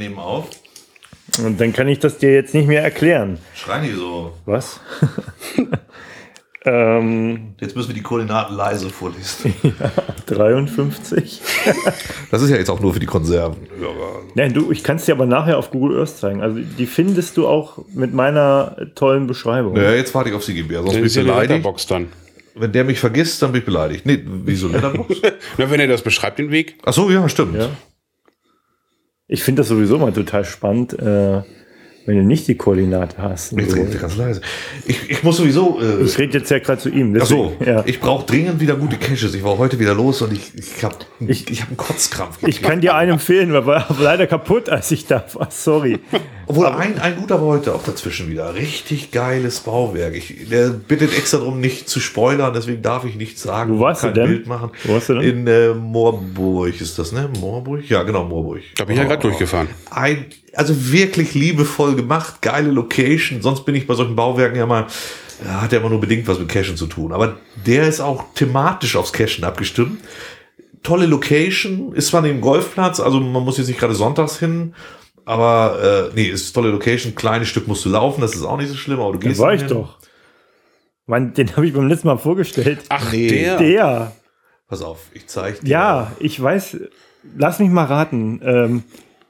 nehmen auf. Und dann kann ich das dir jetzt nicht mehr erklären. Schreien die so. Was? Jetzt müssen wir die Koordinaten leise vorlesen. Ja, 53. Das ist ja jetzt auch nur für die Konserven. Nein, ich kann es dir aber nachher auf Google Earth zeigen. Also die findest du auch mit meiner tollen Beschreibung. Ja, jetzt warte ich auf Sigi-Bär, sonst bin ich beleidigt. Letterbox dann. Wenn der mich vergisst, dann bin ich beleidigt. Nee, wieso Letterbox? Na, wenn er das beschreibt, den Weg. Ach so, ja, stimmt. Ja. Ich finde das sowieso mal total spannend, wenn du nicht die Koordinate hast. Jetzt rede ich ganz leise. Ich muss sowieso... ich rede jetzt ja gerade zu ihm. Deswegen, ach so, ja. Ich brauche dringend wieder gute Caches. Ich war heute wieder los und ich habe einen Kotzkrampf. Ich kann dir einen empfehlen, weil war leider kaputt, als ich da war. Sorry. Obwohl ein guter war heute auch dazwischen wieder. Richtig geiles Bauwerk. Der bittet extra darum, nicht zu spoilern, deswegen darf ich nichts sagen. Wo warst du denn? Bild machen. Wo warst du denn? In Moorburg ist das, ne? Moorburg? Ja, genau, Moorburg. Da bin ich ja gerade durchgefahren. Also wirklich liebevoll gemacht, geile Location. Sonst bin ich bei solchen Bauwerken ja mal, hat ja immer nur bedingt was mit Cachen zu tun. Aber der ist auch thematisch aufs Cachen abgestimmt. Tolle Location, ist zwar neben Golfplatz, also man muss jetzt nicht gerade sonntags hin, aber ist tolle Location, kleines Stück musst du laufen, das ist auch nicht so schlimm, aber du gehst. Da war ich doch. Mann, den habe ich beim letzten Mal vorgestellt. Ach, nee. Der. Pass auf, ich zeige dir. Ja, ich weiß, lass mich mal raten.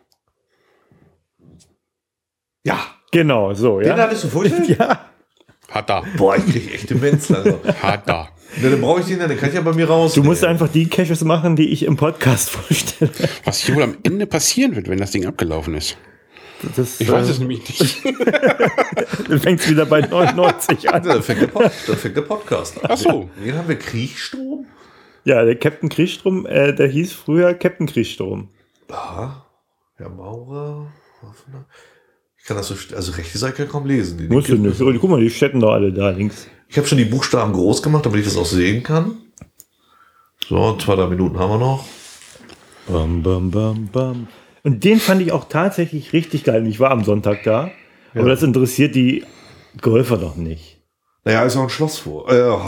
Ja. Genau, so, ja. Den hattest du vorgestellt? Ja. Hat er. Boah, ich krieg echt Demenz. Also. Hat er. Na, dann brauche ich den, dann kann ich ja bei mir raus. Du musst einfach die Caches machen, die ich im Podcast vorstelle. Was hier wohl am Ende passieren wird, wenn das Ding abgelaufen ist. Ich weiß es nämlich nicht. Dann fängt es wieder bei 99 an. Dann fängt der Podcast an. Ach so. Wen haben wir? Kriechstrom? Ja, der Captain Kriechstrom, der hieß früher Captain Kriechstrom. Ja, Herr Maurer. Ich kann das so, also rechte Seite kann ich kaum lesen. Musst du nicht. Guck mal, die stecken doch alle da links. Ich habe schon die Buchstaben groß gemacht, damit ich das auch sehen kann. So, 2-3 Minuten haben wir noch. Bam, bam, bam, bam. Und den fand ich auch tatsächlich richtig geil. Und ich war am Sonntag da. Ja. Aber das interessiert die Golfer doch nicht. Naja, ist auch ein Schloss vor. Ja,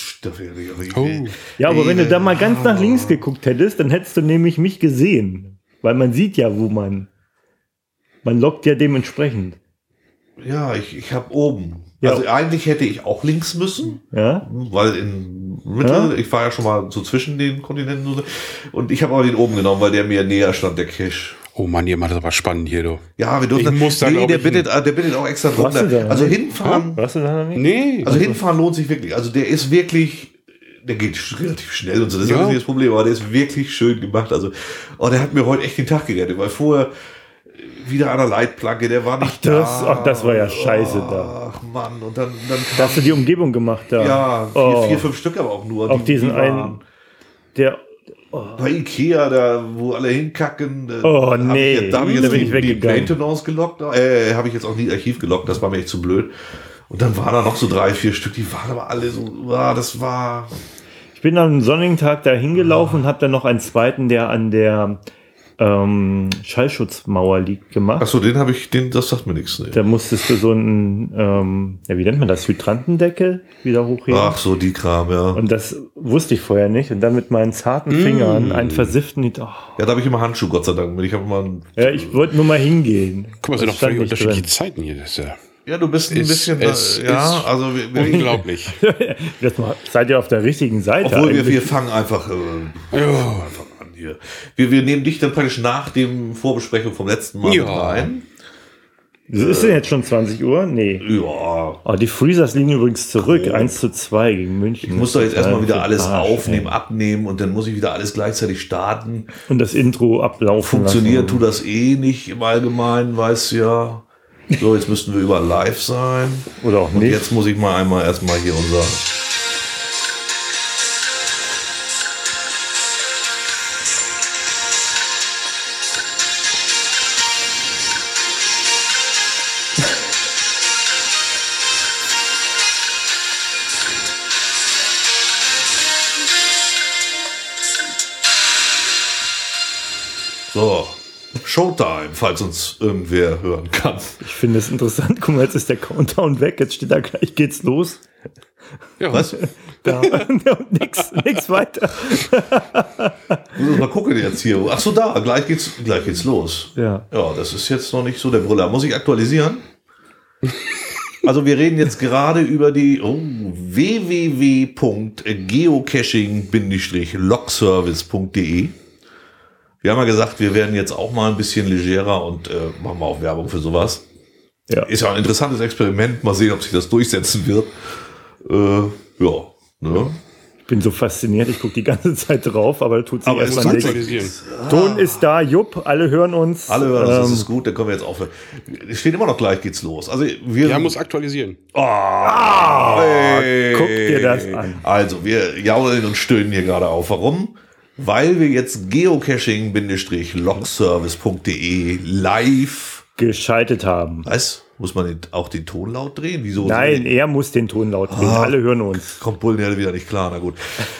aber wenn du da mal ganz nach links geguckt hättest, dann hättest du nämlich mich gesehen. Weil man sieht ja, wo man lockt ja dementsprechend. Ja, ich habe oben. Ja. Also eigentlich hätte ich auch links müssen. Ja. Weil in Mitte, ich war ja schon mal so zwischen den Kontinenten. Und ich habe aber den oben genommen, weil der mir näher stand, der Cache. Oh Mann, ihr macht das aber spannend hier, du. Ja, wir dürfen. Der bittet auch extra drum. Also hinfahren. Warst du da noch nicht? Nee. Also hinfahren lohnt sich wirklich. Also der ist wirklich. Der geht relativ schnell und so. Das ist nicht das Problem, aber der ist wirklich schön gemacht. Also, der hat mir heute echt den Tag gerettet, weil vorher wieder an der Leitplanke, der war nicht da. Das war ja scheiße da. Ach Mann, und dann da hast du die Umgebung gemacht da. Ja, 4, 5 Stück aber auch nur. Auf diesen einen, der... Bei Ikea, da wo alle hinkacken. Nee. Da habe ich jetzt die Maintenance gelockt. Habe ich jetzt auch nie Archiv gelockt, das war mir echt zu blöd. Und dann waren da noch so 3, 4 Stück, die waren aber alle so, das war... Ich bin am sonnigen Tag da hingelaufen und habe dann noch einen zweiten, der an der Schallschutzmauer liegt, gemacht. Achso, das sagt mir nichts. Nee. Da musstest du so einen, wie nennt man das, Hydrantendeckel wieder hochheben. Ach so, die Kram, ja. Und das wusste ich vorher nicht. Und dann mit meinen zarten Fingern einen versifften... Ja, da habe ich immer Handschuhe, Gott sei Dank. Ich wollte nur mal hingehen. Guck mal, sind noch völlig unterschiedliche Zeiten hier. Das ist ja, du bist ein bisschen... also unglaublich. Seid ihr auf der richtigen Seite? Obwohl wir fangen einfach an hier. Wir nehmen dich dann praktisch nach dem Vorbesprechung vom letzten Mal rein. Ist denn jetzt schon 20 Uhr? Nee. Ja. Die Freezers liegen übrigens zurück. 1:2 gegen München. Ich muss doch jetzt erstmal wieder alles aufnehmen, abnehmen und dann muss ich wieder alles gleichzeitig starten. Und das Intro ablaufen Funktioniert tut das nicht im Allgemeinen, weißt du ja. So, jetzt müssten wir überall live sein. Oder auch nicht. Und jetzt muss ich erstmal hier unser... So, Showtime, falls uns irgendwer hören kann. Ich finde es interessant. Guck mal, jetzt ist der Countdown weg. Jetzt steht da gleich, geht's los. Ja. Was? Da. nix weiter. Muss mal gucken jetzt hier. Ach so, da, gleich geht's los. Ja. Ja, das ist jetzt noch nicht so der Brüller. Muss ich aktualisieren? Also wir reden jetzt gerade über die www.geocaching-logservice.de. Wir haben ja gesagt, wir werden jetzt auch mal ein bisschen legerer und machen mal auch Werbung für sowas. Ja. Ist ja ein interessantes Experiment. Mal sehen, ob sich das durchsetzen wird. Ja, ne? Ich bin so fasziniert, ich gucke die ganze Zeit drauf, aber tut sich Aber es erstmal tut nichts. sich- Ton ist da, Jupp, alle hören uns. Alle hören das, das ist gut, dann können wir jetzt aufhören. Es steht immer noch gleich, geht's los. Also wir muss aktualisieren. Hey. Guck dir das an. Also, wir jaulen und stöhnen hier gerade auf. Warum? Weil wir jetzt geocaching-logservice.de live. Geschaltet haben. Was? Muss man auch den Ton laut drehen? Wieso? Nein, er muss den Ton laut drehen. Alle hören uns. Kommt Bullen ja wieder nicht klar, na gut.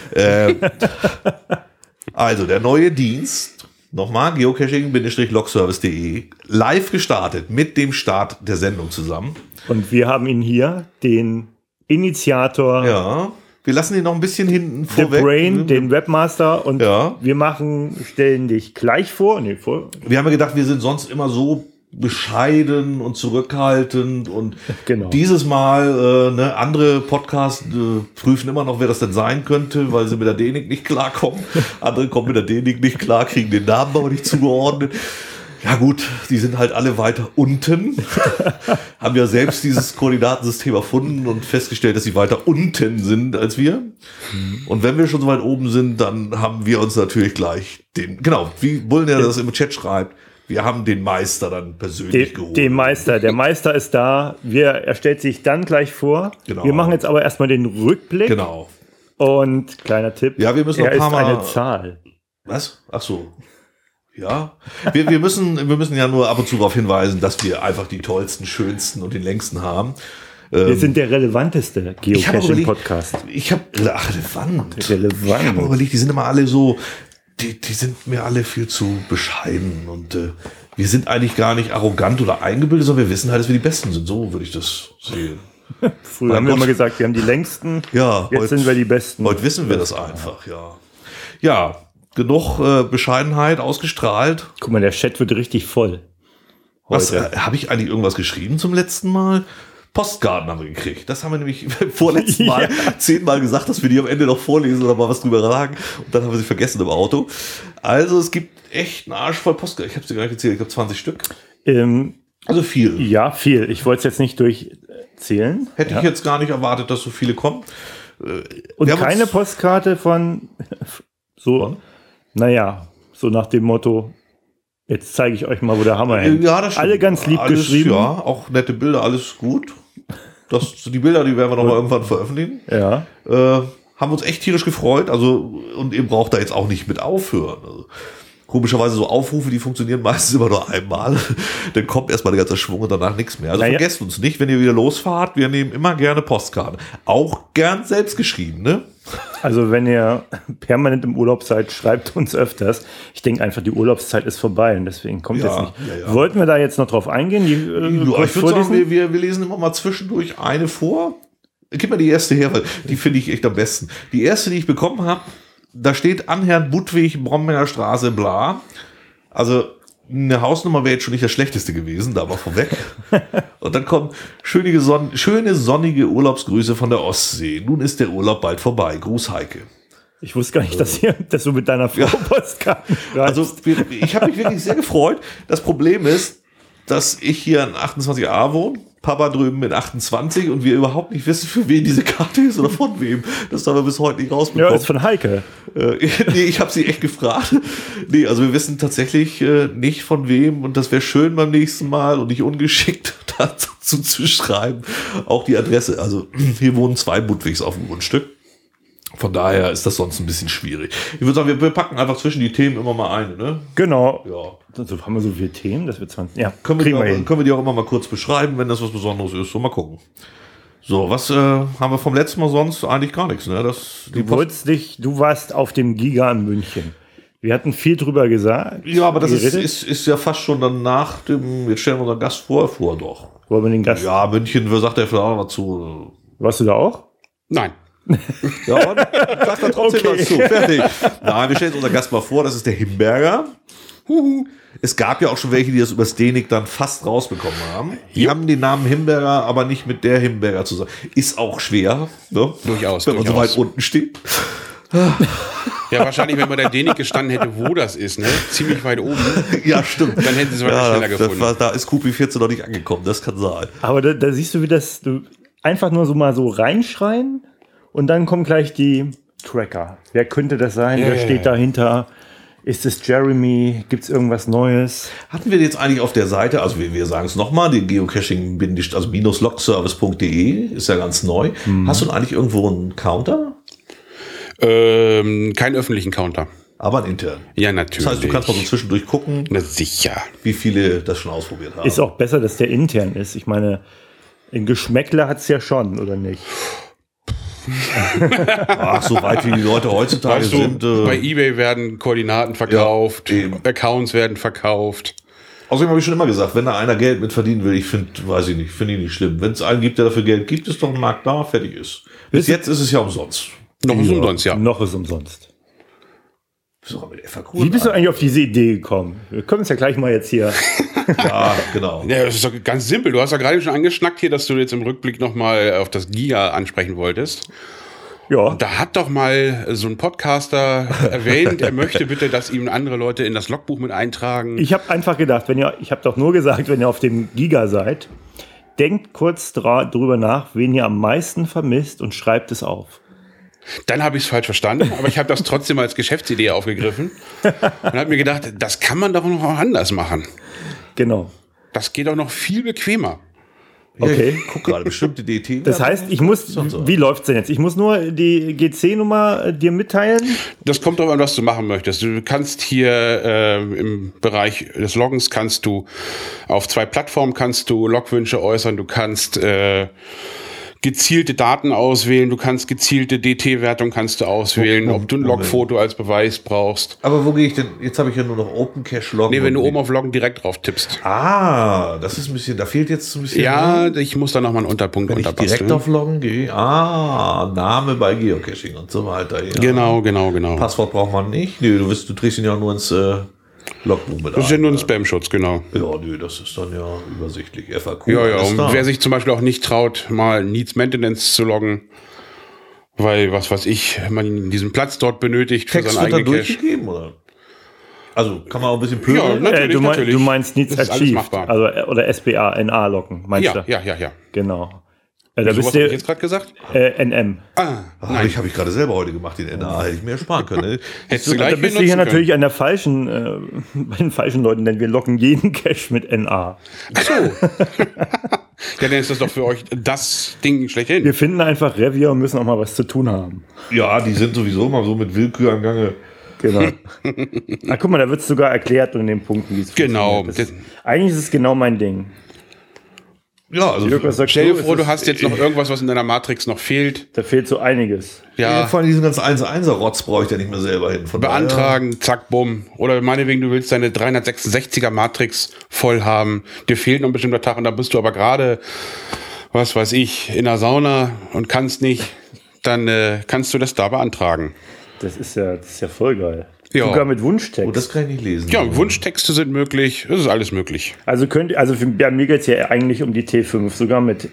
Also, der neue Dienst, nochmal, geocaching-logservice.de, live gestartet mit dem Start der Sendung zusammen. Und wir haben ihn hier, den Initiator, Ja, wir lassen ihn noch ein bisschen hinten The vorweg. Brain, den Webmaster, und Ja. wir stellen dich gleich vor. Nee, vor. Wir haben ja gedacht, wir sind sonst immer so bescheiden und zurückhaltend und Genau. dieses Mal andere Podcasts prüfen immer noch, wer das denn sein könnte, weil sie mit der Denik nicht klarkommen. Andere kommen mit der Denik nicht klar, kriegen den Namen aber nicht zugeordnet. Ja gut, die sind halt alle weiter unten, haben ja selbst dieses Koordinatensystem erfunden und festgestellt, dass sie weiter unten sind als wir. Und wenn wir schon so weit oben sind, dann haben wir uns natürlich gleich wie Bullen ja das im Chat schreibt, wir haben den Meister dann persönlich geholt. Der Meister ist da. Er stellt sich dann gleich vor. Genau. Wir machen jetzt aber erstmal den Rückblick. Genau. Und kleiner Tipp. Ja, wir müssen noch er ein paar ist Mal. eine Zahl. Was? Ach so. Ja. Wir müssen ja nur ab und zu darauf hinweisen, dass wir einfach die tollsten, schönsten und den längsten haben. Wir sind der relevanteste Ich habe überlegt, Geocaching-Podcast. relevant. Relevant. Ich habe überlegt, die sind immer alle so, die sind mir alle viel zu bescheiden und wir sind eigentlich gar nicht arrogant oder eingebildet, sondern wir wissen halt, dass wir die Besten sind. So würde ich das sehen. Früher Mein haben wir Gott. immer gesagt, wir haben die längsten. Ja, Jetzt sind wir die Besten. Heute wissen wir das einfach, ja. Ja, genug Bescheidenheit ausgestrahlt. Guck mal, der Chat wird richtig voll. Was, Heute. habe ich eigentlich irgendwas geschrieben zum letzten Mal? Postkarten haben wir gekriegt. Das haben wir nämlich beim vorletzten Mal 10-mal gesagt, dass wir die am Ende noch vorlesen oder mal was drüber sagen. Und dann haben wir sie vergessen im Auto. Also es gibt echt einen Arsch voll Postkarten. Ich habe sie gar nicht gezählt. Ich glaube 20 Stück. Also viel. Ja, viel. Ich wollte es jetzt nicht durchzählen. Hätte ich jetzt gar nicht erwartet, dass so viele kommen. Und wir haben keine uns- Postkarte von so, naja, so nach dem Motto, jetzt zeige ich euch mal, wo der Hammer hängt. Ja, das stimmt. Alle ganz lieb alles, geschrieben. Ja, auch nette Bilder, alles gut. Die Bilder, die werden wir noch mal irgendwann veröffentlichen. Ja. Haben uns echt tierisch gefreut. Also, und ihr braucht da jetzt auch nicht mit aufhören. Also, komischerweise so Aufrufe, die funktionieren meistens immer nur einmal. Dann kommt erstmal der ganze Schwung und danach nichts mehr. Also Naja. vergesst uns nicht, wenn ihr wieder losfahrt. Wir nehmen immer gerne Postkarten. Auch gern selbst geschrieben, ne? Also wenn ihr permanent im Urlaub seid, schreibt uns öfters. Ich denke einfach, die Urlaubszeit ist vorbei und deswegen kommt Ja, jetzt nicht. ja. Wollten wir da jetzt noch drauf eingehen? Ja, ich würde sagen, wir lesen immer mal zwischendurch eine vor. Gib mal die erste her, weil die finde ich echt am besten. Die erste, die ich bekommen habe, da steht an Herrn Budwig, Brombeer Straße, bla. Also eine Hausnummer wäre jetzt schon nicht das Schlechteste gewesen, da war vorweg. Und dann kommt schöne sonnige Urlaubsgrüße von der Ostsee. Nun ist der Urlaub bald vorbei. Gruß Heike. Ich wusste gar nicht, dass du mit deiner Frau Postkarten schreibst. Also ich habe mich wirklich sehr gefreut. Das Problem ist, dass ich hier in 28a wohne, Papa drüben mit 28 und wir überhaupt nicht wissen, für wen diese Karte ist oder von wem. Das haben wir bis heute nicht rausbekommen. Ja, ist von Heike. Nee, ich habe sie echt gefragt. Nee, also wir wissen tatsächlich nicht von wem und das wäre schön beim nächsten Mal und nicht ungeschickt dazu zu schreiben. Auch die Adresse. Also hier wohnen 2 Budwigs auf dem Grundstück. Von daher ist das sonst ein bisschen schwierig. Ich würde sagen, wir packen einfach zwischen die Themen immer mal eine, ne? Genau. Ja. Also haben wir so viele Themen, dass wir 20. Ja, Können wir hin. die auch immer mal kurz beschreiben, wenn das was Besonderes ist. So, mal gucken. So, was haben wir vom letzten Mal sonst? Eigentlich gar nichts, ne? Du warst auf dem Giga in München. Wir hatten viel drüber gesagt. Ja, aber das geredet. ist ja fast schon dann nach dem, jetzt stellen wir unseren Gast vor doch. Wollen wir den Gast. Ja, München, wer sagt der vielleicht auch dazu? Warst du da auch? Nein. Ja, und sag dann trotzdem was zu. Fertig. Nein, wir stellen uns unseren Gast mal vor, das ist der Himberger. Es gab ja auch schon welche, die das über Stenik dann fast rausbekommen haben. Die haben den Namen Himberger, aber nicht mit der Himberger zusammen. Ist auch schwer, ne? Durchaus. Wenn man so weit unten steht. Ja, wahrscheinlich, wenn man der Denik gestanden hätte, wo das ist, ne? Ziemlich weit oben. Ja, stimmt. Dann hätten sie es wahrscheinlich schneller gefunden. Da ist QP14 noch nicht angekommen, das kann sein. Aber da siehst du, wie das du einfach nur so mal so reinschreien und dann kommen gleich die Tracker. Wer könnte das sein? Wer steht dahinter? Ist es Jeremy? Gibt es irgendwas Neues? Hatten wir jetzt eigentlich auf der Seite, also wir sagen es nochmal, die Geocaching, also -logservice.de ist ja ganz neu. Hast du eigentlich irgendwo einen Counter? Keinen öffentlichen Counter. Aber einen internen. Ja, natürlich. Das heißt, du kannst mal so zwischendurch gucken, Na sicher. wie viele das schon ausprobiert haben. Ist auch besser, dass der intern ist. Ich meine, ein Geschmäckler hat es ja schon, oder nicht? Ach, so weit wie die Leute heutzutage Weißt du, sind. bei eBay werden Koordinaten verkauft, eben. Accounts werden verkauft. Außerdem habe ich schon immer gesagt, wenn da einer Geld mit verdienen will, finde ich nicht schlimm. Wenn es einen gibt, der dafür Geld gibt, ist doch ein Markt da, fertig ist. Bis jetzt ist es ja umsonst. Noch ist umsonst, ja. Noch ist umsonst. So, mit FAQ Wie bist du eigentlich auf diese Idee gekommen? Wir können uns ja gleich mal jetzt hier. Ja, genau. Ja, das ist doch ganz simpel. Du hast ja gerade schon angeschnackt hier, dass du jetzt im Rückblick nochmal auf das Giga ansprechen wolltest. Ja. Da hat doch mal so ein Podcaster erwähnt, er möchte bitte, dass ihm andere Leute in das Logbuch mit eintragen. Ich habe einfach gedacht, ich habe doch nur gesagt, wenn ihr auf dem Giga seid, denkt kurz drüber nach, wen ihr am meisten vermisst und schreibt es auf. Dann habe ich es falsch verstanden, aber ich habe das trotzdem als Geschäftsidee aufgegriffen und habe mir gedacht, das kann man doch noch anders machen. Genau. Das geht doch noch viel bequemer. Okay. Ich guck gerade, bestimmte DT. Das heißt, wie läuft's denn jetzt? Ich muss nur die GC-Nummer dir mitteilen? Das kommt darauf an, was du machen möchtest. Du kannst hier im Bereich des Loggens kannst du auf 2 Plattformen kannst du Logwünsche äußern. Du kannst gezielte Daten auswählen, du kannst gezielte DT-Wertung kannst du auswählen, ob du ein Logfoto als Beweis brauchst. Aber wo gehe ich denn? Jetzt habe ich ja nur noch Open Cache Loggen. Nee, wenn du oben auf Loggen direkt drauf tippst. Ah, das ist ein bisschen, da fehlt jetzt ein bisschen. Ja, ich muss da nochmal einen Unterpunkt wenn ich unterbasteln. direkt auf Loggen gehe. Name bei Geocaching und so weiter. Ja. Genau. Passwort braucht man nicht. Nee, du trägst ihn ja nur ins Logbuch mit ein. Das ist ja nur ein Spam-Schutz, genau. Ja, nee, das ist dann ja übersichtlich. FAQ. Ja, und wer sich zum Beispiel auch nicht traut, mal Needs Maintenance zu loggen, weil, was weiß ich, man diesen Platz dort benötigt für Text seinen wird dann eigenen Cache. durchgegeben, oder? Also, kann man auch ein bisschen pöbeln? Ja, natürlich, natürlich. Du meinst Needs Das ist alles Achieved, machbar. also, oder SBA, NA-Locken, meinst du? Ja. Genau. So Da was bist habe ich du jetzt gerade gesagt? NM. Habe ich gerade selber heute gemacht, den NA. Hätte ich mir sparen können. Ne? Hättest du gleich Da bist du hier natürlich an der falschen, bei den falschen Leuten, denn wir locken jeden Cache mit NA. Ach so. Ja, dann ist das doch für euch das Ding schlechthin. Wir finden einfach Revier und müssen auch mal was zu tun haben. Ja, die sind sowieso mal so mit Willkür am Gange. Genau. Na, guck mal, da wird es sogar erklärt in den Punkten, wie es Genau. funktioniert. Eigentlich ist es genau mein Ding. Ja, also Jörg, was sagst Stell dir du? vor, du hast jetzt noch irgendwas, was in deiner Matrix noch fehlt. Da fehlt so einiges. ja, vor allem diesen ganzen 1-1er-Rotz brauche ich ja nicht mehr selber hin. Von Beantragen, zack, bumm. Oder meinetwegen, du willst deine 366er Matrix voll haben. Dir fehlt noch ein bestimmter Tag und da bist du aber gerade, was weiß ich, in der Sauna und kannst nicht. Dann kannst du das da beantragen. Das ist ja voll geil. Ja. Sogar mit Wunschtext. Oh, das kann ich nicht lesen. Ja, Wunschtexte sind möglich. Das ist alles möglich. Also bei mir geht es ja eigentlich um die T5, sogar mit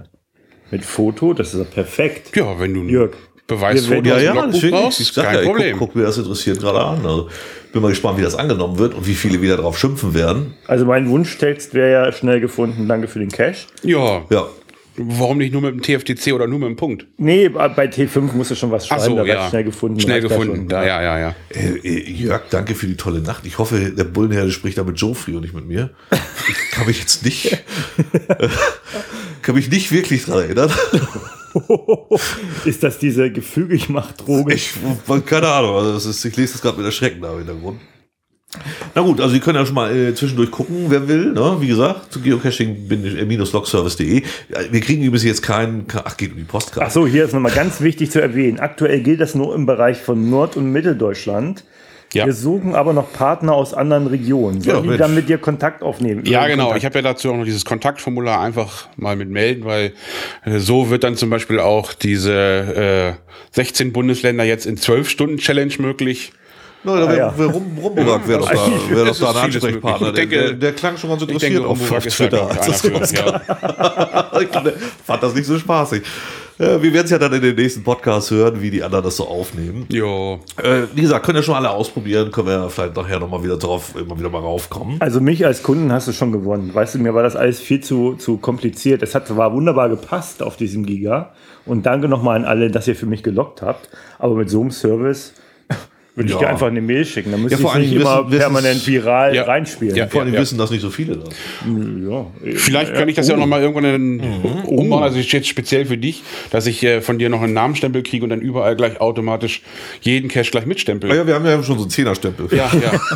Foto. Das ist ja perfekt. Ja, wenn du Jörg, Beweisfoto wir aus dem Ja, Logbuch deswegen, brauchst, ich ist sag kein ja, Problem. Guck mir das interessiert gerade an. Also, bin mal gespannt, wie das angenommen wird und wie viele wieder drauf schimpfen werden. Also mein Wunschtext wäre ja schnell gefunden, danke für den Cache. Ja, Ja. warum nicht nur mit dem TFTC oder nur mit dem Punkt? Nee, bei T5 musst du schon was schreiben, Ach so, da ja. reicht schnell gefunden. Schnell reicht da gefunden, schon, ja. Jörg, danke für die tolle Nacht. Ich hoffe, der Bullenherde spricht da mit Geoffrey und nicht mit mir. Ich kann mich jetzt nicht, wirklich dran erinnern. Ist das diese gefügig macht Droge? Keine Ahnung. Also ich lese das gerade mit Erschrecken da im Hintergrund. Na gut, also Sie können ja schon mal zwischendurch gucken, wer will. Ne? Wie gesagt, zu geocaching-logservice.de. Wir kriegen übrigens jetzt geht um die Postkarte. Ach so, hier ist nochmal ganz wichtig zu erwähnen. Aktuell gilt das nur im Bereich von Nord- und Mitteldeutschland. Ja. Wir suchen aber noch Partner aus anderen Regionen. Sollen die dann mit dir Kontakt aufnehmen? Ja, genau. Ich habe ja dazu auch noch dieses Kontaktformular einfach mal mit melden, weil so wird dann zum Beispiel auch diese 16 Bundesländer jetzt in 12-Stunden-Challenge möglich. Rumburg wäre doch da ein Ansprechpartner. Der klang schon ganz interessiert auf Twitter. Ich fand das nicht so spaßig. Wir werden es ja dann in den nächsten Podcasts hören, wie die anderen das so aufnehmen. Jo. Wie gesagt, können ja schon alle ausprobieren, können wir vielleicht nachher nochmal wieder drauf, immer wieder mal raufkommen. Also mich als Kunden hast du schon gewonnen. Weißt du, mir war das alles viel zu kompliziert. Es war wunderbar gepasst auf diesem Giga. Und danke nochmal an alle, dass ihr für mich gelockt habt. Aber mit so einem Service würde ich dir einfach eine Mail schicken. Dann müsste ich nicht immer permanent viral reinspielen. Ja, vor allem wissen das nicht so viele. Das. Ja. Vielleicht kann ich das ja noch mal irgendwann umbauen. Also jetzt speziell für dich, dass ich von dir noch einen Namensstempel kriege und dann überall gleich automatisch jeden Cache gleich mitstempel. Ja, wir haben ja schon so einen 10er-Stempel. Ja.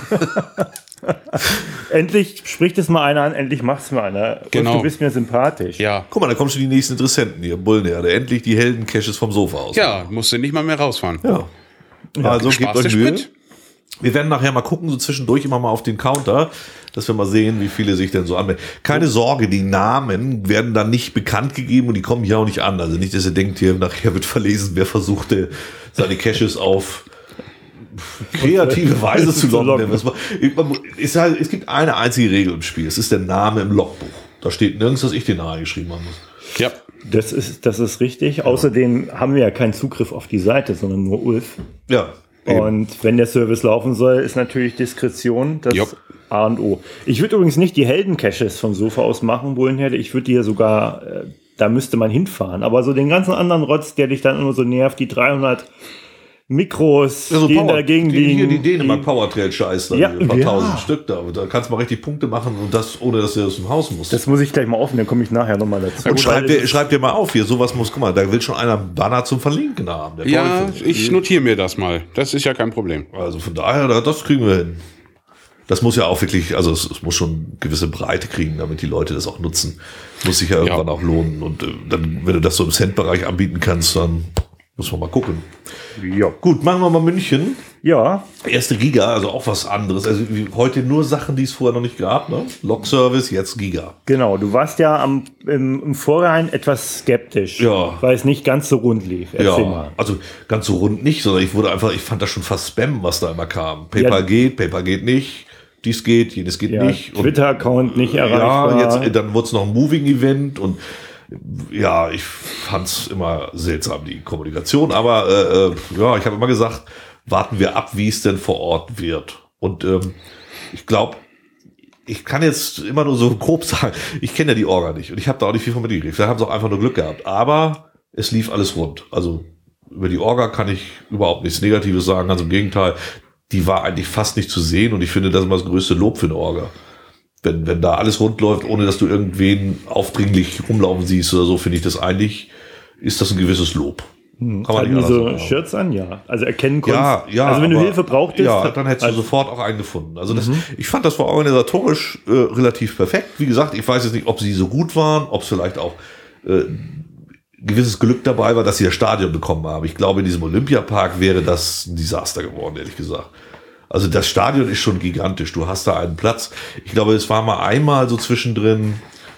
Endlich spricht es mal einer an, endlich macht es mal einer. Genau. Und du bist mir sympathisch. Ja. Guck mal, da kommen schon die nächsten Interessenten hier. Bullenherde. Endlich die Helden-Caches vom Sofa aus. Ja, musst du nicht mal mehr rausfahren. Ja. Also gebt euch Mühe. Sprit. Wir werden nachher mal gucken, so zwischendurch immer mal auf den Counter, dass wir mal sehen, wie viele sich denn so anmelden. Keine Sorge, die Namen werden dann nicht bekannt gegeben und die kommen hier auch nicht an. Also nicht, dass ihr denkt, hier nachher wird verlesen, wer versuchte, seine Caches auf kreative Weise zu locken. Es gibt eine einzige Regel im Spiel. Es ist der Name im Logbuch. Da steht nirgends, dass ich den Namen geschrieben haben muss. Ja. Das ist richtig. Ja. Außerdem haben wir ja keinen Zugriff auf die Seite, sondern nur Ulf. Ja. Und wenn der Service laufen soll, ist natürlich Diskretion das A und O. Ich würde übrigens nicht die Helden-Caches vom Sofa aus machen, Bullenherde. Ich würde die ja sogar, da müsste man hinfahren. Aber so den ganzen anderen Rotz, der dich dann immer so nervt, die 300 Mikros gehen dagegen die Dänemark Powertrail Scheiß da, ein paar tausend Stück da. Da kannst du mal richtig Punkte machen und das, ohne dass du aus dem Haus musst. Das muss ich gleich mal aufnehmen, dann komme ich nachher nochmal dazu. Und schreib dir mal auf hier, sowas muss, guck mal, da will schon einer Banner zum Verlinken haben. Ja, ich notiere mir das mal. Das ist ja kein Problem. Also von daher, das kriegen wir hin. Das muss ja auch wirklich, also es muss schon gewisse Breite kriegen, damit die Leute das auch nutzen. Muss sich ja irgendwann auch lohnen. Und dann, wenn du das so im Cent-Bereich anbieten kannst, dann muss man mal gucken. Ja. Gut, machen wir mal München. Ja. Erste Giga, also auch was anderes. Also heute nur Sachen, die es vorher noch nicht gab. Ne? Log-Service, jetzt Giga. Genau, du warst ja im Vorhinein etwas skeptisch, weil es nicht ganz so rund lief. Erzähl mal. Also ganz so rund nicht, sondern ich fand das schon fast Spam, was da immer kam. PayPal geht nicht. Dies geht, jenes geht nicht. Twitter-Account nicht erreichbar. Ja, dann wurde es noch ein Moving-Event und ja, ich fand's immer seltsam, die Kommunikation, aber ich habe immer gesagt, warten wir ab, wie es denn vor Ort wird. Und ich glaube, ich kann jetzt immer nur so grob sagen, ich kenne ja die Orga nicht und ich habe da auch nicht viel von mitgekriegt. Da haben sie auch einfach nur Glück gehabt. Aber es lief alles rund. Also über die Orga kann ich überhaupt nichts Negatives sagen, ganz im Gegenteil. Die war eigentlich fast nicht zu sehen und ich finde, das ist immer das größte Lob für eine Orga. Wenn da alles rund läuft, ohne dass du irgendwen aufdringlich rumlaufen siehst oder so, finde ich das eigentlich, ist das ein gewisses Lob. Kann man nicht so Shirts an, also erkennen konntest. Ja, also wenn du Hilfe brauchtest. Ja, dann hättest du sofort auch einen gefunden. Also ich fand das war organisatorisch relativ perfekt. Wie gesagt, ich weiß jetzt nicht, ob sie so gut waren, ob es vielleicht auch gewisses Glück dabei war, dass sie das Stadion bekommen haben. Ich glaube, in diesem Olympiapark wäre das ein Desaster geworden, ehrlich gesagt. Also das Stadion ist schon gigantisch. Du hast da einen Platz. Ich glaube, es war mal einmal so zwischendrin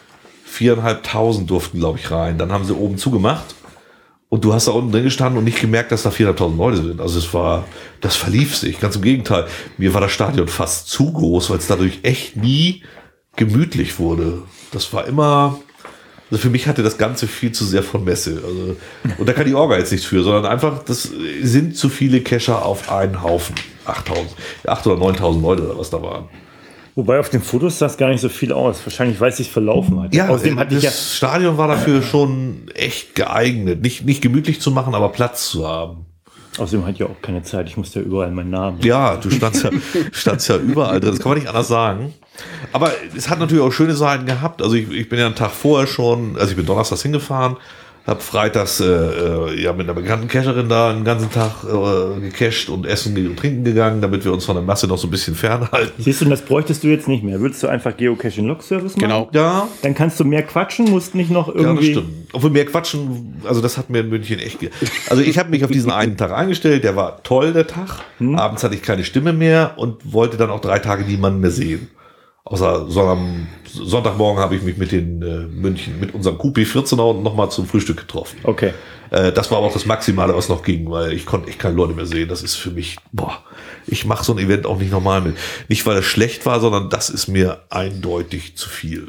4.500 durften, glaube ich, rein. Dann haben sie oben zugemacht und du hast da unten drin gestanden und nicht gemerkt, dass da 4.500 Leute sind. Also das verlief sich. Ganz im Gegenteil. Mir war das Stadion fast zu groß, weil es dadurch echt nie gemütlich wurde. Das war immer... Also für mich hatte das Ganze viel zu sehr von Messe. Also, und da kann die Orga jetzt nichts für, sondern einfach, das sind zu viele Cacher auf einen Haufen. 8.000 oder 9.000 Leute oder was da waren. Wobei auf den Fotos sah es gar nicht so viel aus. Wahrscheinlich, weil es sich verlaufen hat. Ja, außerdem hatte das Stadion war dafür schon echt geeignet. Nicht gemütlich zu machen, aber Platz zu haben. Außerdem hatte ich ja auch keine Zeit. Ich musste ja überall meinen Namen. Ja, du standst ja überall drin. Das kann man nicht anders sagen. Aber es hat natürlich auch schöne Seiten gehabt. Also ich bin ja einen Tag vorher schon, also ich bin donnerstags hingefahren, Hab freitags mit einer bekannten Cacherin da einen ganzen Tag gecached und essen und trinken gegangen, damit wir uns von der Masse noch so ein bisschen fernhalten. Siehst du, das bräuchtest du jetzt nicht mehr. Würdest du einfach Geocaching-Log-Service machen? Genau. Ja, Dann kannst du mehr quatschen, musst nicht noch ja, das irgendwie... stimmt. Obwohl mehr quatschen, also das hat mir in München echt... Also ich habe mich auf diesen einen Tag eingestellt, der war toll, der Tag. Abends hatte ich keine Stimme mehr und wollte dann auch 3 Tage niemanden mehr sehen. Außer so am Sonntagmorgen habe ich mich mit den München, mit unserem QP14er nochmal zum Frühstück getroffen. Okay. Das war aber auch das Maximale, was noch ging, weil ich konnte echt keine Leute mehr sehen. Das ist für mich, ich mache so ein Event auch nicht normal mit. Nicht, weil es schlecht war, sondern das ist mir eindeutig zu viel.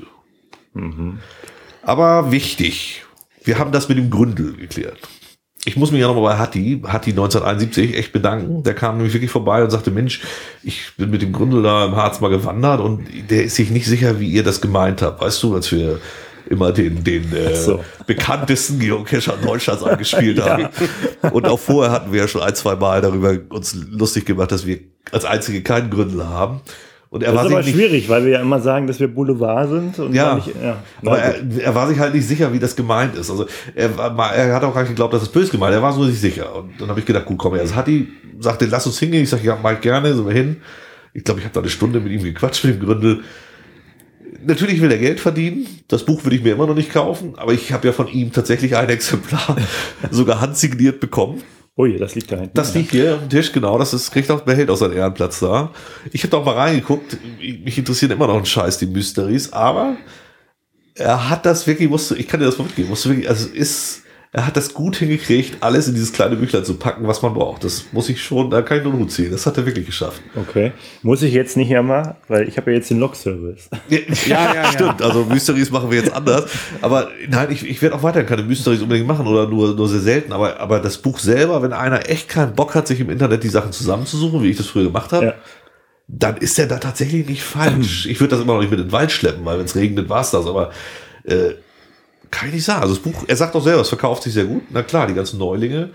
Aber wichtig, wir haben das mit dem Gründel geklärt. Ich muss mich ja nochmal bei Hatti 1971 echt bedanken. Der kam nämlich wirklich vorbei und sagte, Mensch, ich bin mit dem Gründel da im Harz mal gewandert und der ist sich nicht sicher, wie ihr das gemeint habt. Weißt du, als wir immer den bekanntesten Geocacher Deutschlands angespielt haben. Und auch vorher hatten wir ja schon 1-2 Mal darüber uns lustig gemacht, dass wir als Einzige keinen Gründel haben. Und er Das war ist aber sich schwierig, weil wir ja immer sagen, dass wir Boulevard sind. Und Ja, nicht, aber er war sich halt nicht sicher, wie das gemeint ist. Also er hat auch gar nicht geglaubt, dass es böse gemeint ist. Er war so nicht sicher. Und dann habe ich gedacht, gut, komm her. Also Hatti sagte, lass uns hingehen. Ich sage, ja, mal gerne, sind wir hin. Ich glaube, ich habe da eine Stunde mit ihm gequatscht, mit dem Gründel. Natürlich will er Geld verdienen. Das Buch würde ich mir immer noch nicht kaufen. Aber ich habe ja von ihm tatsächlich ein Exemplar sogar handsigniert bekommen. Ui, das liegt da hinten. Das liegt hier auf dem Tisch, genau. Kriegt auch, behält auch seinen Ehrenplatz da. Ich habe da auch mal reingeguckt. Mich interessieren immer noch ein Scheiß, die Mysteries. Aber er hat das wirklich, ich kann dir das mal mitgeben, er hat das gut hingekriegt, alles in dieses kleine Büchlein zu packen, was man braucht. Das muss ich schon, da kann ich nur einen Hut ziehen. Das hat er wirklich geschafft. Okay. Muss ich jetzt nicht mehr, weil ich habe ja jetzt den Log-Service. Ja, stimmt. Also Mysteries machen wir jetzt anders. Aber nein, ich werde auch weiterhin keine Mysteries unbedingt machen oder nur sehr selten. Aber das Buch selber, wenn einer echt keinen Bock hat, sich im Internet die Sachen zusammenzusuchen, wie ich das früher gemacht habe, dann ist er da tatsächlich nicht falsch. Ich würde das immer noch nicht mit in den Wald schleppen, weil wenn es regnet, war es das. Aber kann ich nicht sagen. Also das Buch, er sagt doch selber, es verkauft sich sehr gut. Na klar, die ganzen Neulinge.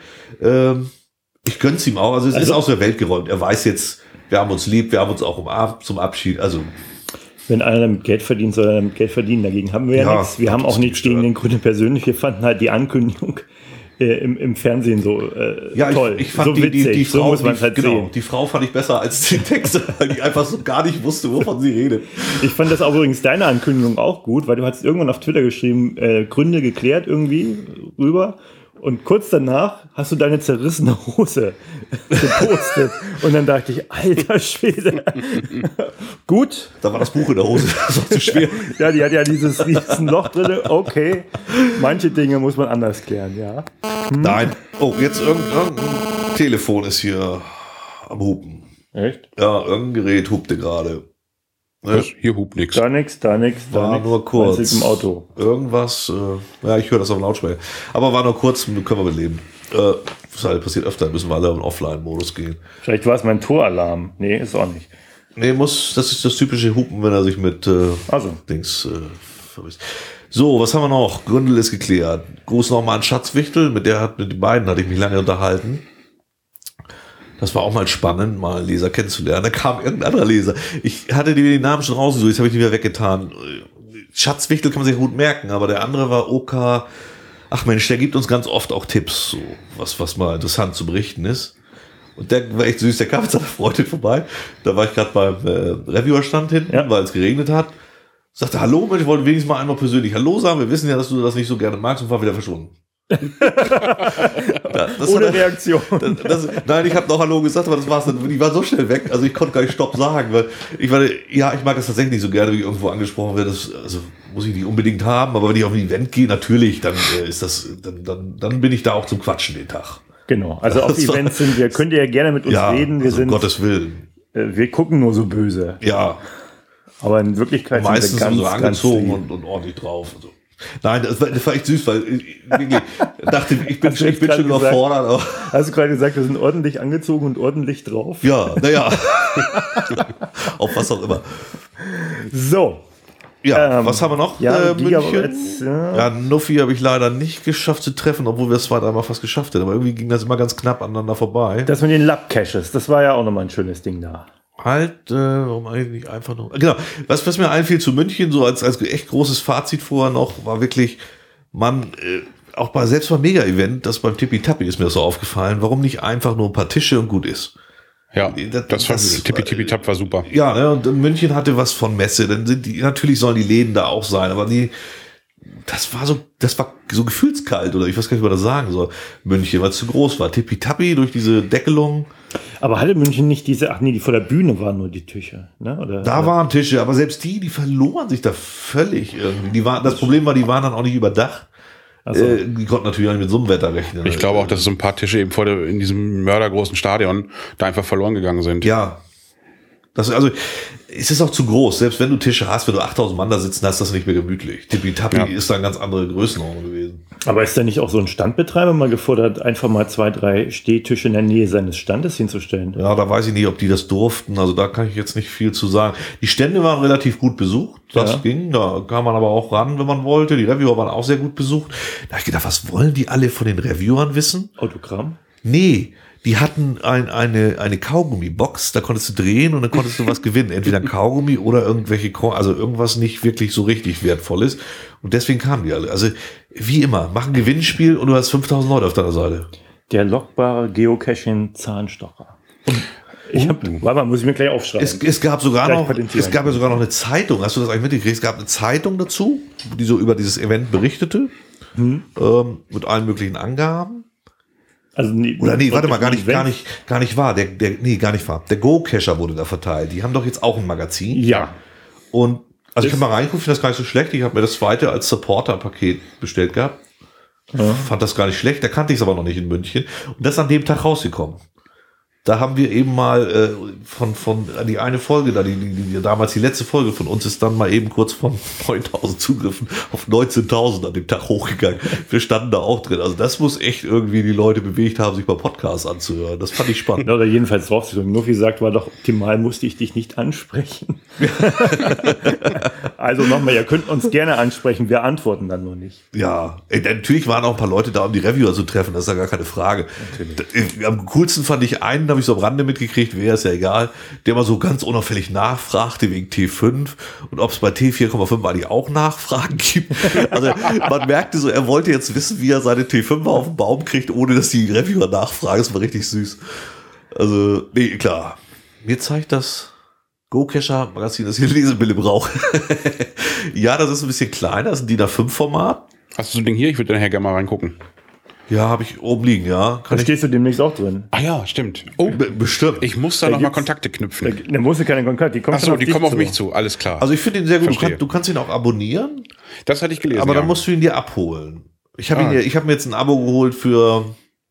Ich gönn's ihm auch. Also es ist aus der Welt geräumt. Er weiß jetzt, wir haben uns lieb, wir haben uns auch umarmt zum Abschied. Also wenn einer damit Geld verdient, soll er damit Geld verdienen. Dagegen haben wir ja nichts. Wir haben auch nichts gegen den Gründer persönlich. Wir fanden halt die Ankündigung im Fernsehen so toll. Ich fand so witzig. die Frau, so muss man halt sehen. Die Frau fand ich besser als die Texte, weil die einfach so gar nicht wusste, wovon sie redet. Ich fand das auch übrigens deine Ankündigung auch gut, weil du hast irgendwann auf Twitter geschrieben, Gründe geklärt irgendwie rüber. Und kurz danach hast du deine zerrissene Hose gepostet. Und dann dachte ich, alter Schwede. Gut. Da war das Buch in der Hose, das war zu schwer. Ja, die hat ja dieses riesen Loch drin. Okay, manche Dinge muss man anders klären, ja. Nein. Oh, jetzt irgendein Telefon ist hier am Hupen. Echt? Ja, irgendein Gerät hupte gerade. Hier hupt nichts. Da nix. War nur kurz. Das ist im Auto. Irgendwas, ich höre das auf dem Lautsprecher. Aber war nur kurz, können wir beleben. Das halt passiert öfter, müssen wir alle in Offline-Modus gehen. Vielleicht war es mein Toralarm. Nee, ist auch nicht. Nee, das ist das typische Hupen, wenn er sich mit Dings vermisst. So, was haben wir noch? Gründel ist geklärt. Gruß nochmal an Schatzwichtel, mit den beiden hatte ich mich lange unterhalten. Das war auch mal spannend, mal einen Leser kennenzulernen. Da kam irgendein anderer Leser. Ich hatte den Namen schon rausgesucht, jetzt habe ich die wieder weggetan. Schatzwichtel kann man sich gut merken, aber der andere war Oka. Ach Mensch, der gibt uns ganz oft auch Tipps, so was mal interessant zu berichten ist. Und der war echt süß, der kam mit seiner Freundin vorbei. Da war ich gerade beim Reviewerstand hinten, weil es geregnet hat. Sagte, hallo, Mensch, ich wollte wenigstens mal einmal persönlich Hallo sagen. Wir wissen ja, dass du das nicht so gerne magst und war wieder verschwunden. Ohne Reaktion. Nein, ich habe noch Hallo gesagt, aber das war's dann. Die war so schnell weg, also ich konnte gar nicht Stopp sagen, weil ich mag das tatsächlich nicht so gerne, wie ich irgendwo angesprochen werde. Also muss ich nicht unbedingt haben, aber wenn ich auf ein Event gehe, natürlich, dann dann bin ich da auch zum Quatschen den Tag. Genau, also auf Events könnt ihr ja gerne mit uns reden. Wir also sind, um Gottes Willen. Wir gucken nur so böse. Ja. Aber in Wirklichkeit meistens sind wir so angezogen und ordentlich drauf. Also. Nein, das war echt süß, weil ich dachte, ich bin schon überfordert. Aber hast du gerade gesagt, wir sind ordentlich angezogen und ordentlich drauf? Ja, naja. Auf was auch immer. So. Ja, was haben wir noch? Ja, München. Ja, Nuffi habe ich leider nicht geschafft zu treffen, obwohl wir es 2-3 Mal fast geschafft hätten. Aber irgendwie ging das immer ganz knapp aneinander vorbei. Das mit den Lab-Caches, das war ja auch nochmal ein schönes Ding da. Warum eigentlich nicht einfach nur. Genau, was mir einfiel zu München, so als echt großes Fazit vorher noch, war wirklich, auch selbst beim Mega-Event, das beim Tipi-Tapi ist mir das so aufgefallen, warum nicht einfach nur ein paar Tische und gut ist. Ja, das Tipi-Tipi-Tap war super. Ja, ne, und München hatte was von Messe, dann sind natürlich sollen die Läden da auch sein, aber das war so gefühlskalt, oder ich weiß gar nicht, wie man das sagen soll. München, weil es zu groß war. Tipi-Tapi durch diese Deckelung. Aber hatte München nicht die vor der Bühne waren nur die Tische, ne? Da waren Tische, aber selbst die verloren sich da völlig irgendwie. Das Problem war, die waren dann auch nicht überdacht. Also, die konnten natürlich auch nicht mit so einem Wetter rechnen. Ich glaube auch, dass so ein paar Tische eben in diesem mördergroßen Stadion da einfach verloren gegangen sind. Ja. Es ist auch zu groß. Selbst wenn du Tische hast, wenn du 8000 Mann da sitzen, hast das nicht mehr gemütlich. Tipi-Tapi ist da eine ganz andere Größenordnung gewesen. Aber ist da nicht auch so ein Standbetreiber mal gefordert, einfach mal 2, 3 Stehtische in der Nähe seines Standes hinzustellen? Ja, da weiß ich nicht, ob die das durften. Also da kann ich jetzt nicht viel zu sagen. Die Stände waren relativ gut besucht. Das ging. Da kam man aber auch ran, wenn man wollte. Die Reviewer waren auch sehr gut besucht. Da habe ich gedacht, was wollen die alle von den Reviewern wissen? Autogramm? Nee. Die hatten eine Kaugummi-Box, da konntest du drehen und dann konntest du was gewinnen. Entweder ein Kaugummi oder also irgendwas nicht wirklich so richtig Wertvolles. Und deswegen kamen die alle. Also wie immer, mach ein Gewinnspiel und du hast 5000 Leute auf deiner Seite. Der lockbare Geocaching-Zahnstocher. Muss ich mir gleich aufschreiben. Es gab ja sogar noch eine Zeitung. Hast du das eigentlich mitgekriegt? Es gab eine Zeitung dazu, die so über dieses Event berichtete. Mit allen möglichen Angaben. Also warte mal, gar nicht wahr. Der Go-Cacher wurde da verteilt. Die haben doch jetzt auch ein Magazin. Ja. Und also ich kann mal reingucken, finde das gar nicht so schlecht. Ich habe mir das zweite als Supporter-Paket bestellt gehabt. Ja. Fand das gar nicht schlecht. Da kannte ich es aber noch nicht in München. Und das ist an dem Tag rausgekommen. Da haben wir eben mal von die eine Folge da, die damals die letzte Folge von uns ist dann mal eben kurz von 9.000 Zugriffen auf 19.000 an dem Tag hochgegangen. Wir standen da auch drin. Also das muss echt irgendwie die Leute bewegt haben, sich mal Podcasts anzuhören. Das fand ich spannend. Oder jedenfalls drauf. Nur wie gesagt, war doch optimal, musste ich dich nicht ansprechen. Also nochmal, ihr könnt uns gerne ansprechen, wir antworten dann nur nicht. Ja, natürlich waren auch ein paar Leute da, um die Reviewer zu treffen, das ist ja gar keine Frage. Am coolsten fand ich einen, habe ich so am Rande mitgekriegt, wäre es ja egal, der mal so ganz unauffällig nachfragte wegen T5 und ob es bei T4,5 eigentlich auch Nachfragen gibt. Also man merkte so, er wollte jetzt wissen, wie er seine T5 auf den Baum kriegt, ohne dass die Reviewer nachfragen. Das war richtig süß. Also, nee, klar. Mir zeigt das Go-Cacher-Magazin, dass ich eine Lesebrille brauche. Ja, das ist ein bisschen kleiner, das ist ein DIN A5-Format. Hast du so ein Ding hier? Ich würde nachher gerne mal reingucken. Ja, habe ich oben liegen, ja. Da stehst du demnächst auch drin. Ah ja, stimmt. Oh, bestimmt. Ich muss da nochmal Kontakte knüpfen. Da musst du keine Kontakte, die kommen auf mich zu, alles klar. Also ich finde ihn sehr gut. Du kannst ihn auch abonnieren. Das hatte ich gelesen. Aber dann musst du ihn dir abholen. Ich habe mir jetzt ein Abo geholt für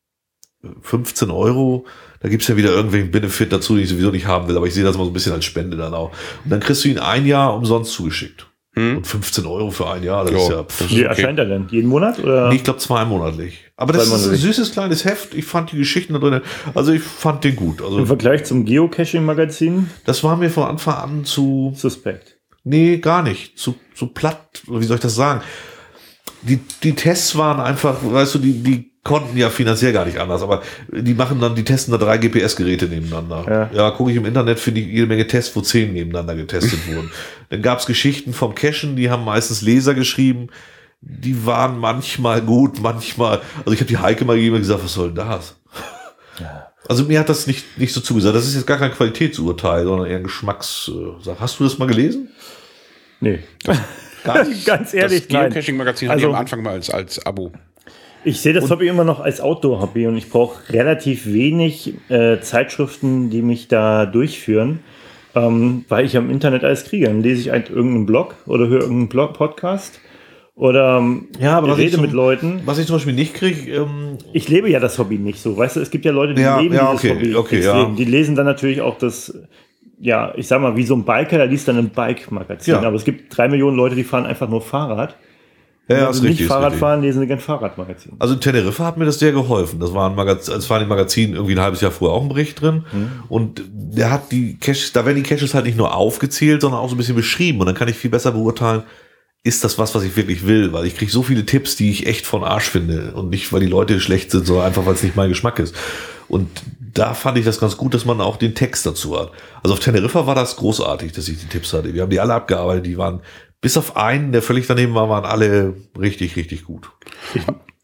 15 €. Da gibt's ja wieder irgendwelchen Benefit dazu, den ich sowieso nicht haben will, aber ich sehe das mal so ein bisschen als Spende dann auch. Und dann kriegst du ihn 1 Jahr umsonst zugeschickt. Und 15 € für 1 Jahr, das ist ja... Wie erscheint er denn? Jeden Monat? Oder? Nee, ich glaube 2 monatlich. Aber das ist ein süßes kleines Heft. Ich fand die Geschichten da drin, also ich fand den gut. Also, im Vergleich zum Geocaching-Magazin? Das war mir von Anfang an zu... Suspekt. Nee, gar nicht. Zu platt, wie soll ich das sagen? Die Tests waren einfach, weißt du, die konnten ja finanziell gar nicht anders, aber die testen da 3 GPS-Geräte nebeneinander. Ja, gucke ich im Internet, finde ich jede Menge Tests, wo 10 nebeneinander getestet wurden. Dann gab's Geschichten vom Cachen, die haben meistens Leser geschrieben, die waren manchmal gut, manchmal, also ich habe die Heike mal gegeben und gesagt, was soll denn das? Ja. Also mir hat das nicht so zugesagt. Das ist jetzt gar kein Qualitätsurteil, sondern eher ein Geschmackssache. Hast du das mal gelesen? Nee. Ganz ehrlich, das Geocaching-Magazin hatte ich am Anfang mal als Abo. Ich sehe das Hobby immer noch als Outdoor-Hobby und ich brauche relativ wenig Zeitschriften, die mich da durchführen, weil ich am Internet alles kriege. Dann lese ich irgendeinen Blog oder höre irgendeinen Podcast oder rede mit Leuten. Was ich zum Beispiel nicht kriege... ich lebe ja das Hobby nicht so. Weißt du, es gibt ja Leute, die leben dieses Hobby extrem. Die lesen dann natürlich auch das... Ja, ich sag mal, wie so ein Biker, der liest dann ein Bike-Magazin. Ja. Aber es gibt 3 Millionen Leute, die fahren einfach nur Fahrrad. Ja, wenn sie nicht Fahrrad fahren, lesen sie gern Fahrradmagazin. Also in Teneriffa hat mir das sehr geholfen. Das war in dem Magazin irgendwie ein halbes Jahr vorher auch ein Bericht drin. Und der hat die Caches, da werden die Caches halt nicht nur aufgezählt, sondern auch so ein bisschen beschrieben. Und dann kann ich viel besser beurteilen, ist das was ich wirklich will? Weil ich kriege so viele Tipps, die ich echt von Arsch finde. Und nicht, weil die Leute schlecht sind, sondern einfach, weil es nicht mein Geschmack ist. Und da fand ich das ganz gut, dass man auch den Text dazu hat. Also auf Teneriffa war das großartig, dass ich die Tipps hatte. Wir haben die alle abgearbeitet. Die waren, bis auf einen, der völlig daneben war, waren alle richtig, richtig gut.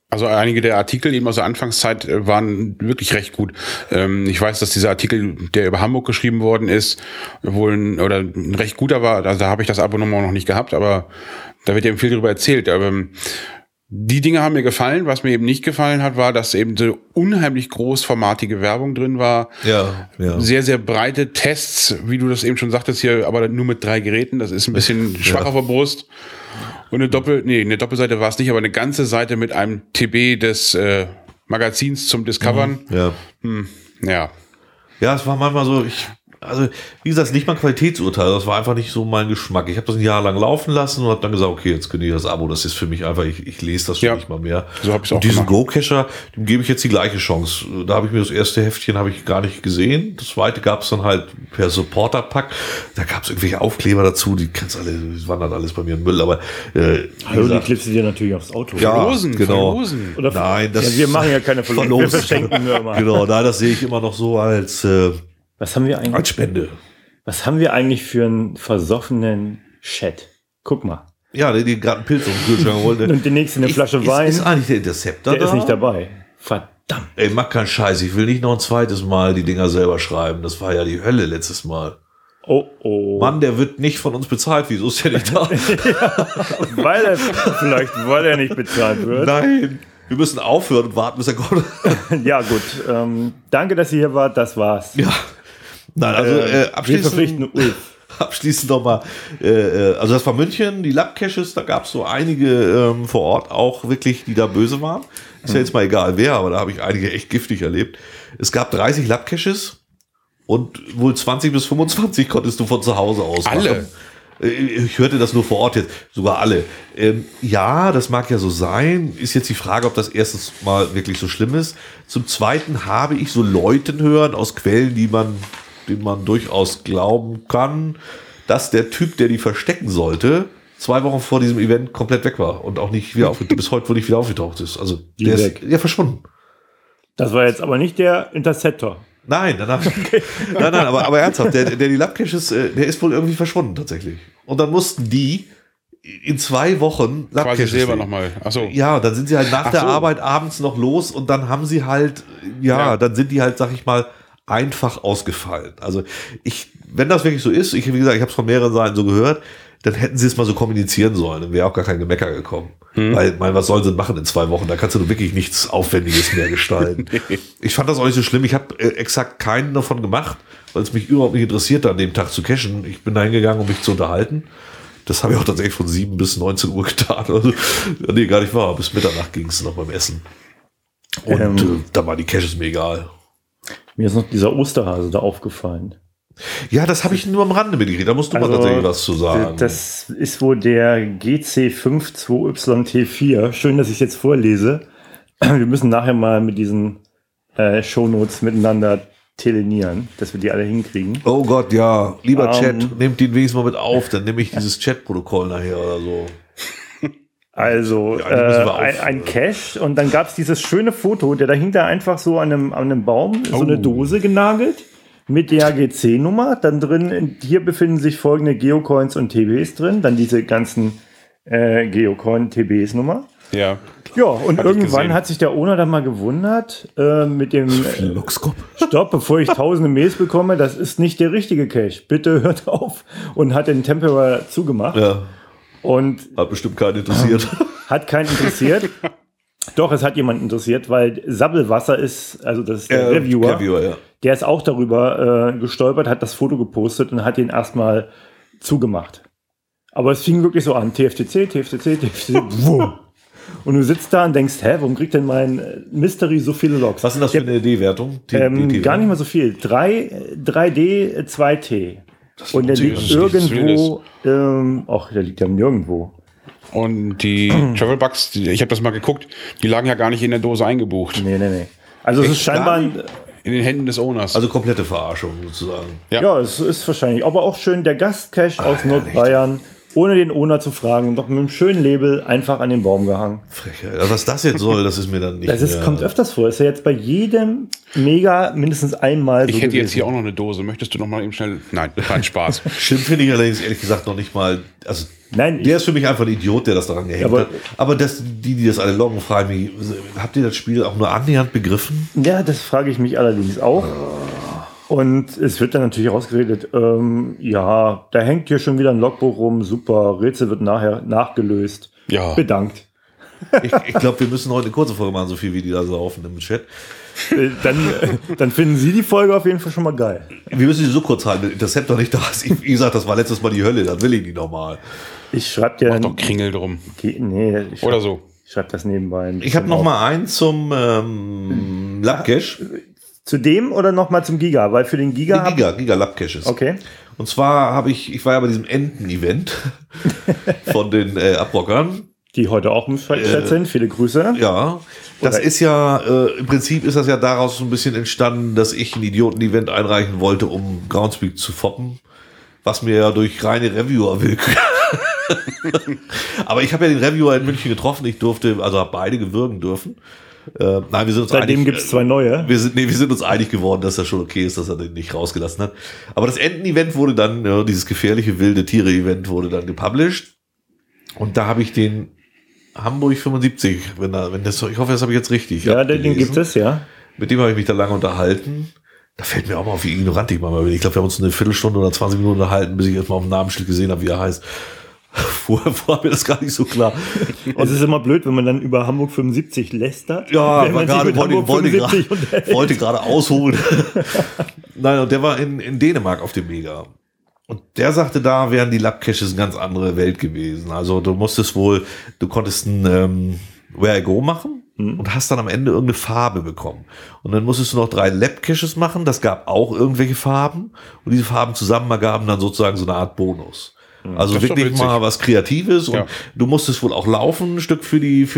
Also einige der Artikel eben aus der Anfangszeit waren wirklich recht gut. Ich weiß, dass dieser Artikel, der über Hamburg geschrieben worden ist, wohl ein recht guter war. Also da habe ich das Abonnement noch nicht gehabt, aber da wird eben viel darüber erzählt. Die Dinge haben mir gefallen. Was mir eben nicht gefallen hat, war, dass eben so unheimlich großformatige Werbung drin war. Ja. Sehr, sehr breite Tests, wie du das eben schon sagtest hier, aber nur mit 3 Geräten. Das ist ein bisschen schwach auf der Brust. Und eine Doppelseite war es nicht, aber eine ganze Seite mit einem TB des Magazins zum Discovern. Ja. Ja. Ja, es war manchmal so, also wie gesagt, nicht mal ein Qualitätsurteil, das war einfach nicht so mein Geschmack. Ich habe das ein Jahr lang laufen lassen und habe dann gesagt, okay, jetzt kündige ich das Abo, das ist für mich einfach, ich lese das schon nicht mal mehr. So habe ich auch diesen gemacht. Go-Cacher, dem gebe ich jetzt die gleiche Chance. Da habe ich mir das erste Heftchen habe ich gar nicht gesehen. Das zweite gab es dann halt per Supporter-Pack. Da gab es irgendwelche Aufkleber dazu, die wandern alles bei mir in den Müll, aber Hallo, die klebst du dir natürlich aufs Auto. ja, Verlosen, genau. verlosen. Oder Nein, das wir machen ja keine Verlosung, wir verschenken nur immer. Genau, nein, das sehe ich immer noch so als Was haben wir eigentlich? als Spende. Was haben wir eigentlich für einen versoffenen Chat? Guck mal. Ja, die gerade einen Pilz auf den Kühlschrank wollte. Und die nächste eine Flasche Wein. Ist eigentlich der Interceptor Der da? ist nicht dabei. Verdammt. Ey, mach keinen Scheiß. Ich will nicht noch ein zweites Mal die Dinger selber schreiben. Das war ja die Hölle letztes Mal. Oh. Mann, der wird nicht von uns bezahlt. Wieso ist der nicht da? Weil er nicht bezahlt wird. Nein. Wir müssen aufhören und warten, bis er kommt. Ja, gut. Danke, dass ihr hier wart. Das war's. Ja. Nein, also wir verpflichten Ulf. abschließend nochmal, also das war München, die Lab-Caches, da gab es so einige vor Ort auch wirklich, die da böse waren. Ist ja jetzt mal egal wer, aber da habe ich einige echt giftig erlebt. Es gab 30 Lab-Caches und wohl 20 bis 25 konntest du von zu Hause aus machen. Alle? Ich hörte das nur vor Ort jetzt, sogar alle. Ja, das mag ja so sein. Ist jetzt die Frage, ob das erstens mal wirklich so schlimm ist. Zum Zweiten habe ich so Leuten hören aus Quellen, denen man durchaus glauben kann, dass der Typ, der die verstecken sollte, 2 Wochen vor diesem Event komplett weg war und auch nicht wieder bis heute nicht wieder aufgetaucht ist. Also der ist ja verschwunden. Das war jetzt aber nicht der Interceptor. Nein, aber ernsthaft, der die Lab-Caches, der ist wohl irgendwie verschwunden tatsächlich. Und dann mussten die in 2 Wochen Quasi Lab-Caches selber legen. nochmal. Achso. Ja, dann sind sie halt nach der so. Arbeit abends noch los und dann haben sie halt, dann sind die halt, sag ich mal, einfach ausgefallen. Also wenn das wirklich so ist, wie gesagt, ich habe es von mehreren Seiten so gehört, dann hätten sie es mal so kommunizieren sollen, dann wäre auch gar kein Gemecker gekommen. Weil, was sollen sie machen in 2 Wochen? Da kannst du wirklich nichts Aufwendiges mehr gestalten. Ich fand das auch nicht so schlimm. Ich habe exakt keinen davon gemacht, weil es mich überhaupt nicht interessiert, an dem Tag zu cachen. Ich bin da hingegangen, um mich zu unterhalten. Das habe ich auch tatsächlich von 7 bis 19 Uhr getan. Also, nee, gar nicht wahr. Bis Mitternacht ging es noch beim Essen. Und da waren die Caches mir egal. Mir ist noch dieser Osterhase da aufgefallen. Ja, das habe ich nur am Rande mitgekriegt. Da musst du mal tatsächlich was zu sagen. Das ist wohl der GC52YT4. Schön, dass ich es jetzt vorlese. Wir müssen nachher mal mit diesen Shownotes miteinander telenieren, dass wir die alle hinkriegen. Oh Gott, ja. Lieber Chat, nehmt den wenigstens mal mit auf, dann nehme ich dieses Chat-Protokoll nachher oder so. Also ein Cache und dann gab es dieses schöne Foto, der dahinter einfach so an einem Baum so eine Dose genagelt mit der GC-Nummer. Dann drin, hier befinden sich folgende Geocoins und TBs drin, dann diese ganzen Geocoin-TBs-Nummer. Ja. Ja, und irgendwann gesehen. hat sich der Owner dann mal gewundert mit dem Stopp, bevor ich tausende Mails bekomme, das ist nicht der richtige Cache. Bitte hört auf. Und hat den Temporary zugemacht. Ja. Und Hat bestimmt keinen interessiert. hat keinen interessiert. Doch, es hat jemanden interessiert, weil Sabbelwasser ist, also das ist der Reviewer, ja. der ist auch darüber gestolpert, hat das Foto gepostet und hat ihn erstmal zugemacht. Aber es fing wirklich so an, TFTC, wumm. Und du sitzt da und denkst, warum kriegt denn mein Mystery so viele Logs? Was ist das für eine D-Wertung? Gar nicht mal so viel. 3D, 2T. Und der liegt irgendwo, der liegt ja nirgendwo. Und die Travelbugs, ich habe das mal geguckt, die lagen ja gar nicht in der Dose eingebucht. Nee. Also es ist scheinbar In den Händen des Owners. Also komplette Verarschung sozusagen. ja, es ist wahrscheinlich. Aber auch schön der Gastcache aus Nordbayern ohne den Owner zu fragen, doch mit einem schönen Label einfach an den Baum gehangen. Frechheit. Also was das jetzt soll, das ist mir dann nicht mehr. Kommt öfters vor. Ist ja jetzt bei jedem Mega mindestens einmal Ich so hätte gewesen. jetzt hier auch noch eine Dose. Möchtest du noch mal eben schnell? Nein, kein Spaß. Schlimm finde ich allerdings ehrlich gesagt noch nicht mal. Also Nein, der ist für mich einfach ein Idiot, der das daran gehängt Aber- hat. Aber die das alle loggen, fragen mich, habt ihr das Spiel auch nur annähernd begriffen? Ja, das frage ich mich allerdings auch. Und es wird dann natürlich rausgeredet, ja, da hängt hier schon wieder ein Logbuch rum, super, Rätsel wird nachher nachgelöst. Ja. Bedankt. Ich glaube, wir müssen heute eine kurze Folge machen, so viel wie die da saufen im Chat. Dann finden Sie die Folge auf jeden Fall schon mal geil. Wir müssen sie so kurz halten, wenn Interceptor nicht da ist. Wie gesagt, das war letztes Mal die Hölle, das will ich nicht nochmal. Ich schreibe dir Mach doch Kringel drum. Nee, ich Oder so. Ich schreibe das nebenbei. Ich habe noch mal einen zum Labcache. Zu dem oder noch mal zum Giga? Weil für den Giga... Giga Labcaches. Okay. Und zwar ich war ja bei diesem Enten-Event von den Abrockern. Die heute auch im Chat sind. Viele Grüße. Ja, das ist ja, im Prinzip ist das ja daraus so ein bisschen entstanden, dass ich ein Idioten-Event einreichen wollte, um Groundspeak zu foppen, was mir ja durch reine Reviewer-Willkür. Aber ich habe ja den Reviewer in München getroffen, ich durfte, also habe beide gewürgen dürfen. Nein, wir sind uns Seitdem einig. gibt es 2 neue. Wir sind uns einig geworden, dass das schon okay ist, dass er den nicht rausgelassen hat. Aber das Enten-Event wurde dann, dieses gefährliche wilde Tiere-Event wurde dann gepublished. Und da habe ich den Hamburg 75, ich hoffe, das habe ich jetzt richtig. Ja, den abgelesen. gibt es, ja. Mit dem habe ich mich da lange unterhalten. Da fällt mir auch mal auf, wie ignorant ich mal bin. Ich glaube, wir haben uns eine Viertelstunde oder 20 Minuten unterhalten, bis ich erstmal auf dem Namensschild gesehen habe, wie er heißt. Vorher war mir das gar nicht so klar. Und es ist immer blöd, wenn man dann über Hamburg 75 lästert. Ja, wenn war man sich gerade, mit Hamburg 75 unterhält. wollte gerade ausholen. Nein, und der war in Dänemark auf dem Mega. Und der sagte, da wären die Labcaches eine ganz andere Welt gewesen. Also du konntest ein Where I Go machen und hast dann am Ende irgendeine Farbe bekommen. Und dann musstest du noch 3 Labcaches machen, das gab auch irgendwelche Farben. Und diese Farben zusammen ergaben dann sozusagen so eine Art Bonus. Also Das ist doch wirklich witzig. mal was Kreatives. Und Ja. du musstest wohl auch laufen, ein Stück für die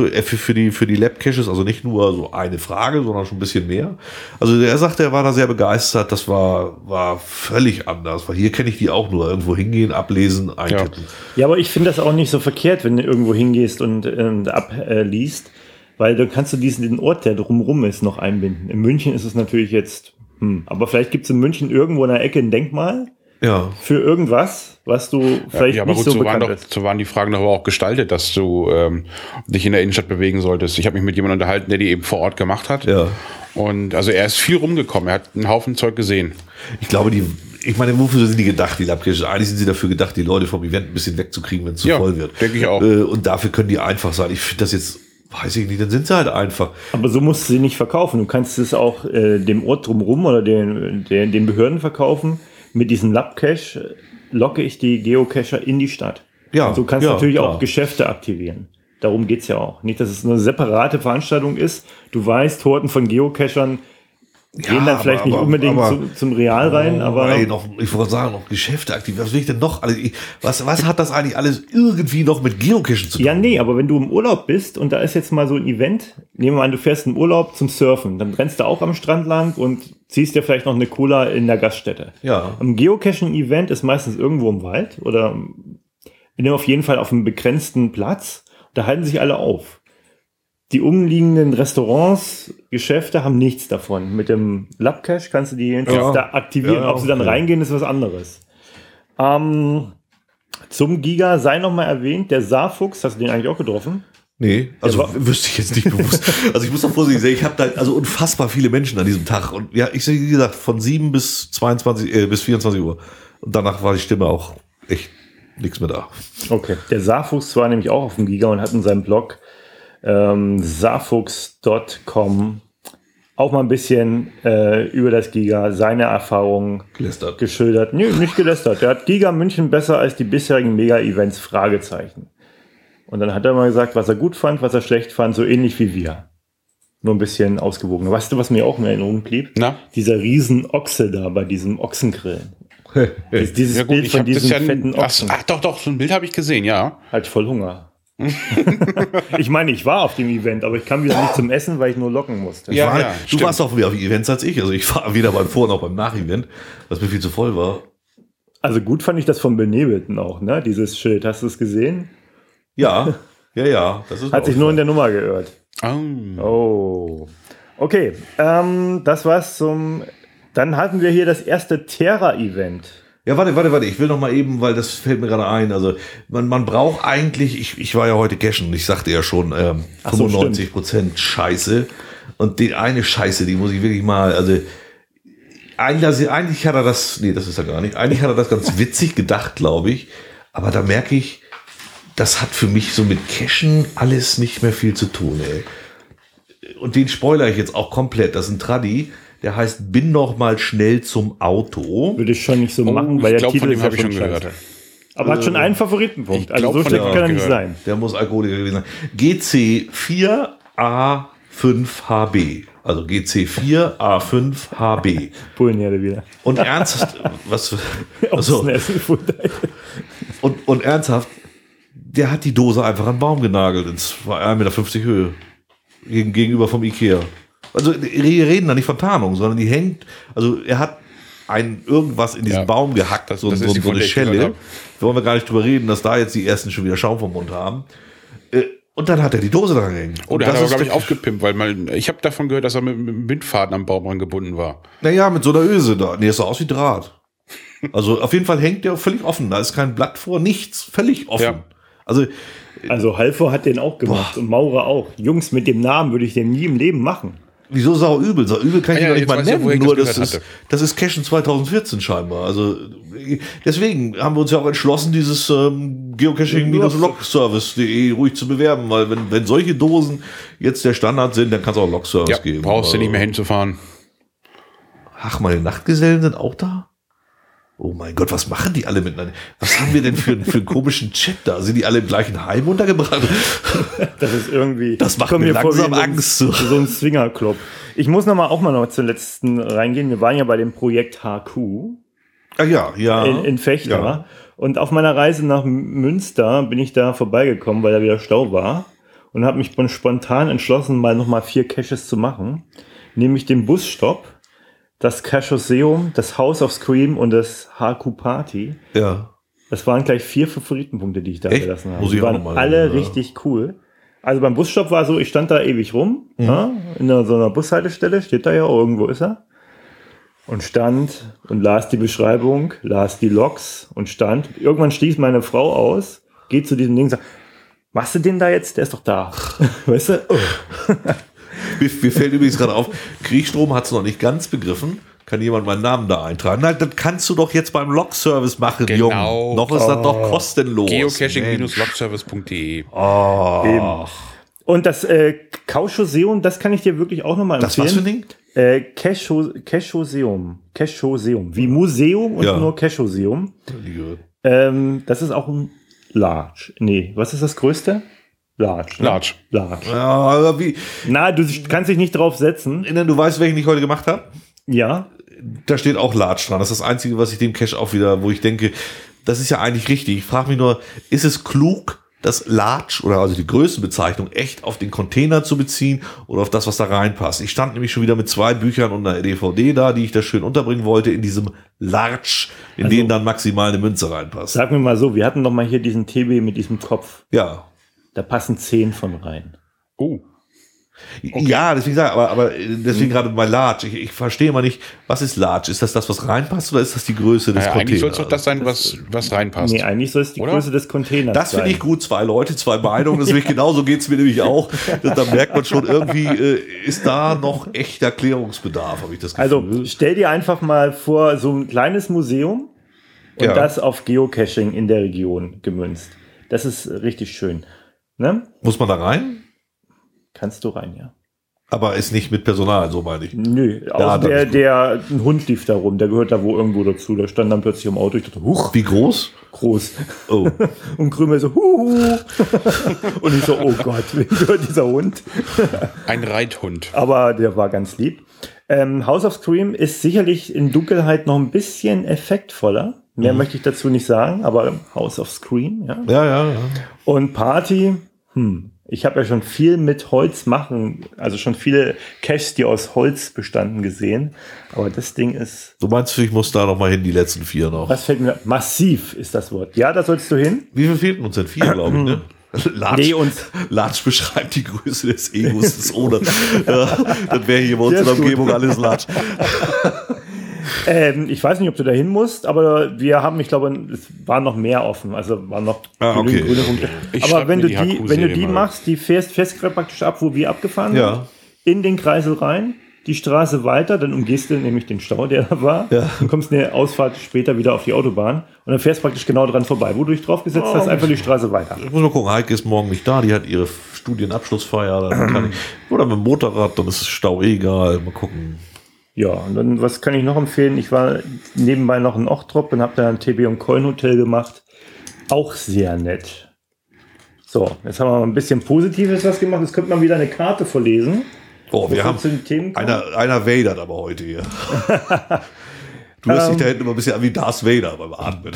Labcaches, also nicht nur so eine Frage, sondern schon ein bisschen mehr. Also er sagte, er war da sehr begeistert, das war völlig anders, weil hier kenne ich die auch nur irgendwo hingehen, ablesen, eintippen. Ja, aber ich finde das auch nicht so verkehrt, wenn du irgendwo hingehst und abliest, weil dann kannst du den Ort, der drumherum ist, noch einbinden. In München ist es natürlich jetzt, aber vielleicht gibt es in München irgendwo in der Ecke ein Denkmal Ja. für irgendwas, was du vielleicht Ja, aber nicht gut, so bekannt ist. so waren die Fragen doch aber auch gestaltet, dass du dich in der Innenstadt bewegen solltest. Ich habe mich mit jemandem unterhalten, der die eben vor Ort gemacht hat. Ja. Und also er ist viel rumgekommen, er hat einen Haufen Zeug gesehen. Ich glaube, ich meine, wofür sind die gedacht, die Labcaches? Eigentlich sind sie dafür gedacht, die Leute vom Event ein bisschen wegzukriegen, wenn es zu Ja, voll wird. denke ich auch. Und dafür können die einfach sein. Ich finde das jetzt, weiß ich nicht, dann sind sie halt einfach. Aber so musst du sie nicht verkaufen. Du kannst es auch dem Ort drumherum oder den Behörden verkaufen. Mit diesem Labcache locke ich die Geocacher in die Stadt. Ja, Und so kannst ja, du natürlich klar. auch Geschäfte aktivieren. Darum geht's ja auch. Nicht, dass es eine separate Veranstaltung ist. Du weißt, Horten von Geocachern gehen dann vielleicht nicht unbedingt zum Real rein, aber ich wollte sagen, noch Geschäfte aktiv. Was will ich denn noch? Was hat das eigentlich alles irgendwie noch mit Geocachen zu tun? ja, nee, aber wenn du im Urlaub bist und da ist jetzt mal so ein Event, nehmen wir an, du fährst im Urlaub zum Surfen, dann rennst du auch am Strand lang und ziehst dir vielleicht noch eine Cola in der Gaststätte. Ja. Ein Geocaching-Event ist meistens irgendwo im Wald oder wir nehmen auf jeden Fall auf einem begrenzten Platz. Da halten sich alle auf. Die umliegenden Restaurants, Geschäfte haben nichts davon. Mit dem Labcache kannst du die jedenfalls da aktivieren. Ja, Ob sie dann okay. reingehen, ist was anderes. Zum Giga sei noch mal erwähnt, der Saarfuchs, hast du den eigentlich auch getroffen? Nee, also Der war- wüsste ich jetzt nicht bewusst. Also ich muss doch vorsichtig sagen, ich habe da also unfassbar viele Menschen an diesem Tag. Und ja, ich sehe, wie gesagt, von 7 bis 24 Uhr. Und danach war die Stimme auch echt nichts mehr da. Okay. Der Saarfuchs war nämlich auch auf dem Giga und hat in seinem Blog saarfuchs.com auch mal ein bisschen über das Giga, seine Erfahrungen Gelästert. geschildert. Nee, nicht gelästert. Der hat Giga München besser als die bisherigen Mega-Events, Fragezeichen. Und dann hat er mal gesagt, was er gut fand, was er schlecht fand, so ähnlich wie wir. Nur ein bisschen ausgewogen. Weißt du, was mir auch in Erinnerung blieb? Na? Dieser riesen Ochse da bei diesem Ochsengrillen. Dieses Ja gut, Bild ich von habe das diesem ja... fetten Ach, Ochsen. doch, so ein Bild habe ich gesehen, ja. Halt voll Hunger. Ich meine, ich war auf dem Event, aber ich kam wieder nicht zum Essen, weil ich nur locken musste. Ja. Du stimmt. warst auch mehr auf Events als ich. Also ich war weder beim Vor- noch beim Nach-Event, was mir viel zu voll war. Also gut fand ich das von Benebelten auch, ne? Dieses Schild, hast du es gesehen? Ja. Das ist Hat sich nur in der Nummer geirrt. Oh. Oh. Okay, das war's zum... Dann hatten wir hier das erste Terra-Event. Ja, warte. Ich will noch mal eben, weil das fällt mir gerade ein. Also man braucht eigentlich, ich war ja heute cashen und ich sagte ja schon, 95% Scheiße. Und die eine Scheiße, die muss ich wirklich mal, also eigentlich hat er das, nee, das ist er gar nicht. Eigentlich hat er das ganz witzig gedacht, glaube ich. Aber da merke ich, das hat für mich so mit Cashen alles nicht mehr viel zu tun, ey. Und den spoilere ich jetzt auch komplett. Das ist ein Traddy, der heißt Bin noch mal schnell zum Auto. Würde ich schon nicht so machen, weil ich der glaube, Titel von dem ist habe ich ja schon gehört. Aber hat schon einen Favoritenpunkt. Ich Also glaub, so von schlecht dem kann er hab ich nicht gehört. sein. Der muss Alkoholiker gewesen sein. GC4A5HB. Also GC4A5HB. Bullenherde wieder. Und ernsthaft, was? Also, und ernsthaft, der hat die Dose einfach an den Baum genagelt. Es war 1,50 Meter Höhe. Gegenüber vom Ikea. Also, wir reden da nicht von Tarnung, sondern die hängt, also er hat irgendwas in diesen Baum gehackt, das so ist die, eine von der ich Schelle. gehört Da wollen wir gar nicht drüber reden, dass da jetzt die ersten schon wieder Schaum vom Mund haben. Und dann hat er die Dose dran gehängt. Oh, der hat aber, glaube ich, aufgepimpt, weil ich habe davon gehört, dass er mit einem Windfaden am Baum angebunden war. Naja, mit so einer Öse da. Nee, das sah aus wie Draht. Also auf jeden Fall hängt der völlig offen. Da ist kein Blatt vor, nichts. Völlig offen. Ja. Also Halvor hat den auch gemacht und Maurer auch. Jungs, mit dem Namen würde ich den nie im Leben machen. Wieso sauübel? Sauübel kann ich noch nicht mal nennen. Ja, Nur das ist Cashen 2014 scheinbar. Also deswegen haben wir uns ja auch entschlossen, dieses Geocaching-Logservice.de ruhig zu bewerben, weil wenn solche Dosen jetzt der Standard sind, dann kann es auch Logservice geben. Brauchst du nicht mehr hinzufahren. Ach, meine Nachtgesellen sind auch da? Oh mein Gott, was machen die alle miteinander? Was haben wir denn für einen komischen Chat da? Sind die alle im gleichen Heim untergebracht? Das ist irgendwie... Das macht mir langsam Angst. So ein Swingerclub. Ich muss auch mal noch zur letzten reingehen. Wir waren ja bei dem Projekt HQ. Ah ja. In Fechter. Ja. Und auf meiner Reise nach Münster bin ich da vorbeigekommen, weil da wieder Stau war. Und habe mich spontan entschlossen, mal nochmal 4 Caches zu machen. Nämlich den Busstopp, das Cachoseum, das House of Scream und das HQ Party. Ja. Das waren gleich 4 Favoritenpunkte, die ich da gelassen habe. Muss ich Die auch waren noch mal alle nehmen, ja. richtig cool. Also beim Busstopp war so, ich stand da ewig rum, ja, in so einer Bushaltestelle, steht da ja, irgendwo ist er. Und stand und las die Beschreibung, las die Logs und stand. Irgendwann stieß meine Frau aus, geht zu diesem Ding und sagt, machst du den da jetzt? Der ist doch da. Weißt du? Oh. Mir fällt übrigens gerade auf, Kriegstrom hat es noch nicht ganz begriffen. Kann jemand meinen Namen da eintragen? Nein, das kannst du doch jetzt beim Log-Service machen, Genau. Junge. Noch ist das doch kostenlos. Geocaching-logservice.de. Eben. Und das Cachoseum, das kann ich dir wirklich auch nochmal empfehlen. Das was für ein Ding? Cachoseum. Wie Museum und nur Cachoseum. Das ist auch ein Large. Nee, was ist das größte? Large. Large. Ja, aber wie? Na, du kannst dich nicht drauf setzen. Du weißt, welchen ich heute gemacht habe? Ja. Da steht auch Large dran. Das ist das Einzige, was ich dem Cache auch wieder, wo ich denke, das ist ja eigentlich richtig. Ich frage mich nur, ist es klug, das Large oder also die Größenbezeichnung echt auf den Container zu beziehen oder auf das, was da reinpasst? Ich stand nämlich schon wieder mit 2 Büchern und einer DVD da, die ich da schön unterbringen wollte, in diesem Large, in den dann maximal eine Münze reinpasst. Sag mir mal so, wir hatten doch mal hier diesen TB mit diesem Kopf. Ja. Da passen 10 von rein. Oh. Okay. Ja, deswegen aber deswegen gerade bei Large. Ich verstehe immer nicht, was ist Large? Ist das, was reinpasst oder ist das die Größe des Containers? Eigentlich soll es doch das sein, was reinpasst. Nee, eigentlich soll es die Größe des Containers sein. Das finde ich gut. 2 Leute, 2 Meinungen. Deswegen genauso geht es mir nämlich auch. Da merkt man schon, irgendwie ist da noch echt Erklärungsbedarf, habe ich das Gefühl. Also stell dir einfach mal vor, so ein kleines Museum und das auf Geocaching in der Region gemünzt. Das ist richtig schön. Ne? Muss man da rein? Kannst du rein, ja. Aber ist nicht mit Personal, so meine ich. Nö, außer ein Hund lief da rum, der gehört da wo irgendwo dazu. Der stand dann plötzlich im Auto, ich dachte, huch. Wie groß? Groß. Oh. Und Krümel so, huhu. Und ich so, oh Gott, wem gehört dieser Hund? Ein Reithund. Aber der war ganz lieb. House of Scream ist sicherlich in Dunkelheit noch ein bisschen effektvoller. Mehr möchte ich dazu nicht sagen, aber House of Scream, ja. Ja. Und Party, Ich habe ja schon viel mit Holz machen, also schon viele Caches, die aus Holz bestanden, gesehen. Aber das Ding ist... Du meinst, ich muss da noch mal hin, die letzten 4 noch. Was fällt mir... Massiv ist das Wort. Ja, da sollst du hin. Wie viel fehlten uns denn? 4, glaube ich, ne? Latsch beschreibt die Größe des Egos des Ohne. Dann wäre hier bei uns in der Umgebung alles Latsch. Ich weiß nicht, ob du da hin musst, aber wir haben, ich glaube, es waren noch mehr offen. Also waren noch okay. grüne Punkte. Aber wenn du die machst, die fährst praktisch ab, wo wir abgefahren sind, in den Kreisel rein, die Straße weiter, dann umgehst du nämlich den Stau, der da war, und kommst eine Ausfahrt später wieder auf die Autobahn und dann fährst praktisch genau dran vorbei. Wo du dich drauf gesetzt hast, einfach die Straße weiter. Ich muss mal gucken, Heike ist morgen nicht da, die hat ihre Studienabschlussfeier, dann kann ich, oder mit dem Motorrad, dann ist es Stau egal, mal gucken. Ja, und dann, was kann ich noch empfehlen? Ich war nebenbei noch in Ochtrop und habe da ein TB und Coin Hotel gemacht. Auch sehr nett. So, jetzt haben wir mal ein bisschen Positives was gemacht. Jetzt könnte man wieder eine Karte vorlesen. Oh, wir haben einer wadert aber heute hier. Du hörst dich da hinten immer ein bisschen an wie Darth Vader beim Atmen.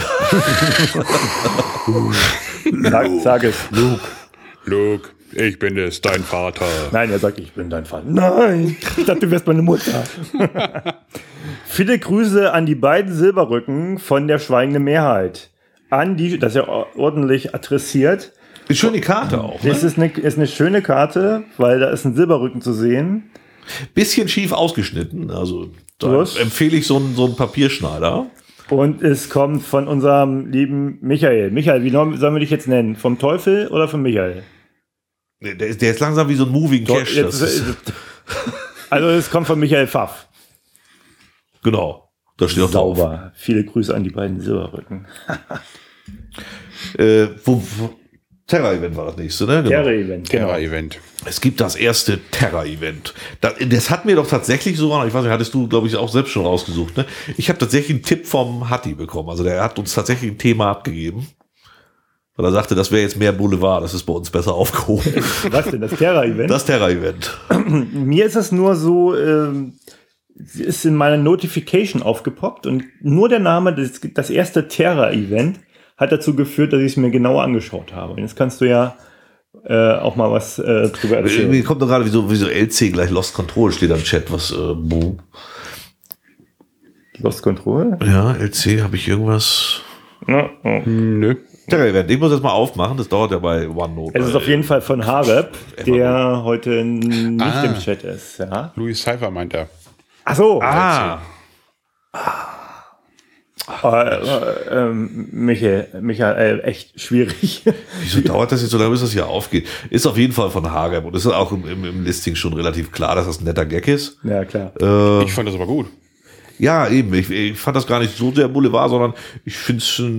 Sag es, Luke, ich bin es, dein Vater. Nein, er sagt, ich bin dein Vater. Nein, ich dachte, du wärst meine Mutter. Viele Grüße an die beiden Silberrücken von der Schweigende Mehrheit. Das ist ja ordentlich adressiert. Ist schön die Karte auch. Ne? Das ist eine schöne Karte, weil da ist ein Silberrücken zu sehen. Bisschen schief ausgeschnitten. Also da empfehle ich so einen Papierschneider. Und es kommt von unserem lieben Michael. Michael, wie sollen wir dich jetzt nennen? Vom Teufel oder von Michael? Der ist langsam wie so ein Moving Cash. Also es kommt von Michael Pfaff. Genau. Da steht auch sauber. Drauf. Viele Grüße an die beiden Silberrücken. Terra-Event war das nächste, ne? Genau. Terra-Event. Es gibt das erste Terra-Event. Das hat mir doch tatsächlich sogar, ich weiß nicht, hattest du, glaube ich, auch selbst schon rausgesucht, ne? Ich habe tatsächlich einen Tipp vom Hatti bekommen. Also der hat uns tatsächlich ein Thema abgegeben. Weil er sagte, das wäre jetzt mehr Boulevard, das ist bei uns besser aufgehoben. Was denn, das Terra-Event? Das Terra-Event. Mir ist es nur so, ist in meiner Notification aufgepoppt und nur der Name, das erste Terra-Event, hat dazu geführt, dass ich es mir genauer angeschaut habe. Und jetzt kannst du ja auch mal was drüber erzählen. Mir kommt doch gerade wie so LC gleich Lost Control steht am Chat, was Lost Control? Ja, LC, habe ich irgendwas? Nö. Terra-Event, ich muss das mal aufmachen, das dauert ja bei OneNote. Es ist auf jeden Fall von Harep, der heute nicht im Chat ist. Ja? Louis Cypher meint er. Ach so. Michael, echt schwierig. Wieso dauert das jetzt so lange, bis das hier aufgeht? Ist auf jeden Fall von Harep und ist auch im Listing schon relativ klar, dass das ein netter Gag ist. Ja, klar. Ich fand das aber gut. Ja, eben. Ich fand das gar nicht so sehr Boulevard, sondern ich finde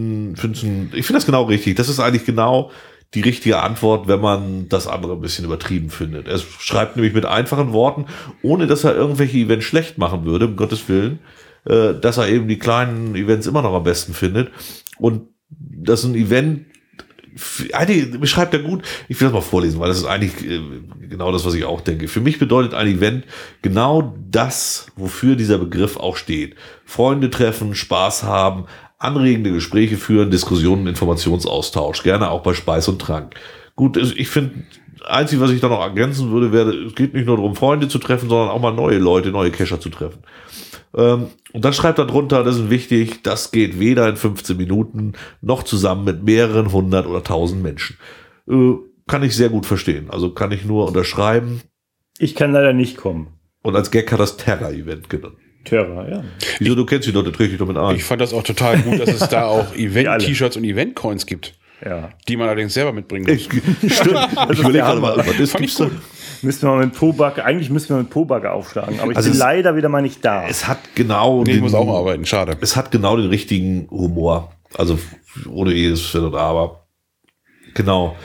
das genau richtig. Das ist eigentlich genau die richtige Antwort, wenn man das andere ein bisschen übertrieben findet. Er schreibt nämlich mit einfachen Worten, ohne dass er irgendwelche Events schlecht machen würde, um Gottes Willen, dass er eben die kleinen Events immer noch am besten findet. Und das ist ein Event, eigentlich beschreibt er gut, ich will das mal vorlesen, weil das ist eigentlich genau das, was ich auch denke. Für mich bedeutet ein Event genau das, wofür dieser Begriff auch steht. Freunde treffen, Spaß haben, anregende Gespräche führen, Diskussionen, Informationsaustausch, gerne auch bei Speis und Trank. Gut, ich finde, einzig, was ich da noch ergänzen würde, wäre, es geht nicht nur darum, Freunde zu treffen, sondern auch mal neue Leute, neue Cacher zu treffen. Und dann schreibt er drunter, das ist wichtig, das geht weder in 15 Minuten noch zusammen mit mehreren 100 oder 1000 Menschen. Kann ich sehr gut verstehen. Also kann ich nur unterschreiben. Ich kann leider nicht kommen. Und als Gag hat das Terra-Event genannt. Terra, ja. Wieso, du kennst die Leute, trägst dich damit ein. Ich fand das auch total gut, dass es da auch Event-T-Shirts und Event-Coins gibt. Ja. Die man allerdings selber mitbringen muss. Stimmt. Ich überlege gerade mal, was fand ich gut. Müssen wir mit Po-Bagger aufschlagen, aber ich bin leider wieder mal nicht da. Es hat genau ich muss auch arbeiten, schade. Es hat genau den richtigen Humor. Also ohne jedes Wenn und Aber. Genau.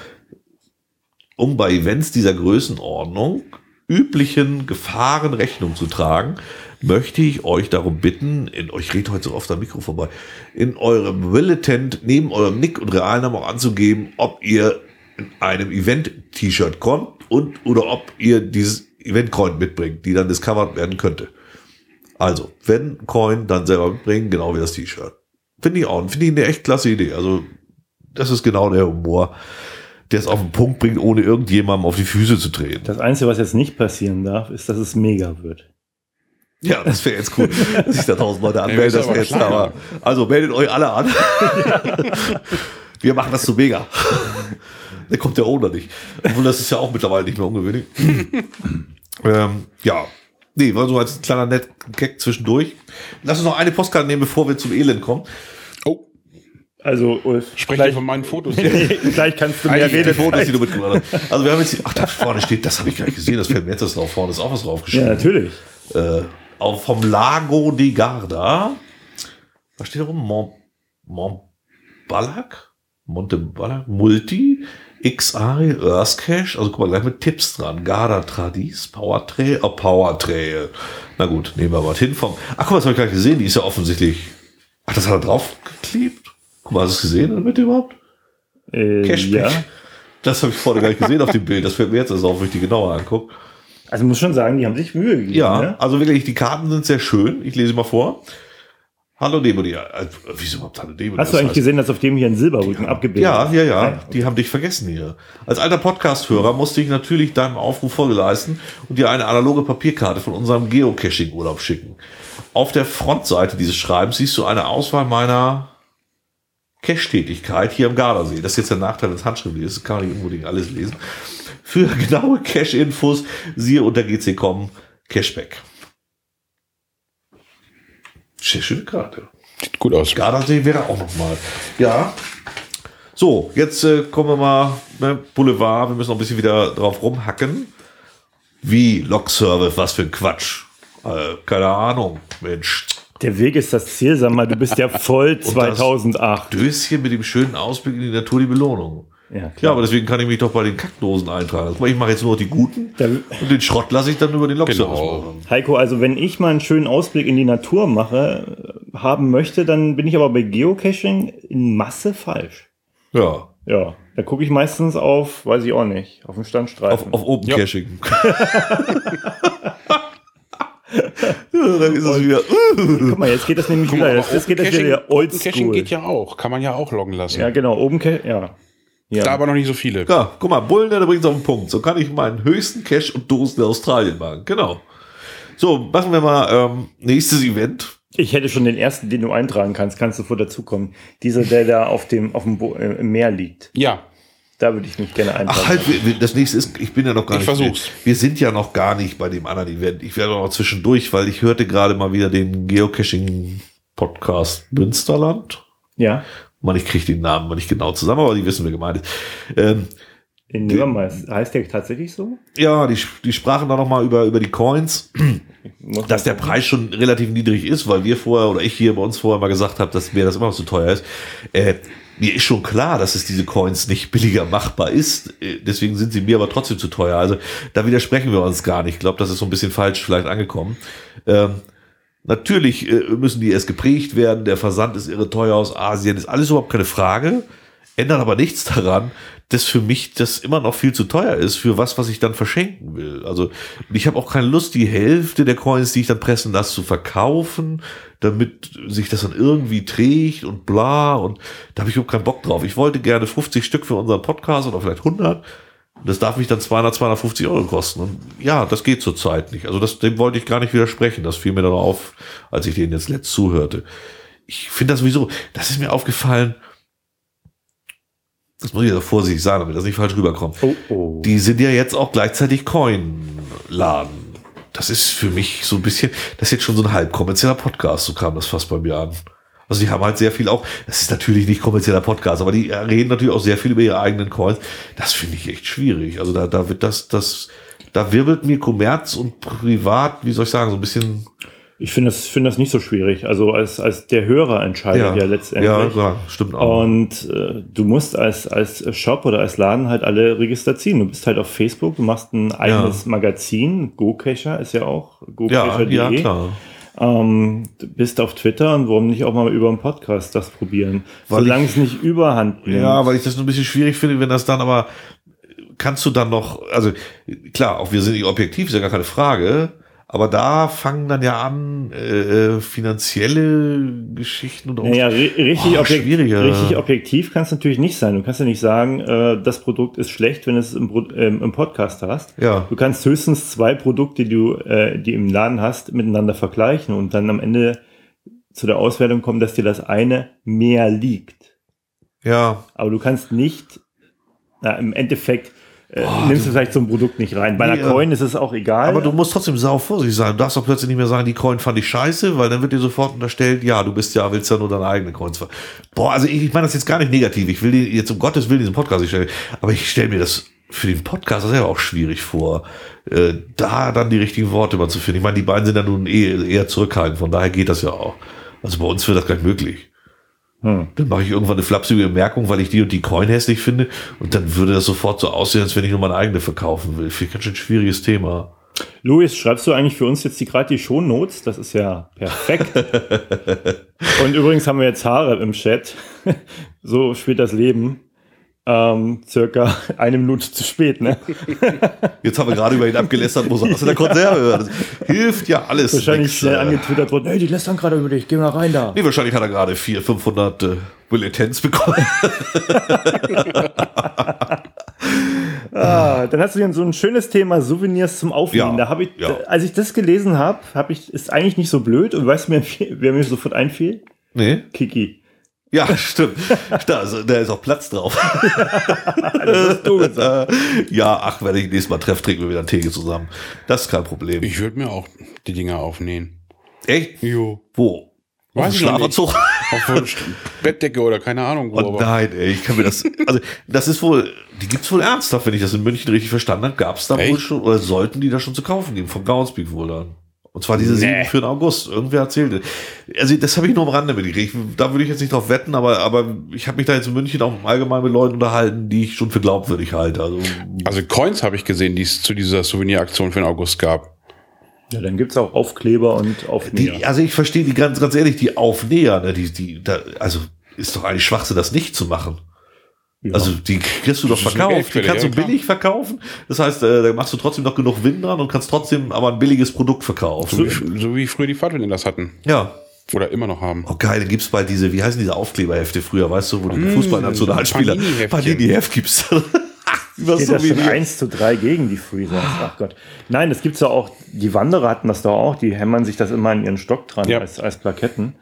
Um bei Events dieser Größenordnung üblichen Gefahren Rechnung zu tragen, möchte ich euch darum bitten, ich rede heute so oft am Mikro vorbei, in eurem Willitent neben eurem Nick und Realnamen auch anzugeben, ob ihr in einem Event-T-Shirt kommt oder ob ihr dieses Event-Coin mitbringt, die dann discovered werden könnte. Also, wenn Coin, dann selber mitbringen, genau wie das T-Shirt. Finde ich eine echt klasse Idee. Also, das ist genau der Humor. der es auf den Punkt bringt, ohne irgendjemandem auf die Füße zu treten. Das Einzige, was jetzt nicht passieren darf, ist, dass es mega wird. Ja, das wäre jetzt cool, dass sich da 1000 Leute anmelden. Das wäre jetzt aber. Also meldet euch alle an. Wir machen das zu mega. Da kommt der Owner nicht. Obwohl, das ist ja auch mittlerweile nicht mehr ungewöhnlich. Ja. Nee, war so als kleiner Gag zwischendurch. Lass uns noch eine Postkarte nehmen, bevor wir zum Elend kommen. Oh. Also, Ulf. Spreche von meinen Fotos. Gleich kannst du mehr reden. Die Fotos, die du mitgebracht hast. Also wir haben jetzt, da vorne steht, das habe ich gar nicht gesehen, das fällt mir jetzt drauf, vorne ist auch was draufgeschrieben. Ja, natürlich. Auch vom Lago di Garda. Was steht da rum? Montballac? Multi, X-Ari, Earth Cache. Also guck mal, gleich mit Tipps dran. Garda Tradis, Power Trail. Na gut, nehmen wir mal hin vom. Ach guck mal, das habe ich gar nicht gesehen. Die ist ja offensichtlich. Ach, das hat er draufgeklebt? Guck mal, hast du es gesehen damit überhaupt? Cashback. Ja. Das habe ich vorne gar nicht gesehen auf dem Bild. Das fällt mir jetzt erst auf, wenn ich die genauer angucke. Also muss schon sagen, die haben sich Mühe gegeben. Ja, ne? also wirklich, die Karten sind sehr schön. Ich lese mal vor. Hallo Demodi. Wieso überhaupt Hallo Demodi? Hast du eigentlich gesehen, dass auf dem hier ein Silberrücken abgebildet ist? Ja. Die haben dich vergessen hier. Als alter Podcast-Hörer musste ich natürlich deinem Aufruf Folge leisten und dir eine analoge Papierkarte von unserem Geocaching-Urlaub schicken. Auf der Frontseite dieses Schreibens siehst du eine Auswahl meiner Cache-Tätigkeit hier am Gardasee. Das ist jetzt der Nachteil, wenn es handschriftlich ist. Das kann man nicht unbedingt alles lesen. Für genaue Cache-Infos siehe unter gc.com Cashback. Sehr schöne Karte. Sieht gut aus. Gardasee wäre auch noch mal. Ja. So, jetzt kommen wir mal, Boulevard. Wir müssen noch ein bisschen wieder drauf rumhacken. Wie Log-Service, was für ein Quatsch. Keine Ahnung, Mensch. Der Weg ist das Ziel, sag mal, du bist ja voll 2008. Döschen mit dem schönen Ausblick in die Natur, die Belohnung. Ja, klar. Ja, aber deswegen kann ich mich doch bei den Kackdosen eintragen. Also ich mache jetzt nur noch die guten und den Schrott lasse ich dann über den Log-Service machen. Heiko, also wenn ich mal einen schönen Ausblick in die Natur haben möchte, dann bin ich aber bei Geocaching in Masse falsch. Ja. Ja, da gucke ich meistens auf, weiß ich auch nicht, auf den Standstreifen. Auf Open Caching. Ja, dann ist es wieder. Guck mal, jetzt geht das nämlich wieder. Jetzt geht das wieder oldschool. Caching geht ja auch. Kann man ja auch loggen lassen. Ja, genau. Oben ja. Da aber noch nicht so viele. Ja, guck mal, Bullen, der bringt es auf den Punkt. So kann ich meinen höchsten Cache und Dosen in Australien machen. Genau. So, machen wir mal nächstes Event. Ich hätte schon den ersten, den du eintragen kannst sofort dazukommen. Dieser, der da auf dem im Meer liegt. Ja. Da würde ich mich gerne eintragen. Ach halt, das nächste ist, ich bin ja noch gar nicht. Versuch's. Wir sind ja noch gar nicht bei dem anderen Event. Ich werde noch zwischendurch, weil ich hörte gerade mal wieder den Geocaching-Podcast Münsterland. Ja. Man, ich kriege den Namen mal nicht genau zusammen, aber die wissen, wer gemeint ist. In Nürnberg heißt der tatsächlich so? Ja, die sprachen da nochmal über die Coins, dass der Preis schon relativ niedrig ist, weil wir vorher oder ich hier bei uns vorher mal gesagt habe, dass mir das immer noch zu teuer ist. Mir ist schon klar, dass es diese Coins nicht billiger machbar ist. Deswegen sind sie mir aber trotzdem zu teuer. Also da widersprechen wir uns gar nicht. Ich glaube, das ist so ein bisschen falsch vielleicht angekommen. Natürlich müssen die erst geprägt werden. Der Versand ist irre teuer aus Asien. Ist alles überhaupt keine Frage. Ändert aber nichts daran, dass für mich das immer noch viel zu teuer ist für was ich dann verschenken will. Also ich habe auch keine Lust, die Hälfte der Coins, die ich dann pressen lasse, zu verkaufen, damit sich das dann irgendwie trägt und bla. Und da habe ich überhaupt keinen Bock drauf. Ich wollte gerne 50 Stück für unseren Podcast oder vielleicht 100. Das darf mich dann 250 Euro kosten. Und ja, das geht zurzeit nicht. Also dem wollte ich gar nicht widersprechen. Das fiel mir dann auf, als ich denen jetzt letzt zuhörte. Ich finde das sowieso, das ist mir aufgefallen, das muss ich ja vorsichtig sagen, damit das nicht falsch rüberkommt. Oh. Die sind ja jetzt auch gleichzeitig Coin-Laden. Das ist für mich so ein bisschen, das ist jetzt schon so ein halb kommerzieller Podcast, so kam das fast bei mir an. Also die haben halt sehr viel auch, das ist natürlich nicht kommerzieller Podcast, aber die reden natürlich auch sehr viel über ihre eigenen Coins. Das finde ich echt schwierig. Also da wird da wirbelt mir Kommerz und Privat, wie soll ich sagen, so ein bisschen. Ich finde das nicht so schwierig. Also als der Hörer entscheidet ja letztendlich. Ja, klar, stimmt auch. Und du musst als Shop oder als Laden halt alle Register ziehen. Du bist halt auf Facebook, du machst ein eigenes Magazin. GoCacher ist ja auch GoCacher.de. Ja, klar. Du bist auf Twitter und warum nicht auch mal über einen Podcast das probieren? Solange es nicht überhand nimmt. Ja, weil ich das nur ein bisschen schwierig finde, wenn das dann aber, kannst du dann noch, also klar, auch wir sind nicht objektiv, ist ja gar keine Frage, Aber da fangen dann ja an, finanzielle Geschichten und naja, richtig schwieriger. Objektiv kann es natürlich nicht sein. Du kannst ja nicht sagen, das Produkt ist schlecht, wenn du es im Podcast hast. Ja. Du kannst höchstens 2 Produkte, die du im Laden hast, miteinander vergleichen und dann am Ende zu der Auswertung kommen, dass dir das eine mehr liegt. Ja. Aber du kannst nicht, im Endeffekt nimmst du vielleicht so ein Produkt nicht rein. Bei einer Coin ist es auch egal. Aber du musst trotzdem sau vorsichtig sein. Du darfst doch plötzlich nicht mehr sagen, die Coin fand ich scheiße, weil dann wird dir sofort unterstellt, ja, willst ja nur deine eigene Coins. Boah, also ich meine das jetzt gar nicht negativ. Ich will jetzt um Gottes Willen diesen Podcast nicht stellen. Aber ich stelle mir das für den Podcast selber auch schwierig vor, da dann die richtigen Worte mal zu finden. Ich meine, die beiden sind ja nun eher zurückhaltend. Von daher geht das ja auch. Also bei uns wird das gleich möglich. Dann mache ich irgendwann eine flapsige Bemerkung, weil ich die und die Coin hässlich finde und dann würde das sofort so aussehen, als wenn ich nur meine eigene verkaufen will. Finde ich ganz schön schwieriges Thema. Luis, schreibst du eigentlich für uns jetzt gerade die Shownotes? Das ist ja perfekt. Und übrigens haben wir jetzt Haare im Chat. So spielt das Leben. Circa 1 Minute zu spät, ne? Jetzt haben wir gerade über ihn abgelästert, wo er aus der Konserve hört. Das hilft ja alles. Wahrscheinlich schnell angetwittert worden, hey, die lästern gerade über dich, geh mal rein da. Nee, wahrscheinlich hat er gerade 400-500 Bulletins bekommen. Dann hast du hier so ein schönes Thema, Souvenirs zum Aufnehmen. Ja, Da habe ich, als ich das gelesen habe, ist eigentlich nicht so blöd. Und weißt du, wer mir sofort einfiel? Nee. Kiki. Ja, stimmt. Da ist auch Platz drauf. Das hast du gesagt. Ja, ach, wenn ich nächstes Mal treffe, trinken wir wieder einen Tee zusammen. Das ist kein Problem. Ich würde mir auch die Dinger aufnähen. Echt? Jo. Wo? Auf dem Schlafanzug? Auf der Bettdecke oder keine Ahnung wo. Oh nein, ey, ich kann mir das, also das ist wohl, die gibt's wohl ernsthaft, wenn ich das in München richtig verstanden habe, gab's da wohl schon, oder sollten die da schon zu kaufen geben, vom Groundspeak wohl dann. Und zwar diese 7 für den August. Irgendwer erzählte. Also das habe ich nur am Rande mitgekriegt. Da würde ich jetzt nicht drauf wetten, aber ich habe mich da jetzt in München auch allgemein mit Leuten unterhalten, die ich schon für glaubwürdig halte. Also Coins habe ich gesehen, die es zu dieser Souveniraktion für den August gab. Ja, dann gibt's auch Aufkleber und Aufnäher. Also ich verstehe die ganz ehrlich, die Aufnäher, ne, also ist doch eigentlich Schwachsinn, das nicht zu machen. Ja. Also die kriegst du doch verkauft, die kannst du billig verkaufen. Das heißt, da machst du trotzdem noch genug Wind dran und kannst trotzdem aber ein billiges Produkt verkaufen. So wie früher die Pfadfinder das hatten. Ja. Oder immer noch haben. Oh geil, dann gibt's bald wie heißen diese Aufkleberhefte früher, weißt du, wo die Fußballnationalspieler Panini-Heft gibt's. Geht das schon 1:3 gegen die Freezers? Ach Gott. Nein, das gibt's ja auch, die Wanderer hatten das doch auch, die hämmern sich das immer an ihren Stock dran als Plaketten.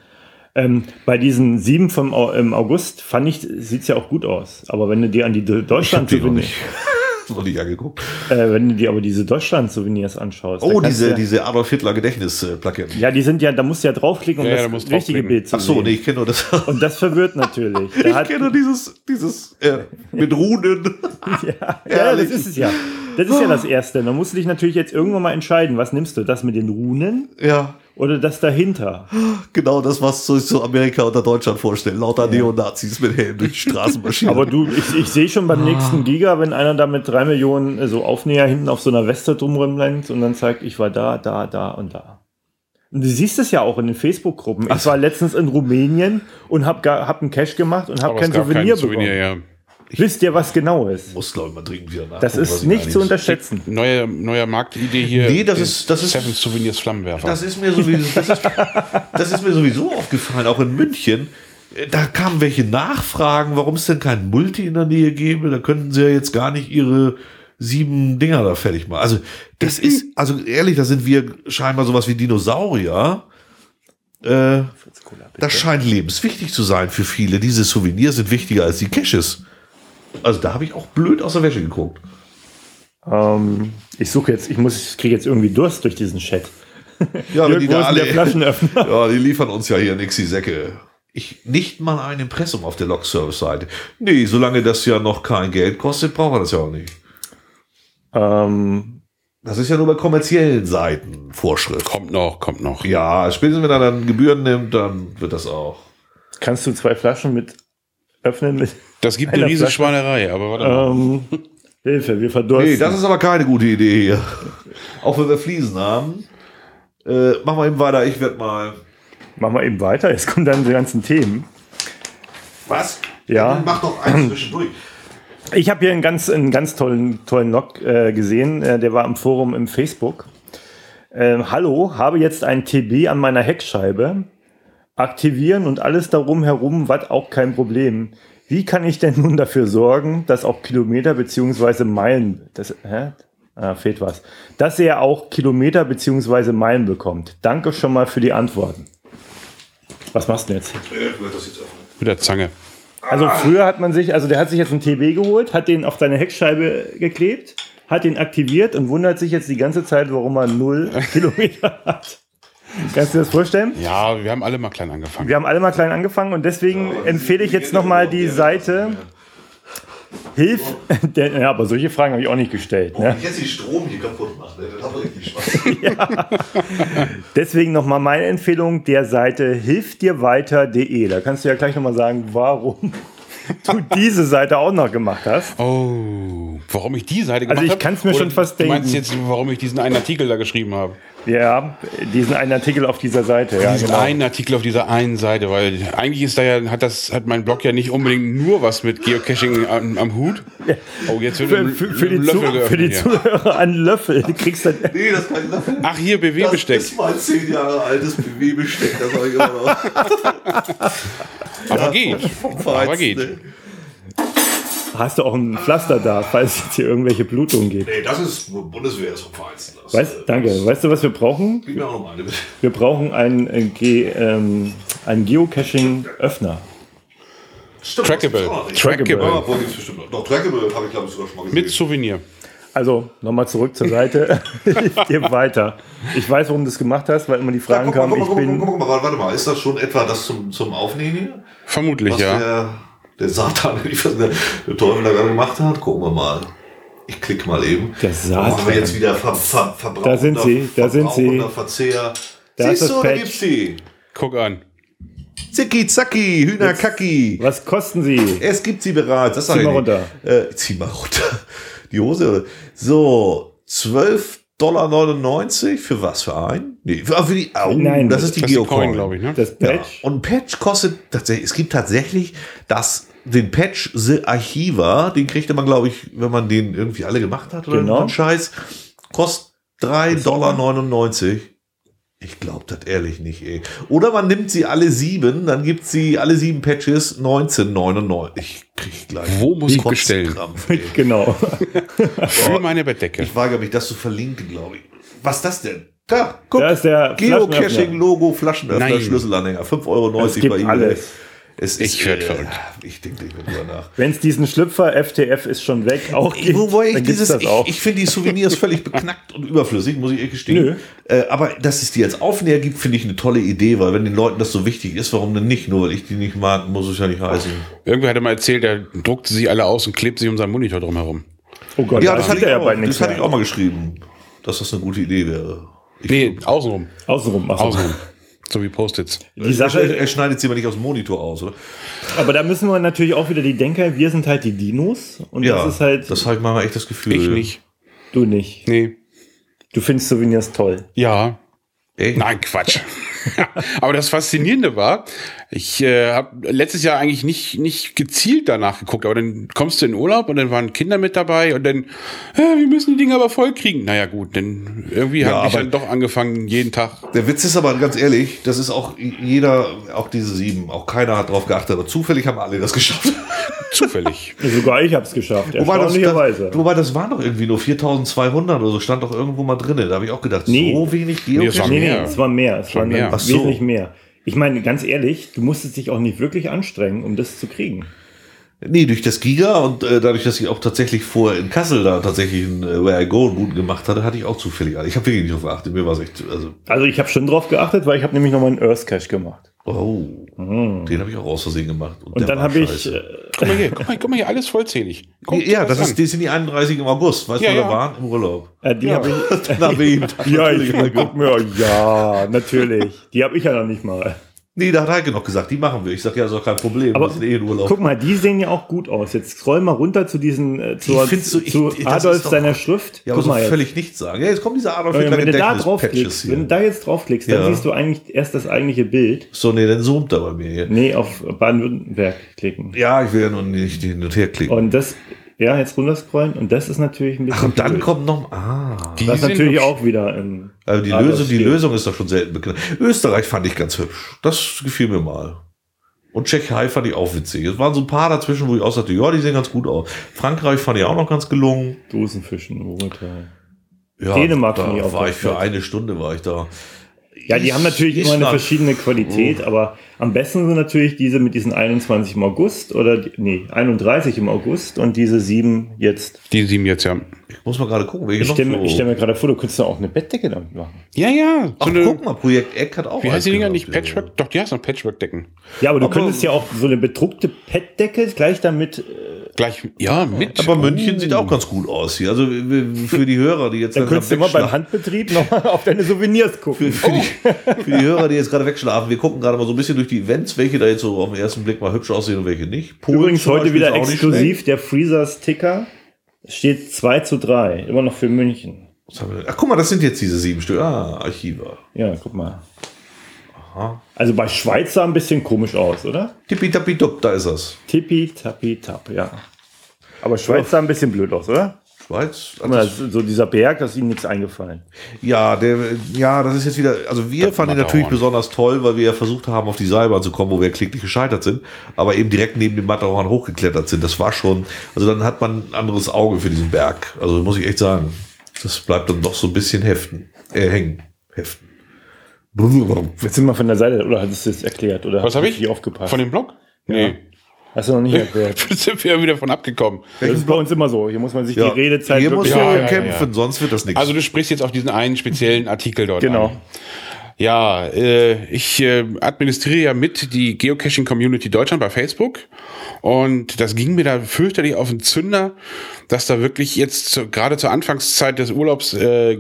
Bei diesen 7 im August sieht's ja auch gut aus. Aber wenn du dir an die Deutschland-Souvenirs noch nicht angeguckt. Wenn du dir aber diese Deutschland-Souvenirs anschaust. Oh, diese Adolf Hitler Gedächtnisplaketten. Ja, die sind ja, da musst du ja draufklicken, um das richtige Bild zu sehen. Ach so, nee, ich kenne nur das. Und das verwirrt natürlich. Ich kenne nur dieses mit Runen. Ja, das ist es ja. Das ist ja das Erste. Da musst du dich natürlich jetzt irgendwann mal entscheiden, was nimmst du? Das mit den Runen? Ja. Oder das dahinter? Genau das, was sich so Amerika unter Deutschland vorstellen. Lauter Neonazis mit Helm durch die Straßen marschieren. Aber ich sehe schon beim nächsten Giga, wenn einer da mit 3 Millionen so Aufnäher hinten auf so einer Weste drum rumrennt und dann zeigt, ich war da und da. Und du siehst es ja auch in den Facebook-Gruppen. Ich war letztens in Rumänien und hab einen Cash gemacht und habe kein Souvenir bekommen. Ja. Wisst ihr, was genau ist? Muss, glaube ich, mal dringend wieder nachgucken. Das ist nicht zu unterschätzen. Neue Marktidee hier. Nee, das ist Seven Souvenirs Flammenwerfer. Das ist mir sowieso aufgefallen, auch in München. Da kamen welche Nachfragen, warum es denn kein Multi in der Nähe gäbe. Da könnten sie ja jetzt gar nicht ihre 7 Dinger da fertig machen. Also, das ist, also ehrlich, da sind wir scheinbar sowas wie Dinosaurier. Das scheint lebenswichtig zu sein für viele. Diese Souvenirs sind wichtiger als die Caches. Also da habe ich auch blöd aus der Wäsche geguckt. Ich kriege jetzt irgendwie Durst durch diesen Chat. Ja, wenn die da alle, der Flaschenöffner. Ja, die liefern uns ja hier nix die Säcke. Nicht mal ein Impressum auf der Log-Service-Seite. Nee, solange das ja noch kein Geld kostet, braucht man das ja auch nicht. Das ist ja nur bei kommerziellen Seiten Vorschrift. Kommt noch. Ja, spätestens wenn er dann Gebühren nimmt, dann wird das auch. Kannst du 2 Flaschen mit öffnen? Das gibt eine riesige Schweinerei, aber warte mal. Hilfe, wir verdursten. Nee, das ist aber keine gute Idee hier. Auch wenn wir Fliesen haben. Machen wir eben weiter, Machen wir eben weiter, jetzt kommen dann die ganzen Themen. Was? Ja. Dann mach doch eins zwischendurch. Ich habe hier einen ganz tollen Log gesehen, der war im Forum im Facebook. Hallo, habe jetzt ein TB an meiner Heckscheibe. Aktivieren und alles darum herum, was auch kein Problem. Wie kann ich denn nun dafür sorgen, dass auch Kilometer bzw. Meilen, fehlt was, dass er auch Kilometer bzw. Meilen bekommt? Danke schon mal für die Antworten. Was machst du jetzt? Ich werde das jetzt öffnen. Mit der Zange. Also früher hat man sich, also der hat sich jetzt einen TB geholt, hat den auf seine Heckscheibe geklebt, hat den aktiviert und wundert sich jetzt die ganze Zeit, warum er 0 Kilometer hat. Kannst du dir das vorstellen? Ja, wir haben alle mal klein angefangen. Wir haben alle mal klein angefangen und deswegen empfehle ich jetzt nochmal die Seite ja, aber solche Fragen habe ich auch nicht gestellt. Ne? Ich jetzt den Strom hier kaputt mache, das hat richtig Spaß. Ja. Deswegen nochmal meine Empfehlung der Seite hilfdirweiter.de. Da kannst du ja gleich nochmal sagen, warum du diese Seite auch noch gemacht hast. Oh, warum ich die Seite gemacht habe? Also ich kann es mir schon fast denken. Du meinst jetzt, warum ich diesen einen Artikel da geschrieben habe? Ja, diesen einen Artikel auf dieser Seite. Ja, Diesen einen Artikel auf dieser einen Seite, weil eigentlich ist da ja, hat mein Blog ja nicht unbedingt nur was mit Geocaching am Hut. Oh, jetzt wird für die Zuhörer ein Löffel. Du kriegst dann Nee, das ist kein Löffel. Ach, hier, BW-Besteck. Das ist mein 10 Jahre altes BW-Besteck. Das habe ich immer noch. Aber geht. Aber geht. Ne? hast du auch ein Pflaster da, falls jetzt hier irgendwelche Blutungen geht. Nee, das ist Bundeswehr, ist vom Vereinsten. Danke. Weißt du, was wir brauchen? Gib mir auch noch mal eine, bitte. Wir brauchen einen Geocaching-Öffner. Stimmt, Trackable. Trackable. Ja, obwohl gibt's bestimmt noch. Doch, Trackable habe ich, glaube ich, sogar schon mal gesehen. Mit Souvenir. Also, nochmal zurück zur Seite. Ich gebe weiter. Ich weiß, warum du das gemacht hast, weil immer die Fragen kamen. Guck mal, warte mal, ist das schon etwa das zum Aufnehmen hier? Vermutlich, Was ja. der Satan, der Teufel da gerade gemacht hat? Gucken wir mal. Ich klicke mal eben. Der Satan. Machen wir jetzt wieder Verbrauch. Da sind sie, da sind sie. Verzehr. Da ist Siehst das du, da Patch. gibt's die. Guck an. Zicki, zacki, Hühnerkacki. Was kosten sie? Es gibt sie bereits. Das Zieh mal runter. Zieh mal runter. Die Hose. So, $12,99 für was? Für einen? Nee, für die Augen. Nein, das ist die Das ist die Coin, Geocoin, glaube ich, ne? Das Ja. Patch? Und ein Patch kostet tatsächlich, es gibt tatsächlich den Patch The Archiva, den kriegt man, glaube ich, wenn man den irgendwie alle gemacht hat oder Genau. einen Scheiß, kostet $3,99. Ich glaube das ehrlich nicht, ey. Oder man nimmt sie alle 7, dann gibt sie alle 7 Patches $19,99. Ich krieg gleich. Wo muss ich Kotzkrampf, ey. Genau. Für meine Bettdecke. Ich weigere mich, das zu verlinken, glaube ich. Was ist das denn? Da, guck. Da ist der Geocaching-Logo, Flaschenöffner, Nein. Schlüsselanhänger. €5,90 Es gibt bei eBay. alles. Ich werd verrückt. Ich denke nicht mehr drüber nach. Wenn es diesen Schlüpfer FTF ist schon weg auch gibt, Wobei dann gibt's das auch. ich finde die Souvenirs völlig beknackt und überflüssig, muss ich ehrlich gestehen. Aber dass es die als Aufnäher gibt, finde ich eine tolle Idee, weil wenn den Leuten das so wichtig ist, warum denn nicht? Nur weil ich die nicht mag, muss es ja nicht heißen. Irgendwer hatte mal erzählt, der druckte sie alle aus und klebt sie um seinen Monitor drumherum. Oh Gott, Ja, da das hatte sieht ich er ja auch, bald nichts das hatte ich mehr. auch mal geschrieben, dass das eine gute Idee wäre. Nee, außenrum. Außenrum. Ach so. Außenrum. So wie Post-its. Die Sache, Er schneidet sie aber nicht aus dem Monitor aus, oder? aber da müssen wir natürlich auch wieder die Denker, wir sind halt die Dinos und Ja, das ist halt das habe ich mal echt das Gefühl. Ich nicht. du nicht. Nee. Du findest Souvenirs toll. Ja. Echt? Nein, Quatsch. Aber das Faszinierende war, ich habe letztes Jahr eigentlich nicht gezielt danach geguckt, aber dann kommst du in Urlaub und dann waren Kinder mit dabei und dann, wir müssen die Dinger aber voll kriegen. Naja gut, dann irgendwie Ja, habe ich aber- dann doch angefangen, jeden Tag. Der Witz ist aber ganz ehrlich, das ist auch jeder, auch diese 7, auch keiner hat drauf geachtet, aber zufällig haben alle das geschafft. Zufällig. Sogar ich habe es geschafft, Wobei erstaunlicherweise. das waren doch irgendwie nur 4.200 oder so, stand doch irgendwo mal drin. Da habe ich auch gedacht, Nee. so wenig Nee, es war Geocaching. mehr. Es war mehr. Es waren mehr. dann Ach so. wesentlich mehr. Ich meine, ganz ehrlich, du musstest dich auch nicht wirklich anstrengen, um das zu kriegen. Nee, durch das Giga und dadurch, dass ich auch tatsächlich vorher in Kassel da tatsächlich ein Where I Go einen guten gemacht hatte, hatte ich auch zufällig alle. Ich habe wirklich nicht drauf geachtet. Mir war es echt, Also ich habe schon drauf geachtet, weil ich habe nämlich nochmal einen Earth Cache gemacht. den habe ich auch aus Versehen gemacht. Und der dann war habe ich, scheiße. Guck mal hier, alles vollzählig. Guck dir Ja, das an. die sind die 31 im August. Weißt du, Ja, wo wir ja. waren? Im Urlaub. die habe ich, Dann haben wir ihn. ja, ich guck mir, ja, natürlich. Die habe ich ja noch nicht mal. Nee, da hat Heike noch gesagt, die machen wir. Ich sag ja, ist doch kein Problem. Aber wir sind eh in Urlaub. guck mal, die sehen ja auch gut aus. Jetzt scroll mal runter zu diesen, zu findest du- zu das Adolf ist doch- seiner Schrift. Ja, aber guck so mal jetzt. völlig nichts sagen. Ja, jetzt kommt dieser Adolf Hitler Wenn du da Gedächtnis-Patches draufklickst, hier. wenn du da jetzt draufklickst, dann Ja. siehst du eigentlich erst das eigentliche Bild. So, nee, dann zoomt er bei mir hier. Nee, auf Baden-Württemberg klicken. Ja, ich will ja noch nicht hin und her klicken. Und das, ja, jetzt runterscrollen und das ist natürlich ein bisschen. Ach, und dann blöd. kommt noch, Die Das ist sind natürlich hübsch. auch wieder ein. Also die Lösung ist doch schon selten bekannt. Österreich fand ich ganz hübsch. Das gefiel mir mal. Und Tschechei fand ich auch witzig. Es waren so ein paar dazwischen, wo ich auch sagte, ja, die sehen ganz gut aus. Frankreich fand ich auch noch ganz gelungen. Dosenfischen, Urteil. Ja, Dänemark da fand ich auch war ganz ich für nett. eine Stunde war ich da. Ja, die haben natürlich immer eine verschiedene Qualität, aber am besten sind natürlich diese mit diesen 21 im August oder 31 im August und diese 7 jetzt. Die 7 jetzt, ja. Ich muss mal gerade gucken, welche Ich noch stelle so. mir gerade vor, du könntest da auch eine Bettdecke damit machen. Ja, ja. Ach, guck mal, Projekt Eck hat auch Wie heißt die Dinger eins nicht? gehabt, Patchwork? Doch, die heißen noch Patchwork-Decken. Ja, aber du Aber- könntest ja auch so eine bedruckte Bettdecke gleich damit. Gleich, ja, mit. Aber München sieht auch ganz gut aus hier. Also für die Hörer, die jetzt Dann langsam könntest du immer beim wegschlafen- Handbetrieb nochmal auf deine Souvenirs gucken. für die Hörer, die jetzt gerade wegschlafen, wir gucken gerade mal so ein bisschen durch die Events, welche da jetzt so auf den ersten Blick mal hübsch aussehen und welche nicht. Polen Übrigens zum heute Beispiel wieder ist auch nicht exklusiv der Freezer-Sticker. Steht 2:3, immer noch für München. schlecht. Was haben wir denn? Ach, guck mal, das sind jetzt diese 7 Stück. Archiva. Ja, guck mal. Also bei Schweiz sah ein bisschen komisch aus, oder? Tippitappi-dupp, da ist das. Tippi, tappi, tapp, ja. Aber Schweiz sah ein bisschen blöd aus, oder? Schweiz. Guck mal, so dieser Berg, da ist ihnen nichts eingefallen. Ja, das ist jetzt wieder, also wir Das fanden ihn mag natürlich dauern. besonders toll, weil wir ja versucht haben, auf die Seilbahn zu kommen, wo wir kläglich gescheitert sind, aber eben direkt neben dem Matterhorn hochgeklettert sind. Das war schon, also dann hat man ein anderes Auge für diesen Berg. Also muss ich echt sagen, das bleibt dann doch so ein bisschen hängen. Heften. Jetzt sind wir von der Seite, oder hattest du es erklärt? Oder Was habe ich? nicht aufgepasst? Von dem Blog? Nee. Hast du noch nicht erklärt? Sind wir wieder von abgekommen. Das ist bei uns immer so. Hier muss man sich Ja, die Redezeit hier muss wirklich man ja, kämpfen, sonst wird das nichts. Also du sprichst jetzt auf diesen einen speziellen Artikel dort Genau. an. Ja, ich administriere ja mit die Geocaching-Community Deutschland bei Facebook und das ging mir da fürchterlich auf den Zünder, dass da wirklich jetzt gerade zur Anfangszeit des Urlaubs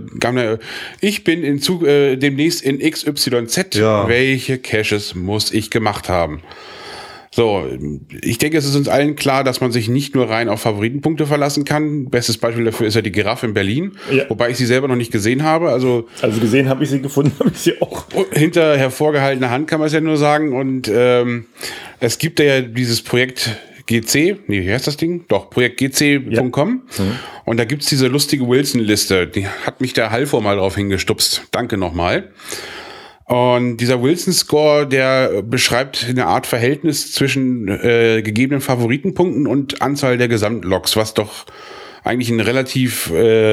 ich bin demnächst in XYZ. Ja. Welche Caches muss ich gemacht haben? So, ich denke, es ist uns allen klar, dass man sich nicht nur rein auf Favoritenpunkte verlassen kann. Bestes Beispiel dafür ist ja die Giraffe in Berlin, Ja. wobei ich sie selber noch nicht gesehen habe. Also Also gesehen habe ich sie, gefunden habe ich sie auch. hinter hervorgehaltener Hand kann man es ja nur sagen. Und es gibt ja dieses Projekt GC, nee, wie heißt das Ding? Doch, projektgc.com. Und da gibt's diese lustige Wilson-Liste. Die hat mich der Halvor mal drauf hingestupst. Danke nochmal. Und dieser Wilson-Score, der beschreibt eine Art Verhältnis zwischen gegebenen Favoritenpunkten und Anzahl der Gesamtlogs, was doch eigentlich ein relativ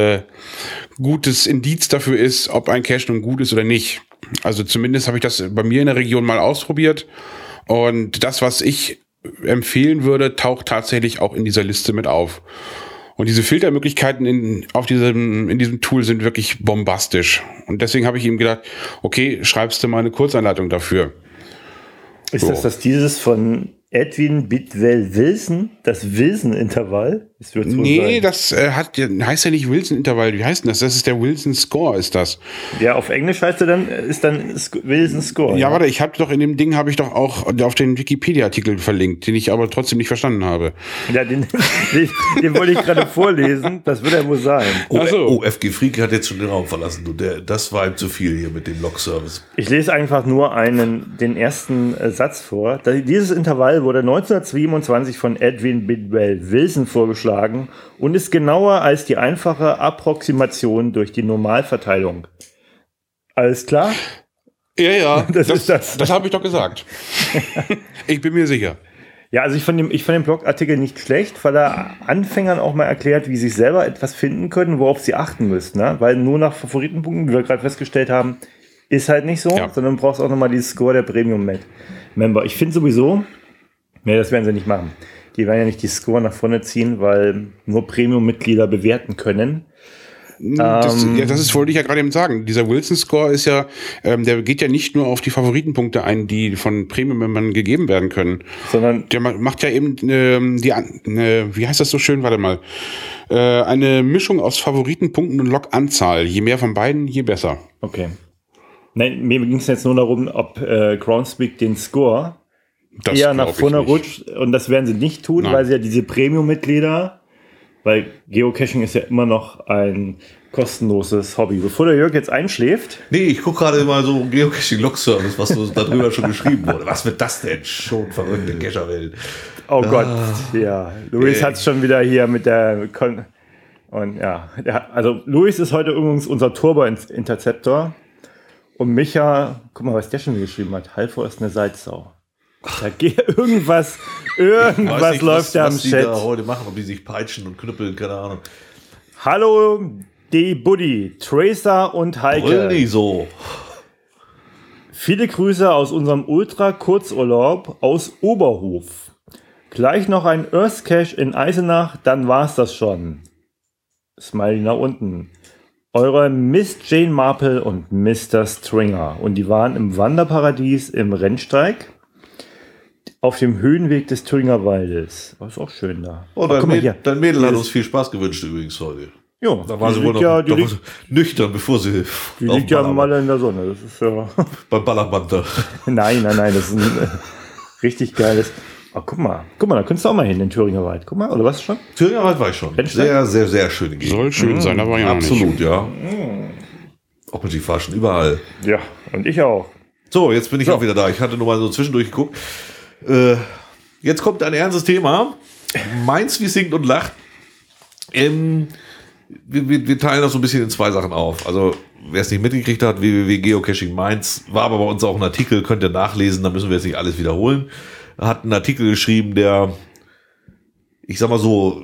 gutes Indiz dafür ist, ob ein Cache nun gut ist oder nicht. Also zumindest habe ich das bei mir in der Region mal ausprobiert. Und das, was ich empfehlen würde, taucht tatsächlich auch in dieser Liste mit auf. Und diese Filtermöglichkeiten in diesem Tool sind wirklich bombastisch. Und deswegen habe ich ihm gedacht, okay, schreibst du mal eine Kurzanleitung dafür. Ist das dieses von Edwin Bidwell Wilson, das Wilson-Intervall? Das wird's wohl Nee, sein. das heißt ja nicht Wilson-Intervall. Wie heißt denn das? Das ist der Wilson-Score, ist das. Ja, auf Englisch heißt er dann, Wilson-Score. Ja, warte, habe ich doch auch auf den Wikipedia-Artikel verlinkt, den ich aber trotzdem nicht verstanden habe. Ja, den wollte ich gerade vorlesen. Das wird er wohl sein. Ach so. FG Freak hat jetzt schon den Raum verlassen. Das war ihm zu viel hier mit dem Log-Service. Ich lese einfach nur den ersten Satz vor. Dieses Intervall wurde 1927 von Edwin Bidwell Wilson vorgeschlagen und ist genauer als die einfache Approximation durch die Normalverteilung. Alles klar? Ja, Das ist das. Das habe ich doch gesagt. Ich bin mir sicher. Ja, also ich fand den Blogartikel nicht schlecht, weil er Anfängern auch mal erklärt, wie sie selber etwas finden können, worauf sie achten müssen. Ne? Weil nur nach Favoritenpunkten, wie wir gerade festgestellt haben, ist halt nicht so, Ja. sondern du brauchst auch nochmal dieses Score der Premium-Member. Ich finde sowieso, nee, das werden sie nicht machen. Die werden ja nicht die Score nach vorne ziehen, weil nur Premium-Mitglieder bewerten können. Das wollte ich ja gerade eben sagen. Dieser Wilson-Score ist ja, der geht ja nicht nur auf die Favoritenpunkte ein, die von Premium-Membern gegeben werden können. Sondern Der macht ja eben wie heißt das so schön? Warte mal. Eine Mischung aus Favoritenpunkten und Log-Anzahl. Je mehr von beiden, je besser. okay. Nein, mir ging es jetzt nur darum, ob Groundspeak den Score Das eher glaub nach ich vorne nicht. rutscht. Und das werden sie nicht tun, Nein. weil sie ja diese Premium-Mitglieder, weil Geocaching ist ja immer noch ein kostenloses Hobby. Bevor der Jörg jetzt einschläft, Nee, ich gucke gerade mal so Geocaching-Log-Service, was so darüber schon geschrieben wurde. Was wird das denn? Schon verrückte Cacherwelt. oh Gott, ja, Luis hat es schon wieder hier mit der Und ja, also Luis ist heute übrigens unser Turbo-Interceptor. Und Micha, guck mal, was der schon geschrieben hat. Halvor ist eine Salzsau. Da geht irgendwas nicht, läuft da im was die Chat. da heute machen, ob die sich peitschen und knüppeln, keine Ahnung. Hallo, D-Buddy, Tracer und Brüll Heike. nicht so. Viele Grüße aus unserem Ultra-Kurzurlaub aus Oberhof. Gleich noch ein Earth Cache in Eisenach, dann war's das schon. Smiley nach unten. Eure Miss Jane Marple und Mr. Stringer. Und die waren im Wanderparadies im Rennsteig auf dem Höhenweg des Thüringer Waldes. War ist auch schön da. Oh, Ach, guck mal hier. dein Mädel hat uns viel Spaß gewünscht übrigens heute. Jo, Da war sie wohl noch nüchtern, bevor sie die liegt ja mal in der Sonne. Das ist ja beim Ballerband da. nein, das ist ein richtig geiles. Oh, guck mal, da könntest du auch mal hin, in den Thüringer Wald. Guck mal, oder was schon? Thüringer Wald war ich schon. Rennsteig? Sehr, sehr, sehr schöne Gegend. Soll schön sein, aber ja nicht. Absolut, ja. Auch mit die Faschen, überall. Ja, und ich auch. So, jetzt bin ich auch wieder da. Ich hatte nur mal so zwischendurch geguckt. Jetzt kommt ein ernstes Thema. Mainz wie singt und lacht. Wir teilen das so ein bisschen in zwei Sachen auf. Also, wer es nicht mitgekriegt hat, www.geocaching Mainz, war aber bei uns auch ein Artikel, könnt ihr nachlesen, da müssen wir jetzt nicht alles wiederholen. Hat einen Artikel geschrieben, der, ich sag mal so,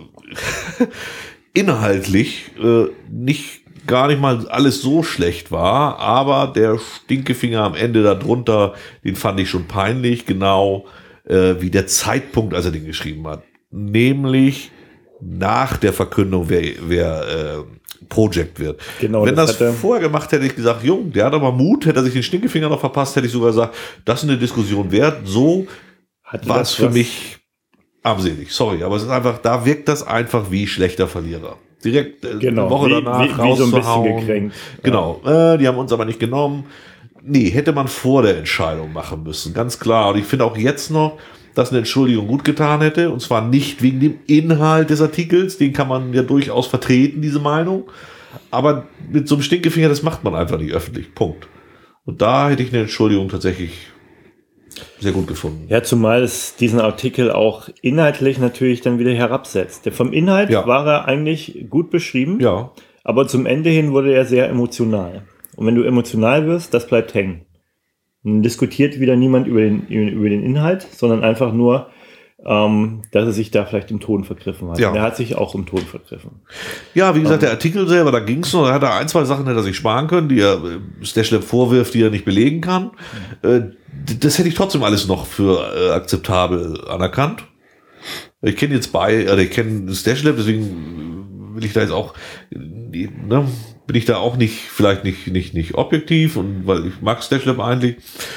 inhaltlich gar nicht mal alles so schlecht war, aber der Stinkefinger am Ende darunter, den fand ich schon peinlich, genau wie der Zeitpunkt, als er den geschrieben hat. Nämlich nach der Verkündung, wer Project wird. Genau, wenn das vorher gemacht hätte, ich gesagt, Jung, der hat aber Mut, hätte er sich den Stinkefinger noch verpasst, hätte ich sogar gesagt, das ist eine Diskussion wert. So war es für mich armselig. Sorry, aber es ist einfach, da wirkt das einfach wie schlechter Verlierer. Direkt eine Woche danach wie so ein bisschen gekränkt. Genau, die haben uns aber nicht genommen. Nee, hätte man vor der Entscheidung machen müssen, ganz klar. Und ich finde auch jetzt noch, dass eine Entschuldigung gut getan hätte. Und zwar nicht wegen dem Inhalt des Artikels, den kann man ja durchaus vertreten, diese Meinung. Aber mit so einem Stinkefinger, das macht man einfach nicht öffentlich. Punkt. Und da hätte ich eine Entschuldigung tatsächlich sehr gut gefunden. Ja, zumal es diesen Artikel auch inhaltlich natürlich dann wieder herabsetzt. Vom Inhalt war er eigentlich gut beschrieben, aber zum Ende hin wurde er sehr emotional. Und wenn du emotional wirst, das bleibt hängen. Dann diskutiert wieder niemand über den Inhalt, sondern einfach nur, dass er sich da vielleicht im Ton vergriffen hat. Und er hat sich auch im Ton vergriffen. Ja, wie gesagt, der Artikel selber, da ging es noch, da hat er ein, zwei Sachen, hätte er sich sparen können, die er Stashler vorwirft, die er nicht belegen kann. Das hätte ich trotzdem alles noch für akzeptabel anerkannt. Ich kenne ich kenne Stashler, deswegen will ich da jetzt auch, bin ich da auch vielleicht nicht objektiv, und weil ich mag Stashler eigentlich.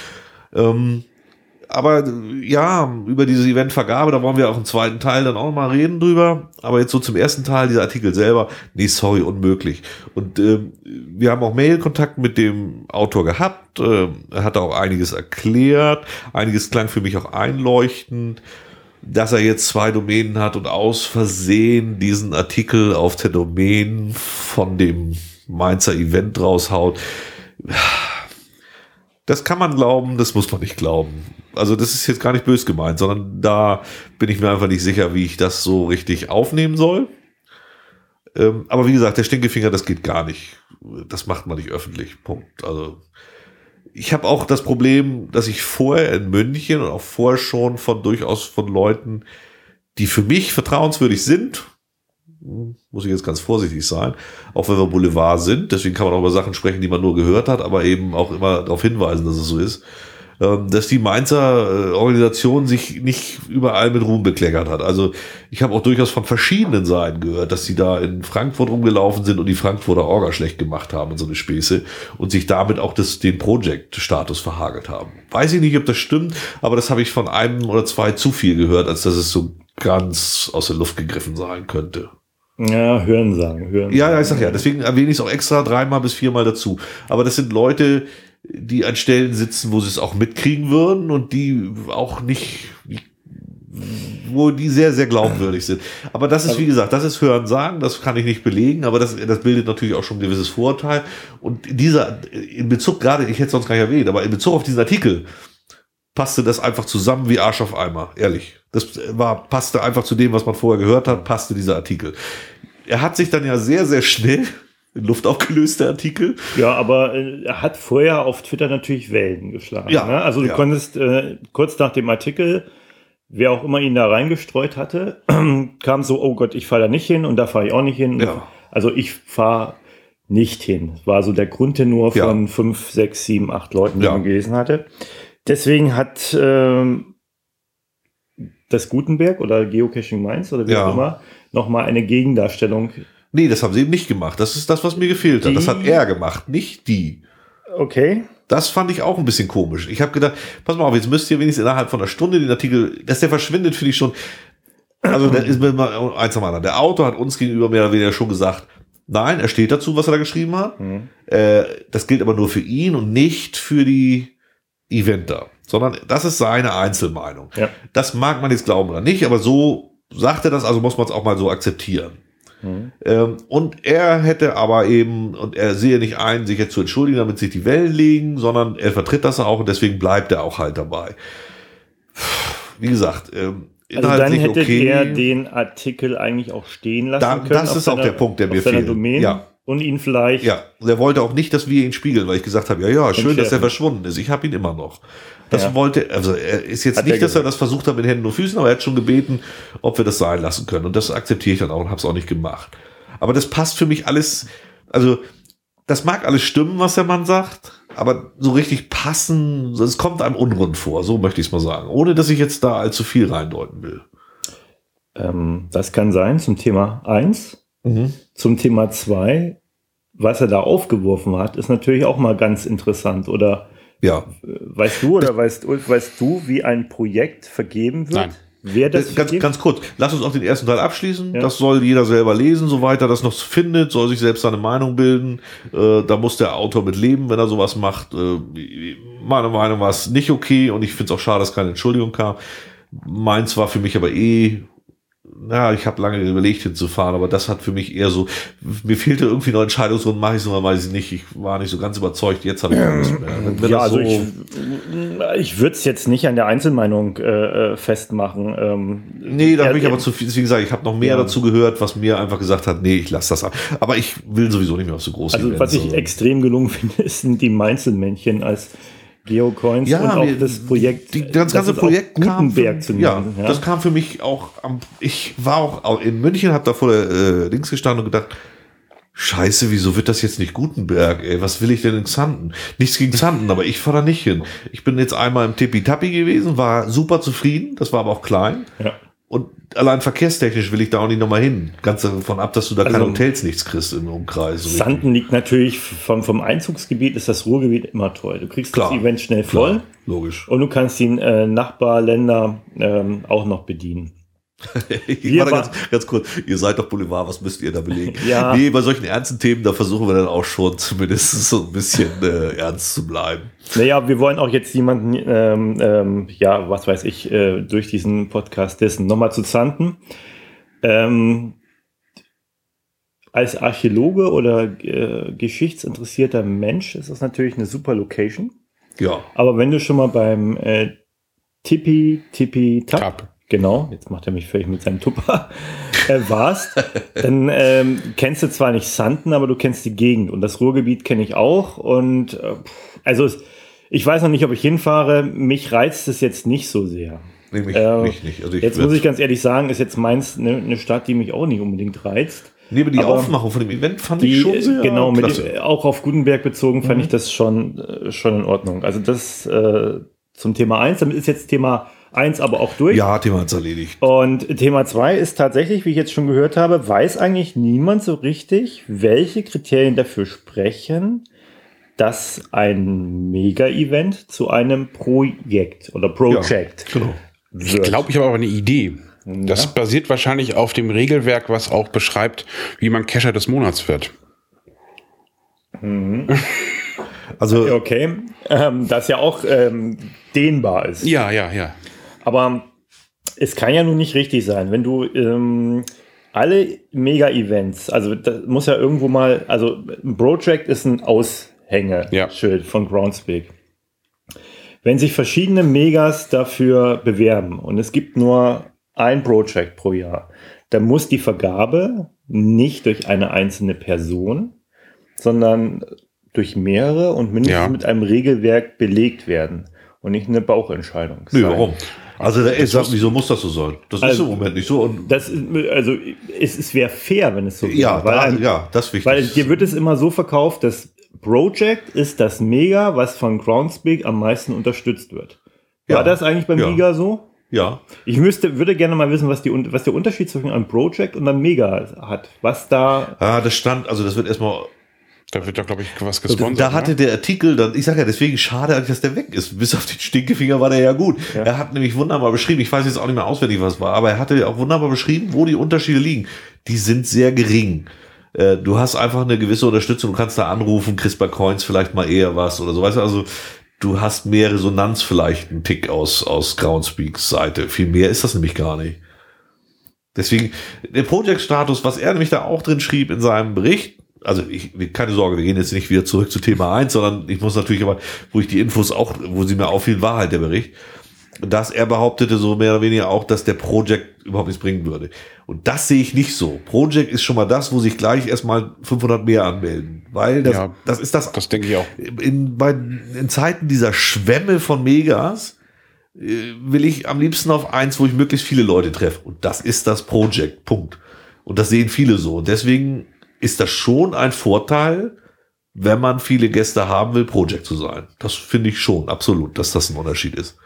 Aber ja, über diese Eventvergabe, da wollen wir auch im zweiten Teil dann auch mal reden drüber. Aber jetzt so zum ersten Teil, dieser Artikel selber, nee, sorry, unmöglich. Und wir haben auch Mail-Kontakt mit dem Autor gehabt. Er hat auch einiges erklärt. Einiges klang für mich auch einleuchtend, dass er jetzt 2 Domänen hat und aus Versehen diesen Artikel auf der Domain von dem Mainzer Event raushaut. Das kann man glauben, das muss man nicht glauben. Also das ist jetzt gar nicht böse gemeint, sondern da bin ich mir einfach nicht sicher, wie ich das so richtig aufnehmen soll. Aber wie gesagt, der Stinkefinger, das geht gar nicht. Das macht man nicht öffentlich. Punkt. Also ich habe auch das Problem, dass ich vorher in München und auch vorher schon durchaus von Leuten, die für mich vertrauenswürdig sind, muss ich jetzt ganz vorsichtig sein, auch wenn wir Boulevard sind, deswegen kann man auch über Sachen sprechen, die man nur gehört hat, aber eben auch immer darauf hinweisen, dass es so ist, dass die Mainzer Organisation sich nicht überall mit Ruhm bekleckert hat. Also ich habe auch durchaus von verschiedenen Seiten gehört, dass sie da in Frankfurt rumgelaufen sind und die Frankfurter Orga schlecht gemacht haben und so eine Späße und sich damit auch den Project-Status verhagelt haben. Weiß ich nicht, ob das stimmt, aber das habe ich von einem oder zwei zu viel gehört, als dass es so ganz aus der Luft gegriffen sein könnte. Ja, hören sagen. Ja, ich sag ja, deswegen erwähne ich es auch extra 3 bis 4 Mal dazu. Aber das sind Leute, die an Stellen sitzen, wo sie es auch mitkriegen würden und die auch nicht, wo die sehr, sehr glaubwürdig sind. Aber das ist, wie gesagt, das ist Hören sagen, das kann ich nicht belegen, aber das bildet natürlich auch schon ein gewisses Vorurteil. Und in Bezug gerade, ich hätte es sonst gar nicht erwähnt, aber in Bezug auf diesen Artikel passte das einfach zusammen wie Arsch auf Eimer, ehrlich. Das passte einfach zu dem, was man vorher gehört hat, passte dieser Artikel. er hat sich dann ja sehr, sehr schnell in Luft aufgelöst, der Artikel. Ja, aber er hat vorher auf Twitter natürlich Wellen geschlagen. Ja, ne? Also du konntest kurz nach dem Artikel, wer auch immer ihn da reingestreut hatte, kam so, oh Gott, ich fahre da nicht hin und da fahre ich auch nicht hin. Ja. Also ich fahre nicht hin. Das war so der Grundtenor von 5, 6, 7, 8 Leuten, die man gelesen hatte. Deswegen hat das Gutenberg oder Geocaching Mainz oder wie auch immer nochmal eine Gegendarstellung. Nee, das haben sie eben nicht gemacht. Das ist das, was mir gefehlt hat. Das hat er gemacht, nicht die. Okay. Das fand ich auch ein bisschen komisch. Ich habe gedacht, pass mal auf, jetzt müsst ihr wenigstens innerhalb von einer Stunde den Artikel, dass der verschwindet, finde ich schon. Also, da ist mir mal eins am anderen. Der Autor hat uns gegenüber mehr oder weniger schon gesagt, nein, er steht dazu, was er da geschrieben hat. Das gilt aber nur für ihn und nicht für die Eventer, sondern das ist seine Einzelmeinung. Ja. Das mag man jetzt glauben oder nicht, aber so sagt er das, also muss man es auch mal so akzeptieren. Und er hätte aber eben, und er sehe nicht ein, sich jetzt zu entschuldigen, damit sich die Wellen legen, sondern er vertritt das auch und deswegen bleibt er auch halt dabei. Wie gesagt, also dann hätte er den Artikel eigentlich auch stehen lassen können. Das ist auch der Punkt, der mir fehlt. Ja. Und ihn vielleicht... Ja, und er wollte auch nicht, dass wir ihn spiegeln, weil ich gesagt habe, ja, schön, dass er verschwunden ist. Ich habe ihn immer noch. Das wollte, also er ist jetzt nicht, dass er das versucht hat mit Händen und Füßen, aber er hat schon gebeten, ob wir das sein lassen können. Und das akzeptiere ich dann auch und habe es auch nicht gemacht. Aber das passt für mich alles, also das mag alles stimmen, was der Mann sagt, aber so richtig passen, es kommt einem unrund vor, so möchte ich es mal sagen. Ohne, dass ich jetzt da allzu viel reindeuten will. Das kann sein zum Thema 1. Zum Thema 2, was er da aufgeworfen hat, ist natürlich auch mal ganz interessant. Oder weißt du, wie ein Projekt vergeben wird? Nein. Wer das ganz kurz, lass uns auch den ersten Teil abschließen. Ja. Das soll jeder selber lesen, soweit er das noch findet, soll sich selbst seine Meinung bilden. Da muss der Autor mit leben, wenn er sowas macht. Meiner Meinung war es nicht okay und ich finde es auch schade, dass keine Entschuldigung kam. Meins war für mich aber ich habe lange überlegt hinzufahren, aber das hat für mich eher so, mir fehlte irgendwie noch Entscheidungsgrund, mache ich es oder mache ich es nicht. Ich war nicht so ganz überzeugt, jetzt habe ich keine Lust mehr. Also ich würde es jetzt nicht an der Einzelmeinung festmachen. Nee, da habe ich aber zu viel, deswegen sage ich, habe noch mehr dazu gehört, was mir einfach gesagt hat, nee, ich lasse das ab. Aber ich will sowieso nicht mehr auf so große Events. Was ich extrem gelungen finde, sind die Mainzelmännchen als Geocoins und auch das Projekt. Das ganze Projekt kam Gutenberg zu nennen. Ja, das kam für mich auch ich war auch in München, habe da vor der Dings gestanden und gedacht, Scheiße, wieso wird das jetzt nicht Gutenberg, ey? Was will ich denn in Xanten? Nichts gegen Xanten, aber ich fahre da nicht hin. Ich bin jetzt einmal im Tippitappi gewesen, war super zufrieden, das war aber auch klein. Ja. Und allein verkehrstechnisch will ich da auch nicht nochmal hin. Ganz davon ab, dass du da keine Hotels nichts kriegst im Umkreis. Xanten liegt natürlich vom Einzugsgebiet, ist das Ruhrgebiet immer toll. Du kriegst das Event schnell voll. Klar, logisch. Und du kannst die Nachbarländer auch noch bedienen. Ganz kurz, ihr seid doch Boulevard, was müsst ihr da belegen? Ja. Nee, bei solchen ernsten Themen, da versuchen wir dann auch schon zumindest so ein bisschen ernst zu bleiben. Naja, wir wollen auch jetzt jemanden, was weiß ich, durch diesen Podcast dessen nochmal zu Xanten. Als Archäologe oder geschichtsinteressierter Mensch ist das natürlich eine super Location. Ja. Aber wenn du schon mal beim Tippitappi, genau, jetzt macht er mich völlig mit seinem Tupper, warst, dann kennst du zwar nicht Xanten, aber du kennst die Gegend. Und das Ruhrgebiet kenne ich auch. Und ich weiß noch nicht, ob ich hinfahre. Mich reizt es jetzt nicht so sehr. Nee, mich nicht. Also jetzt muss ich ganz ehrlich sagen, ist jetzt Mainz eine Stadt, die mich auch nicht unbedingt reizt. Nee, aber die Aufmachung von dem Event fand ich schon sehr klasse. Auch auf Gutenberg bezogen fand ich das schon in Ordnung. Also das zum Thema 1, damit ist jetzt Thema 1 aber auch durch. Ja, Thema 1 erledigt. Und Thema 2 ist tatsächlich, wie ich jetzt schon gehört habe, weiß eigentlich niemand so richtig, welche Kriterien dafür sprechen, dass ein Mega-Event zu einem Projekt oder Project genau. wird. Ich glaube, ich habe aber eine Idee. Das basiert wahrscheinlich auf dem Regelwerk, was auch beschreibt, wie man Cacher des Monats wird. Mhm. Also okay, das ja auch dehnbar ist. Ja. Aber es kann ja nun nicht richtig sein, wenn du alle Mega-Events, also das muss ja irgendwo mal, also ein Project ist ein Aushängeschild von Groundspeak. Wenn sich verschiedene Megas dafür bewerben und es gibt nur ein Project pro Jahr, dann muss die Vergabe nicht durch eine einzelne Person, sondern durch mehrere und mindestens mit einem Regelwerk belegt werden und nicht eine Bauchentscheidung. Nee, warum? Also wieso muss das so sein? Das ist im Moment nicht so. Und es wäre fair, wenn es so wäre. Das ist wichtig. Weil dir wird es immer so verkauft, dass Project ist das Mega, was von Groundspeak am meisten unterstützt wird. War das eigentlich beim Mega so? Ja. Ich würde gerne mal wissen, was der Unterschied zwischen einem Project und einem Mega hat. Was da... das wird erstmal... Da wird da, glaube ich, was gesponsert. Da hatte der Artikel dann, ich sage ja, deswegen schade eigentlich, dass der weg ist. Bis auf den Stinkefinger war der ja gut. Ja. Er hat nämlich wunderbar beschrieben, ich weiß jetzt auch nicht mehr auswendig, was war, aber er hatte auch wunderbar beschrieben, wo die Unterschiede liegen. Die sind sehr gering. Du hast einfach eine gewisse Unterstützung, du kannst da anrufen, kriegst bei Coins vielleicht mal eher was oder so, weißt du, also du hast mehr Resonanz vielleicht, einen Tick aus Groundspeaks Seite. Viel mehr ist das nämlich gar nicht. Deswegen, der Project-Status, was er nämlich da auch drin schrieb in seinem Bericht, also keine Sorge, wir gehen jetzt nicht wieder zurück zu Thema 1, sondern ich muss natürlich aber, wo ich die Infos auch, wo sie mir auffielen, war halt der Bericht, dass er behauptete so mehr oder weniger auch, dass der Project überhaupt nichts bringen würde. Und das sehe ich nicht so. Project ist schon mal das, wo sich gleich erstmal 500 mehr anmelden. Weil das ist das. Das denke ich auch. In Zeiten dieser Schwämme von Megas will ich am liebsten auf eins, wo ich möglichst viele Leute treffe. Und das ist das Project. Punkt. Und das sehen viele so. Und deswegen ist das schon ein Vorteil, wenn man viele Gäste haben will, Project zu sein. Das finde ich schon, absolut, dass das ein Unterschied ist.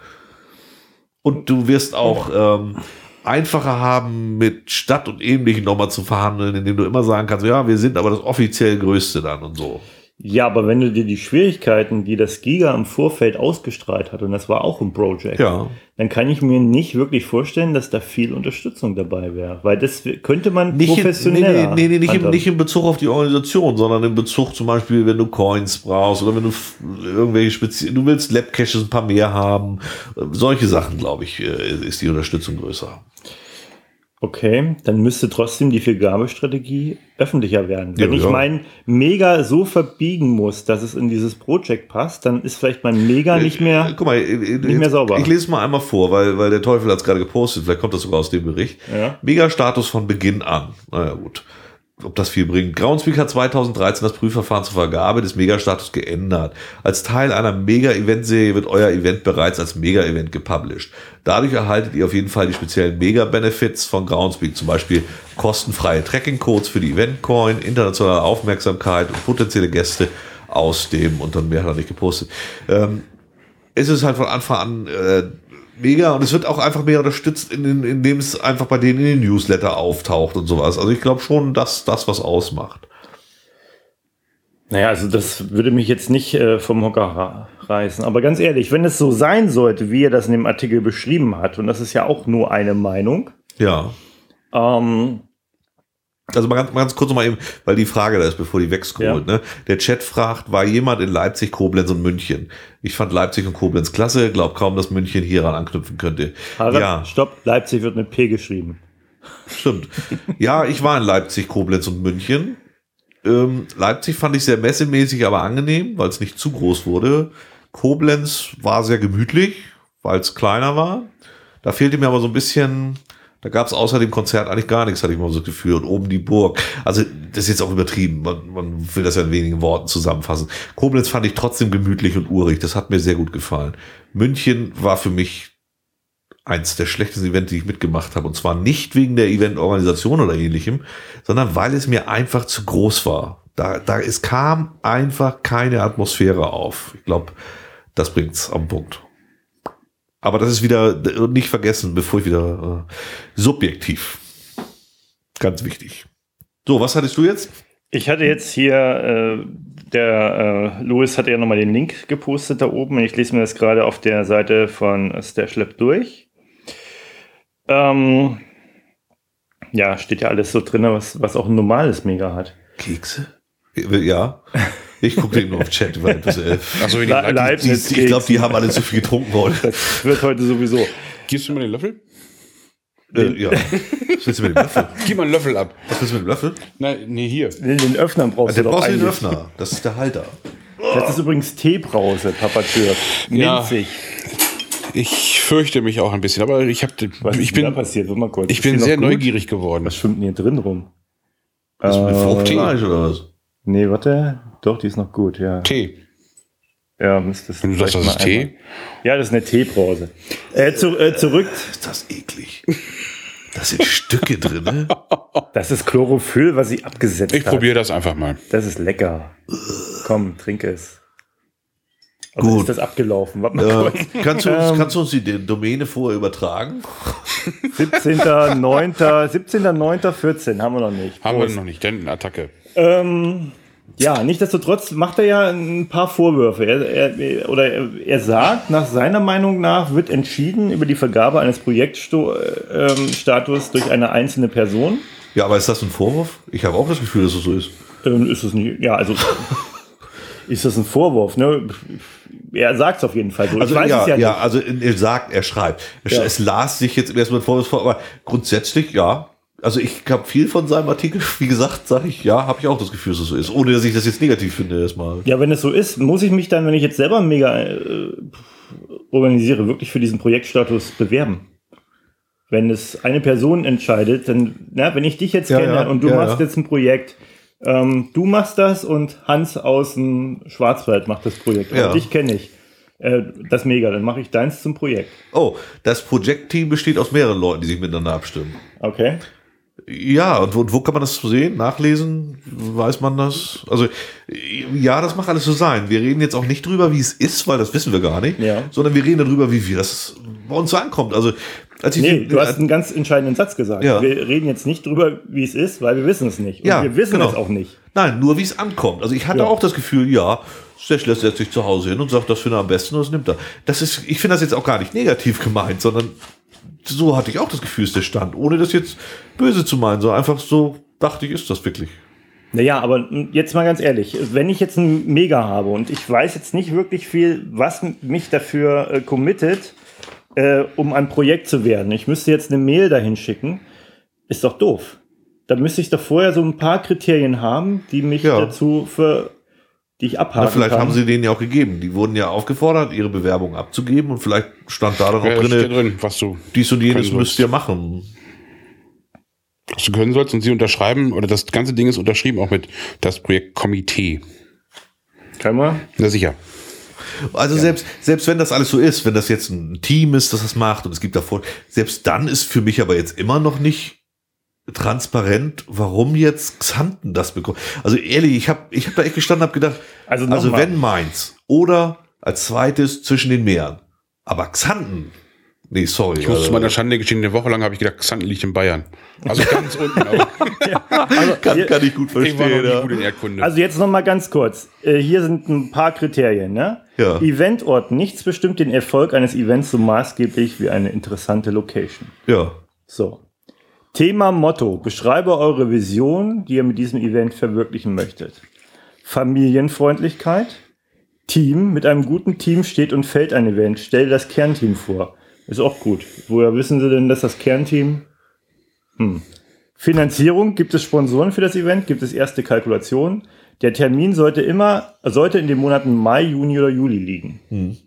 Und du wirst auch einfacher haben, mit Stadt und Ähnlichem nochmal zu verhandeln, indem du immer sagen kannst, ja, wir sind aber das offiziell Größte dann und so. Ja, aber wenn du dir die Schwierigkeiten, die das Giga im Vorfeld ausgestrahlt hat, und das war auch ein Project, dann kann ich mir nicht wirklich vorstellen, dass da viel Unterstützung dabei wäre. Weil das könnte man professioneller nicht in Bezug auf die Organisation, sondern in Bezug zum Beispiel, wenn du Coins brauchst oder wenn du irgendwelche du willst Lab-Caches ein paar mehr haben. Solche Sachen, glaube ich, ist die Unterstützung größer. Okay, dann müsste trotzdem die Vergabestrategie öffentlicher werden. Wenn ich mein Mega so verbiegen muss, dass es in dieses Project passt, dann ist vielleicht mein Mega nicht mehr, nicht mehr sauber. Ich lese es mal einmal vor, weil der Teufel hat es gerade gepostet, vielleicht kommt das sogar aus dem Bericht. Ja. Mega-Status von Beginn an. Naja gut, ob das viel bringt. Groundspeak hat 2013 das Prüfverfahren zur Vergabe des Mega-Status geändert. Als Teil einer Mega-Event-Serie wird euer Event bereits als Mega-Event gepublished. Dadurch erhaltet ihr auf jeden Fall die speziellen Mega-Benefits von Groundspeak, zum Beispiel kostenfreie Tracking-Codes für die Event-Coin, internationale Aufmerksamkeit und potenzielle Gäste aus dem, und dann mehr hat er nicht gepostet. Es ist halt von Anfang an mega, und es wird auch einfach mehr unterstützt, indem es einfach bei denen in den Newsletter auftaucht und sowas. Also ich glaube schon, dass das was ausmacht. Naja, also das würde mich jetzt nicht vom Hocker reißen. Aber ganz ehrlich, wenn es so sein sollte, wie er das in dem Artikel beschrieben hat, und das ist ja auch nur eine Meinung. Ja. Also mal ganz kurz noch mal eben, weil die Frage da ist, bevor die wegscrollt. Ne? Der Chat fragt, war jemand in Leipzig, Koblenz und München? Ich fand Leipzig und Koblenz klasse, glaub kaum, dass München hieran anknüpfen könnte. Harald, stopp, Leipzig wird mit P geschrieben. Stimmt. Ja, ich war in Leipzig, Koblenz und München. Leipzig fand ich sehr messemäßig, aber angenehm, weil es nicht zu groß wurde. Koblenz war sehr gemütlich, weil es kleiner war. Da fehlte mir aber so ein bisschen... Da gab es außer dem Konzert eigentlich gar nichts, hatte ich mal so das Gefühl. Und oben die Burg. Also das ist jetzt auch übertrieben. Man will das ja in wenigen Worten zusammenfassen. Koblenz fand ich trotzdem gemütlich und urig. Das hat mir sehr gut gefallen. München war für mich eins der schlechtesten Events, die ich mitgemacht habe. Und zwar nicht wegen der Eventorganisation oder ähnlichem, sondern weil es mir einfach zu groß war. Es kam einfach keine Atmosphäre auf. Ich glaube, das bringt's am Punkt. Aber das ist wieder nicht vergessen, bevor ich wieder subjektiv. Ganz wichtig. So, was hattest du jetzt? Ich hatte jetzt hier, der Louis hatte ja nochmal den Link gepostet da oben. Ich lese mir das gerade auf der Seite von StashLab durch. Ja, steht ja alles so drin, was auch ein normales Mega hat. Kekse? Ja. Ich gucke eben nur auf Chat, weil also ich glaube, die haben alle zu viel getrunken worden. Das wird heute sowieso. Gibst du mir den Löffel? Ja. Was willst du mit dem Löffel? Gib mal einen Löffel ab. Was willst du mit dem Löffel? Nee, hier. Den Öffner brauchst du doch eigentlich. Den Öffner. Das ist der Halter. Das ist übrigens Teebrause, Papa Tür. Minzig. Ich fürchte mich auch ein bisschen, aber ich bin passiert? Mal kurz. Ich bin sehr neugierig geworden. Was schwimmt denn hier drin rum? Das ist mit Fruchtfleisch oder was? Nee, warte. Doch, die ist noch gut, ja. Tee. Ja, müsste es. Wenn du sagst, das ist Tee? Ja, das ist eine Teebrause. Zurück. Ist das eklig. Da sind Stücke drin, ne? Das ist Chlorophyll, was sie abgesetzt hat. Ich probiere das einfach mal. Das ist lecker. Komm, trink es. Oder Gut. ist das abgelaufen? Warte mal kurz. Kannst du uns die Domäne vorher übertragen? 17.09.14 haben wir noch nicht. Haben wir noch nicht, denn Attacke. Ja, nichtsdestotrotz macht er ja ein paar Vorwürfe. Er sagt, nach seiner Meinung nach wird entschieden über die Vergabe eines Projektstatus durch eine einzelne Person. Ja, aber ist das ein Vorwurf? Ich habe auch das Gefühl, dass es so ist. Ist es nicht? Ja, also ist das ein Vorwurf? Ne? Er sagt es auf jeden Fall so. Also, ich weiß es ja nicht. also er schreibt. Ja. Es las sich jetzt erstmal Vorwurf vor, aber grundsätzlich ja. Also ich habe viel von seinem Artikel, wie gesagt, sage ich, ja, habe ich auch das Gefühl, dass es so ist. Ohne, dass ich das jetzt negativ finde erstmal. Ja, wenn es so ist, muss ich mich dann, wenn ich jetzt selber mega organisiere, wirklich für diesen Projektstatus bewerben. Wenn es eine Person entscheidet, dann, wenn ich dich jetzt kenne und du machst jetzt ein Projekt, du machst das und Hans aus dem Schwarzwald macht das Projekt. Ja. Und dich kenne ich. Das ist mega, dann mache ich deins zum Projekt. Oh, das Projektteam besteht aus mehreren Leuten, die sich miteinander abstimmen. Okay. Ja, und wo kann man das sehen? Nachlesen? Weiß man das? Also, ja, das mag alles so sein. Wir reden jetzt auch nicht drüber, wie es ist, weil das wissen wir gar nicht, sondern wir reden darüber, wie das bei uns so ankommt. Also, du hast einen ganz entscheidenden Satz gesagt. Ja. Wir reden jetzt nicht drüber, wie es ist, weil wir wissen es nicht. Und wir wissen es auch nicht. Nein, nur wie es ankommt. Also, ich hatte auch das Gefühl, Stechler setzt sich zu Hause hin und sagt, das finde er am besten und das nimmt er. Ich finde das jetzt auch gar nicht negativ gemeint, sondern so hatte ich auch das Gefühl, ist der Stand, ohne das jetzt böse zu meinen, so einfach so dachte ich, ist das wirklich. Naja, aber jetzt mal ganz ehrlich, wenn ich jetzt einen Mega habe und ich weiß jetzt nicht wirklich viel, was mich dafür committet, um ein Projekt zu werden. Ich müsste jetzt eine Mail dahin schicken, ist doch doof. Da müsste ich doch vorher so ein paar Kriterien haben, die mich die ich abhaken vielleicht kann. haben sie denen ja auch gegeben. Die wurden ja aufgefordert, ihre Bewerbung abzugeben und vielleicht stand da dann auch drin, was du dies und jenes müsst ihr machen. Was du können sollst und sie unterschreiben, oder das ganze Ding ist unterschrieben auch mit das Projekt Komitee. Kann man? Na sicher. Also selbst wenn das alles so ist, wenn das jetzt ein Team ist, das macht und es gibt davor, selbst dann ist für mich aber jetzt immer noch nicht transparent, warum jetzt Xanten das bekommt. Also ehrlich, ich hab da echt gestanden, habe gedacht, also wenn Mainz oder als zweites zwischen den Meeren, aber Xanten, nee, sorry. Ich muss zu meiner Schande gestehen, eine Woche lang habe ich gedacht, Xanten liegt in Bayern. Also ganz unten. Aber kann ich gut verstehen. Ich war noch nicht gut in Erdkunde. Also jetzt noch mal ganz kurz. Hier sind ein paar Kriterien. Ne? Ja. Eventort. Nichts bestimmt den Erfolg eines Events so maßgeblich wie eine interessante Location. Ja. So. Thema Motto. Beschreibe eure Vision, die ihr mit diesem Event verwirklichen möchtet. Familienfreundlichkeit. Team. Mit einem guten Team steht und fällt ein Event. Stell das Kernteam vor. Ist auch gut. Woher wissen Sie denn, dass das Kernteam... Finanzierung. Gibt es Sponsoren für das Event? Gibt es erste Kalkulationen? Der Termin sollte in den Monaten Mai, Juni oder Juli liegen.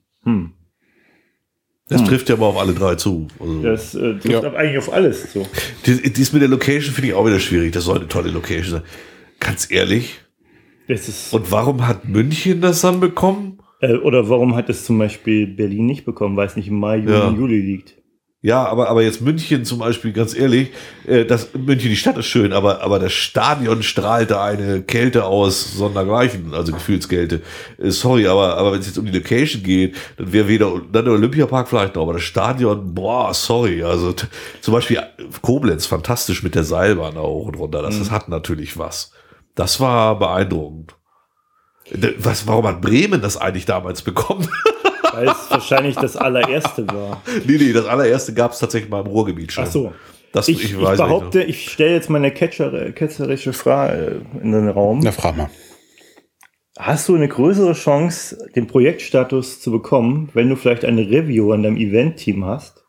Das trifft ja aber auf alle drei zu. Also Das trifft eigentlich auf alles so. dies mit der Location finde ich auch wieder schwierig. Das soll eine tolle Location sein. Ganz ehrlich. Und warum hat München das dann bekommen? Oder warum hat es zum Beispiel Berlin nicht bekommen, weil es nicht im Mai, Juni, Juli liegt? Ja, aber jetzt München zum Beispiel, ganz ehrlich, München, die Stadt ist schön, aber das Stadion strahlt da eine Kälte aus, sondergleichen, also Gefühlskälte. Sorry, aber wenn es jetzt um die Location geht, dann wäre dann der Olympiapark vielleicht noch, aber das Stadion, sorry, also zum Beispiel Koblenz, fantastisch mit der Seilbahn da hoch und runter, das hat natürlich was. Das war beeindruckend. Warum hat Bremen das eigentlich damals bekommen? Weil es wahrscheinlich das allererste war. Nee, das allererste gab es tatsächlich mal im Ruhrgebiet schon. Ach so. Ich behaupte, ich stelle jetzt mal eine ketzerische Frage in den Raum. Na, frag mal. Hast du eine größere Chance, den Projektstatus zu bekommen, wenn du vielleicht eine Review an deinem Event-Team hast?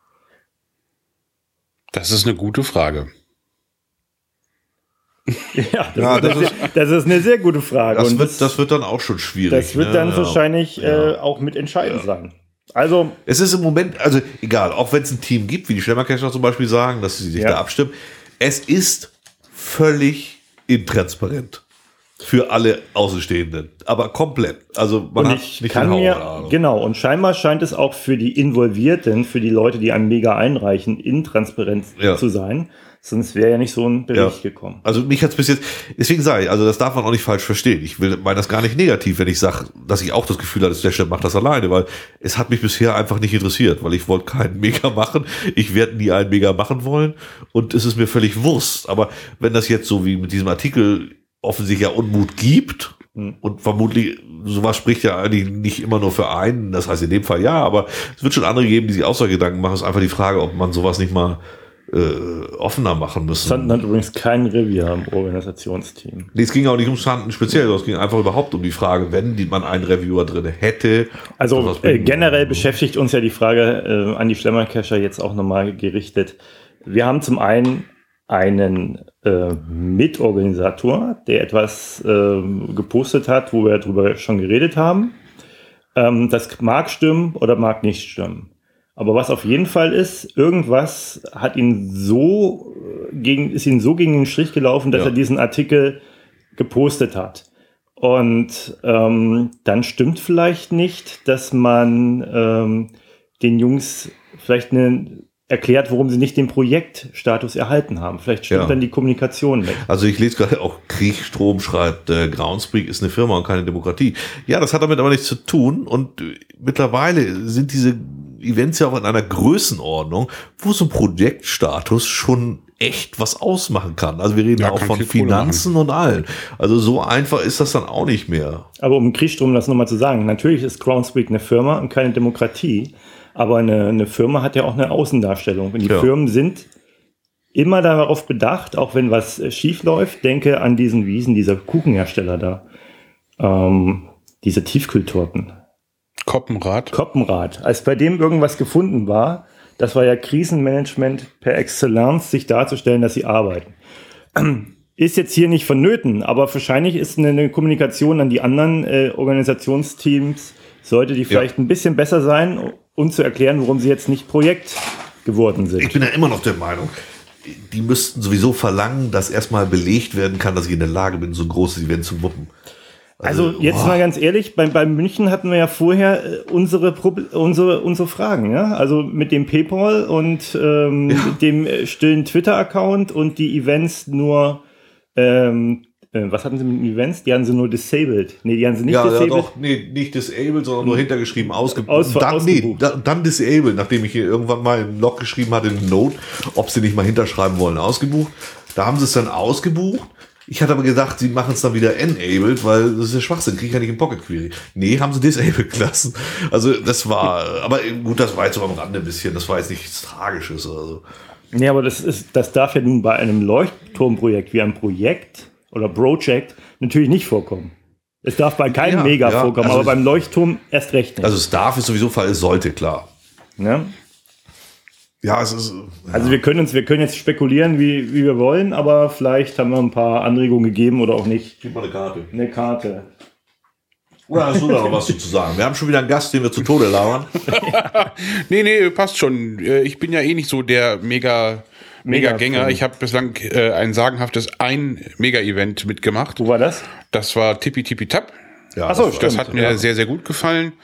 Das ist eine gute Frage. Ja, das ist eine sehr gute Frage. Das wird dann auch schon schwierig. Das wird dann wahrscheinlich auch mitentscheidend sein. Also es ist im Moment, also egal, auch wenn es ein Team gibt, wie die Schlemmercacher zum Beispiel sagen, dass sie sich da abstimmen, es ist völlig intransparent. Für alle Außenstehenden. Aber komplett. Also man hat nicht kann mir, genau, und scheinbar scheint es auch für die Involvierten, für die Leute, die einen Mega einreichen, intransparent zu sein. Sonst wäre ja nicht so ein Bericht gekommen. Also mich hat es bis jetzt, deswegen sage ich, also das darf man auch nicht falsch verstehen. Ich meine das gar nicht negativ, wenn ich sage, dass ich auch das Gefühl hatte, Slashnet macht das alleine, weil es hat mich bisher einfach nicht interessiert, weil ich wollte keinen Mega machen. Ich werde nie einen Mega machen wollen und es ist mir völlig Wurst. Aber wenn das jetzt so wie mit diesem Artikel offensichtlich ja Unmut gibt und vermutlich sowas spricht ja eigentlich nicht immer nur für einen, das heißt in dem Fall ja, aber es wird schon andere geben, die sich auch so Gedanken machen. Es ist einfach die Frage, ob man sowas nicht mal offener machen müssen. Sanden hat übrigens kein Revier im Organisationsteam. Nee, es ging auch nicht um Sanden speziell, sondern es ging einfach überhaupt um die Frage, wenn man einen Reviewer drin hätte. Also generell beschäftigt uns ja die Frage an die Flemmercacher jetzt auch nochmal gerichtet. Wir haben zum einen Mitorganisator, der etwas gepostet hat, wo wir darüber schon geredet haben. Das mag stimmen oder mag nicht stimmen. Aber was auf jeden Fall ist, irgendwas hat ihn so gegen den Strich gelaufen, dass er diesen Artikel gepostet hat. Und dann stimmt vielleicht nicht, dass man den Jungs vielleicht erklärt, warum sie nicht den Projektstatus erhalten haben. Vielleicht stimmt dann die Kommunikation nicht. Also ich lese gerade auch, Kriegstrom schreibt, Groundspeak ist eine Firma und keine Demokratie. Ja, das hat damit aber nichts zu tun. Und mittlerweile sind diese Events ja auch in einer Größenordnung, wo so ein Projektstatus schon echt was ausmachen kann. Also wir reden auch von Finanzen und allen. Also so einfach ist das dann auch nicht mehr. Aber um Kriegstrom das nochmal zu sagen, natürlich ist Groundspeak eine Firma und keine Demokratie, aber eine Firma hat ja auch eine Außendarstellung. Und die Firmen sind immer darauf bedacht, auch wenn was schief läuft, denke an diesen Wiesen, dieser Kuchenhersteller da, diese Tiefkühltorten. Koppenrad. Als bei dem irgendwas gefunden war, das war ja Krisenmanagement per Excellence, sich darzustellen, dass sie arbeiten. Ist jetzt hier nicht vonnöten, aber wahrscheinlich ist eine Kommunikation an die anderen Organisationsteams, sollte die vielleicht ein bisschen besser sein, um zu erklären, warum sie jetzt nicht Projekt geworden sind. Ich bin ja immer noch der Meinung, die müssten sowieso verlangen, dass erstmal belegt werden kann, dass ich in der Lage bin, so ein großes Event zu wuppen. Also jetzt mal ganz ehrlich, bei München hatten wir ja vorher unsere Fragen, ja? Also mit dem PayPal und dem stillen Twitter-Account und die Events nur, was hatten sie mit den Events? Die haben sie nur disabled. Nee, die haben sie nicht disabled. Ja, doch, nicht disabled, sondern nur hintergeschrieben, ausgebucht. Dann disabled, nachdem ich hier irgendwann mal im Log geschrieben hatte, in Note, ob sie nicht mal hinterschreiben wollen, ausgebucht. Da haben sie es dann ausgebucht. Ich hatte aber gedacht, sie machen es dann wieder enabled, weil das ist ja Schwachsinn, kriege ich ja nicht im Pocket Query. Nee, haben sie disabled gelassen. Also das war, aber gut, das war jetzt so am Rande ein bisschen, das war jetzt nichts Tragisches. Also. Nee, aber das darf ja nun bei einem Leuchtturmprojekt wie einem Projekt oder Project natürlich nicht vorkommen. Es darf bei keinem Mega vorkommen, also aber beim Leuchtturm erst recht nicht. Also es darf, ist sowieso Fall, es sollte, klar. Ja. Ja, es ist. Ja. Also wir können jetzt spekulieren, wie wir wollen, aber vielleicht haben wir ein paar Anregungen gegeben oder auch nicht. Gib mal eine Karte. Eine Karte. Oder hast du da noch was zu sagen? Wir haben schon wieder einen Gast, den wir zu Tode labern. Nee, passt schon. Ich bin ja eh nicht so der Mega-Gänger. Ich habe bislang ein sagenhaftes Mega-Event mitgemacht. Wo war das? Das war Tippi Tippi Tap. Ja, achso, das hat mir sehr, sehr gut gefallen.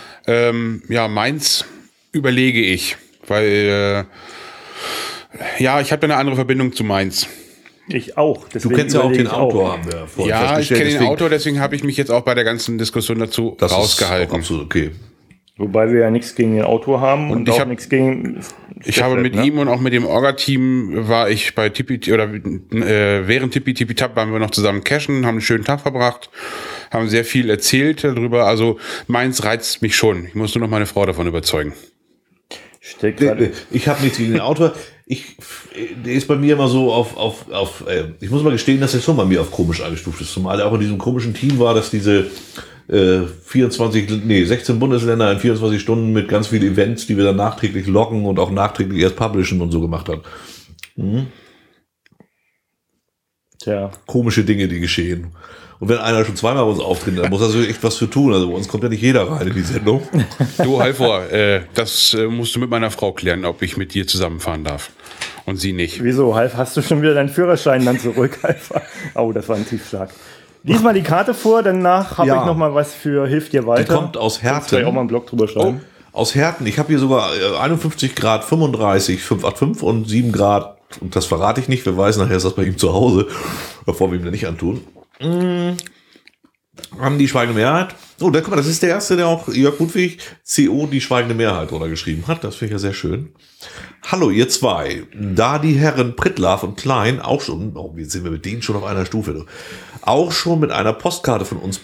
Mainz überlege ich. Weil, ich habe eine andere Verbindung zu Mainz. Ich auch. Du kennst ja auch den Autor, haben wir vorhin festgestellt. Ja, ich kenne den Autor, deswegen habe ich mich jetzt auch bei der ganzen Diskussion dazu rausgehalten. Das ist absolut okay. Wobei wir ja nichts gegen den Autor haben und auch nichts gegen... Ich habe mit ihm und auch mit dem Orga-Team war ich bei Tippi, oder während Tippi Tippi Tap waren wir noch zusammen cashen, haben einen schönen Tag verbracht, haben sehr viel erzählt darüber. Also Mainz reizt mich schon. Ich muss nur noch meine Frau davon überzeugen. Ich habe nichts gegen den Autor. Der ist bei mir immer so ich muss mal gestehen, dass er schon bei mir auf komisch eingestuft ist. Zumal er auch in diesem komischen Team war, dass diese 16 Bundesländer in 24 Stunden mit ganz vielen Events, die wir dann nachträglich loggen und auch nachträglich erst publishen und so gemacht hat. Tja. Komische Dinge, die geschehen. Und wenn einer schon zweimal bei uns auftritt, dann muss er so echt was für tun. Also bei uns kommt ja nicht jeder rein in die Sendung. Du, Halvor, das musst du mit meiner Frau klären, ob ich mit dir zusammenfahren darf. Und sie nicht. Wieso? Hast du schon wieder deinen Führerschein dann zurück? Oh, das war ein Tiefschlag. Lies mal die Karte vor, danach habe ich noch mal was für Hilft dir weiter. Die kommt aus Herten. Ich auch mal einen Blog drüber schreiben. Aus Herten. Ich habe hier sogar 51 Grad 35, 585 und 7 Grad. Und das verrate ich nicht. Wer weiß, nachher ist das bei ihm zu Hause. Bevor wir ihm das nicht antun. Haben die Schweigende Mehrheit. Oh, da guck mal, das ist der erste, der auch Jörg Ludwig CO die Schweigende Mehrheit drunter geschrieben hat. Das finde ich ja sehr schön. Hallo, ihr zwei. Da die Herren Prittlaff und Klein auch schon, jetzt sind wir mit denen schon auf einer Stufe, auch schon mit einer Postkarte von uns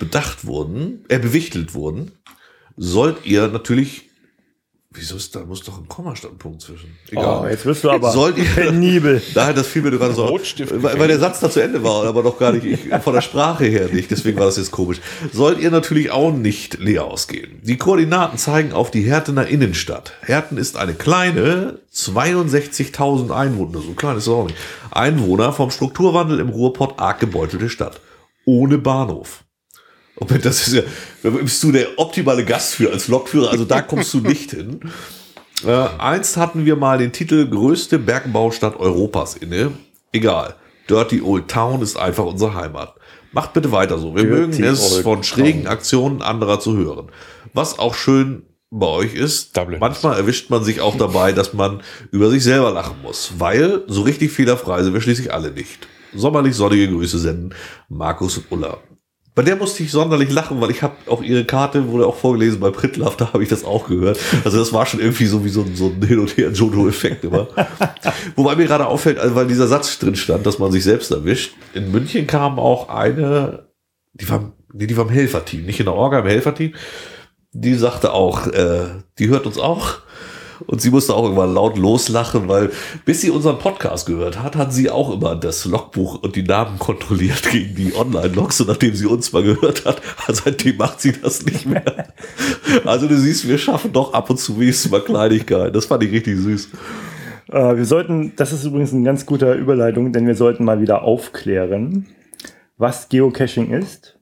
bewichtelt wurden, sollt ihr natürlich. Wieso ist da? Muss doch ein Kommastandpunkt zwischen. Egal. Oh, jetzt wirst du aber penibel. Nein, das fiel mir gerade so. Weil der Satz da zu Ende war, aber doch gar nicht, von der Sprache her nicht. Deswegen war das jetzt komisch. Sollt ihr natürlich auch nicht leer ausgehen. Die Koordinaten zeigen auf die Hertener Innenstadt. Herten ist eine kleine, 62.000 Einwohner, so klein ist es auch nicht. Einwohner vom Strukturwandel im Ruhrpott arg gebeutelte Stadt. Ohne Bahnhof. Das ist ja, da bist du der optimale Gast für als Lokführer, also da kommst du nicht hin. Einst hatten wir mal den Titel größte Bergbaustadt Europas inne. Egal. Dirty Old Town ist einfach unsere Heimat. Macht bitte weiter so. Wir mögen es, von schrägen Aktionen anderer zu hören. Was auch schön bei euch ist, manchmal erwischt man sich auch dabei, dass man über sich selber lachen muss. Weil so richtig fehlerfrei sind wir schließlich alle nicht. Sommerlich sonnige Grüße senden Markus und Ulla. Bei der musste ich sonderlich lachen, weil ich habe auch ihre Karte, wurde auch vorgelesen bei Prittlaff, da habe ich das auch gehört. Also das war schon irgendwie so wie so ein Hin- und Her-Jojo-Effekt immer. Wobei mir gerade auffällt, also weil dieser Satz drin stand, dass man sich selbst erwischt. In München kam auch eine, die war im Helferteam, nicht in der Orga, im Helferteam. Die sagte auch, die hört uns auch. Und sie musste auch irgendwann laut loslachen, weil bis sie unseren Podcast gehört hat sie auch immer das Logbuch und die Namen kontrolliert gegen die Online-Logs. Und nachdem sie uns mal gehört hat, seitdem macht sie das nicht mehr. Also du siehst, wir schaffen doch ab und zu wenigstens mal Kleinigkeiten. Das fand ich richtig süß. Wir sollten, das ist übrigens eine ganz gute Überleitung, denn wir sollten mal wieder aufklären, was Geocaching ist.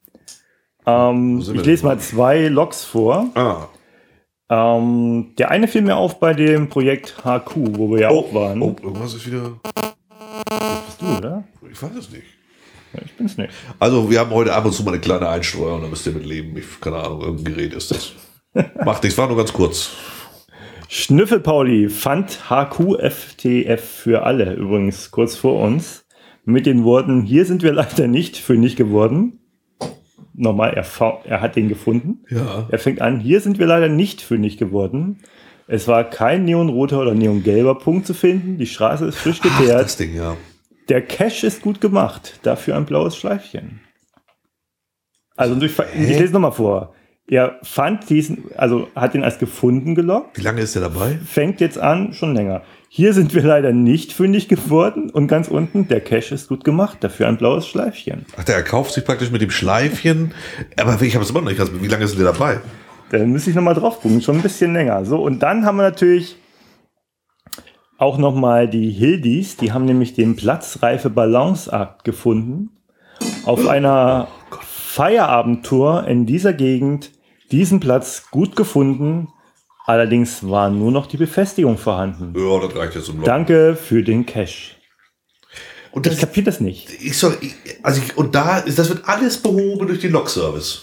Ich lese mal 2 Logs vor. Der eine fiel mir auf bei dem Projekt HQ, wo wir ja auch waren. Oh, irgendwas ist wieder. Das bist du, oder? Ich weiß es nicht. Ja, ich bin's nicht. Also, wir haben heute ab und zu mal eine kleine Einstreuung, da müsst ihr mit leben. Keine Ahnung, irgendein Gerät ist das. Macht nichts, war nur ganz kurz. Schnüffel-Pauli fand HQ-FTF für alle, übrigens kurz vor uns, mit den Worten: Hier sind wir leider nicht fündig geworden. Nochmal, er hat den gefunden. Ja. Er fängt an: Hier sind wir leider nicht fündig geworden. Es war kein neonroter oder neongelber Punkt zu finden. Die Straße ist frisch geteert. Das Ding, ja. Der Cache ist gut gemacht. Dafür ein blaues Schleifchen. Also, ich lese nochmal vor. Er fand diesen, also hat ihn als gefunden geloggt. Wie lange ist der dabei? Fängt jetzt an, schon länger. Hier sind wir leider nicht fündig geworden. Und ganz unten, der Cache ist gut gemacht. Dafür ein blaues Schleifchen. Ach, der kauft sich praktisch mit dem Schleifchen. Aber ich habe es immer noch nicht. Also, wie lange ist der dabei? Dann müsste ich nochmal drauf gucken. Schon ein bisschen länger. So, und dann haben wir natürlich auch nochmal die Hildis. Die haben nämlich den Platzreife Balanceakt gefunden. Auf einer Feierabendtour in dieser Gegend. Diesen Platz gut gefunden. Allerdings war nur noch die Befestigung vorhanden. Ja, das reicht jetzt zum Log. Danke für den Cache. Und ich kapiere das nicht. Das wird alles behoben durch den Log-Service.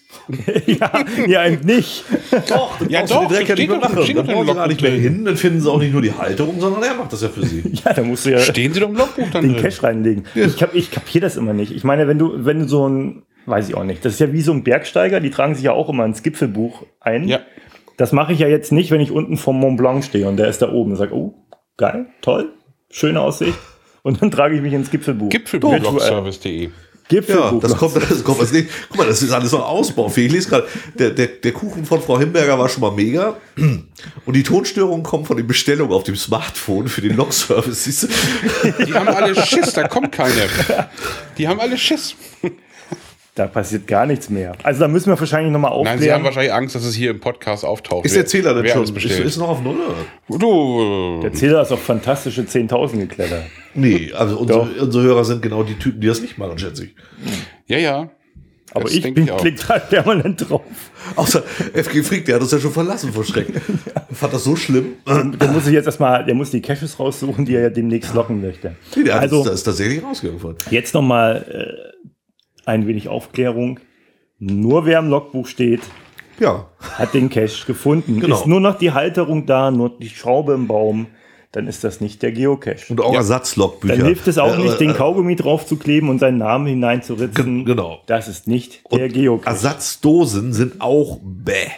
ja, eben nicht. Doch, ja, doch, direkt nicht mehr machen. Dann brauchen sie gar nicht mehr hin, dann finden sie auch nicht nur die Halterung, sondern er macht das ja für sie. Ja, da musst du ja stehen sie doch im Logbuch dann den drin. Cache reinlegen. Ja. Ich kapiere das immer nicht. Ich meine, wenn du so ein, weiß ich auch nicht, das ist ja wie so ein Bergsteiger, die tragen sich ja auch immer ins Gipfelbuch ein. Ja. Das mache ich ja jetzt nicht, wenn ich unten vom Mont Blanc stehe und der ist da oben und sage, oh, geil, toll, schöne Aussicht. Und dann trage ich mich ins Gipfelbuch. Gipfelbuch-Service.de Ja, das kommt als nächstes. Guck mal, das ist alles noch ausbaufähig. Ich lese gerade, der Kuchen von Frau Himberger war schon mal mega. Und die Tonstörungen kommen von den Bestellungen auf dem Smartphone für den Log-Service. Die haben alle Schiss, da kommt keine. Die haben alle Schiss. Da passiert gar nichts mehr. Also da müssen wir wahrscheinlich nochmal aufklären. Nein, sie haben wahrscheinlich Angst, dass es hier im Podcast auftaucht. Ist der Zähler denn schon? Ist noch auf Null? Der Zähler ist auf fantastische 10.000 geklettert. Nee, also unsere Hörer sind genau die Typen, die das nicht machen, schätze ich. Ja. Aber Das ich denke ich auch. klick da permanent drauf. Außer FG Freak, der hat uns ja schon verlassen vor Schreck. Fand das so schlimm. Der muss sich jetzt erstmal, der muss die Caches raussuchen, die er ja demnächst locken möchte. Nee, der Also- ist tatsächlich rausgegangen. Jetzt nochmal ein wenig Aufklärung. Nur wer im Logbuch steht, Ja. hat den Cache gefunden. Genau. Ist nur noch die Halterung da, nur die Schraube im Baum, dann ist das nicht der Geocache. Und auch Ersatzlogbücher. Dann hilft es auch nicht, den Kaugummi drauf zu kleben und seinen Namen hineinzuritzen. Genau. Das ist nicht der Geocache. Ersatzdosen sind auch bäh.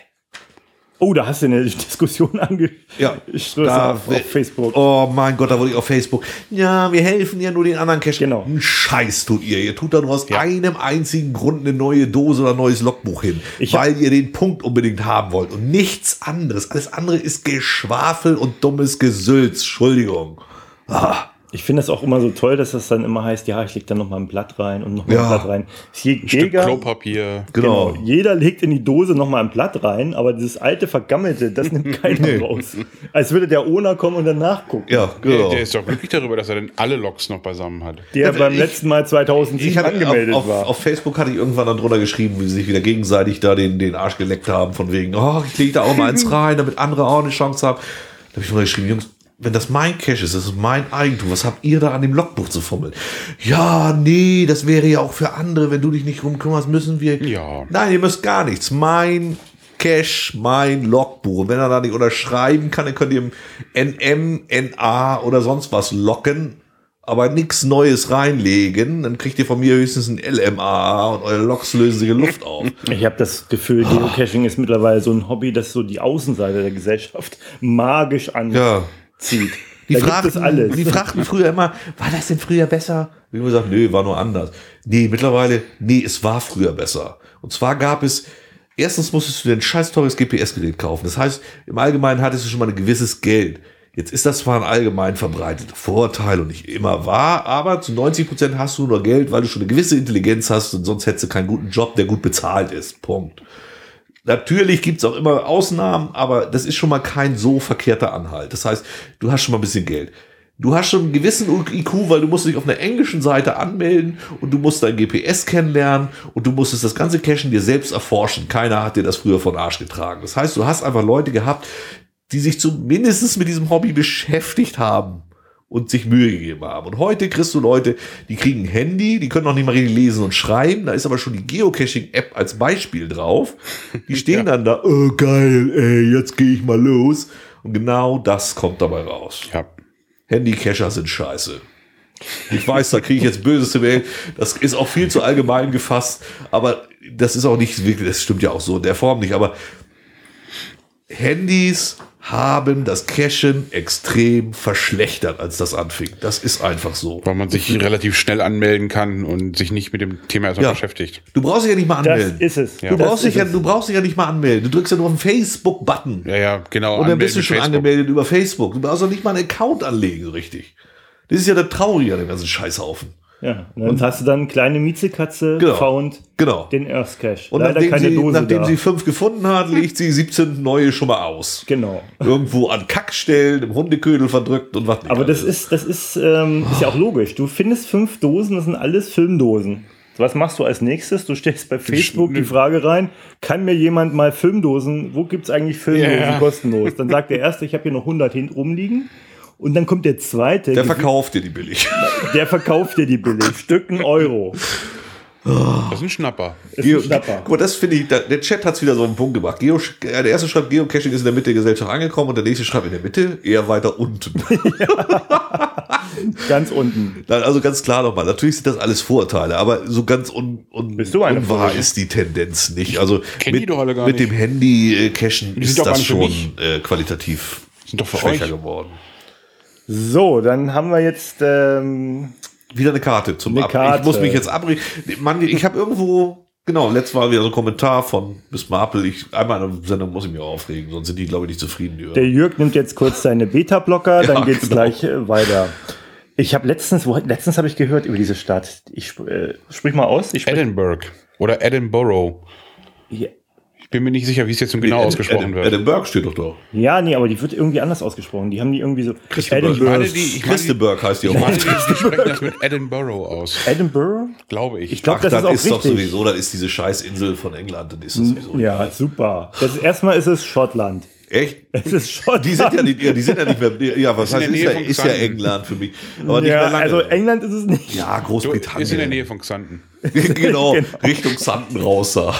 Oh, da hast du eine Diskussion Ja, angestoßen auf Facebook. Oh mein Gott, da wurde ich auf Facebook. Ja, wir helfen ja nur den anderen Cache. Genau. Einen Scheiß tut ihr. Ihr tut da nur aus einem einzigen Grund eine neue Dose oder ein neues Logbuch hin. Weil ihr den Punkt unbedingt haben wollt und nichts anderes. Alles andere ist Geschwafel und dummes Gesülz. Entschuldigung. Ich finde das auch immer so toll, dass das dann immer heißt, ja, ich leg da noch mal ein Blatt rein und noch mal Ja. ein Blatt rein. Stück Jeder, Klopapier. Genau. jeder legt in die Dose noch mal ein Blatt rein, aber dieses alte Vergammelte, das nimmt keiner raus. Als würde der Owner kommen und dann nachgucken. Ja, genau. Der ist doch glücklich darüber, dass er denn alle Logs noch beisammen hat. Der Ja, beim ich- letzten Mal 2007 Ich hatte angemeldet war. auf Facebook hatte ich irgendwann dann drunter geschrieben, wie sie sich wieder gegenseitig da den Arsch geleckt haben, von wegen, oh, ich lege da auch mal eins rein, damit andere auch eine Chance haben. Da habe ich drunter geschrieben, Jungs, wenn das mein Cache ist, das ist mein Eigentum, was habt ihr da an dem Logbuch zu fummeln? Ja, nee, das wäre ja auch für andere, wenn du dich nicht rumkümmerst, müssen wir. Ja. Nein, ihr müsst gar nichts. Mein Cache, mein Logbuch. Und wenn er da nicht unterschreiben kann, dann könnt ihr im NM, NA oder sonst was locken, aber nichts Neues reinlegen. Dann kriegt ihr von mir höchstens ein LMA und eure Logs lösen sich in Luft auf. Ich habe das Gefühl, Geocaching ist mittlerweile so ein Hobby, das so die Außenseite der Gesellschaft magisch anzieht. Ja. Da gibt es alles. Die fragten früher immer, war das denn früher besser? Ich habe gesagt, nee, war nur anders. Nee, mittlerweile, nee, es war früher besser. Und zwar gab es, erstens musstest du dir ein scheiß teures GPS-Gerät kaufen. Das heißt, im Allgemeinen hattest du schon mal ein gewisses Geld. Jetzt ist das zwar ein allgemein verbreiteter Vorteil und nicht immer wahr, aber zu 90% hast du nur Geld, weil du schon eine gewisse Intelligenz hast und sonst hättest du keinen guten Job, der gut bezahlt ist. Punkt. Natürlich gibt's auch immer Ausnahmen, aber das ist schon mal kein so verkehrter Anhalt. Das heißt, du hast schon mal ein bisschen Geld. Du hast schon einen gewissen IQ, weil du musst dich auf einer englischen Seite anmelden und du musst dein GPS kennenlernen und du musstest das ganze Cachen dir selbst erforschen. Keiner hat dir das früher von Arsch getragen. Das heißt, du hast einfach Leute gehabt, die sich zumindest mit diesem Hobby beschäftigt haben und sich Mühe gegeben haben. Und heute kriegst du Leute, die kriegen ein Handy, die können noch nicht mal richtig lesen und schreiben, da ist aber schon die Geocaching-App als Beispiel drauf. Die stehen dann da, oh geil, ey, jetzt gehe ich mal los. Und genau das kommt dabei raus. Ja. Handy-Cacher sind scheiße. Ich weiß, da kriege ich jetzt böseste Mail. Das ist auch viel zu allgemein gefasst, aber das ist auch nicht wirklich, das stimmt ja auch so in der Form nicht, aber Handys haben das Cachen extrem verschlechtert, als das anfing. Das ist einfach so. Weil man sich relativ schnell anmelden kann und sich nicht mit dem Thema erstmal Ja. beschäftigt. Du brauchst dich ja nicht mal Das anmelden. ist es. Ja. Du Das brauchst ist dich ja nicht mal anmelden. Du drückst ja nur auf den Facebook-Button. Ja, ja, genau. Und dann bist du anmelden schon mit Facebook. angemeldet über Facebook. Du brauchst auch nicht mal einen Account anlegen, so richtig. Das ist ja der Traurige an dem ganzen Scheißhaufen. Ja, und hast du dann eine kleine Miezekatze Genau. found, Genau. den Earth Cache. Und Leider nachdem, keine Dose nachdem da. sie 5 gefunden hat, legt sie 17 neue schon mal aus. Genau. Irgendwo an Kackstellen, im Hundeködel verdrückt und was nicht. Aber das alles. ist ja auch logisch. Du findest 5 Dosen, das sind alles Filmdosen. Was machst du als nächstes? Du stellst bei Facebook die Frage rein, kann mir jemand mal Filmdosen, wo gibt's eigentlich Filmdosen Ja. kostenlos? Dann sagt der Erste, ich habe hier noch 100 hinten rumliegen. Und dann kommt der Zweite, Der verkauft dir die billig. der verkauft dir die billig. Stück 1 Euro. Das ist ein Schnapper. Ist ein Schnapper. Guck mal, das finde ich, der Chat hat es wieder so einen Punkt gemacht. Der erste schreibt, Geocaching ist in der Mitte der Gesellschaft angekommen und der nächste schreibt in der Mitte, eher weiter unten. Ganz unten. Also ganz klar nochmal, natürlich sind das alles Vorurteile, aber so ganz Bist du eine unwahr Vorurteile? ist die Tendenz nicht. Also kenn die doch alle gar mit nicht. dem Handy-Cachen Die ist sind doch gar das nicht für schon mich. qualitativ Sind doch für schwächer euch. geworden. So, dann haben wir jetzt Wieder eine Karte zum Eine Karte. Ich muss mich jetzt abbrechen. Mann, ich habe irgendwo, genau, letztes Mal wieder so ein Kommentar von Miss Marple. Einmal in der Sendung muss ich mich aufregen, sonst sind die, glaube ich, nicht zufrieden. Die der Jörg nimmt jetzt kurz seine Beta-Blocker, Ja, dann geht's genau. gleich weiter. Ich habe letztens habe ich gehört über diese Stadt. Ich sprich mal aus. Ich sprich, Edinburgh oder Edinburgh. Ja. Bin mir nicht sicher, wie es jetzt genau ausgesprochen wird. Edinburgh steht doch da. Ja, nee, aber die wird irgendwie anders ausgesprochen. Die haben die irgendwie so. Christenberg heißt die auch. Die sprechen das mit Edinburgh aus. Edinburgh? Glaube ich. Ich glaube, das ist auch richtig. Doch sowieso, das ist diese Scheißinsel von England. Das ist das sowieso. Ja, super. Erstmal ist es Schottland. Echt? Es ist Schottland. Die sind ja nicht mehr. Ja, was heißt, ist ja England für mich. Aber nicht mehr lange. Also England ist es nicht. Ja, Großbritannien. Ist in der Nähe von Xanten. genau, Richtung Xanten raus da.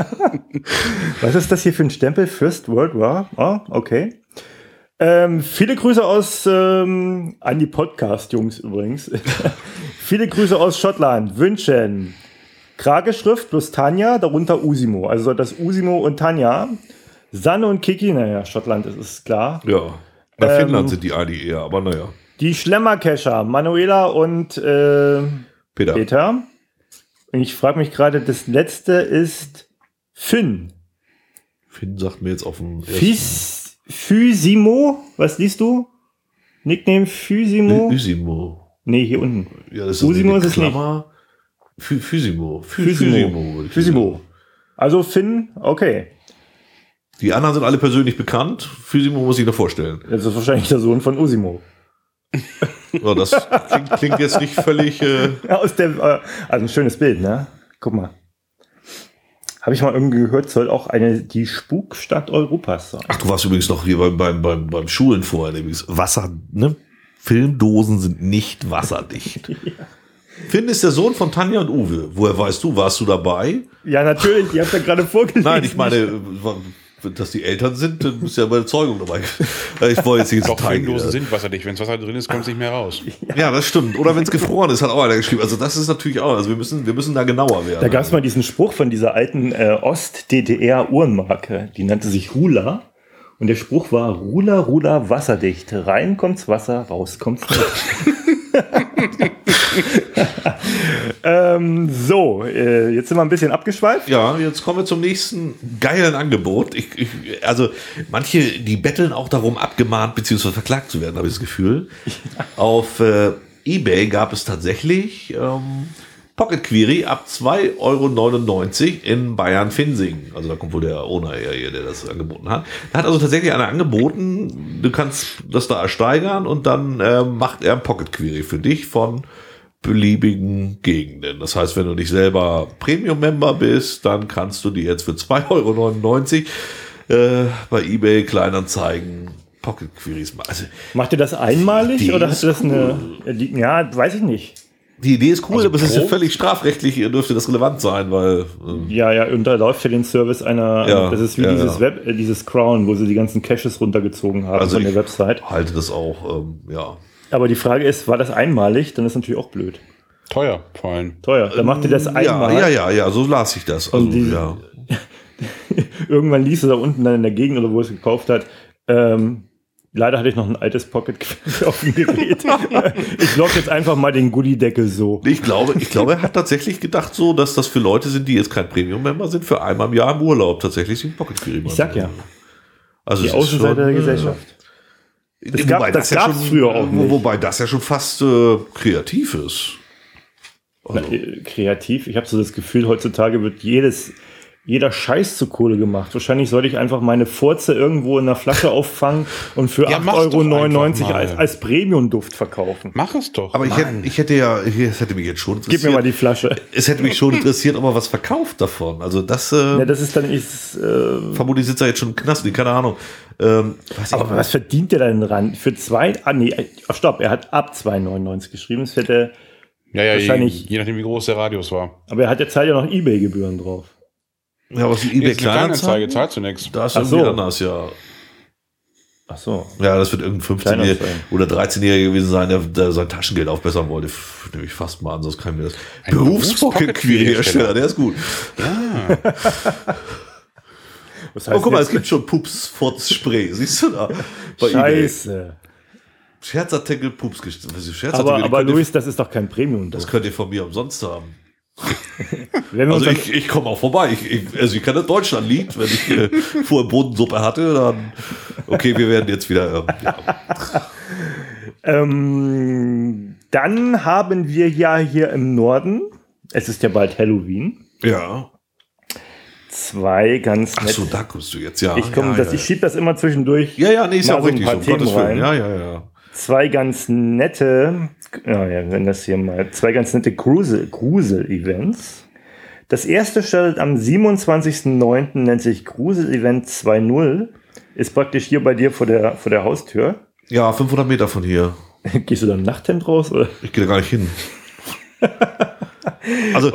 Was ist das hier für ein Stempel? First World War? Oh, okay. Viele Grüße an die Podcast-Jungs übrigens. Viele Grüße aus Schottland wünschen Krageschrift plus Tanja, darunter Usimo. Also das Usimo und Tanja. Sanne und Kiki, naja, Schottland ist klar. Ja, bei Finnland sind die eigentlich eher, aber naja. Die Schlemmerkescher, Manuela und Peter. Und ich frage mich gerade, das letzte ist Finn. Finn sagt mir jetzt auf dem Physimo, was liest du? Nickname Physimo? Usimo. Nee, hier unten. Ja, das ist Usimo ist es nicht. Physimo. Physimo. Also Finn, okay. Die anderen sind alle persönlich bekannt. Physimo muss ich noch vorstellen. Das ist wahrscheinlich der Sohn von Usimo. Ja, das klingt jetzt nicht völlig... also ein schönes Bild, ne? Guck mal. Habe ich mal irgendwie gehört, soll auch die Spukstadt Europas sein. Ach, du warst übrigens noch hier beim Schulen vorher. Übrigens. Wasser, ne? Filmdosen sind nicht wasserdicht. Ja. Finn ist der Sohn von Tanja und Uwe. Woher weißt du? Warst du dabei? Ja, natürlich. Ihr habt ja gerade vorgelesen. Nein, ich meine... Dass die Eltern sind, dann ist ja meine Zeugung dabei. Ich wollte jetzt nicht Doch, Filmdosen sind wasserdicht. Wenn es Wasser drin ist, kommt es nicht mehr raus. Ja, das stimmt. Oder wenn es gefroren ist, hat auch einer geschrieben. Also das ist natürlich auch, also wir müssen da genauer werden. Da gab es mal diesen Spruch von dieser alten Ost-DDR-Uhrenmarke. Die nannte sich Rula. Und der Spruch war, Rula, Rula, wasserdicht. Rein kommt's Wasser, raus kommt's nicht. Jetzt sind wir ein bisschen abgeschweift. Ja, jetzt kommen wir zum nächsten geilen Angebot. Also manche, die betteln auch darum, abgemahnt bzw. verklagt zu werden, habe ich das Gefühl. Auf eBay gab es tatsächlich Pocket Query ab 2,99 € in Bayern-Finsing. Also da kommt wohl der Owner her, der das angeboten hat. Da hat also tatsächlich einer angeboten, du kannst das da ersteigern und dann macht er ein Pocket Query für dich von beliebigen Gegenden. Das heißt, wenn du nicht selber Premium-Member bist, dann kannst du die jetzt für 2,99 € bei eBay Kleinanzeigen Pocket Queries machen. Also, macht ihr das einmalig oder hast du das ja, weiß ich nicht. Die Idee ist cool, also aber es ist ja völlig strafrechtlich, dürfte das relevant sein, weil... Ja, unterläuft ja den Service das ist wie dieses Crown, wo sie die ganzen Caches runtergezogen haben von der Website. Halte das auch, ja. Aber die Frage ist, war das einmalig? Dann ist natürlich auch blöd. Teuer, vor allem. Teuer, dann macht ihr das einmal. Ja, so las ich das. Also, ja. Irgendwann liest du da unten dann in der Gegend oder wo es gekauft hat, leider hatte ich noch ein altes Pocket auf dem Gerät. Ich logge jetzt einfach mal den Goodie-Deckel so. Ich glaube, er hat tatsächlich gedacht so, dass das für Leute sind, die jetzt kein Premium-Member sind, für einmal im Jahr im Urlaub tatsächlich den Pocket Query. Ich sag ja. Also die Außenseite der Gesellschaft. Das gab es früher auch nicht. Wobei das ja schon fast kreativ ist. Also. Kreativ? Ich habe so das Gefühl, heutzutage wird jeder Scheiß zu Kohle gemacht. Wahrscheinlich sollte ich einfach meine Furze irgendwo in einer Flasche auffangen und für 8,99 € als Premium-Duft verkaufen. Mach es doch. Aber es hätte mich jetzt schon interessiert. Gib mir mal die Flasche. Es hätte mich schon interessiert, ob er was verkauft davon. Also das... das ist dann... vermutlich sitzt er jetzt schon im Knast, keine Ahnung. Aber was verdient der denn dran? Für stopp, er hat ab 2,99 € geschrieben. Es hätte wahrscheinlich... Je nachdem, wie groß der Radius war. Aber er hat jetzt halt ja noch eBay-Gebühren drauf. Ja, was die eBay Kleinanzeige zahlt zunächst. Da ist irgendwie anders, ja. Ach so. Ja, das wird irgendein 15- oder 13-Jähriger gewesen sein, der sein Taschengeld aufbessern wollte. Nehme ich fast mal an, sonst kann ich mir das. Berufspocket-Query-Hersteller, der ist gut. Ja. Oh, guck mal, es gibt schon Pups-Spray. Siehst du da? Scheiße. Scherzartikel, Pups-Scherzartikel. Aber Luis, das ist doch kein Premium. Das könnt ihr von mir umsonst haben. Also ich komme auch vorbei. Ich kann das Deutschland-Lied, wenn ich vorher Bodensuppe hatte, dann okay, wir werden jetzt wieder. Dann haben wir ja hier im Norden, es ist ja bald Halloween. Ja. zwei ganz Ach so, da kommst du jetzt, ja. Ich schiebe das immer zwischendurch. Ja, nee, ist ja auch so ein richtig paar so, um Themen Gottes Willen. rein. Ja. Zwei ganz nette Grusel-Events. Das erste startet am 27.09., nennt sich Grusel-Event 2.0. Ist praktisch hier bei dir vor der Haustür. Ja, 500 Meter von hier. Gehst du da im Nachthemd raus? Oder? Ich gehe da gar nicht hin. Also,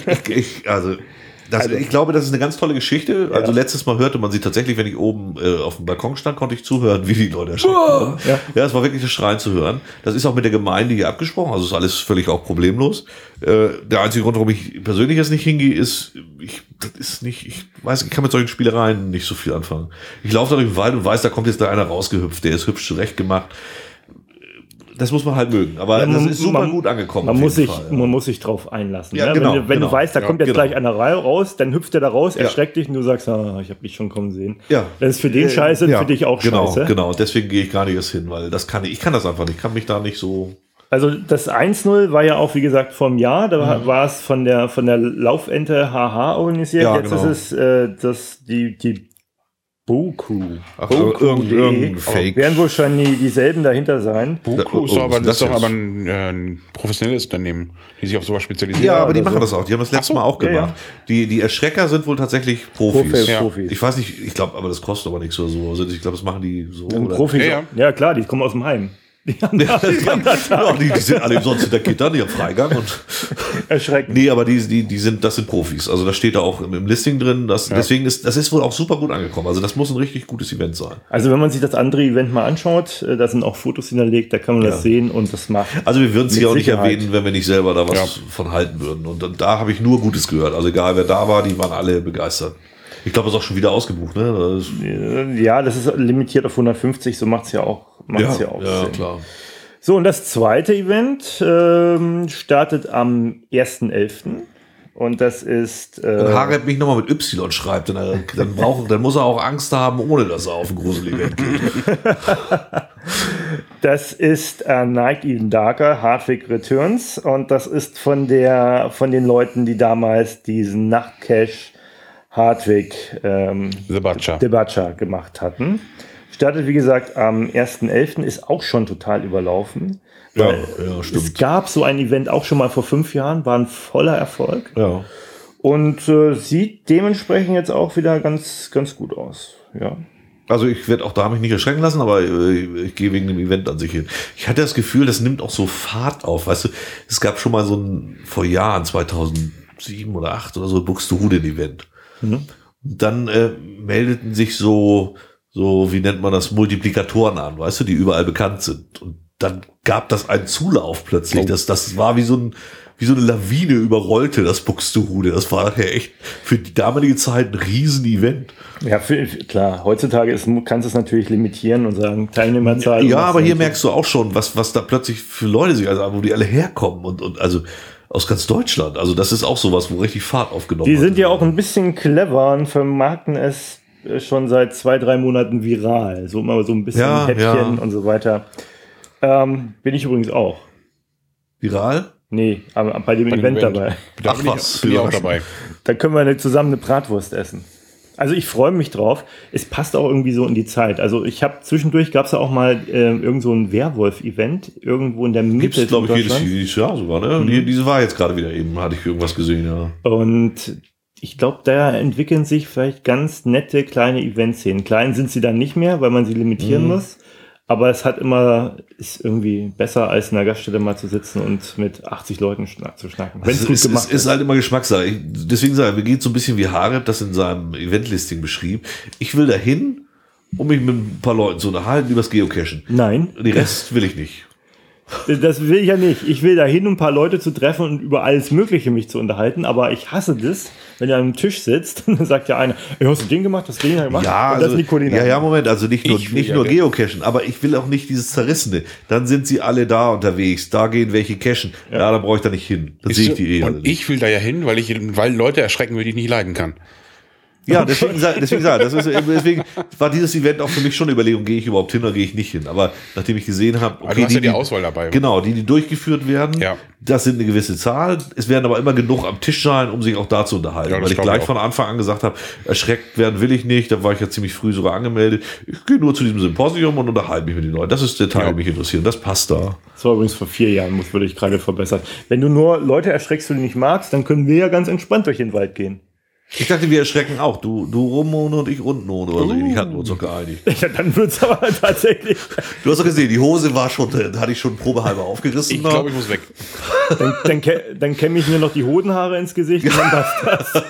ich glaube, das ist eine ganz tolle Geschichte. Also letztes Mal hörte man sie tatsächlich, wenn ich oben auf dem Balkon stand, konnte ich zuhören, wie die Leute erschrecken. Ja, es war wirklich das Schreien zu hören. Das ist auch mit der Gemeinde hier abgesprochen, also ist alles völlig auch problemlos. Der einzige Grund, warum ich persönlich jetzt nicht hingehe, ist, ich kann mit solchen Spielereien nicht so viel anfangen. Ich laufe da durch den Wald und weiß, da kommt jetzt da einer rausgehüpft, der ist hübsch zurecht gemacht. Das muss man halt mögen, aber das ist super gut angekommen. Man muss sich drauf einlassen. Ja, ne? genau, wenn du weißt, da kommt jetzt gleich einer raus, dann hüpft der da raus, erschreckt dich und du sagst, ich habe dich schon kommen sehen. Ja. Das ist für den scheiße und für dich auch scheiße. Genau, deswegen gehe ich gar nicht erst hin, weil ich kann das einfach nicht, ich kann mich da nicht so... Also das 1.0 war ja auch, wie gesagt, vor einem Jahr, da war es von der Laufente HH organisiert. Ja, jetzt ist es die Boku. Irgendein Fake. Werden wohl schon dieselben dahinter sein. Boku ist doch aber ein professionelles Unternehmen, die sich auf sowas spezialisieren. Ja, aber die machen das auch. Die haben das letzte Mal auch gemacht. Ja. Die Erschrecker sind wohl tatsächlich Profis. Profis. Ich weiß nicht, ich glaube, aber das kostet aber nichts oder so. Also ich glaube, das machen die so. Profis. Ja, klar, die kommen aus dem Heim. Die sind alle umsonst in der Gitter, die haben Freigang und erschreckend. Nee, aber das sind Profis. Also das steht da auch im Listing drin. Deswegen das ist wohl auch super gut angekommen. Also das muss ein richtig gutes Event sein. Also wenn man sich das andere Event mal anschaut, da sind auch Fotos hinterlegt, da kann man das sehen und das macht. Also wir würden es hier auch nicht erwähnen, wenn wir nicht selber da was von halten würden. Und da habe ich nur Gutes gehört. Also egal wer da war, die waren alle begeistert. Ich glaube, das ist auch schon wieder ausgebucht, ne? Das ist limitiert auf 150, so macht es ja auch Sinn. Klar. So, und das zweite Event startet am 1.11. Und das ist... Wenn Harald mich nochmal mit Y schreibt, dann muss er auch Angst haben, ohne dass er auf ein Grusel-Event geht. Das ist Night Even Darker, Hardwick Returns. Und das ist von den Leuten, die damals diesen Nachtcache Hardwick The Butcher gemacht hatten. Startet, wie gesagt, am 1.11. ist auch schon total überlaufen. Ja, stimmt. Es gab so ein Event auch schon mal vor 5 Jahren, war ein voller Erfolg. Ja. Und sieht dementsprechend jetzt auch wieder ganz, ganz gut aus. Ja. Also ich werde auch da mich nicht erschrecken lassen, aber ich gehe wegen dem Event an sich hin. Ich hatte das Gefühl, das nimmt auch so Fahrt auf. Weißt du, es gab schon mal vor Jahren, 2007 oder 2008 oder so, Buxtehude-Event. Dann meldeten sich so, wie nennt man das, Multiplikatoren an, weißt du, die überall bekannt sind. Und dann gab das einen Zulauf plötzlich. Das war wie so eine Lawine überrollte das Buxtehude. Das war nachher echt für die damalige Zeit ein Riesen-Event. Ja, klar. Heutzutage kannst du es natürlich limitieren und sagen, Teilnehmerzahl. Ja, aber hier merkst du auch schon, was da plötzlich für Leute sich, also wo die alle herkommen und also aus ganz Deutschland. Also das ist auch sowas, wo richtig Fahrt aufgenommen wird. Die sind ja auch ein bisschen clever und vermarkten es schon seit 2-3 Monaten viral. So immer so ein bisschen Häppchen und so weiter. Bin ich übrigens auch. Viral? Nee, aber bei dem Event dabei. Ach was, bin ich auch dabei. Da können wir zusammen eine Bratwurst essen. Also ich freue mich drauf. Es passt auch irgendwie so in die Zeit. Also zwischendurch gab es ja auch mal irgend so ein Werwolf-Event irgendwo in der Mitte. Gibt's, glaube ich, jedes Jahr sogar, ne? Diese war jetzt gerade wieder eben, hatte ich irgendwas gesehen, ja. Und ich glaube, da entwickeln sich vielleicht ganz nette kleine Eventszenen. Klein sind sie dann nicht mehr, weil man sie limitieren muss. Aber es ist irgendwie besser, als in der Gaststätte mal zu sitzen und mit 80 Leuten zu schnacken. Wenn es gut gemacht ist halt immer Geschmackssache. Deswegen sage ich, mir geht so ein bisschen wie Harald das in seinem Eventlisting beschrieb. Ich will dahin, um mich mit ein paar Leuten zu unterhalten über das Geocachen. Nein. Den Rest will ich nicht. Das will ich ja nicht. Ich will dahin, um ein paar Leute zu treffen und über alles Mögliche mich zu unterhalten. Aber ich hasse das, wenn du an einem Tisch sitzt und dann sagt ja einer, hast du den gemacht, hast du den gemacht? Ja, und das also, Moment, also nicht nur Geocachen, aber ich will auch nicht dieses Zerrissene. Dann sind sie alle da unterwegs, da gehen welche cachen. Ja, da brauche ich da nicht hin. Das sehe ich die Und ich will da ja hin, weil Leute erschrecken will, die ich nicht leiden kann. Ja, deswegen war dieses Event auch für mich schon eine Überlegung, gehe ich überhaupt hin oder gehe ich nicht hin. Aber nachdem ich gesehen habe, okay, du hast ja die Auswahl dabei. Genau, die durchgeführt werden, das sind eine gewisse Zahl. Es werden aber immer genug am Tisch sein, um sich auch da zu unterhalten. Weil ich gleich von Anfang an gesagt habe, erschreckt werden will ich nicht. Da war ich ja ziemlich früh sogar angemeldet. Ich gehe nur zu diesem Symposium und unterhalte mich mit den Leuten. Das ist der Teil, der mich interessiert. Das passt da. Das war übrigens vor 4 Jahren, würde ich gerade verbessern. Wenn du nur Leute erschreckst, die du nicht magst, dann können wir ja ganz entspannt durch den Wald gehen. Ich dachte, wir erschrecken auch. Du rum und ich unten oder so. Ich hatten uns doch geeinigt. Ja, dann wird's aber tatsächlich. Du hast doch gesehen, die Hose war schon, da hatte ich schon probehalber aufgerissen. Ich glaube, ich muss weg. Dann kämme ich mir noch die Hodenhaare ins Gesicht und dann passt das.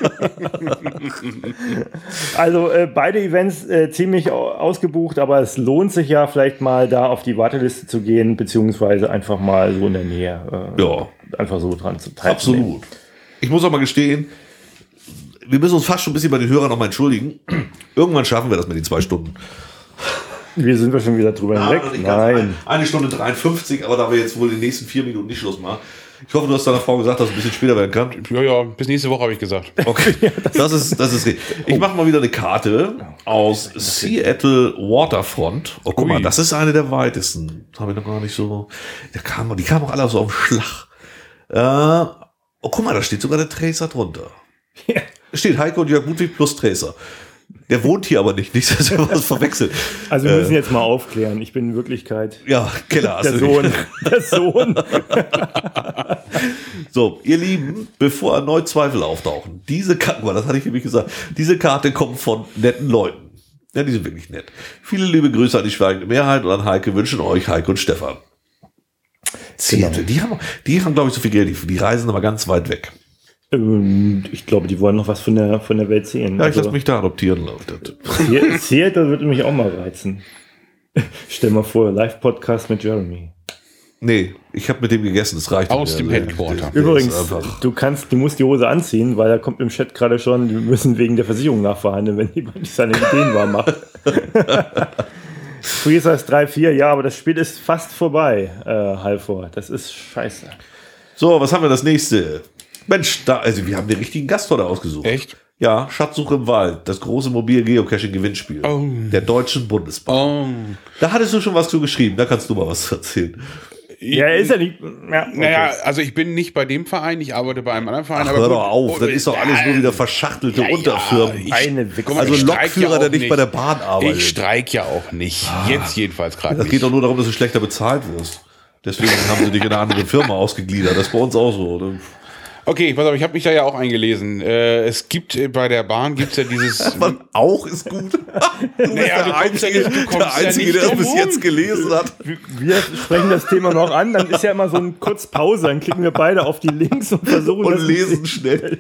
Also beide Events ziemlich ausgebucht, aber es lohnt sich ja vielleicht mal da auf die Warteliste zu gehen, beziehungsweise einfach mal so in der Nähe. Einfach so dran zu teilnehmen. Absolut. Ich muss auch mal gestehen, wir müssen uns fast schon ein bisschen bei den Hörern noch mal entschuldigen. Irgendwann schaffen wir das mit den 2 Stunden. Wir sind wir schon wieder drüber hinweg? Nein. 1 Stunde 53, aber da wir jetzt wohl in den nächsten 4 Minuten nicht Schluss machen. Ich hoffe, du hast deiner Frau gesagt, dass es ein bisschen später werden kann. Ja, bis nächste Woche habe ich gesagt. Okay, das ist richtig. Ich mache mal wieder eine Karte aus Seattle Waterfront. Oh, guck mal, das ist eine der weitesten. Das habe ich noch gar nicht so. Die kamen auch alle so auf den Schlag. Oh, guck mal, da steht sogar der Tracer drunter. Ja. Steht Heiko und Jörg Ludwig plus Tracer. Der wohnt hier aber nicht, dass er was verwechselt. Also wir müssen jetzt mal aufklären. Ich bin in Wirklichkeit Keller. Der Sohn. So, ihr Lieben, bevor erneut Zweifel auftauchen, diese Karte, das hatte ich nämlich gesagt, diese Karte kommt von netten Leuten. Ja, die sind wirklich nett. Viele liebe Grüße an die schweigende Mehrheit und an Heike wünschen euch Heike und Stefan. Seattle, die haben, glaube ich, so viel Geld, die reisen aber ganz weit weg. Ich glaube, die wollen noch was von der Welt sehen. Ja, ich lasse mich da adoptieren. Seattle würde mich auch mal reizen. Stell mal vor, Live-Podcast mit Jeremy. Nee, ich habe mit dem gegessen, das reicht. Aus dem Headquarter. Übrigens, du musst die Hose anziehen, weil da kommt im Chat gerade schon, wir müssen wegen der Versicherung nachverhandeln, wenn jemand seine Ideen wahr macht. Freezers 3-4, ja, aber das Spiel ist fast vorbei, Halvor. Das ist scheiße. So, was haben wir das nächste? Mensch, wir haben den richtigen Gast heute ausgesucht. Echt? Ja, Schatzsuche im Wald, das große Mobil-Geocaching-Gewinnspiel der Deutschen Bundesbahn. Da hattest du schon was zu geschrieben, da kannst du mal was erzählen. Ja, ist ja nicht. Ja, okay. Naja, also ich bin nicht bei dem Verein, ich arbeite bei einem anderen Verein. Ach, hör doch auf, das ist doch alles nur wieder verschachtelte Unterfirmen. Also ein Lokführer, der nicht bei der Bahn arbeitet. Ich streik ja auch nicht. Jetzt jedenfalls gerade nicht. Das geht doch nur darum, dass du schlechter bezahlt wirst. Deswegen haben sie dich in eine andere Firma ausgegliedert. Das ist bei uns auch so, oder? Okay, pass auf, ich habe mich da ja auch eingelesen. Es gibt bei der Bahn ja dieses. Auch ist gut. Naja, der Einzige, der das bis jetzt gelesen hat. Wir sprechen das Thema noch an, dann ist ja immer so eine kurze Pause, dann klicken wir beide auf die Links und versuchen und lesen schnell.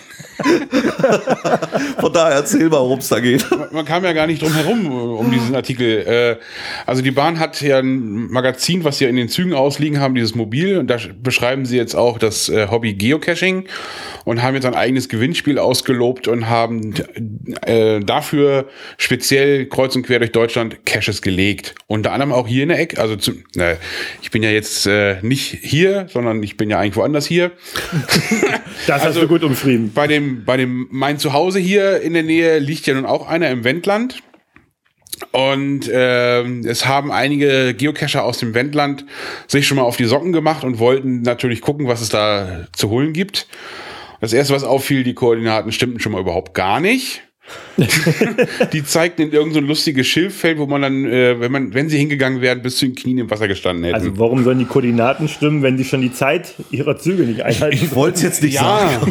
Von daher erzähl mal, worum es da geht. Man kam ja gar nicht drum herum um diesen Artikel. Also die Bahn hat ja ein Magazin, was sie in den Zügen ausliegen haben, dieses Mobil. Und da beschreiben sie jetzt auch das Hobby Geocaching und haben jetzt ein eigenes Gewinnspiel ausgelobt und haben dafür speziell kreuz und quer durch Deutschland Caches gelegt. Unter anderem auch hier in der Ecke. Also ich bin ja jetzt nicht hier, sondern ich bin ja eigentlich woanders hier. Das hast du gut umschrieben. Bei dem mein Zuhause hier in der Nähe liegt ja nun auch einer im Wendland. Und es haben einige Geocacher aus dem Wendland sich schon mal auf die Socken gemacht und wollten natürlich gucken, was es da zu holen gibt. Das erste, was auffiel, die Koordinaten stimmten schon mal überhaupt gar nicht. Die zeigten in irgendein so lustiges Schilffeld, wo man dann, wenn sie hingegangen wären, bis zu den Knien im Wasser gestanden hätten. Also warum sollen die Koordinaten stimmen, wenn sie schon die Zeit ihrer Züge nicht einhalten? Ich wollte es jetzt nicht sagen.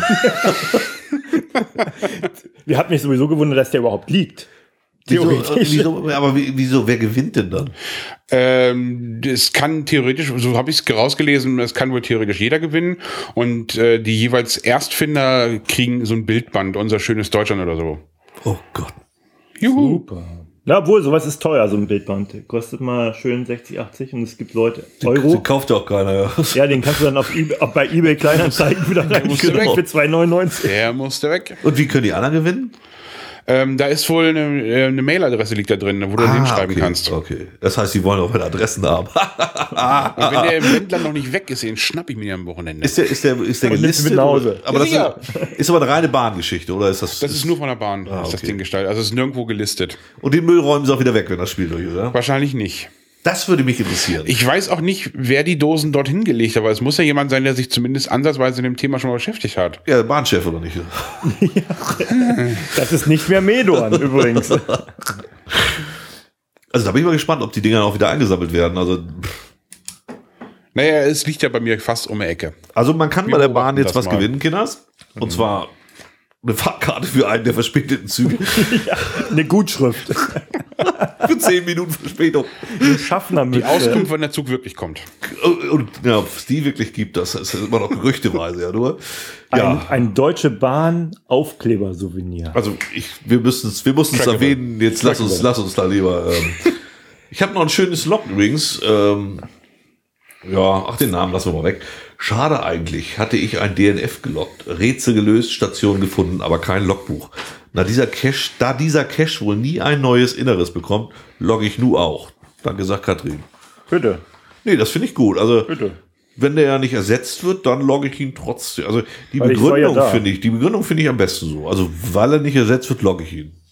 Wir haben mich sowieso gewundert, dass der überhaupt liegt. Wieso, wer gewinnt denn dann? Es kann theoretisch, so habe ich es rausgelesen, es kann wohl theoretisch jeder gewinnen. Und die jeweils Erstfinder kriegen so ein Bildband, unser schönes Deutschland oder so. Oh Gott. Juhu. Super. Na, obwohl, sowas ist teuer, so ein Bildband. Kostet mal schön 60, 80 und es gibt Leute. Euro. Den kauft ja auch keiner. Ja. Ja, den kannst du dann bei eBay Kleinanzeigen wieder rein für 2,99. Der musste weg. Und wie können die anderen gewinnen? Da ist wohl eine Mailadresse liegt da drin, wo du hinschreiben kannst. Okay. Das heißt, sie wollen auch eine Adressen haben. Und wenn der im Wendland noch nicht weg ist, den schnapp ich mir am Wochenende. Ist der gelistet? mit nach Hause. Aber das ist aber eine reine Bahngeschichte, oder ist das? Das ist nur von der Bahn, ist das Ding gestaltet. Also es ist nirgendwo gelistet. Und den Müll räumen sie auch wieder weg, wenn das Spiel durch ist, oder? Wahrscheinlich nicht. Das würde mich interessieren. Ich weiß auch nicht, wer die Dosen dorthin gelegt hat, aber es muss ja jemand sein, der sich zumindest ansatzweise mit dem Thema schon mal beschäftigt hat. Ja, der Bahnchef oder nicht? Das ist nicht mehr Medorn übrigens. Also da bin ich mal gespannt, ob die Dinger auch wieder eingesammelt werden. Naja, es liegt ja bei mir fast um die Ecke. Also man kann bei der Bahn jetzt was mal gewinnen, Kinders. Und zwar eine Fahrkarte für einen der verspäteten Züge. Ja, eine Gutschrift. Für 10 Minuten Verspätung. Die Schaffnermütze. Die Auskunft, wann der Zug wirklich kommt. Und ja, ob es die wirklich gibt, das ist immer noch gerüchteweise, ja nur. Ja. Ein Deutsche Bahn Aufkleber-Souvenir. Also wir mussten es erwähnen, jetzt lass uns da lieber. Ich habe noch ein schönes Log übrigens. Den Namen lassen wir mal weg. Schade eigentlich, hatte ich ein DNF geloggt, Rätsel gelöst, Station gefunden, aber kein Logbuch. Da dieser Cache wohl nie ein neues Inneres bekommt, logge ich nu auch. Danke, sagt Katrin. Bitte. Nee, das finde ich gut. Also, Bitte. wenn der ja nicht ersetzt wird, dann logge ich ihn trotzdem. Also, die Begründung finde ich am besten so. Also, weil er nicht ersetzt wird, logge ich ihn.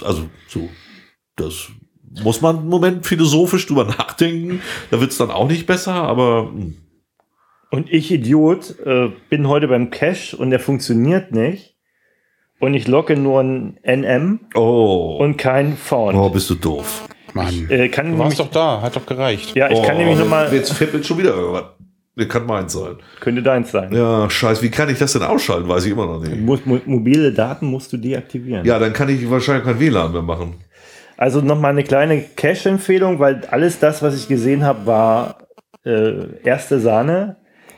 Das muss man im Moment philosophisch drüber nachdenken. Da wird es dann auch nicht besser, aber. Und ich, Idiot, bin heute beim Cache und der funktioniert nicht. Und ich logge nur ein NM und kein Found. Oh, bist du doof. Mann, du warst doch da, hat doch gereicht. Ja, ich kann nämlich nochmal... Jetzt fällt schon wieder irgendwas. Das kann meins sein. Könnte deins sein. Ja, scheiße, wie kann ich das denn ausschalten? Weiß ich immer noch nicht. Mobile Daten musst du deaktivieren. Ja, dann kann ich wahrscheinlich kein WLAN mehr machen. Also nochmal eine kleine Cache-Empfehlung, weil alles das, was ich gesehen habe, war erste Sahne.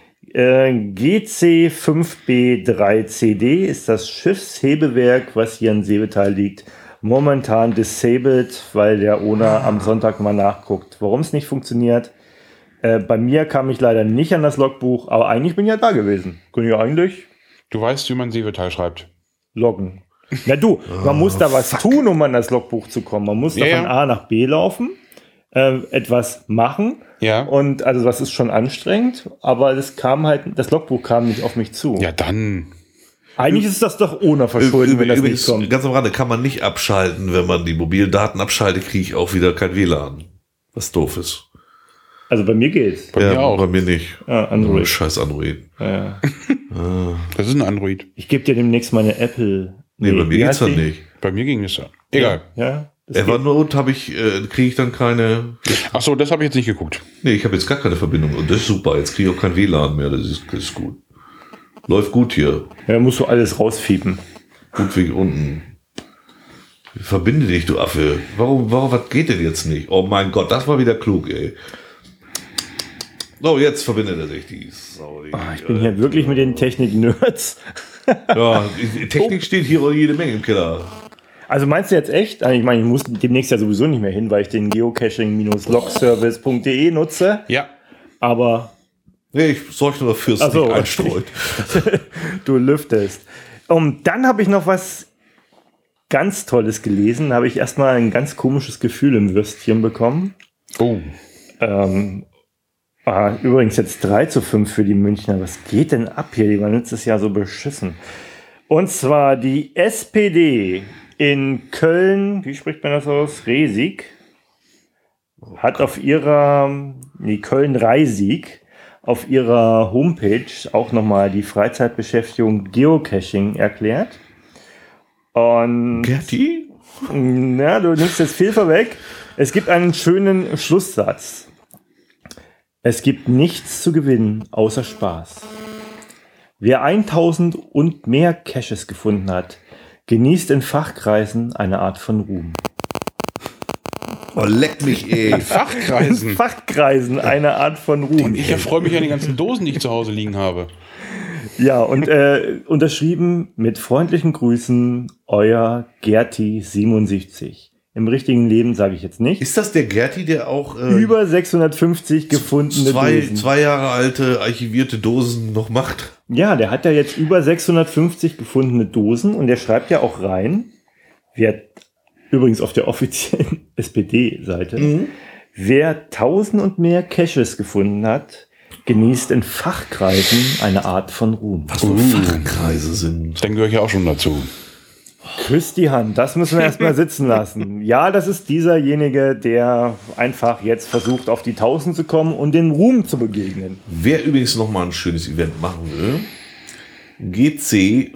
GC5B3CD ist das Schiffshebewerk, was hier in Seevetal liegt. Momentan disabled, weil der Owner am Sonntag mal nachguckt, warum es nicht funktioniert. Bei mir kam ich leider nicht an das Logbuch, aber eigentlich bin ich ja da gewesen. Können ich eigentlich... Du weißt, wie man Seevetal schreibt. Loggen. Na du, man muss da was tun, um an das Logbuch zu kommen. Man muss da von A nach B laufen, etwas machen. Ja. Und also das ist schon anstrengend, aber das Logbuch kam nicht auf mich zu. Ja, dann. Eigentlich ist das doch ohne Verschulden, wenn das nicht kommt. Ganz am Rande kann man nicht abschalten. Wenn man die mobilen Daten abschaltet, kriege ich auch wieder kein WLAN. Was doof ist. Also bei mir geht's. Bei mir auch. Bei mir nicht. Ja, Android. Scheiß Android. Ja. Das ist ein Android. Ich gebe dir demnächst meine Apple. Nee, bei mir geht's dann nicht. Bei mir ging es ja. Egal. Ja. Evernote kriege ich dann keine. Ach so, das habe ich jetzt nicht geguckt. Nee, ich habe jetzt gar keine Verbindung. Und das ist super. Jetzt kriege ich auch kein WLAN mehr. Das ist gut. Läuft gut hier. Ja, musst du alles rausfiepen. Gut wie unten. Verbinde dich, du Affe. Warum, was geht denn jetzt nicht? Oh mein Gott, das war wieder klug, ey. So, jetzt verbindet er sich die. Ich bin hier wirklich mit den Technik-Nerds. Ja, die Technik steht hier jede Menge im Keller. Also meinst du jetzt echt? Ich meine, ich muss demnächst ja sowieso nicht mehr hin, weil ich den geocaching-logservice.de nutze. Ja. Aber... Nee, ich sorge nur dafür, dass es nicht einstreut. Du lüftest. Dann habe ich noch was ganz Tolles gelesen. Da habe ich erstmal ein ganz komisches Gefühl im Würstchen bekommen. Oh. Übrigens jetzt 3:5 für die Münchner. Was geht denn ab hier? Die waren letztes Jahr so beschissen. Und zwar die SPD in Köln, wie spricht man das aus? Reisig, hat auf ihrer, Köln-Reisig, auf ihrer Homepage auch nochmal die Freizeitbeschäftigung Geocaching erklärt. Und Gerti? Ja, du nimmst jetzt viel vorweg. Es gibt einen schönen Schlusssatz. Es gibt nichts zu gewinnen, außer Spaß. Wer 1000 und mehr Caches gefunden hat, genießt in Fachkreisen eine Art von Ruhm. Oh, leck mich, ey. In Fachkreisen? In Fachkreisen eine Art von Ruhm. Ich erfreue mich an den ganzen Dosen, die ich zu Hause liegen habe. Ja, und unterschrieben mit freundlichen Grüßen, euer Gerti77. Im richtigen Leben sage ich jetzt nicht. Ist das der Gerti, der auch über 650 gefundene Dosen. 2 Jahre alte archivierte Dosen noch macht? Ja, der hat ja jetzt über 650 gefundene Dosen und der schreibt ja auch rein, übrigens auf der offiziellen SPD-Seite, wer 1000 und mehr Caches gefunden hat, genießt in Fachkreisen eine Art von Ruhm. Was für Fachkreise sind. Dann gehöre ich auch schon dazu. Küsst die Hand, das müssen wir erstmal sitzen lassen. Ja, das ist dieserjenige, der einfach jetzt versucht, auf die 1000 zu kommen und dem Ruhm zu begegnen. Wer übrigens nochmal ein schönes Event machen will, GC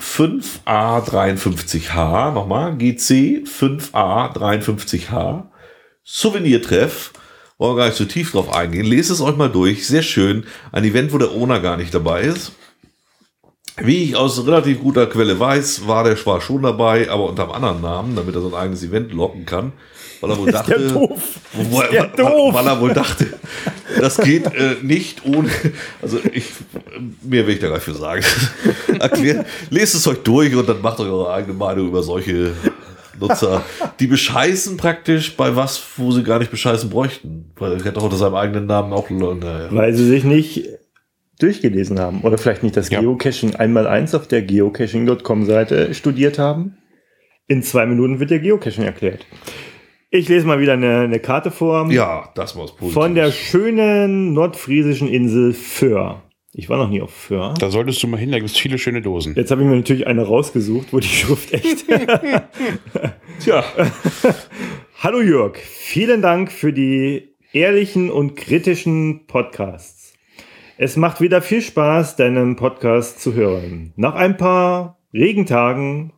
5A53H, nochmal, GC 5A53H, Souvenirtreff, wollen wir gar nicht so tief drauf eingehen, lest es euch mal durch, sehr schön, ein Event, wo der Owner gar nicht dabei ist. Wie ich aus relativ guter Quelle weiß, war der zwar schon dabei, aber unter einem anderen Namen, damit er so ein eigenes Event locken kann, weil er wohl dachte, weil er wohl dachte, das geht nicht ohne, also mehr will ich da gar nicht für sagen. Lest es euch durch und dann macht euch eure eigene Meinung über solche Nutzer, die bescheißen praktisch bei was, wo sie gar nicht bescheißen bräuchten. Weil er hätte auch unter seinem eigenen Namen auch, naja. Weil sie sich nicht durchgelesen haben oder vielleicht nicht das Geocaching 1x1 auf der geocaching.com-Seite studiert haben. In 2 Minuten wird der Geocaching erklärt. Ich lese mal wieder eine Karte vor. Ja, das war's positiv. Von der schönen nordfriesischen Insel Föhr. Ich war noch nie auf Föhr. Da solltest du mal hin, da gibt es viele schöne Dosen. Jetzt habe ich mir natürlich eine rausgesucht, wo die Schrift echt... Tja. Hallo Jörg, vielen Dank für die ehrlichen und kritischen Podcasts. Es macht wieder viel Spaß, deinen Podcast zu hören. Nach ein paar Regentagen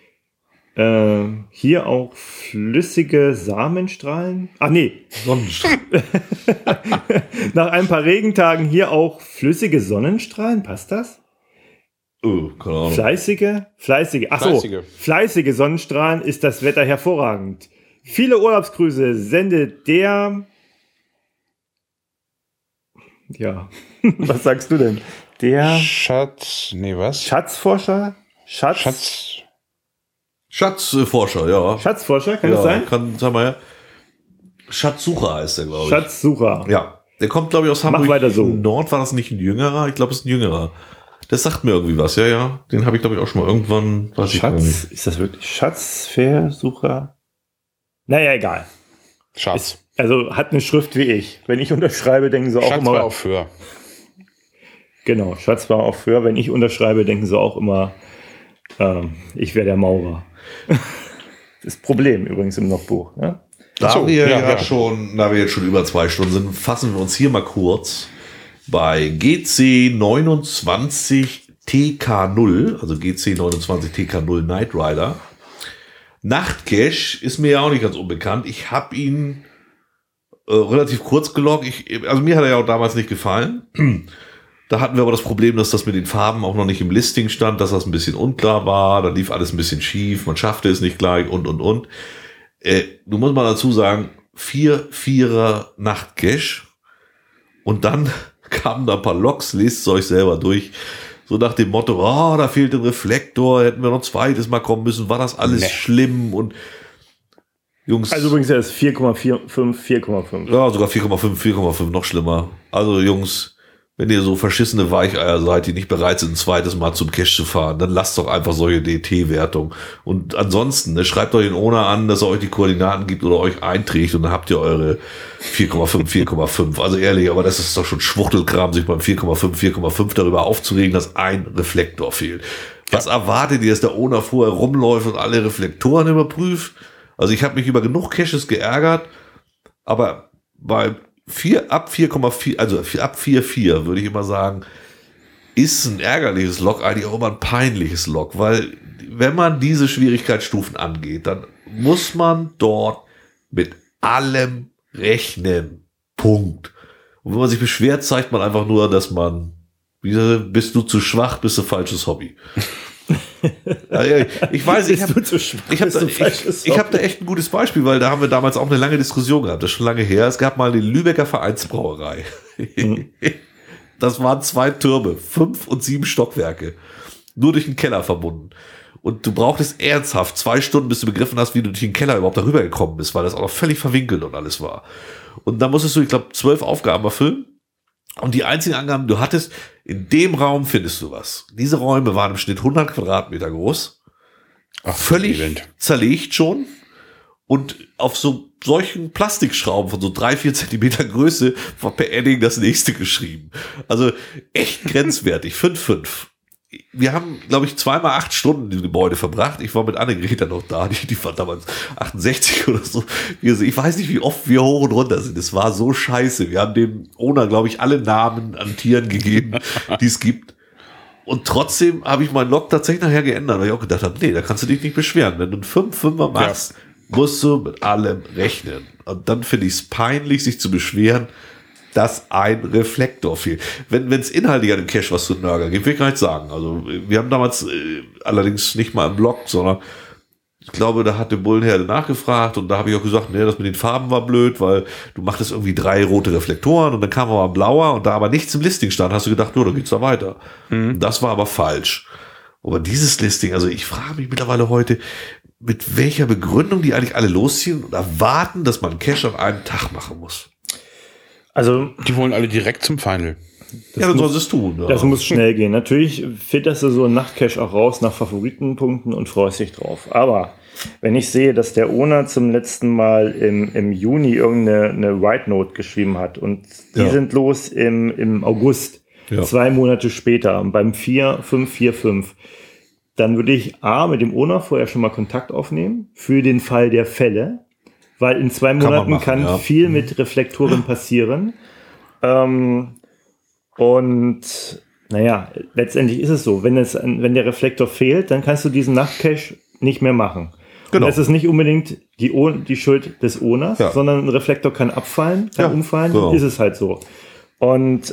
hier auch flüssige Samenstrahlen. Ach nee. Sonnenstrahlen. Nach ein paar Regentagen hier auch flüssige Sonnenstrahlen. Passt das? Keine Ahnung. Fleißige. Ach so, fleißige Sonnenstrahlen ist das Wetter hervorragend. Viele Urlaubsgrüße sendet der... Ja, was sagst du denn? Der Schatzforscher? Schatzforscher, ja. Schatzforscher, kann das sein? Sag mal, Schatzsucher heißt der, glaube ich. Schatzsucher. Ja, der kommt, glaube ich, aus Hamburg. Mach weiter so. Nord war das nicht ein Jüngerer? Ich glaube, es ist ein Jüngerer. Das sagt mir irgendwie was, ja. Den habe ich, glaube ich, auch schon mal irgendwann... Schatz, ist das wirklich Schatzversucher? Naja, egal. Schatz. Also hat eine Schrift wie ich. Wenn ich unterschreibe, denken sie auch Schatz immer... war auf Föhr. Genau, Schatz war auf Föhr. Wenn ich unterschreibe, denken sie auch immer, ich wäre der Maurer. Das Problem übrigens im Logbuch. Ne? Da wir jetzt schon über 2 Stunden sind, fassen wir uns hier mal kurz bei GC 29 TK0, also GC 29 TK0 Night Rider. Nachtcache ist mir ja auch nicht ganz unbekannt. Ich habe ihn relativ kurz geloggt. Also mir hat er ja auch damals nicht gefallen. Da hatten wir aber das Problem, dass das mit den Farben auch noch nicht im Listing stand, dass das ein bisschen unklar war. Da lief alles ein bisschen schief. Man schaffte es nicht gleich und. Du musst mal dazu sagen, 4-4er Nachtcache. Und dann kamen da ein paar Logs, lest es euch selber durch. So nach dem Motto, da fehlt ein Reflektor, hätten wir noch ein zweites Mal kommen müssen, war das alles schlimm und Jungs. Also übrigens er ist 4,5. Ja, sogar 4,5, noch schlimmer. Also Jungs, wenn ihr so verschissene Weicheier seid, die nicht bereit sind, ein zweites Mal zum Cache zu fahren, dann lasst doch einfach solche DT-Wertung. Und ansonsten, schreibt euch den Owner an, dass er euch die Koordinaten gibt oder euch einträgt und dann habt ihr eure 4,5. Also ehrlich, aber das ist doch schon Schwuchtelkram, sich beim 4,5 darüber aufzuregen, dass ein Reflektor fehlt. Was erwartet ihr, dass der Owner vorher rumläuft und alle Reflektoren überprüft? Also ich habe mich über genug Caches geärgert, aber bei ab 4,4, also ab 4,4 würde ich immer sagen, ist ein ärgerliches Log eigentlich auch immer ein peinliches Log, weil wenn man diese Schwierigkeitsstufen angeht, dann muss man dort mit allem rechnen. Punkt. Und wenn man sich beschwert, zeigt man einfach nur, dass man, bist du zu schwach, bist du falsches Hobby. Ich weiß, ich habe da echt ein gutes Beispiel, weil da haben wir damals auch eine lange Diskussion gehabt, das ist schon lange her. Es gab mal die Lübecker Vereinsbrauerei. Das waren 2 Türme, 5 und 7 Stockwerke, nur durch den Keller verbunden. Und du brauchtest ernsthaft 2 Stunden, bis du begriffen hast, wie du durch den Keller überhaupt darüber gekommen bist, weil das auch noch völlig verwinkelt und alles war. Und dann musstest du, ich glaube, 12 Aufgaben erfüllen. Und die einzigen Angaben, du hattest, in dem Raum findest du was. Diese Räume waren im Schnitt 100 Quadratmeter groß. völlig zerlegt schon. Und auf solchen Plastikschrauben von so 3-4 Zentimeter Größe war per Edding das nächste geschrieben. Also echt grenzwertig. 5,5. Wir haben, glaube ich, 2x8 Stunden in dem Gebäude verbracht. Ich war mit Annegret dann noch da. Die war damals 68 oder so. Ich weiß nicht, wie oft wir hoch und runter sind. Es war so scheiße. Wir haben dem Owner, glaube ich, alle Namen an Tieren gegeben, die es gibt. Und trotzdem habe ich meinen Log tatsächlich nachher geändert, weil ich auch gedacht habe, nee, da kannst du dich nicht beschweren. Wenn du einen 5-5er machst, musst du mit allem rechnen. Und dann finde ich es peinlich, sich zu beschweren, dass ein Reflektor fehlt. Wenn es inhaltlich an dem Cache was zu nörgeln gibt, will ich gar nicht sagen. Also wir haben damals allerdings nicht mal im Blog, sondern ich glaube, da hat der Bullenherde nachgefragt und da habe ich auch gesagt, nee, das mit den Farben war blöd, weil du machtest irgendwie 3 rote Reflektoren und dann kam aber ein blauer und da aber nichts im Listing stand, hast du gedacht, da geht's da weiter. Das war aber falsch. Aber dieses Listing, also ich frage mich mittlerweile heute, mit welcher Begründung die eigentlich alle losziehen und erwarten, dass man einen Cache an einem Tag machen muss. Also die wollen alle direkt zum Final. Dann soll es tun. Ja. Das muss schnell gehen. Natürlich filterst du so einen Nachtcache auch raus nach Favoritenpunkten und freust dich drauf. Aber wenn ich sehe, dass der Owner zum letzten Mal im Juni irgendeine White Note geschrieben hat und die sind los im August, 2 Monate später, beim 4-5-4-5, dann würde ich mit dem Owner vorher schon mal Kontakt aufnehmen für den Fall der Fälle, weil in 2 Monaten kann viel mit Reflektoren passieren. Und naja, letztendlich ist es so, wenn der Reflektor fehlt, dann kannst du diesen Nachtcache nicht mehr machen. Genau. Und das ist nicht unbedingt die Schuld des Owners, sondern ein Reflektor kann abfallen, kann umfallen, ist es halt so. Und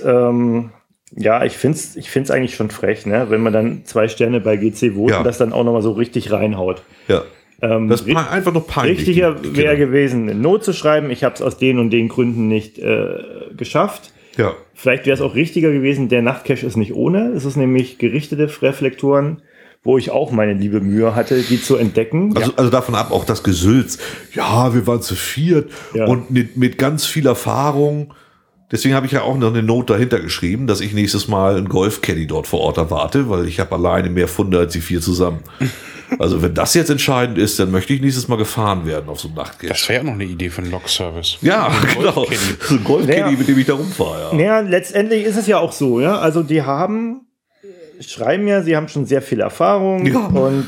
ich find's eigentlich schon frech, ne? Wenn man dann 2 Sterne bei GC voten und das dann auch nochmal so richtig reinhaut. Ja. Das war einfach nur peinlich. Richtiger wäre gewesen, eine Note zu schreiben, ich habe es aus den und den Gründen nicht geschafft. Ja. Vielleicht wäre es auch richtiger gewesen, der Nachtcache ist nicht ohne. Es ist nämlich gerichtete Reflektoren, wo ich auch meine liebe Mühe hatte, die zu entdecken. Also davon ab auch das Gesülz. Ja, wir waren zu 4 und mit ganz viel Erfahrung. Deswegen habe ich ja auch noch eine Note dahinter geschrieben, dass ich nächstes Mal einen Golf-Caddy dort vor Ort erwarte, weil ich habe alleine mehr Funde als die 4 zusammen. Also wenn das jetzt entscheidend ist, dann möchte ich nächstes Mal gefahren werden auf so einem Nachtcache. Das wäre ja noch eine Idee für einen Log-Service. Ja, genau. So ein Golf-Caddy, mit dem ich da rumfahre. Ja, letztendlich ist es ja auch so. Ja, also die schreiben ja, sie haben schon sehr viel Erfahrung und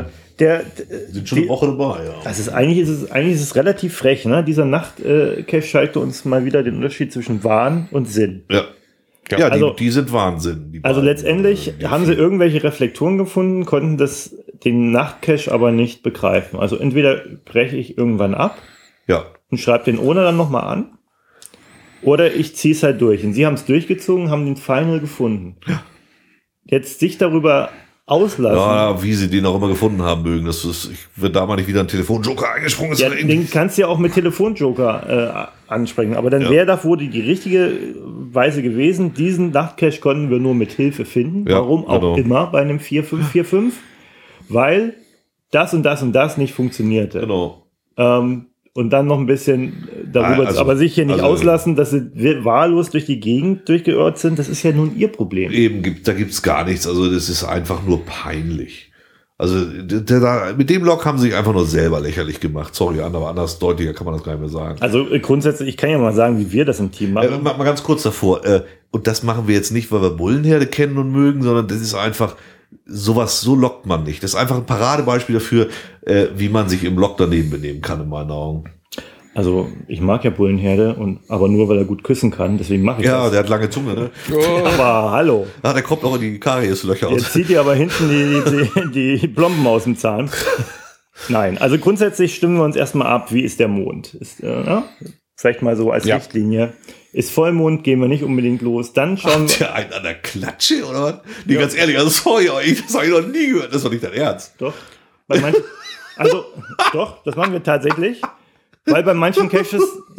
sind schon eine Woche dabei. Ja. Das ist eigentlich ist es relativ frech. Ne? Dieser Nachtcache zeigte uns mal wieder den Unterschied zwischen Wahn und Sinn. Ja, also, die sind Wahnsinn. Also letztendlich haben sie irgendwelche Reflektoren gefunden, konnten den Nachtcache aber nicht begreifen. Also entweder breche ich irgendwann ab und schreibe den Owner dann nochmal an, oder ich ziehe es halt durch. Und sie haben es durchgezogen, haben den Final gefunden. Ja. Jetzt sich darüber auslassen. Ja, wie sie den auch immer gefunden haben mögen. Wenn da mal nicht wieder ein Telefonjoker eingesprungen ist. Ja, den kannst du ja auch mit Telefonjoker ansprechen. Aber dann wäre da wohl die richtige Weise gewesen. Diesen Nachtcache konnten wir nur mit Hilfe finden. Ja, warum auch immer bei einem 4-5-4-5? Weil das und das und das nicht funktionierte. Genau. Und dann noch ein bisschen darüber, aber sich hier nicht auslassen, dass sie wahllos durch die Gegend durchgeirrt sind, das ist ja nun ihr Problem. Da gibt's gar nichts. Also das ist einfach nur peinlich. Also mit dem Log haben sie sich einfach nur selber lächerlich gemacht. Sorry, aber anders deutlicher kann man das gar nicht mehr sagen. Also grundsätzlich, ich kann ja mal sagen, wie wir das im Team machen. Mal ganz kurz davor. Und das machen wir jetzt nicht, weil wir Bullenherde kennen und mögen, sondern das ist einfach... so lockt man nicht. Das ist einfach ein Paradebeispiel dafür, wie man sich im Log daneben benehmen kann, in meinen Augen. Also, ich mag ja Bullenherde, aber nur, weil er gut küssen kann, deswegen mache ich das. Ja, der hat lange Zunge, ne? Aber hallo. Der kommt auch in die Karieslöcher aus. Jetzt zieht ihr aber hinten die Plomben aus dem Zahn. Nein, also grundsätzlich stimmen wir uns erstmal ab, wie ist der Mond? Vielleicht mal so als Richtlinie. Ist Vollmond, gehen wir nicht unbedingt los. Dann schauen wir. Habt ihr einen an der Klatsche, oder was? Nee, ganz ehrlich, also sorry, das habe ich noch nie gehört. Das ist doch nicht dein Ernst. Doch. Doch, das machen wir tatsächlich. Weil bei manchen Caches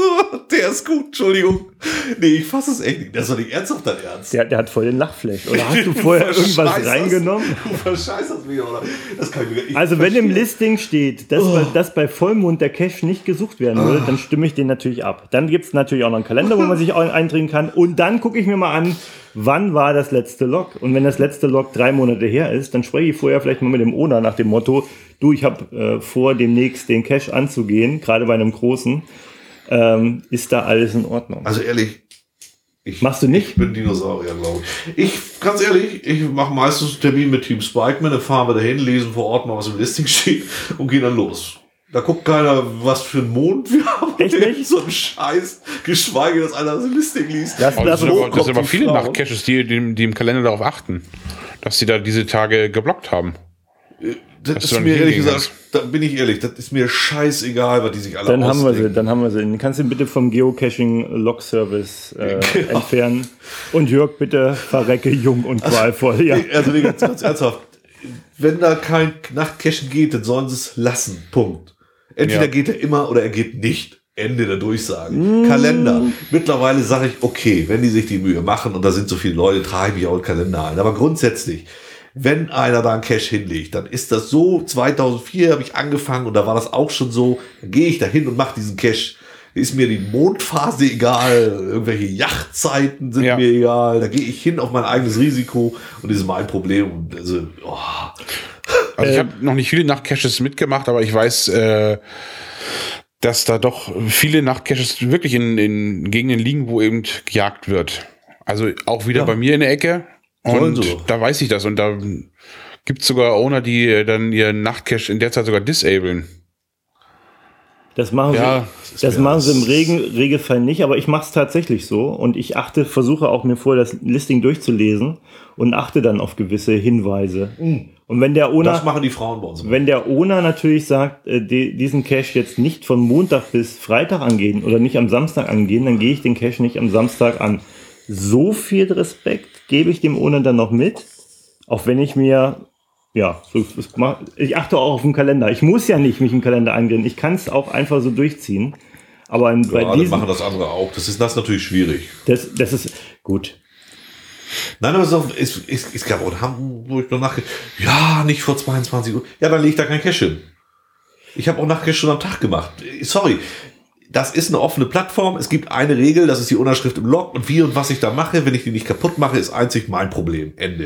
Der ist gut, Entschuldigung. Nee, ich fasse es echt nicht. Das ist doch nicht ernsthaft dein Ernst. Der hat voll den Lachflash. Oder hast du vorher irgendwas reingenommen? Du verscheißerst mich, oder? Das kann ich nicht Also wenn im Listing steht, dass bei Vollmond der Cache nicht gesucht werden würde, dann stimme ich den natürlich ab. Dann gibt es natürlich auch noch einen Kalender, wo man sich eintragen kann. Und dann gucke ich mir mal an, wann war das letzte Log? Und wenn das letzte Log 3 Monate her ist, dann spreche ich vorher vielleicht mal mit dem Owner nach dem Motto, du, ich habe vor, demnächst den Cache anzugehen, gerade bei einem großen. Ist da alles in Ordnung? Also ehrlich, machst du nicht? Ich bin Dinosaurier, glaube ich. Ganz ehrlich, ich mache meistens einen Termin mit Team Spikeman, dann fahren wir dahin, lesen vor Ort mal, was im Listing steht und gehen dann los. Da guckt keiner, was für einen Mond wir haben. Echt nicht? So ein Scheiß, geschweige, dass einer das im Listing liest. Das sind aber viele Nachtcaches, die im Kalender darauf achten, dass sie da diese Tage geblockt haben. Das ist mir ehrlich gesagt, da bin ich ehrlich, das ist mir scheißegal, was die sich alle Dann ausdenken. haben wir sie. Kannst du bitte vom Geocaching-Log-Service entfernen. Und Jörg, bitte verrecke jung und qualvoll. Ja. Also ganz ernsthaft, wenn da kein Nachtcachen geht, dann sollen sie es lassen. Punkt. Entweder geht er immer oder er geht nicht. Ende der Durchsage. Kalender. Mittlerweile sage ich, okay, wenn die sich die Mühe machen und da sind so viele Leute, trage ich auch einen Kalender ein. Aber grundsätzlich, wenn einer da einen Cache hinlegt, dann ist das so, 2004 habe ich angefangen und da war das auch schon so, dann gehe ich da hin und mache diesen Cache. Ist mir die Mondphase egal, irgendwelche Yachtzeiten sind mir egal, da gehe ich hin auf mein eigenes Risiko und das ist mein Problem. Also ich habe noch nicht viele Nachtcaches mitgemacht, aber ich weiß, dass da doch viele Nachtcaches wirklich in Gegenden liegen, wo eben gejagt wird. Also auch wieder bei mir in der Ecke. Und da weiß ich das. Und da gibt es sogar Owner, die dann ihren Nachtcache in der Zeit sogar disablen. Das machen sie im Regelfall nicht, aber ich mache es tatsächlich so. Und ich versuche auch mir vorher das Listing durchzulesen und achte dann auf gewisse Hinweise. Und wenn der Owner, das machen die Frauen bei uns. Wenn der Owner natürlich sagt, diesen Cache jetzt nicht von Montag bis Freitag angehen oder nicht am Samstag angehen, dann gehe ich den Cache nicht am Samstag an. So viel Respekt gebe ich dem Owner dann noch mit, auch wenn ich mir, ich achte auch auf den Kalender. Ich muss ja nicht mich im Kalender eingehen, ich kann es auch einfach so durchziehen. Aber alle machen das andere auch. Das ist natürlich schwierig. Das ist gut. Nein, aber es gab auch in Hamburg noch nachgedacht, nicht vor 22 Uhr. Ja, dann lege ich da kein Cache hin. Ich habe auch Nachtcache schon am Tag gemacht. Sorry. Das ist eine offene Plattform. Es gibt eine Regel, das ist die Unterschrift im Log. Und wie und was ich da mache, wenn ich die nicht kaputt mache, ist einzig mein Problem. Ende.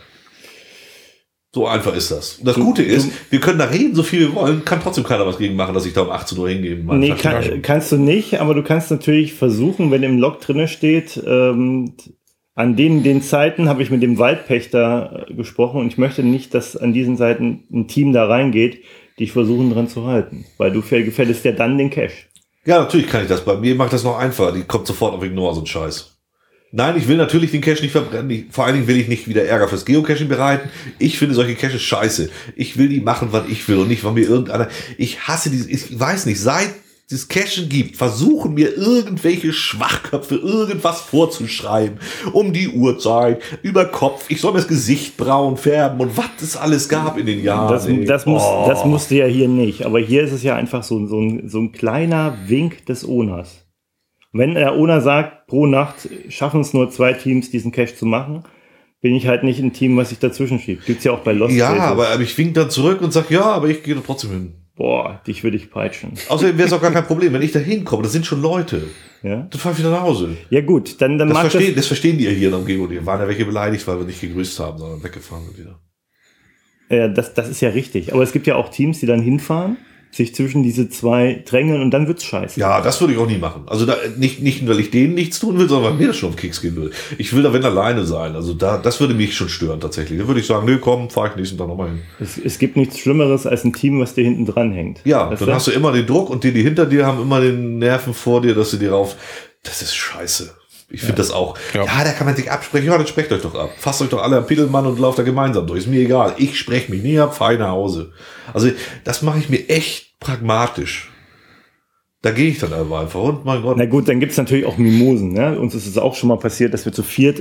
So einfach ist das. Und das Gute ist, wir können da reden, so viel wir wollen, kann trotzdem keiner was gegen machen, dass ich da um 18 Uhr hingehe. Nee, kannst du nicht, aber du kannst natürlich versuchen, wenn im Log drinne steht, an den Zeiten habe ich mit dem Waldpächter gesprochen und ich möchte nicht, dass an diesen Seiten ein Team da reingeht, die versuchen dran zu halten. Weil du gefährdest ja dann den Cache. Ja, natürlich kann ich das. Bei mir macht das noch einfacher. Die kommt sofort auf Ignore, so ein Scheiß. Nein, ich will natürlich den Cache nicht verbrennen. Vor allen Dingen will ich nicht wieder Ärger fürs Geocaching bereiten. Ich finde solche Caches scheiße. Ich will die machen, was ich will und nicht, weil mir irgendeiner... Ich hasse dieses... Ich weiß nicht, seit es Cachen gibt, versuchen mir irgendwelche Schwachköpfe irgendwas vorzuschreiben. Um die Uhrzeit, über Kopf. Ich soll mir das Gesicht braun färben und was es alles gab in den Jahren. Das musste ja hier nicht. Aber hier ist es ja einfach so ein kleiner Wink des Owners. Wenn der Owner sagt, pro Nacht schaffen es nur 2 Teams, diesen Cache zu machen, bin ich halt nicht ein Team, was sich dazwischen schiebt. Gibt's ja auch bei Lost Places. Ja, aber ich wink dann zurück und sag, aber ich gehe da trotzdem hin. Boah, dich würde ich peitschen. Außerdem wäre es auch gar kein Problem, wenn ich da hinkomme, das sind schon Leute. Ja? Dann fahr ich wieder nach Hause. Ja gut, dann das verstehen die ja hier in der Umgebung. Die waren ja welche beleidigt, weil wir nicht gegrüßt haben, sondern weggefahren sind wieder. Ja, das ist ja richtig. Aber es gibt ja auch Teams, die dann hinfahren, sich zwischen diese 2 drängeln und dann wird's scheiße. Ja, das würde ich auch nie machen. Also da, nicht, weil ich denen nichts tun will, sondern weil mir das schon auf den Keks gehen würde. Ich will da wenn alleine sein. Also das würde mich schon stören tatsächlich. Dann würde ich sagen, komm, fahr ich nächsten Tag nochmal hin. Es gibt nichts Schlimmeres als ein Team, was dir hinten dran hängt. Ja, dann hast du immer den Druck und die hinter dir haben immer den Nerven vor dir, dass sie dir rauf... Das ist scheiße. Ich finde das auch. Ja, da kann man sich absprechen. Ja, dann sprecht euch doch ab. Fasst euch doch alle am Pickelmann und lauft da gemeinsam durch. Ist mir egal. Ich spreche mich nie ab, fahre ich nach Hause. Also das mache ich mir echt pragmatisch. Da gehe ich dann einfach. Und mein Gott. Na gut, dann gibt's natürlich auch Mimosen. Ne? Uns ist es auch schon mal passiert, dass wir zu viert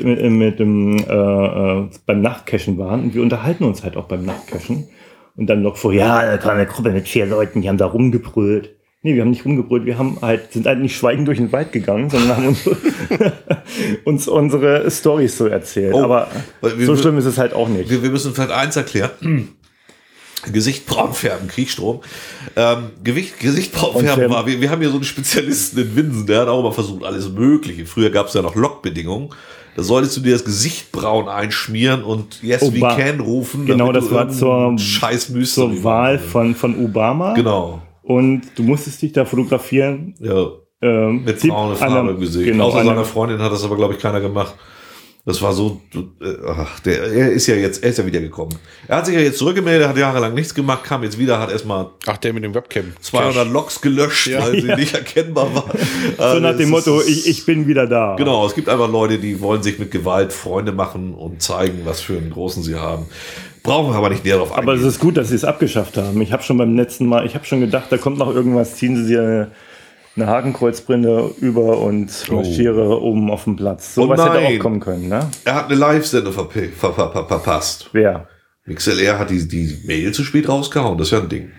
beim Nachtcachen waren. Und wir unterhalten uns halt auch beim Nachtcachen. Und dann noch vor, da war eine Gruppe mit 4 Leuten, die haben da rumgebrüllt. Nee, wir haben nicht rumgebrüllt, sind halt nicht schweigend durch den Wald gegangen, sondern haben uns unsere Storys so erzählt. Aber so schlimm ist es halt auch nicht. Wir müssen vielleicht eins erklären. Gesicht braun färben, Kriegstrom. Gesicht braun färben war, wir haben hier so einen Spezialisten in Winsen, der hat auch immer versucht, alles Mögliche. Früher gab es ja noch Lockbedingungen. Da solltest du dir das Gesicht braun einschmieren und Yes we can rufen. Genau, das war zur Wahl von Obama. Genau. Und du musstest dich da fotografieren. Ja. Mit braune Farbe im Gesicht. Genau, außer seiner Freundin hat das aber, glaube ich, keiner gemacht. Das war so, er ist ja wieder gekommen. Er hat sich ja jetzt zurückgemeldet, hat jahrelang nichts gemacht, kam jetzt wieder, hat erstmal der mit dem Webcam 200 Logs gelöscht, weil sie nicht erkennbar war. So nach dem Motto, ich bin wieder da. Genau, es gibt einfach Leute, die wollen sich mit Gewalt Freunde machen und zeigen, was für einen großen sie haben. Brauchen wir aber nicht näher drauf eingehen. Aber es ist gut, dass sie es abgeschafft haben. Ich habe schon beim letzten Mal, gedacht, da kommt noch irgendwas, ziehen sie eine Hakenkreuzbrille über und marschiere oben auf dem Platz. So was hätte auch kommen können, ne? Er hat eine Live-Sendung verpasst. Wer? MixLR hat die Mail zu spät rausgehauen. Das ist ja ein Ding.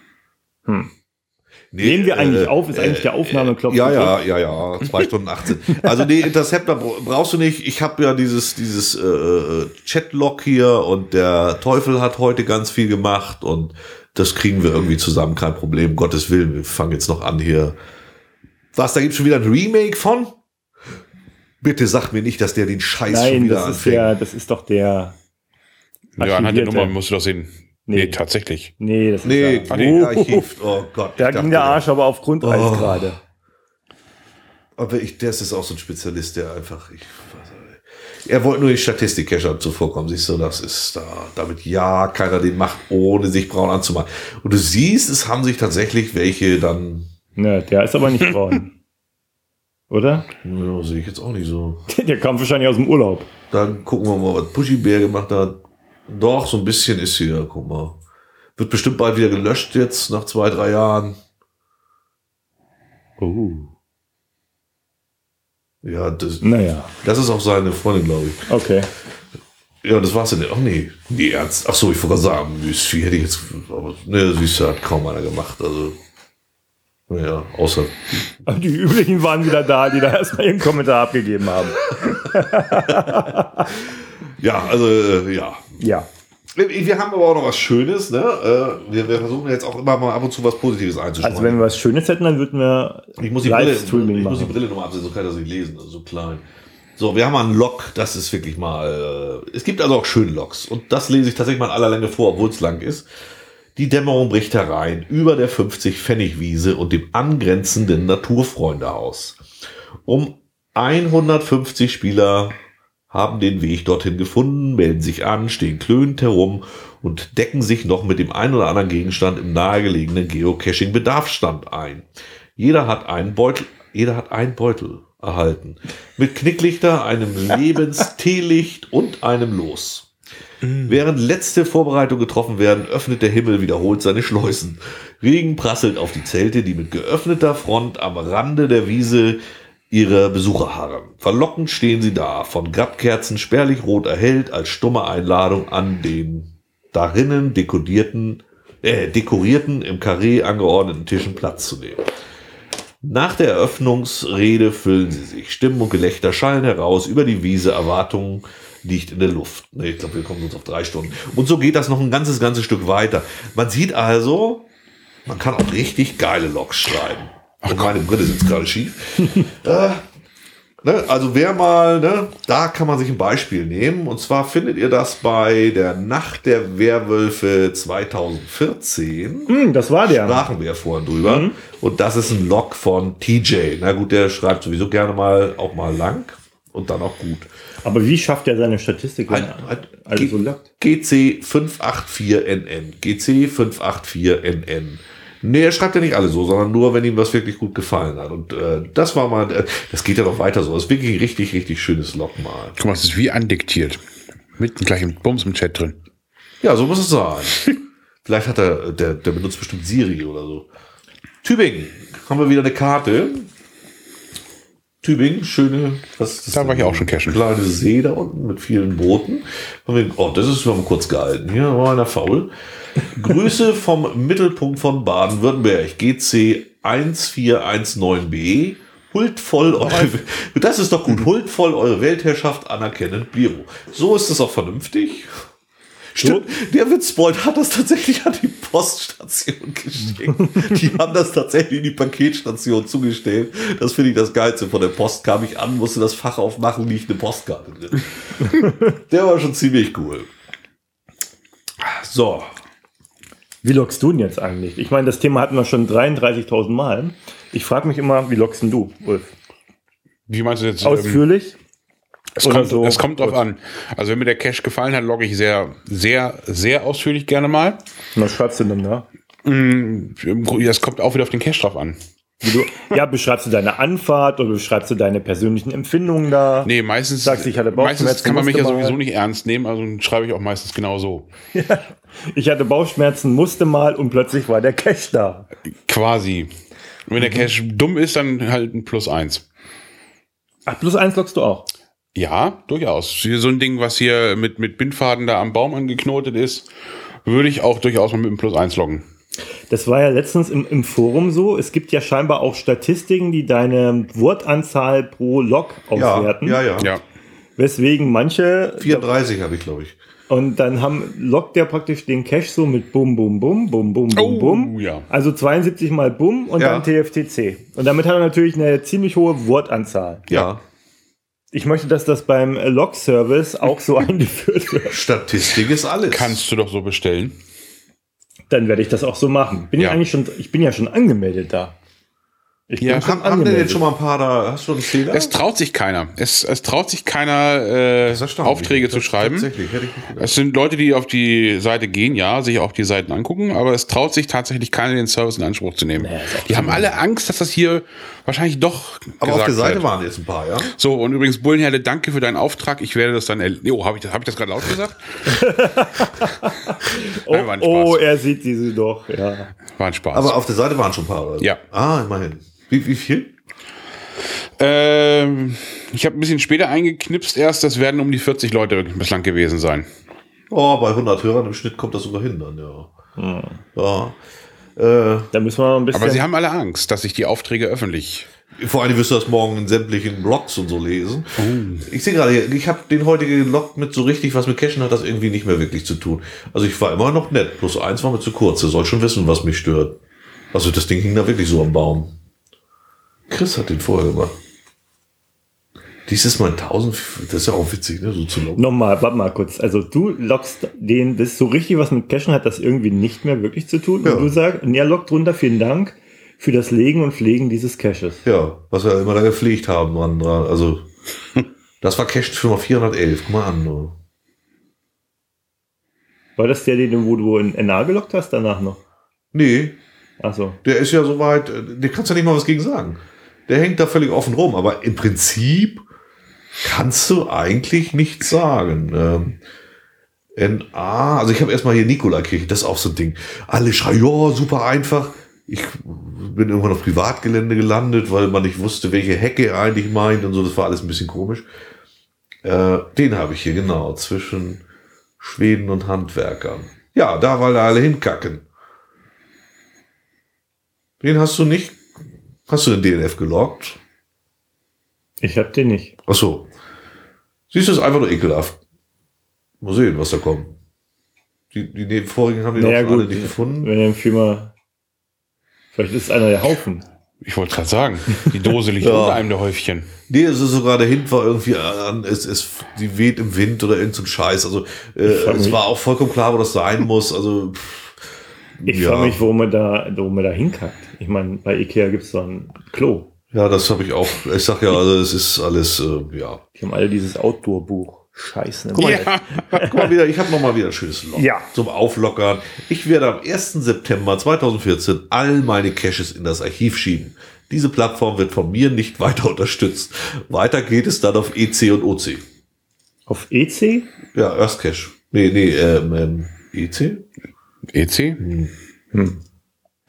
Nee, nehmen wir eigentlich auf? Ist eigentlich der Aufnahmeknopf? Ja. 2 Stunden 18. Also nee, Interceptor brauchst du nicht. Ich habe ja dieses Chatlog hier und der Teufel hat heute ganz viel gemacht und das kriegen wir irgendwie zusammen, kein Problem. Um Gottes Willen, wir fangen jetzt noch an hier. Was, da gibt es schon wieder ein Remake von? Bitte sag mir nicht, dass der den Scheiß schon wieder anfängt. Nein, das ist doch der... Ja, anhand der Nummer musst du das sehen. Nee, tatsächlich. Nee, das ist Archiv. Oh Gott. Da ging der Arsch aber auf Grundeis gerade. Aber das ist auch so ein Spezialist, der einfach... Er wollte nur die Statistik-Cacher zuvorkommen. Siehst du, das ist da. Damit keiner den macht, ohne sich braun anzumachen. Und du siehst, es haben sich tatsächlich welche dann... Ne, der ist aber nicht braun. Oder? Ja, sehe ich jetzt auch nicht so. Der kam wahrscheinlich aus dem Urlaub. Dann gucken wir mal, was Pushy Bear gemacht hat. Doch, so ein bisschen ist hier, guck mal. Wird bestimmt bald wieder gelöscht jetzt, nach 2-3 Jahren. Ja, das ist auch seine Freundin, glaube ich. Okay. Ja, das war's denn. Ach nee, ernst. Ach so, ich wollte gerade sagen, Müsli hätte ich jetzt, aber ne, Süße hat kaum einer gemacht, also. Naja, außer. Aber die üblichen waren wieder da, die da erstmal ihren Kommentar abgegeben haben. Ja, also, ja. Ja. Wir haben aber auch noch was Schönes, ne? Wir versuchen jetzt auch immer mal ab und zu was Positives einzustreuen. Also wenn wir was Schönes hätten, dann würden wir Livestreaming machen. Ich muss die Brille nochmal absetzen, so kann ich das nicht lesen, also so klein. So, wir haben mal einen Log, das ist wirklich mal, es gibt also auch schöne Logs und das lese ich tatsächlich mal in aller Länge vor, obwohl es lang ist. Die Dämmerung bricht herein über der 50-Pfennig-Wiese und dem angrenzenden Naturfreundehaus. 150 Spieler haben den Weg dorthin gefunden, melden sich an, stehen klönend herum und decken sich noch mit dem einen oder anderen Gegenstand im nahegelegenen Geocaching-Bedarfsstand ein. Jeder hat einen Beutel erhalten. Mit Knicklichter, einem Lebensteelicht und einem Los. Während letzte Vorbereitungen getroffen werden, öffnet der Himmel wiederholt seine Schleusen. Regen prasselt auf die Zelte, die mit geöffneter Front am Rande der Wiese ihre Besucher harren. Verlockend stehen sie da, von Grabkerzen spärlich rot erhellt, als stumme Einladung an den darinnen dekorierten, im Karree angeordneten Tischen Platz zu nehmen. Nach der Eröffnungsrede füllen sie sich. Stimmen und Gelächter schallen heraus über die Wiese. Erwartungen liegt in der Luft. Ich glaube, wir kommen uns auf 3 Stunden. Und so geht das noch ein ganzes Stück weiter. Man sieht also, man kann auch richtig geile Logs schreiben. Und meine Brille sitzt gerade schief. Also wer mal, da kann man sich ein Beispiel nehmen. Und zwar findet ihr das bei der Nacht der Werwölfe 2014. Das war der. Sprachen wir vorhin drüber. Und das ist ein Log von TJ. Na gut, der schreibt sowieso gerne mal, auch mal lang. Und dann auch gut. Aber wie schafft er seine Statistik? Also GC584NN. GC584NN. Nee, er schreibt ja nicht alle so, sondern nur, wenn ihm was wirklich gut gefallen hat. Und das war mal, das geht ja noch weiter so. Das ist wirklich ein richtig, richtig schönes Log mal. Guck mal, das ist wie andiktiert. Mitten gleich im Bums im Chat drin. Ja, so muss es sein. Vielleicht hat der benutzt bestimmt Siri oder so. Tübingen. Haben wir wieder eine Karte. Tübingen, schöne, was ist das? Da war ich auch schon cashen. Kleine See da unten mit vielen Booten. Oh, das ist mal kurz gehalten. Hier war einer faul. Grüße vom Mittelpunkt von Baden-Württemberg, GC 1419BE. Hult voll eure, das ist doch gut, hult voll eure Weltherrschaft anerkennend, Biro. So ist es auch vernünftig. Stimmt, der Witzbold hat das tatsächlich an die Poststation geschickt. Die haben das tatsächlich in die Paketstation zugestellt. Das finde ich das Geilste. Von der Post kam ich an, musste das Fach aufmachen, liegt eine Postkarte drin. Der war schon ziemlich cool. So. Wie loggst du denn jetzt eigentlich? Ich meine, das Thema hatten wir schon 33.000 Mal. Ich frage mich immer, wie loggst denn du, Ulf? Wie meinst du jetzt? Ausführlich? Es kommt drauf an. Also wenn mir der Cache gefallen hat, logge ich sehr, sehr, sehr ausführlich gerne mal. Was schreibst du denn da? Das kommt auch wieder auf den Cache drauf an. Beschreibst du deine Anfahrt oder beschreibst du deine persönlichen Empfindungen da? Nee, meistens, Sagst, ich hatte Bauchschmerzen, meistens kann man mich ja musste mal. sowieso nicht ernst nehmen, also schreibe ich auch meistens genau so. Ich hatte Bauchschmerzen, musste mal und plötzlich war der Cache da. Quasi. Und wenn der Cache dumm ist, dann halt ein +1. Ach, +1 loggst du auch? Ja, durchaus. Hier so ein Ding, was hier mit Bindfaden da am Baum angeknotet ist, würde ich auch durchaus mal mit einem +1 loggen. Das war ja letztens im Forum so. Es gibt ja scheinbar auch Statistiken, die deine Wortanzahl pro Log auswerten. Ja. Weswegen manche... 34 habe ich, glaube ich. Und dann loggt der praktisch den Cache so mit Bum, Bum, Bum, Bum, Bum, Bum, Bum. Ja. Also 72 mal Bum und dann TFTC. Und damit hat er natürlich eine ziemlich hohe Wortanzahl. Ja. Ich möchte, dass das beim Log-Service auch so eingeführt wird. Statistik ist alles. Kannst du doch so bestellen. Dann werde ich das auch so machen. Ich bin ja schon angemeldet da. Haben denn jetzt schon mal ein paar da? Hast du einen Fehler? Es traut sich keiner. Es traut sich keiner, Aufträge zu schreiben. Tatsächlich, hätte ich nicht gedacht. Es sind Leute, die auf die Seite gehen, ja, sich auch die Seiten angucken, aber es traut sich tatsächlich keiner, den Service in Anspruch zu nehmen. Die haben alle Angst, dass das hier wahrscheinlich doch Aber auf der Seite wird. waren jetzt ein paar, ja? So, und übrigens, Bullenherde, danke für deinen Auftrag. Ich werde das dann... habe ich das gerade laut gesagt? Nein, war ein Spaß. Er sieht diese doch, ja. War ein Spaß. Aber auf der Seite waren schon ein paar, oder? Ja. Ah, immerhin. Wie viel? Ich habe ein bisschen später eingeknipst erst. Das werden um die 40 Leute bislang gewesen sein. Oh, bei 100 Hörern im Schnitt kommt das sogar hin dann, ja. Ja. Da müssen wir ein bisschen... Aber sie haben alle Angst, dass sich die Aufträge öffentlich... Vor allem wirst du das morgen in sämtlichen Blogs und so lesen. Ich sehe gerade hier, ich habe den heute gelockt mit so richtig, was mit Cashen hat das irgendwie nicht mehr wirklich zu tun. Also ich war immer noch nett. +1 war mir zu kurz. Der soll schon wissen, was mich stört. Also das Ding hing da wirklich so am Baum. Chris hat den vorher gemacht. Dieses Mal 1000, das ist ja auch witzig, ne? So zu loggen. Nochmal, warte mal kurz. Also du loggst den, das ist so richtig, was mit Cashen hat das irgendwie nicht mehr wirklich zu tun. Ja. Und du sagst, und er loggt drunter, vielen Dank für das Legen und Pflegen dieses Caches. Ja, was wir immer da gepflegt haben dran. Also, das war Cache Nummer 411. Guck mal an. Ne? War das der, den wo du in NA geloggt hast, danach noch? Nee, Ach so. der ist ja soweit, der kannst ja nicht mal was gegen sagen. Der hängt da völlig offen rum, aber im Prinzip kannst du eigentlich nichts sagen. NA, also ich habe erstmal hier Nikolaikirche, das ist auch so ein Ding. Alle schreien, ja, super einfach. Ich bin irgendwann auf Privatgelände gelandet, weil man nicht wusste, welche Hecke er eigentlich meint und so, das war alles ein bisschen komisch. Den habe ich hier, genau, zwischen Schweden und Handwerkern. Ja, da, weil da alle hinkacken. Den hast du nicht. Hast du den DNF geloggt? Ich hab den nicht. Ach so. Siehst du, es ist einfach nur ekelhaft. Mal sehen, was da kommt. Die vorigen haben die Naja, doch alle gut, nicht gefunden. wenn er Firma. Vielleicht ist einer der Haufen. Ich wollte gerade sagen, die Dose liegt unter einem der Häufchen. Nee, es ist sogar, der Hint war irgendwie die weht im Wind oder irgend so ein Scheiß. Also, es war auch vollkommen klar, wo das sein muss. Also, Ich frage mich, warum er da hinkackt. Ich meine, bei Ikea gibt es so ein Klo. Ja, das habe ich auch. Ich sag ja, also, es ist alles, ja. Die haben alle dieses Outdoor-Buch. Scheiße. Guck mal wieder, ich habe noch mal wieder ein schönes Log zum Auflockern. Ich werde am 1. September 2014 all meine Caches in das Archiv schieben. Diese Plattform wird von mir nicht weiter unterstützt. Weiter geht es dann auf EC und OC. Auf EC? Ja, Earthcache. Nee, EC? EC?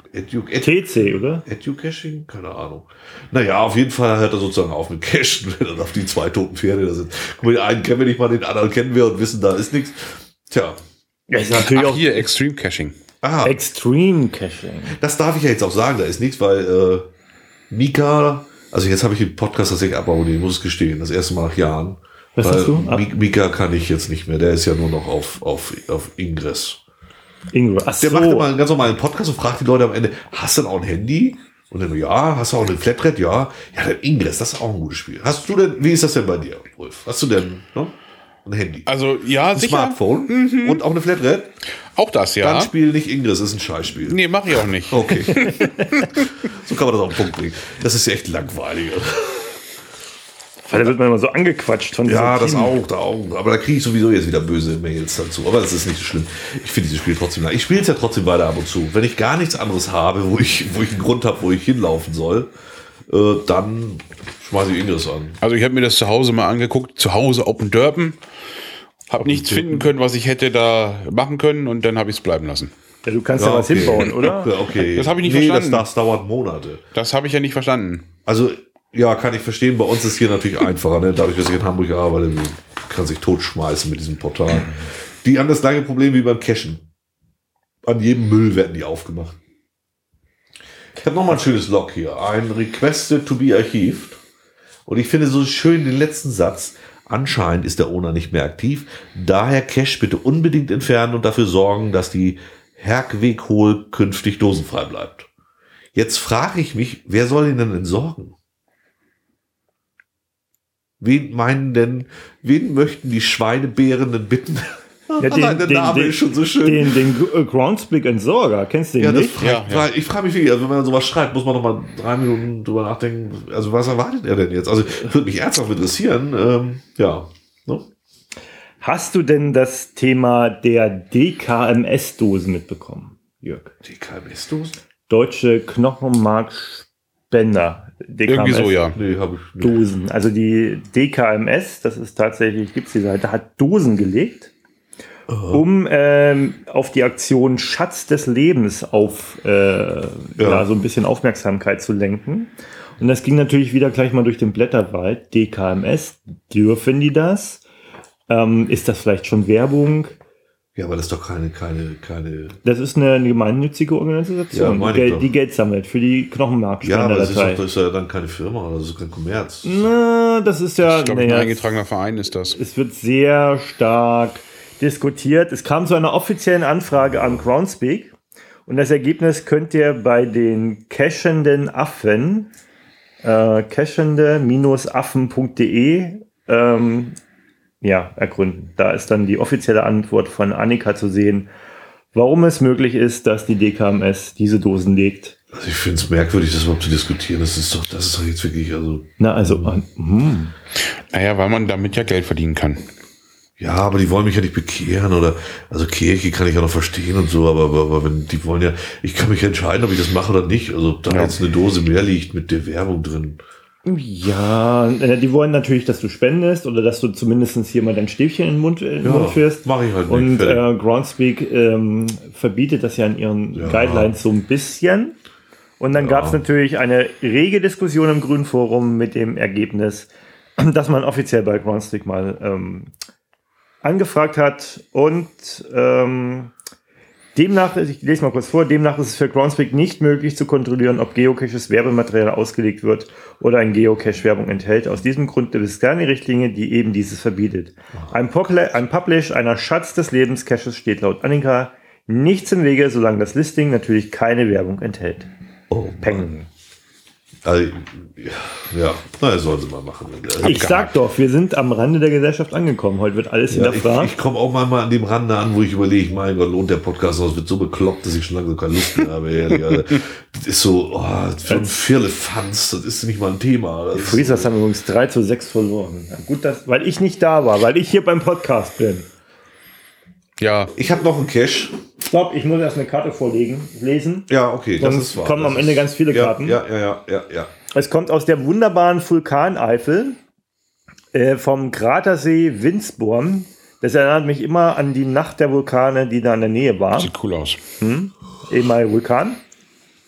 TC, oder? Edu-Caching? Keine Ahnung. Naja, auf jeden Fall hört er sozusagen auf mit Cachen, wenn dann auf die 2 toten Pferde da sind. Guck mal, den einen kennen wir nicht mal, den anderen kennen wir und wissen, da ist nichts. Tja. Ja, ist natürlich Ach, auch hier, Extreme Caching. Extreme Caching. Das darf ich ja jetzt auch sagen, da ist nichts, weil Mika, also jetzt habe ich den Podcast tatsächlich ababonniert, ich muss es gestehen, das erste Mal nach Jahren. Was weil hast du? Mika kann ich jetzt nicht mehr, der ist ja nur noch auf Ingress. Ach Der so. macht immer einen ganz normalen Podcast und fragt die Leute am Ende, hast du denn auch ein Handy? Und dann, ja, hast du auch eine Flatrate? Ja. Ja, dann Ingress, das ist auch ein gutes Spiel. Hast du denn, wie ist das denn bei dir, Ulf? Hast du denn ein Handy? Also, ja, Ein sicher. Smartphone und auch eine Flatrate? Auch das, ja. Dann spiel nicht Ingress, ist ein Scheißspiel. Nee, mache ich auch nicht. Okay. So kann man das auf den Punkt bringen. Das ist ja echt langweilig. Weil da wird man immer so angequatscht von Ja, diesem das Team. auch. Aber da kriege ich sowieso jetzt wieder böse Mails dazu. Aber das ist nicht so schlimm. Ich finde dieses Spiel trotzdem lang. Ich spiele es ja trotzdem weiter ab und zu. Wenn ich gar nichts anderes habe, wo ich einen Grund habe, wo ich hinlaufen soll, dann schmeiße ich Ingress an. Also ich habe mir das zu Hause mal angeguckt, zu Hause Open Derpen. Habe nichts finden können, was ich hätte da machen können und dann habe ich es bleiben lassen. Ja, du kannst ja was hinbauen, oder? Okay. Das habe ich nicht verstanden. Das dauert Monate. Das habe ich ja nicht verstanden. Also, ja, kann ich verstehen. Bei uns ist hier natürlich einfacher. Ne? Dadurch, dass ich in Hamburg arbeite, kann sich totschmeißen mit diesem Portal. Die haben das gleiche Problem wie beim Cachen. An jedem Müll werden die aufgemacht. Ich habe nochmal ein schönes Log hier. Ein Requested to be archived. Und ich finde so schön den letzten Satz. Anscheinend ist der Owner nicht mehr aktiv. Daher Cache bitte unbedingt entfernen und dafür sorgen, dass die Herkweg-Hol künftig dosenfrei bleibt. Jetzt frage ich mich, wer soll ihn denn entsorgen? Wen möchten die Schweinebärenden bitten? Ja, Der Name ist schon so schön. Den Groundspeak-Entsorger, kennst du den Ja, nicht? ich frage mich wirklich, also wenn man sowas schreibt, muss man noch mal 3 Minuten drüber nachdenken. Also was erwartet er denn jetzt? Also würde mich ernsthaft interessieren. Ja. Ne? Hast du denn das Thema der DKMS-Dosen mitbekommen, Jörg? DKMS-Dosen? Deutsche Knochenmarkspender. Irgendwie so, ja. Nee, habe ich nicht. Dosen. Also die DKMS, das ist tatsächlich, gibt's die Seite, hat Dosen gelegt, um auf die Aktion Schatz des Lebens so ein bisschen Aufmerksamkeit zu lenken. Und das ging natürlich wieder gleich mal durch den Blätterwald. DKMS, dürfen die das? Ist das vielleicht schon Werbung? Ja, aber das ist doch keine. Das ist eine gemeinnützige Organisation, Ja, die Geld sammelt für die Ja, Knochenmarkspender. aber das ist ja dann keine Firma, das ist kein Kommerz. Na, das ist ja. Ich glaube, ein eingetragener Verein ist das. Es wird sehr stark diskutiert. Es kam zu einer offiziellen Anfrage an Groundspeak und das Ergebnis könnt ihr bei den cachenden Affen, cachende-affen.de ergründen. Da ist dann die offizielle Antwort von Annika zu sehen, warum es möglich ist, dass die DKMS diese Dosen legt. Also ich finde es merkwürdig, das überhaupt zu diskutieren. Das ist doch jetzt wirklich, also. Naja, weil man damit ja Geld verdienen kann. Ja, aber die wollen mich ja nicht bekehren oder, also Kirche kann ich ja noch verstehen und so, aber wenn die wollen ja, ich kann mich entscheiden, ob ich das mache oder nicht. Also ob da jetzt eine Dose mehr liegt mit der Werbung drin. Ja, die wollen natürlich, dass du spendest oder dass du zumindest hier mal dein Stäbchen in den Mund führst. Mach ich halt nicht. Und Groundspeak verbietet das ja in ihren Guidelines so ein bisschen. Und dann gab es natürlich eine rege Diskussion im Grünen Forum mit dem Ergebnis, dass man offiziell bei Groundspeak mal angefragt hat und demnach, ich lese mal kurz vor, demnach ist es für Groundspeak nicht möglich zu kontrollieren, ob Geocaches Werbematerial ausgelegt wird oder ein Geocache Werbung enthält. Aus diesem Grund gibt es keine Richtlinie, die eben dieses verbietet. Ein Publish einer Schatz des Lebens Caches steht laut Annika nichts im Wege, solange das Listing natürlich keine Werbung enthält. Oh, Peng. Also, ja, naja, sollen sie mal machen. Ich sag doch, wir sind am Rande der Gesellschaft angekommen. Heute wird alles hinterfragt. Ich komme auch mal an dem Rande an, wo ich überlege, mein Gott, lohnt der Podcast noch? Es wird so bekloppt, dass ich schon langsam keine Lust mehr habe. Ehrlich, also, das ist so, für ein Firlefanz, das ist nicht mal ein Thema. Die Freezers haben übrigens 3:6 verloren. Ja, gut, weil ich nicht da war, weil ich hier beim Podcast bin. Ja. Ich habe noch einen Cache. Stopp, ich muss erst eine Karte lesen. Ja, okay, das Sonst ist wahr. kommen am Ende ganz viele Karten. Ja. Es kommt aus der wunderbaren Vulkaneifel vom Kratersee Windsborn. Das erinnert mich immer an die Nacht der Vulkane, die da in der Nähe war. Sieht cool aus. Ehemaliger Vulkan.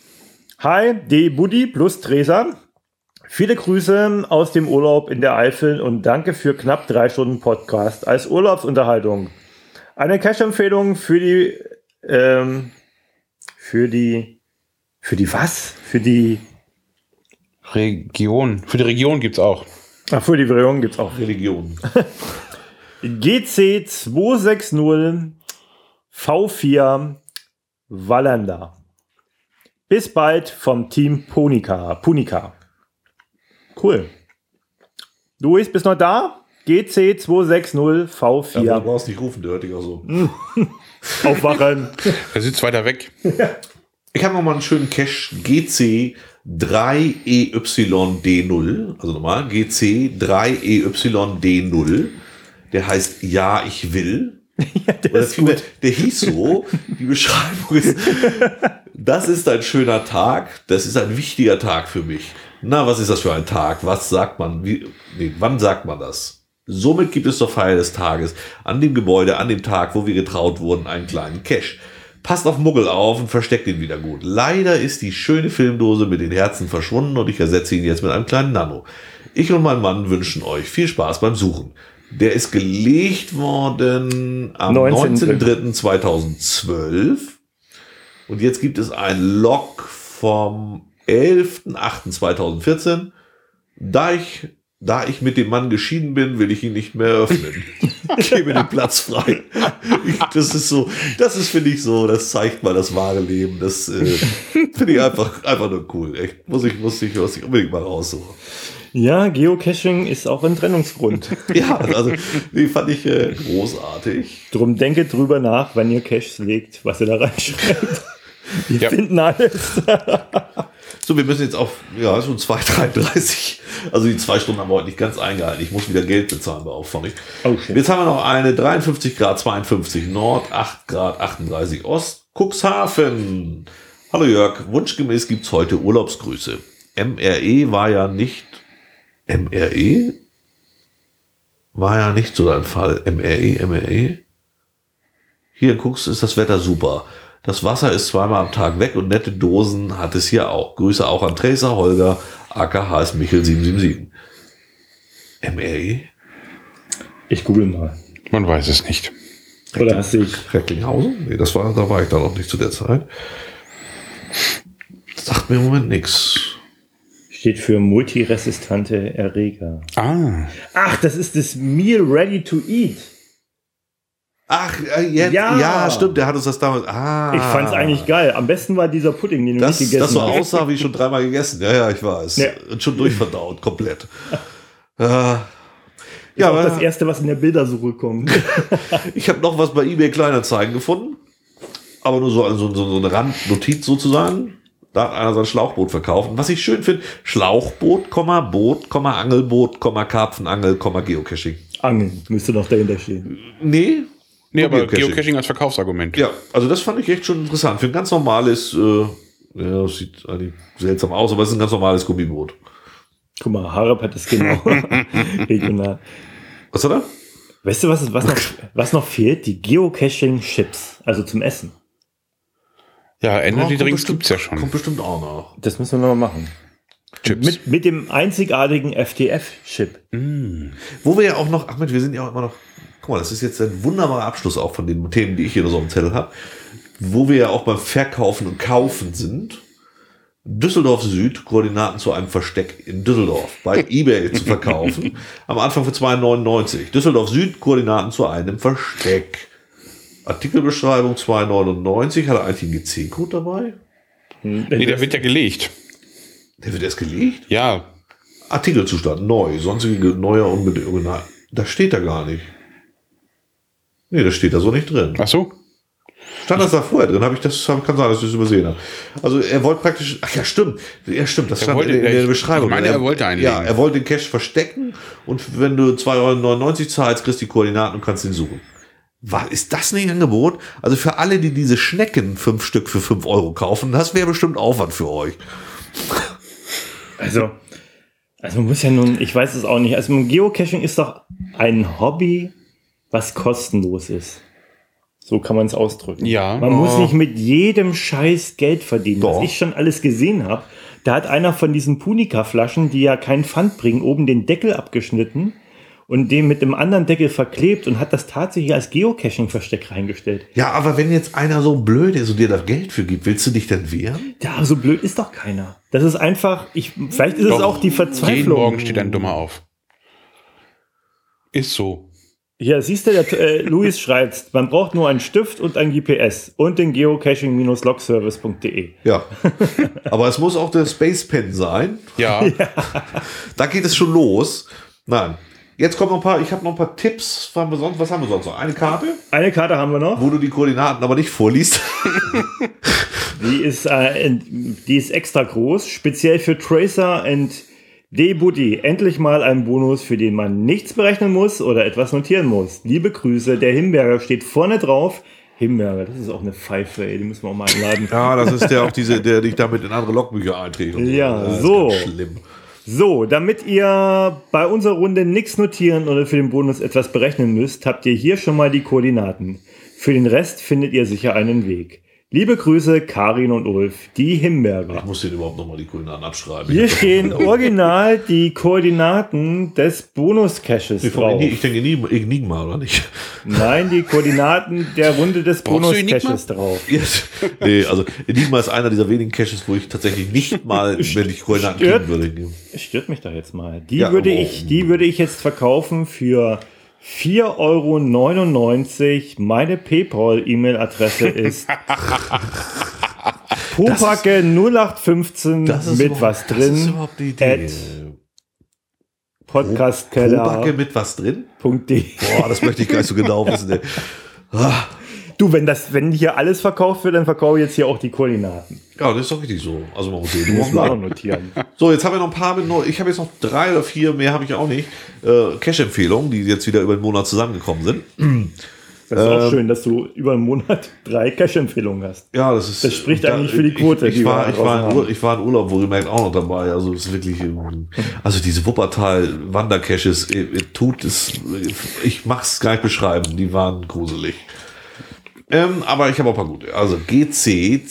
Hi, D-Buddy plus Treser. Viele Grüße aus dem Urlaub in der Eifel und danke für knapp 3 Stunden Podcast als Urlaubsunterhaltung. Eine Cash-Empfehlung für die Region. Für die Region gibt's auch. Ach, für die Region gibt's auch. Religion. GC 260 V4 Wallander. Bis bald vom Team Punica. Cool. Luis, bist noch da? GC 260 V4. Ja, du brauchst nicht rufen, der hört dich auch so. Aufwachen. Er sitzt weiter weg. Ich habe nochmal einen schönen Cache GC 3EYD0. Also nochmal GC 3EYD0. Der heißt Ja, ich will. Ja, der hieß so, die Beschreibung ist, das ist ein schöner Tag, das ist ein wichtiger Tag für mich. Na, was ist das für ein Tag? Was sagt man? Wann sagt man das? Somit gibt es zur Feier des Tages an dem Gebäude, an dem Tag, wo wir getraut wurden, einen kleinen Cache. Passt auf Muggel auf und versteckt ihn wieder gut. Leider ist die schöne Filmdose mit den Herzen verschwunden und ich ersetze ihn jetzt mit einem kleinen Nano. Ich und mein Mann wünschen euch viel Spaß beim Suchen. Der ist gelegt worden am 19.03.2012. Und jetzt gibt es ein Log vom 11.08.2014. Da ich mit dem Mann geschieden bin, will ich ihn nicht mehr öffnen. Ich gebe den Platz frei. Das finde ich so, das zeigt mal das wahre Leben. Das finde ich einfach nur cool. Echt, muss ich unbedingt mal raussuchen. Ja, Geocaching ist auch ein Trennungsgrund. Ja, also die fand ich großartig. Drum denket drüber nach, wenn ihr Caches legt, was ihr da reinschreibt. Wir finden alles. So, wir müssen jetzt auf, ja, schon 2:33. Also die 2 Stunden haben wir heute nicht ganz eingehalten. Ich muss wieder Geld bezahlen bei Auffang. Oh, shit. Jetzt haben wir noch eine 53 Grad 52 Nord, 8 Grad 38 Ost, Cuxhaven. Hallo Jörg, wunschgemäß gibt's heute Urlaubsgrüße. MRE war ja nicht so dein Fall. MRE. Hier in Cux ist das Wetter super. Das Wasser ist 2-mal am Tag weg und nette Dosen hat es hier auch. Grüße auch an Tracer Holger, AKH Michel 777. MRE? Ich google mal. Man weiß es nicht. Oder hast du Recklinghausen? Nee, da war ich da noch nicht zu der Zeit. Das sagt mir im Moment nichts. Steht für multiresistente Erreger. Ach, das ist das Meal Ready to Eat. Ach, jetzt, ja, stimmt, der hat uns das damals. Ich fand's eigentlich geil. Am besten war dieser Pudding, den du nicht gegessen hast. Das so aussah, wie schon 3-mal gegessen. Ja, ich weiß. Ja. Und schon durchverdaut, komplett. Ja, auch das Erste, was in der Bildersuche kommt. Ich habe noch was bei eBay Kleinanzeigen gefunden. Aber nur so eine Randnotiz sozusagen. Da hat einer sein Schlauchboot verkauft. Und was ich schön finde, Schlauchboot, Boot, Angelboot, Karpfenangel, Geocaching. Angeln müsste noch dahinter stehen. Nee, aber Geocaching als Verkaufsargument. Ja, also das fand ich echt schon interessant. Für ein ganz normales, das sieht eigentlich seltsam aus, aber es ist ein ganz normales Gummiboot. Guck mal, Harab hat das genau. Regional. Was hat er? Weißt du, was noch fehlt? Die Geocaching-Chips, also zum Essen. Ja, Energy Drinks gibt's ja schon. Kommt bestimmt auch noch. Das müssen wir noch mal machen. Chips. Mit dem einzigartigen FTF-Chip. Wo wir ja auch noch, Ahmed, wir sind ja auch immer noch, guck mal, das ist jetzt ein wunderbarer Abschluss auch von den Themen, die ich hier so am Zettel habe, wo wir ja auch beim Verkaufen und Kaufen sind. Düsseldorf Süd, Koordinaten zu einem Versteck in Düsseldorf, bei eBay zu verkaufen, am Anfang für 2,99. Düsseldorf Süd, Koordinaten zu einem Versteck. Artikelbeschreibung 2,99. Hat er eigentlich einen GC-Code dabei? Nee, der wird ja gelegt. Der wird erst gelegt? Ja. Artikelzustand, neu, sonstige neuer unbedingt. Das steht da gar nicht. Nee, das steht da so nicht drin. Ach so? Stand das da vorher drin? Kann sein, dass ich das übersehen habe. Also er wollte praktisch, ach ja, stimmt. Ja, stimmt, das stand in der Beschreibung. Ich meine, er wollte einlegen. Ja, er wollte den Cache verstecken und wenn du 2,99 € zahlst, kriegst du die Koordinaten und kannst ihn suchen. Ist das nicht ein Angebot? Also für alle, die diese Schnecken 5 Stück für 5 € kaufen, das wäre bestimmt Aufwand für euch. Also man muss ja nun, ich weiß es auch nicht, also Geocaching ist doch ein Hobby, was kostenlos ist. So kann man es ausdrücken. Ja. Man muss nicht mit jedem Scheiß Geld verdienen. Doch. Was ich schon alles gesehen habe, da hat einer von diesen Punica-Flaschen, die ja keinen Pfand bringen, oben den Deckel abgeschnitten und den mit dem anderen Deckel verklebt und hat das tatsächlich als Geocaching-Versteck reingestellt. Ja, aber wenn jetzt einer so blöd ist und dir da Geld für gibt, willst du dich denn wehren? Ja, so blöd ist doch keiner. Das ist einfach, vielleicht ist es auch die Jeden Verzweiflung. Morgen steht ein Dummer auf. Ist so. Ja, siehst du, Luis schreibt, man braucht nur einen Stift und ein GPS und den geocaching-logservice.de. Ja. Aber es muss auch der Space Pen sein. Ja. Da geht es schon los. Nein. Jetzt kommen noch ein paar, ich habe noch ein paar Tipps. Was haben wir sonst noch? Eine Karte, Eine Karte haben wir noch. wo du die Koordinaten aber nicht vorliest. Die ist extra groß, speziell für Tracer und D-Buddy. Endlich mal ein Bonus, für den man nichts berechnen muss oder etwas notieren muss. Liebe Grüße, der Himberger steht vorne drauf. Himberger, das ist auch eine Pfeife, ey, die müssen wir auch mal einladen. Ja, das ist der der dich damit in andere Logbücher einträgt. Und Ja, das ist so. ganz schlimm. So, damit ihr bei unserer Runde nichts notieren oder für den Bonus etwas berechnen müsst, habt ihr hier schon mal die Koordinaten. Für den Rest findet ihr sicher einen Weg. Liebe Grüße, Karin und Ulf, die Himberger. Ich muss dir überhaupt nochmal die Koordinaten abschreiben. Hier stehen original die Koordinaten des Bonus-Caches drauf. Ich denke Enigma, oder nicht? Nein, die Koordinaten der Runde des Brauchst du Enigma? Bonus-Caches drauf. Yes. Nee, also Enigma ist einer dieser wenigen Caches, wo ich tatsächlich nicht mal, wenn ich Koordinaten kriegen würde. Es stört mich doch jetzt mal. Die Ja, würde aber- ich jetzt verkaufen für 4,99 €. Meine PayPal-E-Mail-Adresse ist Popacke 0815 mit was Das ist drin. überhaupt die Idee. Podcastkeller.de. mit was drin? Boah, das möchte ich gar nicht so genau wissen. Ey. Du, wenn hier alles verkauft wird, dann verkaufe ich jetzt hier auch die Koordinaten. Ja, das ist doch richtig so. Also man muss Die sehen. muss man auch notieren. So, jetzt haben wir noch ein paar ich habe jetzt noch 3 oder 4, mehr habe ich auch nicht. Cache-Empfehlungen, die jetzt wieder über den Monat zusammengekommen sind. Das ist auch schön, dass du über einen Monat 3 Cache-Empfehlungen hast. Ja, das ist. Das spricht eigentlich für die Quote, Ich die wir war draußen in Urlaub, wohlgemerkt, auch noch dabei. Also es ist wirklich. Also diese Wuppertal-Wandercaches, tut es. Ich mach's gar nicht beschreiben. Die waren gruselig. Aber ich habe auch ein paar gute. Also GC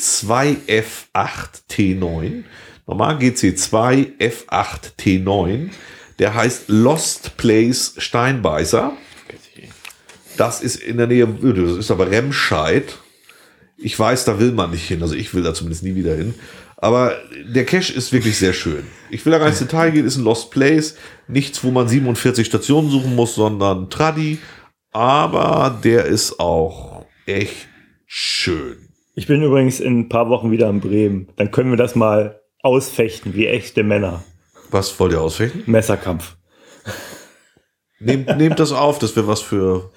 2F8T9. Normal GC 2F8T9. Der heißt Lost Place Steinbeißer. Das ist in der Nähe, das ist aber Remscheid. Ich weiß, da will man nicht hin. Also ich will da zumindest nie wieder hin. Aber der Cache ist wirklich sehr schön. Ich will da gar nicht ins Detail gehen, ist ein Lost Place. Nichts, wo man 47 Stationen suchen muss, sondern Tradi. Aber der ist auch echt schön. Ich bin übrigens in ein paar Wochen wieder in Bremen. Dann können wir das mal ausfechten, wie echte Männer. Was wollt ihr ausfechten? Messerkampf. Nehmt das auf, das wäre was für...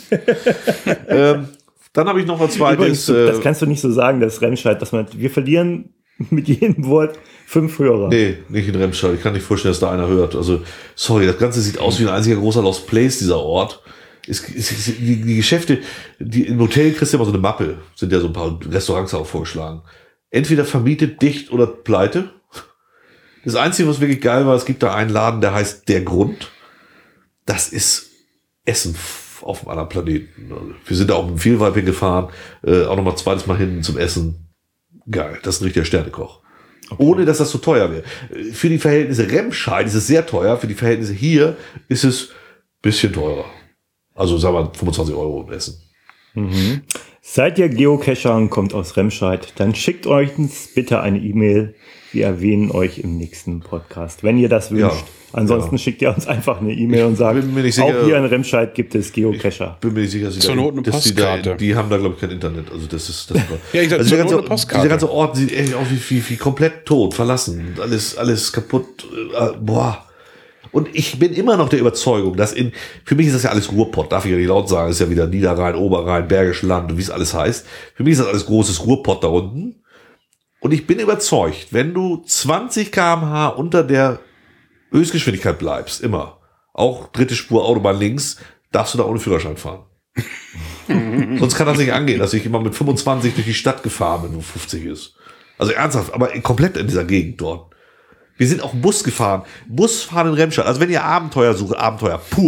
Dann habe ich noch ein zweites... Übrigens, das kannst du nicht so sagen, das Remscheid, wir verlieren mit jedem Wort 5 Hörer. Nee, nicht in Remscheid. Ich kann nicht vorstellen, dass da einer hört. Also, sorry, das Ganze sieht aus wie ein einziger großer Lost Place, dieser Ort. Die Geschäfte, im Hotel kriegst du immer so eine Mappe, sind ja so ein paar Restaurants auch vorgeschlagen. Entweder vermietet, dicht oder pleite. Das Einzige, was wirklich geil war, es gibt da einen Laden, der heißt Der Grund. Das ist Essen auf einem anderen Planeten. Wir sind da auch mit dem Vielweib gefahren, auch nochmal zweites Mal hin zum Essen. Geil, das ist ein richtiger Sternekoch. Okay. Ohne, dass das so teuer wäre. Für die Verhältnisse Remscheid ist es sehr teuer, für die Verhältnisse hier ist es ein bisschen teurer. Also sagen wir 25 € im Essen. Mhm. Seid ihr Geocacher und kommt aus Remscheid, dann schickt euch bitte eine E-Mail. Wir erwähnen euch im nächsten Podcast, wenn ihr das wünscht. Ja, Ansonsten schickt ihr uns einfach eine E-Mail und sagt, bin mir nicht sicher, auch hier in Remscheid gibt es Geocacher. Bin mir nicht sicher, Zur Not eine Postkarte. Die haben da, glaube ich, kein Internet. Also das ist Ja, ich sag, also zur Not eine Postkarte. dieser ganze Ort sieht echt aus wie komplett tot, verlassen. Alles kaputt. Boah. Und ich bin immer noch der Überzeugung, dass für mich ist das ja alles Ruhrpott, darf ich ja nicht laut sagen, ist ja wieder Niederrhein, Oberrhein, Bergisch Land, wie es alles heißt. Für mich ist das alles großes Ruhrpott da unten. Und ich bin überzeugt, wenn du 20 km/h unter der Höchstgeschwindigkeit bleibst, immer, auch dritte Spur Autobahn links, darfst du da ohne Führerschein fahren. Sonst kann das nicht angehen, dass ich immer mit 25 durch die Stadt gefahren bin, wo 50 ist. Also ernsthaft, aber komplett in dieser Gegend dort. Wir sind auch Bus gefahren. Busfahren in Remscheid. Also wenn ihr Abenteuer sucht, Abenteuer pur.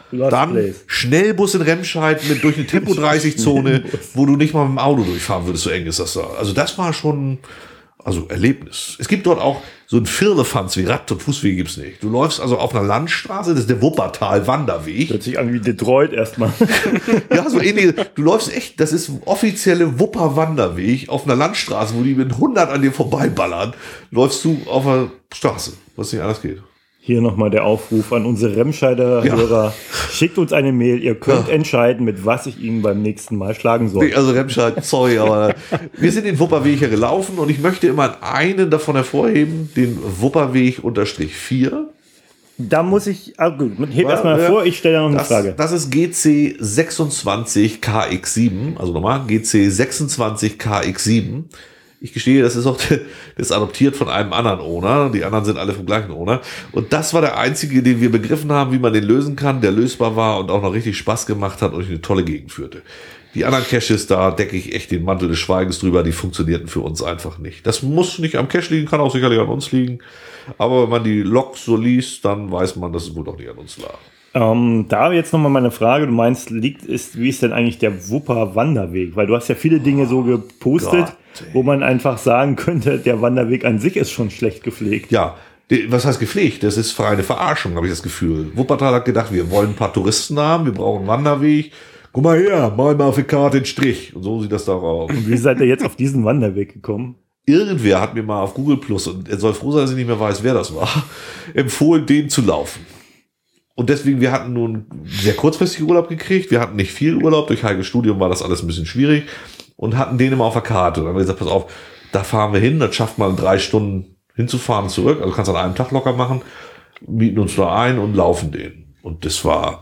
Dann Place. Schnellbus in Remscheid durch eine Tempo-30-Zone, wo du nicht mal mit dem Auto durchfahren würdest, so eng ist das da. Also das war schon, Erlebnis. Es gibt dort auch so ein Firlefanz wie Rad- und Fußwege gibt's nicht. Du läufst also auf einer Landstraße, das ist der Wuppertal-Wanderweg. Hört sich an wie Detroit erstmal. Ja, so ähnlich. Du läufst echt, das ist offizielle Wupper-Wanderweg auf einer Landstraße, wo die mit 100 an dir vorbeiballern. Läufst du auf einer Straße, was nicht anders geht. Hier nochmal der Aufruf an unsere Remscheider Hörer. Schickt uns eine Mail. Ihr könnt entscheiden, mit was ich Ihnen beim nächsten Mal schlagen soll. Nee, also Remscheid, sorry, aber wir sind den Wupperweg hier gelaufen und ich möchte immer einen davon hervorheben, den Wupperweg-4. Da muss ich, gut, heb erstmal vor, ich stelle da noch eine Frage. Das ist GC 26 KX7, also nochmal, GC 26 KX7. Ich gestehe, das ist auch, das ist adoptiert von einem anderen Owner. Die anderen sind alle vom gleichen Owner. Und das war der einzige, den wir begriffen haben, wie man den lösen kann, der lösbar war und auch noch richtig Spaß gemacht hat und in eine tolle Gegend führte. Die anderen Caches, da decke ich echt den Mantel des Schweigens drüber, die funktionierten für uns einfach nicht. Das muss nicht am Cache liegen, kann auch sicherlich an uns liegen. Aber wenn man die Logs so liest, dann weiß man, dass es wohl doch nicht an uns lag. Da jetzt nochmal meine Frage, du meinst, wie ist denn eigentlich der Wupper-Wanderweg? Weil du hast ja viele Dinge so gepostet, wo man einfach sagen könnte, der Wanderweg an sich ist schon schlecht gepflegt. Ja, was heißt gepflegt? Das ist für eine Verarschung, habe ich das Gefühl. Wuppertal hat gedacht, wir wollen ein paar Touristen haben, wir brauchen einen Wanderweg. Guck mal her, mal auf die Karte den Strich. Und so sieht das da aus. Und wie seid ihr jetzt auf diesen Wanderweg gekommen? Irgendwer hat mir mal auf Google Plus, und er soll froh sein, dass ich nicht mehr weiß, wer das war, empfohlen, den zu laufen. Und deswegen, wir hatten nun sehr kurzfristig Urlaub gekriegt. Wir hatten nicht viel Urlaub. Durch Heikes Studium war das alles ein bisschen schwierig. Und hatten den immer auf der Karte. Und dann haben wir gesagt, pass auf, da fahren wir hin. Das schafft man 3 Stunden hinzufahren und zurück. Also kannst du an einem Tag locker machen. Mieten uns da ein und laufen den. Und das war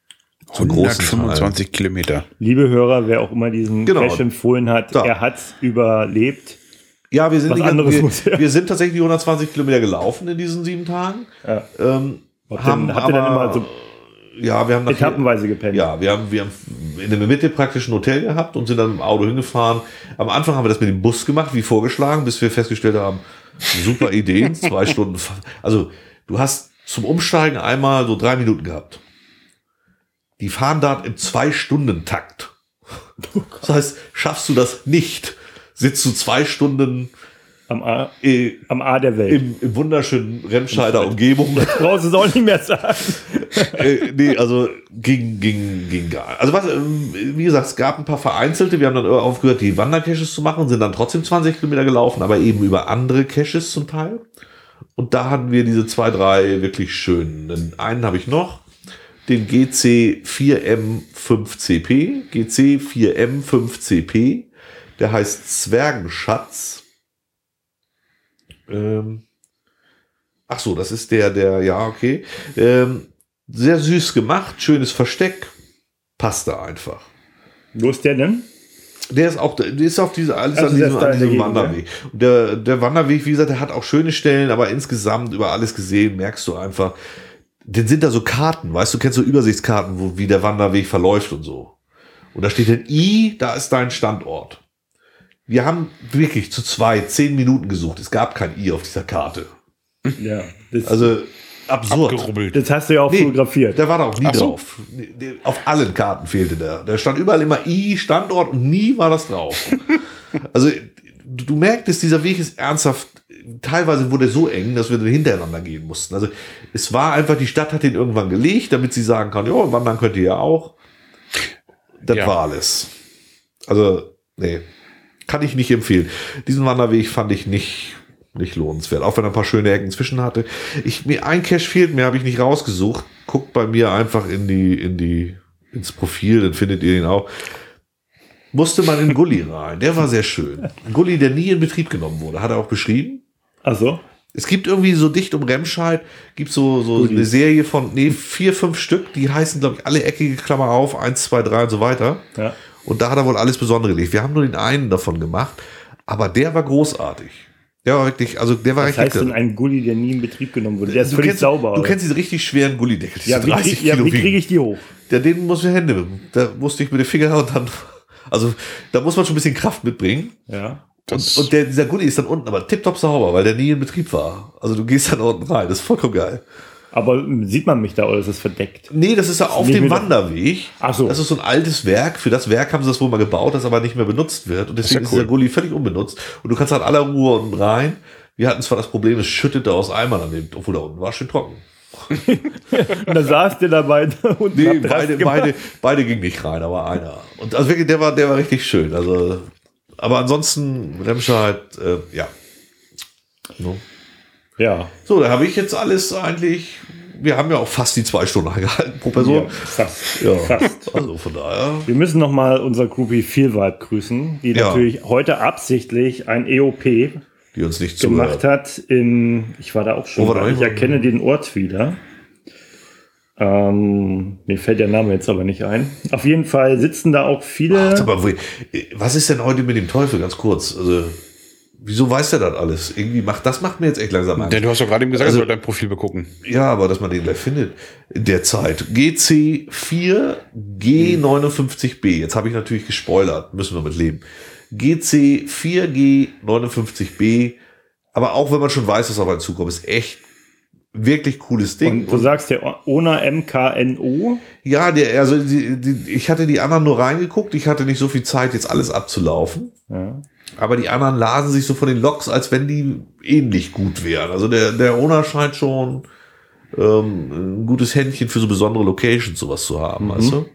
125 Kilometer. Liebe Hörer, wer auch immer diesen Cache empfohlen hat, er hat's überlebt. Ja, wir sind tatsächlich 120 Kilometer gelaufen in diesen 7 Tagen. Ja. Habt ihr dann immer so wir haben etappenweise gepennt? Ja, wir haben in der Mitte praktisch ein Hotel gehabt und sind dann im Auto hingefahren. Am Anfang haben wir das mit dem Bus gemacht, wie vorgeschlagen, bis wir festgestellt haben, super Ideen, 2 Stunden. Also du hast zum Umsteigen einmal so 3 Minuten gehabt. Die fahren da im 2-Stunden-Takt. Das heißt, schaffst du das nicht, sitzt du 2 Stunden am A der Welt. Im wunderschönen Remscheider Umgebung. Das brauchst du es auch nicht mehr sagen. Nee, also ging gar. Also wie gesagt, es gab ein paar vereinzelte. Wir haben dann aufgehört, die Wandercaches zu machen, sind dann trotzdem 20 Kilometer gelaufen, aber eben über andere Caches zum Teil. Und da hatten wir diese 2, 3 wirklich schönen. Den einen habe ich noch, den GC4M5CP. GC4M5CP. Der heißt Zwergenschatz. Ach so, das ist der, ja, okay. Sehr süß gemacht, schönes Versteck. Passt da einfach. Wo ist der denn? Der ist auf diese, alles also an diesem Wanderweg. Ja. Und der Wanderweg, wie gesagt, der hat auch schöne Stellen, aber insgesamt über alles gesehen, merkst du einfach, denn sind da so Karten, weißt du, kennst so Übersichtskarten, wie der Wanderweg verläuft und so. Und da steht ein I, da ist dein Standort. Wir haben wirklich zu 10 Minuten gesucht. Es gab kein I auf dieser Karte. Ja. Also absurd. Abgerubbelt. Das hast du ja auch fotografiert. Der war da auch nie drauf. Auf allen Karten fehlte der. Da stand überall immer I, Standort und nie war das drauf. Also du merktest, dieser Weg ist ernsthaft. Teilweise wurde er so eng, dass wir dann hintereinander gehen mussten. Also es war einfach, die Stadt hat den irgendwann gelegt, damit sie sagen kann, ja, wandern könnt ihr ja auch. Das war alles. Also, nee. Kann ich nicht empfehlen. Diesen Wanderweg fand ich nicht lohnenswert. Auch wenn er ein paar schöne Ecken zwischen hatte. Ein Cache fehlt mir, habe ich nicht rausgesucht. Guckt bei mir einfach ins Profil, dann findet ihr ihn auch. Musste man in Gully rein. Der war sehr schön. Ein Gully, der nie in Betrieb genommen wurde. Hat er auch beschrieben. Ach so. Es gibt irgendwie so dicht um Remscheid, gibt so eine Serie von 4, 5 Stück, die heißen, glaube ich, alle eckige Klammer auf, 1, 2, 3 und so weiter. Ja. Und da hat er wohl alles Besondere gelegt. Wir haben nur den einen davon gemacht, aber der war großartig. Der war wirklich, also der war richtig. Was heißt denn ein Gully, der nie in Betrieb genommen wurde? Der ist völlig sauber. Du kennst diese richtig schweren Gullideckel. Ja, wie kriege ich die hoch? Ja, den muss ich Hände. Da musste ich mit den Fingern und dann, also da muss man schon ein bisschen Kraft mitbringen. Ja. Und dieser Gully ist dann unten aber tipptopp sauber, weil der nie in Betrieb war. Also du gehst dann unten rein. Das ist vollkommen geil. Aber sieht man mich da oder ist es verdeckt? Nee, das ist ja auf dem Wanderweg. Ach so. Das ist so ein altes Werk. Für das Werk haben sie das wohl mal gebaut, das aber nicht mehr benutzt wird. Und deswegen ist der Gully völlig unbenutzt. Und du kannst halt aller Ruhe unten rein. Wir hatten zwar das Problem, es schüttete aus Eimern an dem, obwohl da unten war schön trocken. Und dann saß der dabei und nee, beide ging nicht rein, aber einer. Und also wirklich, der war richtig schön. Also, aber ansonsten Remscheid, ja. No. Ja. So, da habe ich jetzt alles eigentlich. Wir haben ja auch fast die 2 Stunden eingehalten pro Person. Ja, fast. Ja. Fast. Also von daher. Wir müssen nochmal unser Groupie Vielvibe grüßen, die natürlich heute absichtlich ein EOP die uns nicht gemacht hat. Ich war da auch schon. Ich erkenne den Ort wieder. Mir fällt der Name jetzt aber nicht ein. Auf jeden Fall sitzen da auch viele. Ach, aber was ist denn heute mit dem Teufel? Ganz kurz. Also, wieso weiß der das alles? Irgendwie macht mir jetzt echt langsam Angst. Denn du hast doch gerade eben gesagt, er soll dein Profil begucken. Ja, aber dass man den gleich findet. Derzeit GC4 G59B. Jetzt habe ich natürlich gespoilert. Müssen wir mit leben. GC4 G59B. Aber auch wenn man schon weiß, was auf einen zukommt, ist echt wirklich cooles Ding. Und du sagst der ohne MKNO? Ja, ich hatte die anderen nur reingeguckt. Ich hatte nicht so viel Zeit, jetzt alles abzulaufen. Ja. Aber die anderen lasen sich so von den Loks, als wenn die ähnlich gut wären. Also der Owner scheint schon ein gutes Händchen für so besondere Locations sowas zu haben, weißt du?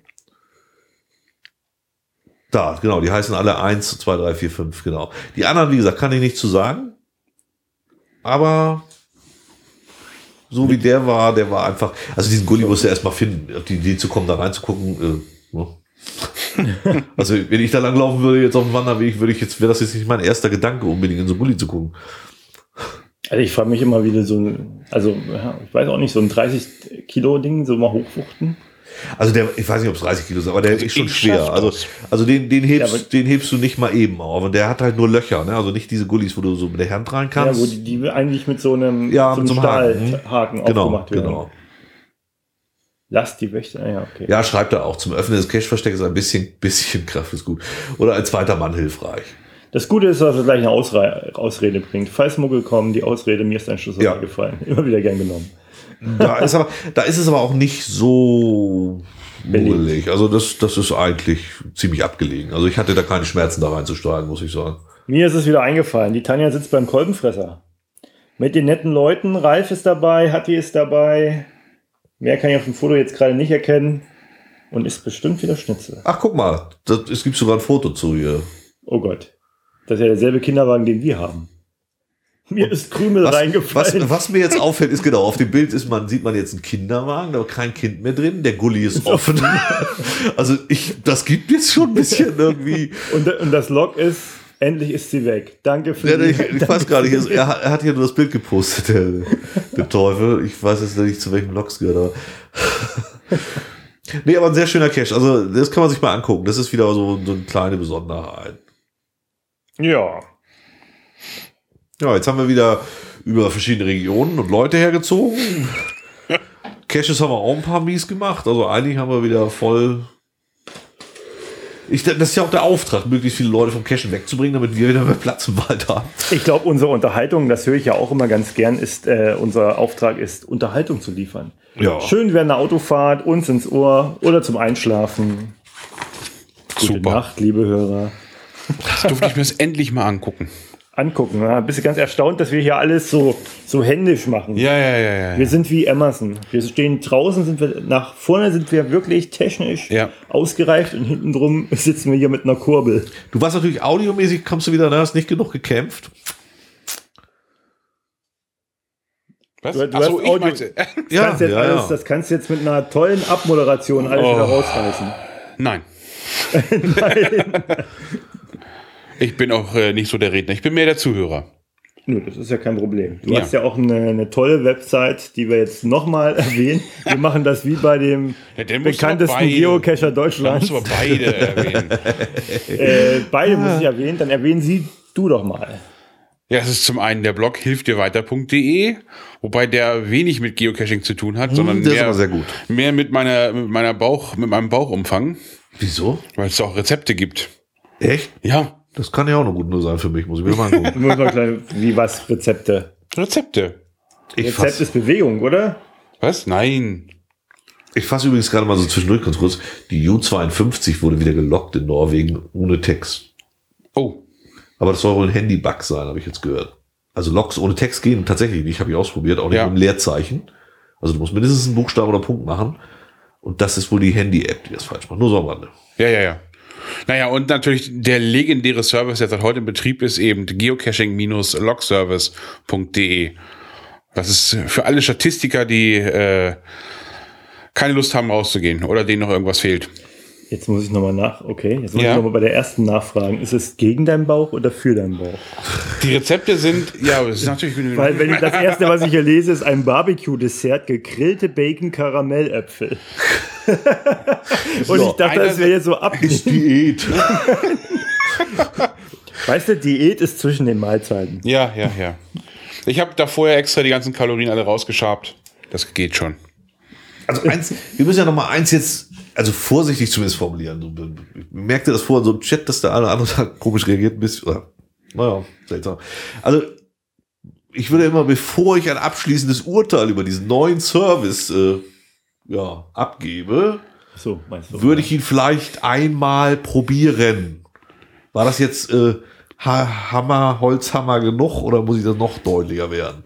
Da, genau, die heißen alle 1, 2, 3, 4, 5, genau. Die anderen, wie gesagt, kann ich nicht zu sagen. Aber so wie der war einfach, also diesen Gully musst du erstmal finden, auf die Idee zu kommen, da reinzugucken. Ne? Also wenn ich da langlaufen würde jetzt auf dem Wanderweg, wäre das jetzt nicht mein erster Gedanke, unbedingt in so einen Gully zu gucken. Also ich frage mich immer wieder so ich weiß auch nicht, so ein 30 Kilo Ding, so mal hochwuchten. Also ich weiß nicht, ob es 30 Kilo ist, aber der ist schon schwer. Also den hebst du nicht mal eben auf. Und der hat halt nur Löcher, ne? Also nicht diese Gullis, wo du so mit der Hand rein kannst. Ja, wo die eigentlich mit so einem Stahlhaken aufgemacht werden. Genau. Lass die Wächter, ja, okay. Ja, schreibt er auch. Zum Öffnen des Cache-Verstecks ein bisschen Kraft ist gut. Oder ein zweiter Mann hilfreich. Das Gute ist, dass er gleich eine Ausrede bringt. Falls Muggel kommen, die Ausrede, mir ist ein Schlüssel gefallen. Immer wieder gern genommen. Da ist es aber auch nicht so muggelig. Also das ist eigentlich ziemlich abgelegen. Also ich hatte da keine Schmerzen, da reinzusteigen, muss ich sagen. Mir ist es wieder eingefallen. Die Tanja sitzt beim Kolbenfresser. Mit den netten Leuten. Ralf ist dabei, Hatti ist dabei. Mehr kann ich auf dem Foto jetzt gerade nicht erkennen. Und ist bestimmt wieder Schnitzel. Ach, guck mal. Es gibt sogar ein Foto zu hier. Oh Gott. Das ist ja derselbe Kinderwagen, den wir haben. Mir ist Krümel reingefallen. Was mir jetzt auffällt, ist genau, auf dem Bild sieht man jetzt einen Kinderwagen, aber kein Kind mehr drin. Der Gully ist offen. Also das gibt jetzt schon ein bisschen irgendwie. Und das Log ist, endlich ist sie weg. Danke für ich weiß gar nicht, er hat hier nur das Bild gepostet, der Teufel. Ich weiß jetzt nicht, zu welchem Log es gehört. Nee, aber ein sehr schöner Cache. Also das kann man sich mal angucken. Das ist wieder so eine kleine Besonderheit. Ja. Ja, jetzt haben wir wieder über verschiedene Regionen und Leute hergezogen. Caches haben wir auch ein paar mies gemacht. Also eigentlich haben wir wieder voll. Das ist ja auch der Auftrag, möglichst viele Leute vom Cachen wegzubringen, damit wir wieder mehr Platz im Wald haben. Ich glaube, unsere Unterhaltung, das höre ich ja auch immer ganz gern, unser Auftrag ist, Unterhaltung zu liefern. Ja. Schön während der Autofahrt, uns ins Ohr oder zum Einschlafen. Gute Nacht, liebe Hörer. Das durfte ich mir jetzt endlich mal angucken. Ja. Bist du ganz erstaunt, dass wir hier alles so händisch machen. Ja. Wir sind wie Emerson. Wir stehen draußen, nach vorne sind wir wirklich technisch ausgereift und hinten drum sitzen wir hier mit einer Kurbel. Du warst natürlich audiomäßig, kommst du wieder, hast nicht genug gekämpft. Was? Du hast Audio. Das kannst du jetzt mit einer tollen Abmoderation alles wieder rausreißen. Nein. Ich bin auch nicht so der Redner, ich bin mehr der Zuhörer. Nö, das ist ja kein Problem. Du hast ja auch eine tolle Website, die wir jetzt nochmal erwähnen. Wir machen das wie bei dem bekanntesten Geocacher Deutschlands. Da musst du beide erwähnen. Beide muss ich erwähnen, dann erwähnen du doch mal. Ja, es ist zum einen der Blog hilftdirweiter.de, wobei der wenig mit Geocaching zu tun hat, sondern mehr mit meinem Bauchumfang. Wieso? Weil es auch Rezepte gibt. Echt? Ja. Das kann ja auch noch gut nur sein für mich, muss ich mir mal angucken. Wie was? Rezepte? Rezepte. Rezept ist Bewegung, oder? Was? Nein. Ich fasse übrigens gerade mal so zwischendurch ganz kurz. Die U52 wurde wieder gelockt in Norwegen ohne Text. Oh. Aber das soll wohl ein Handy-Bug sein, habe ich jetzt gehört. Also Logs ohne Text gehen tatsächlich nicht, habe ich ausprobiert, auch nicht mit einem Leerzeichen. Also du musst mindestens einen Buchstaben oder Punkt machen. Und das ist wohl die Handy-App, die das falsch macht. Nur so am Rande. Ja. Naja, und natürlich der legendäre Service, der seit heute in Betrieb ist, eben geocaching-logservice.de. Das ist für alle Statistiker, die keine Lust haben rauszugehen oder denen noch irgendwas fehlt. Jetzt muss ich nochmal jetzt muss ich nochmal bei der ersten nachfragen. Ist es gegen deinen Bauch oder für deinen Bauch? Die Rezepte sind, das ist natürlich... Weil wenn ich das erste, was ich hier lese, ist ein Barbecue-Dessert, gegrillte Bacon-Karamelläpfel. Und ich dachte, das wäre jetzt so Ist Diät. Weißt du, Diät ist zwischen den Mahlzeiten. Ja. Ich habe da vorher extra die ganzen Kalorien alle rausgeschabt. Das geht schon. Also wir müssen ja noch mal eins jetzt, also vorsichtig zumindest formulieren. Ich merkte das vorhin so im Chat, dass der eine oder andere komisch reagiert ein bisschen. Oder, naja, seltsam. Also ich würde immer, bevor ich ein abschließendes Urteil über diesen neuen Service abgebe, so, meinst du, würde ich ihn vielleicht einmal probieren. War das jetzt Holzhammer genug oder muss ich das noch deutlicher werden?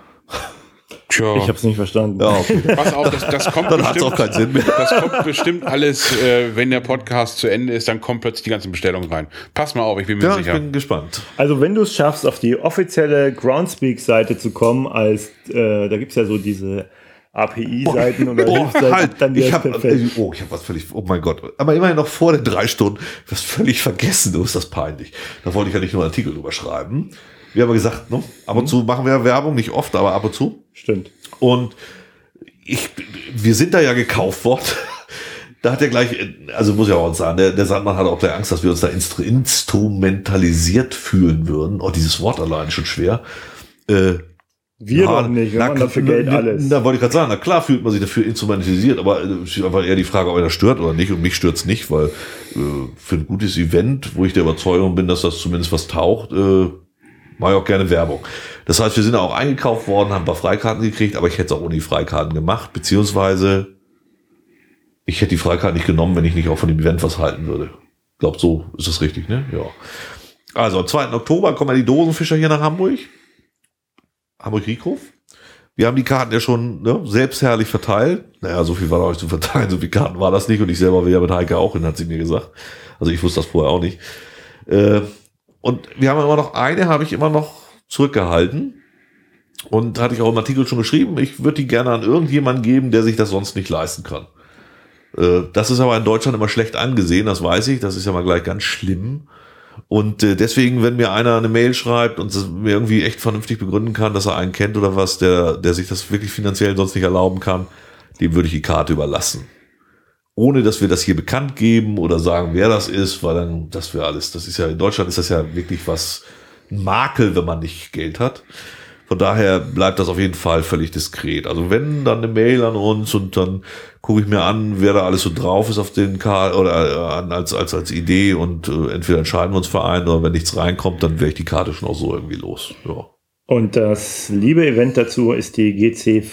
Tja. Ich habe es nicht verstanden. Ja, okay. Pass auf, das kommt Dann hat es auch keinen Sinn mehr. Das kommt bestimmt alles, wenn der Podcast zu Ende ist, dann kommen plötzlich die ganzen Bestellungen rein. Pass mal auf, ich bin mir sicher. Ich bin gespannt. Also wenn du es schaffst, auf die offizielle Groundspeak-Seite zu kommen, da gibt es ja so diese API-Seiten oder Hilfsseiten, dann wäre es perfekt. Ich habe was völlig, oh mein Gott. Aber immerhin noch vor den 3 Stunden, was völlig vergessen, ist das peinlich. Da wollte ich ja nicht nur einen Artikel drüber schreiben. Wir haben ja gesagt, ne? Ab und zu machen wir Werbung, nicht oft, aber ab und zu. Stimmt. Und wir sind da ja gekauft worden. Da hat er gleich, also muss ich auch sagen, der Sandmann hat auch gleich Angst, dass wir uns da instrumentalisiert fühlen würden. Oh, dieses Wort allein ist schon schwer. Wir doch nicht, wir machen dafür Geld alles. Da wollte ich gerade sagen, na klar fühlt man sich dafür instrumentalisiert, aber es ist einfach eher die Frage, ob er das stört oder nicht. Und mich stört's nicht, weil für ein gutes Event, wo ich der Überzeugung bin, dass das zumindest was taucht, mache ich auch gerne Werbung. Das heißt, wir sind auch eingekauft worden, haben ein paar Freikarten gekriegt, aber ich hätte es auch ohne die Freikarten gemacht, beziehungsweise ich hätte die Freikarten nicht genommen, wenn ich nicht auch von dem Event was halten würde. Ich glaube, so ist das richtig, ne? Ja. Also am 2. Oktober kommen ja die Dosenfischer hier nach Hamburg. Hamburg-Riekhof. Wir haben die Karten ja schon selbstherrlich verteilt. Naja, so viel war da euch zu verteilen, so viele Karten war das nicht. Und ich selber will ja mit Heike auch hin, hat sie mir gesagt. Also ich wusste das vorher auch nicht. Und wir haben immer noch habe ich immer noch zurückgehalten. Und hatte ich auch im Artikel schon geschrieben, ich würde die gerne an irgendjemanden geben, der sich das sonst nicht leisten kann. Das ist aber in Deutschland immer schlecht angesehen, das weiß ich. Das ist ja mal gleich ganz schlimm. Und deswegen, wenn mir einer eine Mail schreibt und mir irgendwie echt vernünftig begründen kann, dass er einen kennt oder was, der sich das wirklich finanziell sonst nicht erlauben kann, dem würde ich die Karte überlassen. Ohne, dass wir das hier bekannt geben oder sagen, wer das ist, weil dann, das wäre alles. Das ist ja, in Deutschland ist das ja wirklich ein Makel, wenn man nicht Geld hat. Von daher bleibt das auf jeden Fall völlig diskret. Also wenn, dann eine Mail an uns und dann gucke ich mir an, wer da alles so drauf ist auf den Karten oder als Idee und entweder entscheiden wir uns für einen oder wenn nichts reinkommt, dann wäre ich die Karte schon auch so irgendwie los. Ja. Und das liebe Event dazu ist die GC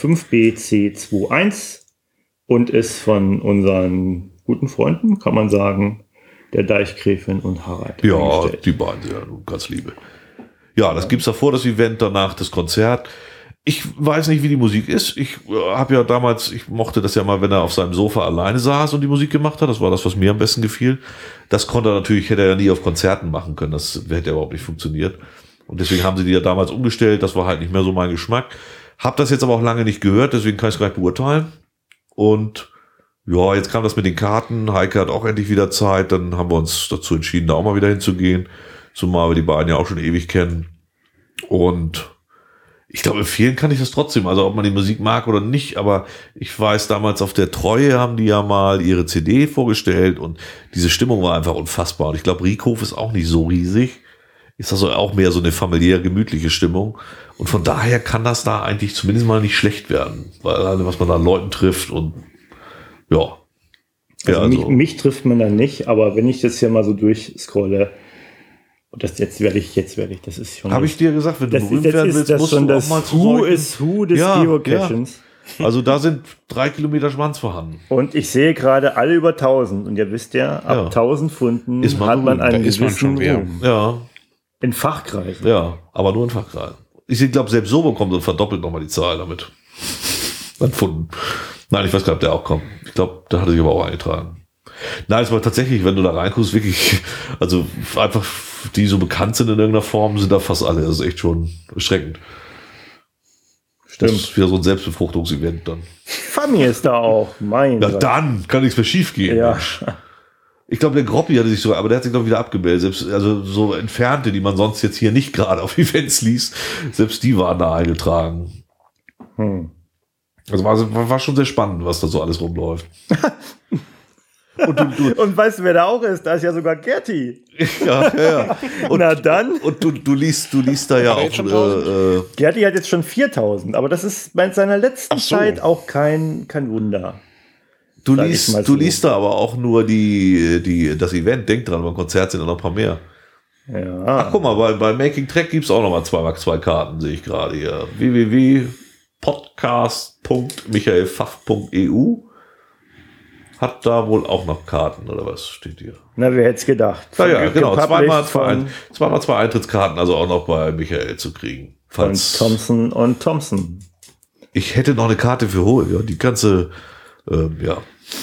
5BC21 und ist von unseren guten Freunden, kann man sagen, der Deichgräfin und Harald. Ja, die beiden sind ja ganz liebe. Ja, das gibt's davor, das Event, danach das Konzert. Ich weiß nicht, wie die Musik ist. Ich habe ja damals, ich mochte das ja mal, wenn er auf seinem Sofa alleine saß und die Musik gemacht hat. Das war das, was mir am besten gefiel. Das konnte er natürlich, hätte er ja nie auf Konzerten machen können. Das hätte ja überhaupt nicht funktioniert. Und deswegen haben sie die ja damals umgestellt. Das war halt nicht mehr so mein Geschmack. Hab das jetzt aber auch lange nicht gehört, deswegen kann ich es gleich beurteilen. Und ja, jetzt kam das mit den Karten. Heike hat auch endlich wieder Zeit. Dann haben wir uns dazu entschieden, da auch mal wieder hinzugehen. Zumal wir die beiden ja auch schon ewig kennen. Und ich glaube, empfehlen kann ich das trotzdem. Also ob man die Musik mag oder nicht. Aber ich weiß, damals auf der Treue haben die ja mal ihre CD vorgestellt. Und diese Stimmung war einfach unfassbar. Und ich glaube, Riekhof ist auch nicht so riesig. Ist also auch mehr so eine familiär gemütliche Stimmung. Und von daher kann das da eigentlich zumindest mal nicht schlecht werden. Weil was man da an Leuten trifft und ja. Also mich trifft man dann nicht. Aber wenn ich das hier mal so durchscrolle, und das jetzt werde ich, das ist schon. Habe ich dir gesagt, wenn du berühmt werden willst, das musst schon du das auch mal Who is Who des Geocachings. Also da sind 3 Kilometer Schwanz vorhanden. Und ich sehe gerade alle über 1000. Und ihr wisst ja, ab 1000 Pfunden Ist man hat man berühmt. einen Da ist man schon gewissen wer. Ruhm. Ja, In Fachkreisen. ja, aber nur in Fachkreisen. Ich glaube, selbst so bekommt und verdoppelt nochmal die Zahl damit. An Pfunden. Nein, ich weiß gar nicht, ob der auch kommt. Ich glaube, da hat er sich aber auch eingetragen. Nein, es war tatsächlich, wenn du da reinguckst, wirklich, also einfach, die so bekannt sind in irgendeiner Form, sind da fast alle. Das ist echt schon erschreckend. Das ist wieder so ein Selbstbefruchtungsevent dann. Fami ist da auch. Mein Na Gott. dann kann nichts mehr schief gehen. Ja. Mensch. Ich glaube, der Groppi hatte sich sogar, aber der hat sich glaube ich wieder abgemeldet. Selbst, also so Entfernte, die man sonst jetzt hier nicht gerade auf Events liest, selbst die waren da eingetragen. Also war schon sehr spannend, was da so alles rumläuft. Und weißt du, wer da auch ist? Da ist ja sogar Gerti. Ja. Und, Na dann. und du liest da ja Hat er auch. jetzt schon 1000? Gerti hat jetzt schon 4000. Aber das ist bei seiner letzten Ach so. Zeit auch kein Wunder. Du sag ich mal liest, so. du liest da aber auch nur das Event. Denk dran, beim Konzert sind da noch ein paar mehr. Ja. Ach, guck mal, bei Making Track gibt es auch noch mal 2x2 Karten, sehe ich gerade hier. www.podcast.michaelpfaff.eu hat da wohl auch noch Karten, oder was steht hier? Na, wer hätte es gedacht? Ja, genau. Gepublished Zweimal zwei Eintrittskarten, also auch noch bei Michael zu kriegen. von Thompson und Thompson. Ich hätte noch eine Karte für Hohe, ja, die ganze, ja.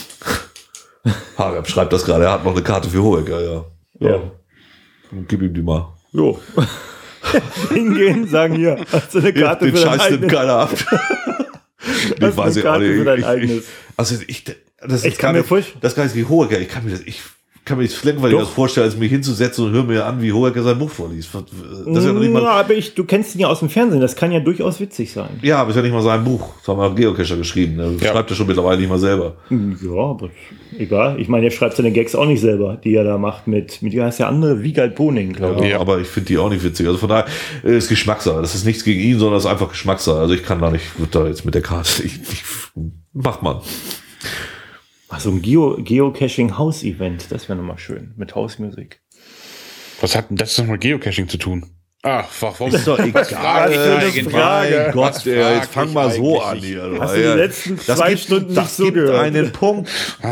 Harab schreibt das gerade, er hat noch eine Karte für Hohecker, ja. Ja. Gib ihm die mal. Jo. Hingehen, sagen hier, hast du eine Karte Den für dein Scheiß nimmt eigenes? keiner ab. Hast du eine Karte für dein eigenes? Also das Ich ist kann gar mir nicht, vorstellen- das ist gar nicht wie Hohecker. Ich kann mir das schlecht vorstellen, als mich hinzusetzen und höre mir an, wie Hohecker sein Buch vorliest. Das ist ja noch nicht Ja, mal, aber du kennst ihn ja aus dem Fernsehen, das kann ja durchaus witzig sein. ja, aber ist ja nicht mal sein Buch. Das haben wir Geocacher geschrieben. Ne? Ja. Schreibt er schon mittlerweile nicht mal selber. Ja, aber egal. Ich meine, er schreibt seine Gags auch nicht selber, die er da macht mit wie heißt der andere? Wiegald Boning, glaube ich. Ja, aber ich finde die auch nicht witzig. Also von daher ist Geschmackssache. Das ist nichts gegen ihn, sondern es ist einfach Geschmackssache. Also ich kann da nicht, wird da jetzt mit der Karte, macht man. Ach, so ein Geocaching-House-Event, das wäre nochmal schön, mit Hausmusik. Was hat denn das noch mit Geocaching zu tun? Ach, warum? Ist doch egal. frage ich eigentlich? Mein Gott, Was ey, jetzt frag fang ich mal so eigentlich? an hier. Hast du die letzten 2 Stunden nicht das gibt zugehört? einen Punkt.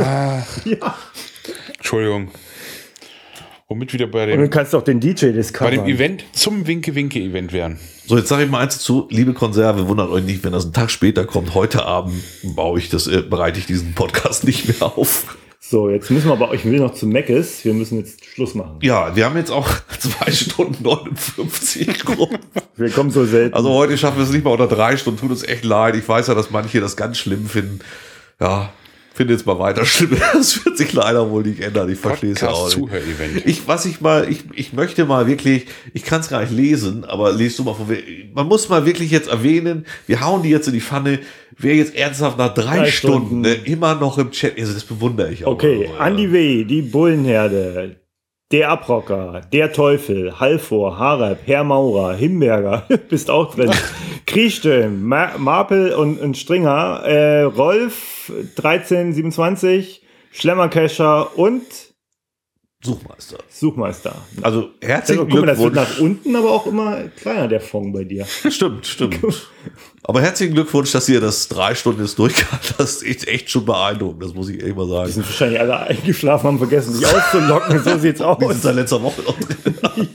Entschuldigung. Womit wieder bei Und du dem, kannst auch den DJ discovern. Event zum Winke-Winke-Event werden. So, jetzt sage ich mal eins dazu, liebe Konserve, wundert euch nicht, wenn das einen Tag später kommt. Heute Abend bereite ich diesen Podcast nicht mehr auf. So, jetzt müssen wir aber, ich will noch zu Meckes, wir müssen jetzt Schluss machen. Ja, wir haben jetzt auch 2 Stunden 59 rum. Wir kommen so selten. Also heute schaffen wir es nicht mal unter 3 Stunden. Tut uns echt leid. Ich weiß ja, dass manche das ganz schlimm finden. Ja, finde jetzt mal weiter schlimm. Das wird sich leider wohl nicht ändern. Ich verstehe es ja auch nicht. Podcast-Zuhör-Event. Ich möchte mal wirklich, ich kann es gar nicht lesen, aber lest du mal von, man muss mal wirklich jetzt erwähnen, wir hauen die jetzt in die Pfanne, wer jetzt ernsthaft nach 3 Stunden immer noch im Chat, also das bewundere ich auch. Okay, Andi W., die Bullenherde, der Abrocker, der Teufel, Halvor, Harab, Herr Maurer, Himberger, bist auch drin, Kriechste, Marpel und Stringer, Rolf, 1327, Schlemmerkescher und Suchmeister. Suchmeister. Also herzlichen Guck mal, das wird Glückwunsch. nach unten aber auch immer kleiner, der Fond bei dir. Stimmt. Aber herzlichen Glückwunsch, dass ihr das 3 Stunden jetzt durchgehalten habt. Das ist echt schon beeindruckend, das muss ich echt mal Die sagen. sind wahrscheinlich alle eingeschlafen, haben vergessen, sich auszulocken. So sieht's Die aus. sind seit letzter Woche noch drin.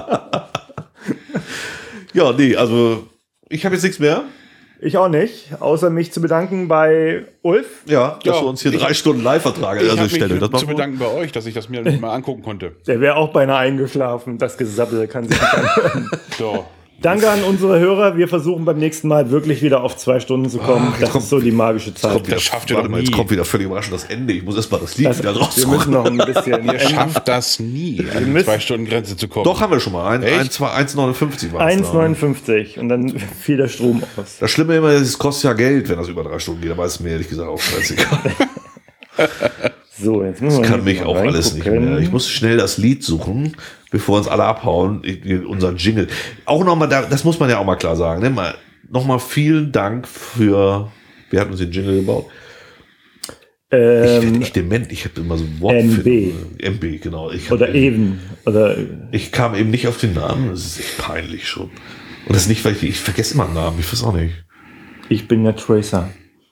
Ja, nee, also ich habe jetzt nichts mehr. Ich auch nicht, außer mich zu bedanken bei Ulf. Ja, dass Ja, wir uns hier ich 3 Stunden live vertragen. Ich Also habe ich stelle euch das mich mal zu vor. bedanken bei euch, dass ich das mir mal angucken konnte. Der wäre auch beinahe eingeschlafen. Das Gesabbel kann sich nicht anhören. So. Danke an unsere Hörer. Wir versuchen beim nächsten Mal wirklich wieder auf 2 Stunden zu kommen. Das ist so die magische Zeit. Das schafft ihr Warte doch mal, jetzt nie. kommt wieder völlig überraschend das Ende. Ich muss erst mal das Lied wieder Wir raussuchen. müssen noch ein bisschen. Ihr schafft das nie, an die müssen- 2 Stunden Grenze zu kommen. Doch, haben wir schon mal. Echt? 1,59 war es. 1,59 und dann fiel der Strom aus. Das Schlimme immer, es kostet ja Geld, wenn das über 3 Stunden geht. Aber ist mir ehrlich gesagt auch scheißegal. So, jetzt müssen wir Das kann mal mich auch alles nicht reingucken. mehr. Ich muss schnell das Lied suchen, bevor uns alle abhauen. Unseren Jingle. Auch nochmal, das muss man ja auch mal klar sagen. Ne? Nochmal vielen Dank für, wer hat uns den Jingle gebaut? Ich werde echt dement. Ich habe immer so ein Wort. MB, genau. Oder Even. Oder Ich kam eben nicht auf den Namen. Das ist echt peinlich schon. Und das nicht, weil ich vergesse immer Namen. Ich weiß auch nicht. ich bin der Tracer.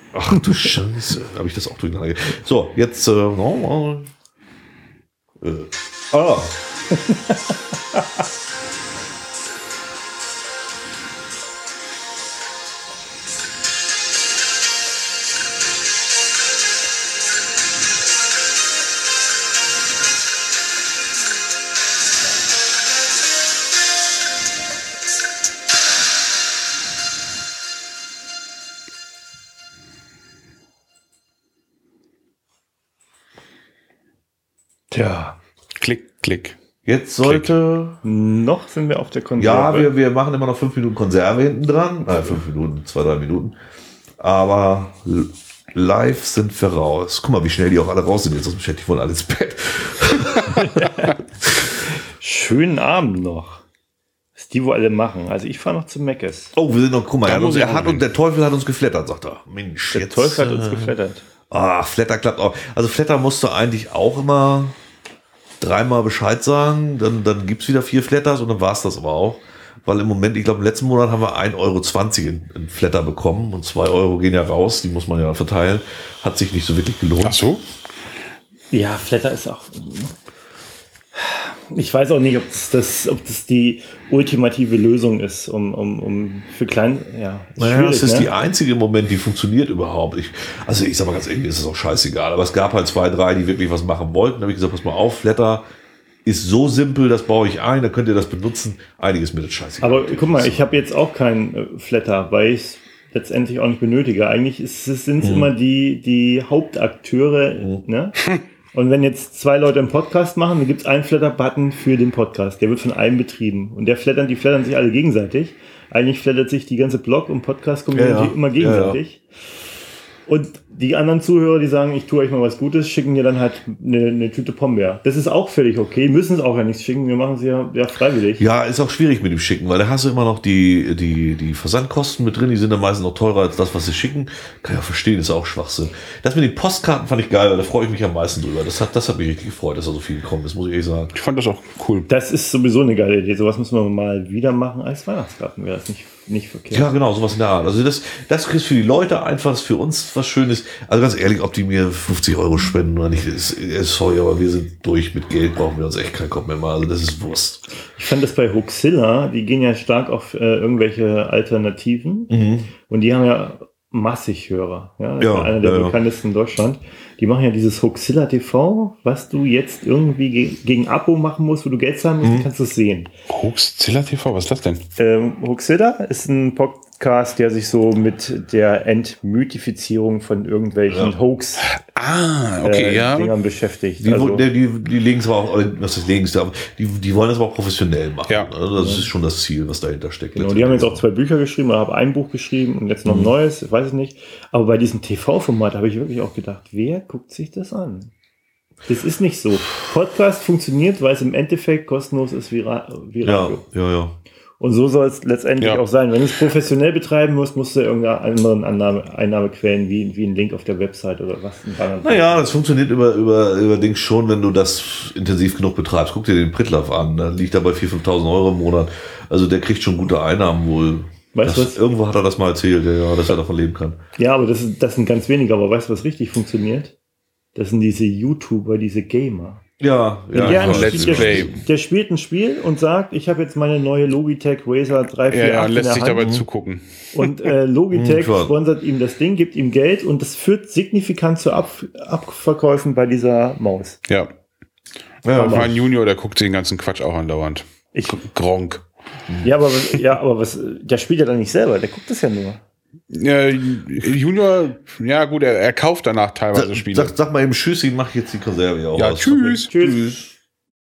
Ach du Scheiße, habe ich das auch durcheinander. So, jetzt Tja. Klick, klick. Jetzt sollte... Noch sind wir auf der Konserve. Ja, wir machen immer noch 5 Minuten Konserve hinten dran. 5 Minuten, 2-3 Minuten. Aber live sind wir raus. Guck mal, wie schnell die auch alle raus sind jetzt aus dem Chat. Die wollen alle ins Bett. Schönen Abend noch. Was die wohl alle machen. Also ich fahre noch zu Meckes. Oh, wir sind noch, guck mal, Da der Teufel hat uns geflattert, sagt er. Mensch, Der Teufel hat uns geflattert. Flatter klappt auch. Also Flatter musst du eigentlich auch immer 3-mal Bescheid sagen, dann gibt's wieder 4 Flatters und dann war's das aber auch. Weil im Moment, ich glaube im letzten Monat haben wir 1,20 € in Flatter bekommen und 2 € gehen ja raus, die muss man ja verteilen. Hat sich nicht so wirklich gelohnt. Ach so? Ja, Flatter ist auch... Ich weiß auch nicht, ob das die ultimative Lösung ist, um für klein... Ja, naja, es ist die einzige im Moment, die funktioniert überhaupt. Ich sag mal ganz ehrlich, ist es auch scheißegal. Aber es gab halt 2, 3, die wirklich was machen wollten. Da habe ich gesagt, pass mal auf, Flatter ist so simpel, das baue ich ein, da könnt ihr das benutzen. Einiges mit das scheißegal. Aber guck mal, ich habe jetzt auch keinen Flatter, weil ich es letztendlich auch nicht benötige. Eigentlich sind es immer die Hauptakteure, ne? Und wenn jetzt 2 Leute einen Podcast machen, dann gibt es einen Flatter-Button für den Podcast. Der wird von einem betrieben. Und die flattern sich alle gegenseitig. Eigentlich flattert sich die ganze Blog- und Podcast-Community immer gegenseitig. Ja. Und die anderen Zuhörer, die sagen, ich tue euch mal was Gutes, schicken mir dann halt eine Tüte Pombeer. Das ist auch völlig okay. Müssen es auch ja nicht schicken. Wir machen es ja freiwillig. Ja, ist auch schwierig mit dem Schicken, weil da hast du immer noch die Versandkosten mit drin. Die sind dann meistens noch teurer als das, was sie schicken. Kann ich auch verstehen, ist auch Schwachsinn. Das mit den Postkarten fand ich geil, weil da freue ich mich am meisten drüber. Das hat mich richtig gefreut, dass da so viel gekommen ist, muss ich ehrlich sagen. Ich fand das auch cool. Das ist sowieso eine geile Idee. Sowas müssen wir mal wieder machen als Weihnachtskarten. Wäre das nicht verkehrt. Ja, genau, sowas in der Art. Also das ist für die Leute einfach, das ist für uns was Schönes. Also ganz ehrlich, ob die mir 50 € spenden oder nicht, ist sorry, aber wir sind durch mit Geld, brauchen wir uns echt keinen Kopf mehr mal. Also das ist Wurst. Ich fand das bei Hoaxilla, die gehen ja stark auf irgendwelche Alternativen und die haben ja massig Hörer. Ja, das war einer der bekanntesten in Deutschland. Die machen ja dieses Hoaxilla TV, was du jetzt irgendwie gegen Abo machen musst, wo du Geld zahlen musst, kannst du es sehen. Hoaxilla TV, was ist das denn? Hoaxilla ist ein Podcast, der sich so mit der Entmythifizierung von irgendwelchen Hoax Dingern beschäftigt. Die legen es aber auch, was das legen aber die wollen das aber auch professionell machen. Ja. Also das ist schon das Ziel, was dahinter steckt. Genau, die haben jetzt auch 2 Bücher geschrieben, oder habe ein Buch geschrieben und jetzt noch ein neues, ich weiß es nicht. Aber bei diesem TV-Format habe ich wirklich auch gedacht, wer guckt sich das an? Das ist nicht so. Podcast funktioniert, weil es im Endeffekt kostenlos ist wie Radio. Ja. Und so soll es letztendlich auch sein. Wenn du es professionell betreiben musst, musst du irgendeine anderen Einnahmequellen wie einen Link auf der Website oder was. Naja, das funktioniert über Dings schon, wenn du das intensiv genug betreibst. Guck dir den Pritlaff an, da liegt er bei 4.000, 5.000 € im Monat. Also der kriegt schon gute Einnahmen wohl. Weißt du was? Irgendwo hat er das mal erzählt, dass er davon leben kann. Ja, aber das sind ganz wenige. Aber weißt du, was richtig funktioniert? Das sind diese YouTuber, diese Gamer. Ja, der spielt ein Spiel und sagt, ich habe jetzt meine neue Logitech Razer 348 Ja, lässt sich dabei zugucken. Und Logitech sponsert ihm das Ding, gibt ihm Geld und das führt signifikant zu Abverkäufen bei dieser Maus. Ja. Mein Junior, der guckt den ganzen Quatsch auch andauernd. Gronk. Ja, aber was, der spielt ja dann nicht selber, der guckt das ja nur. Junior, ja gut, er kauft danach teilweise Spiele. Sag mal eben Tschüss, ich mache jetzt die Konserve hier auch. Ja, tschüss. Tschüss.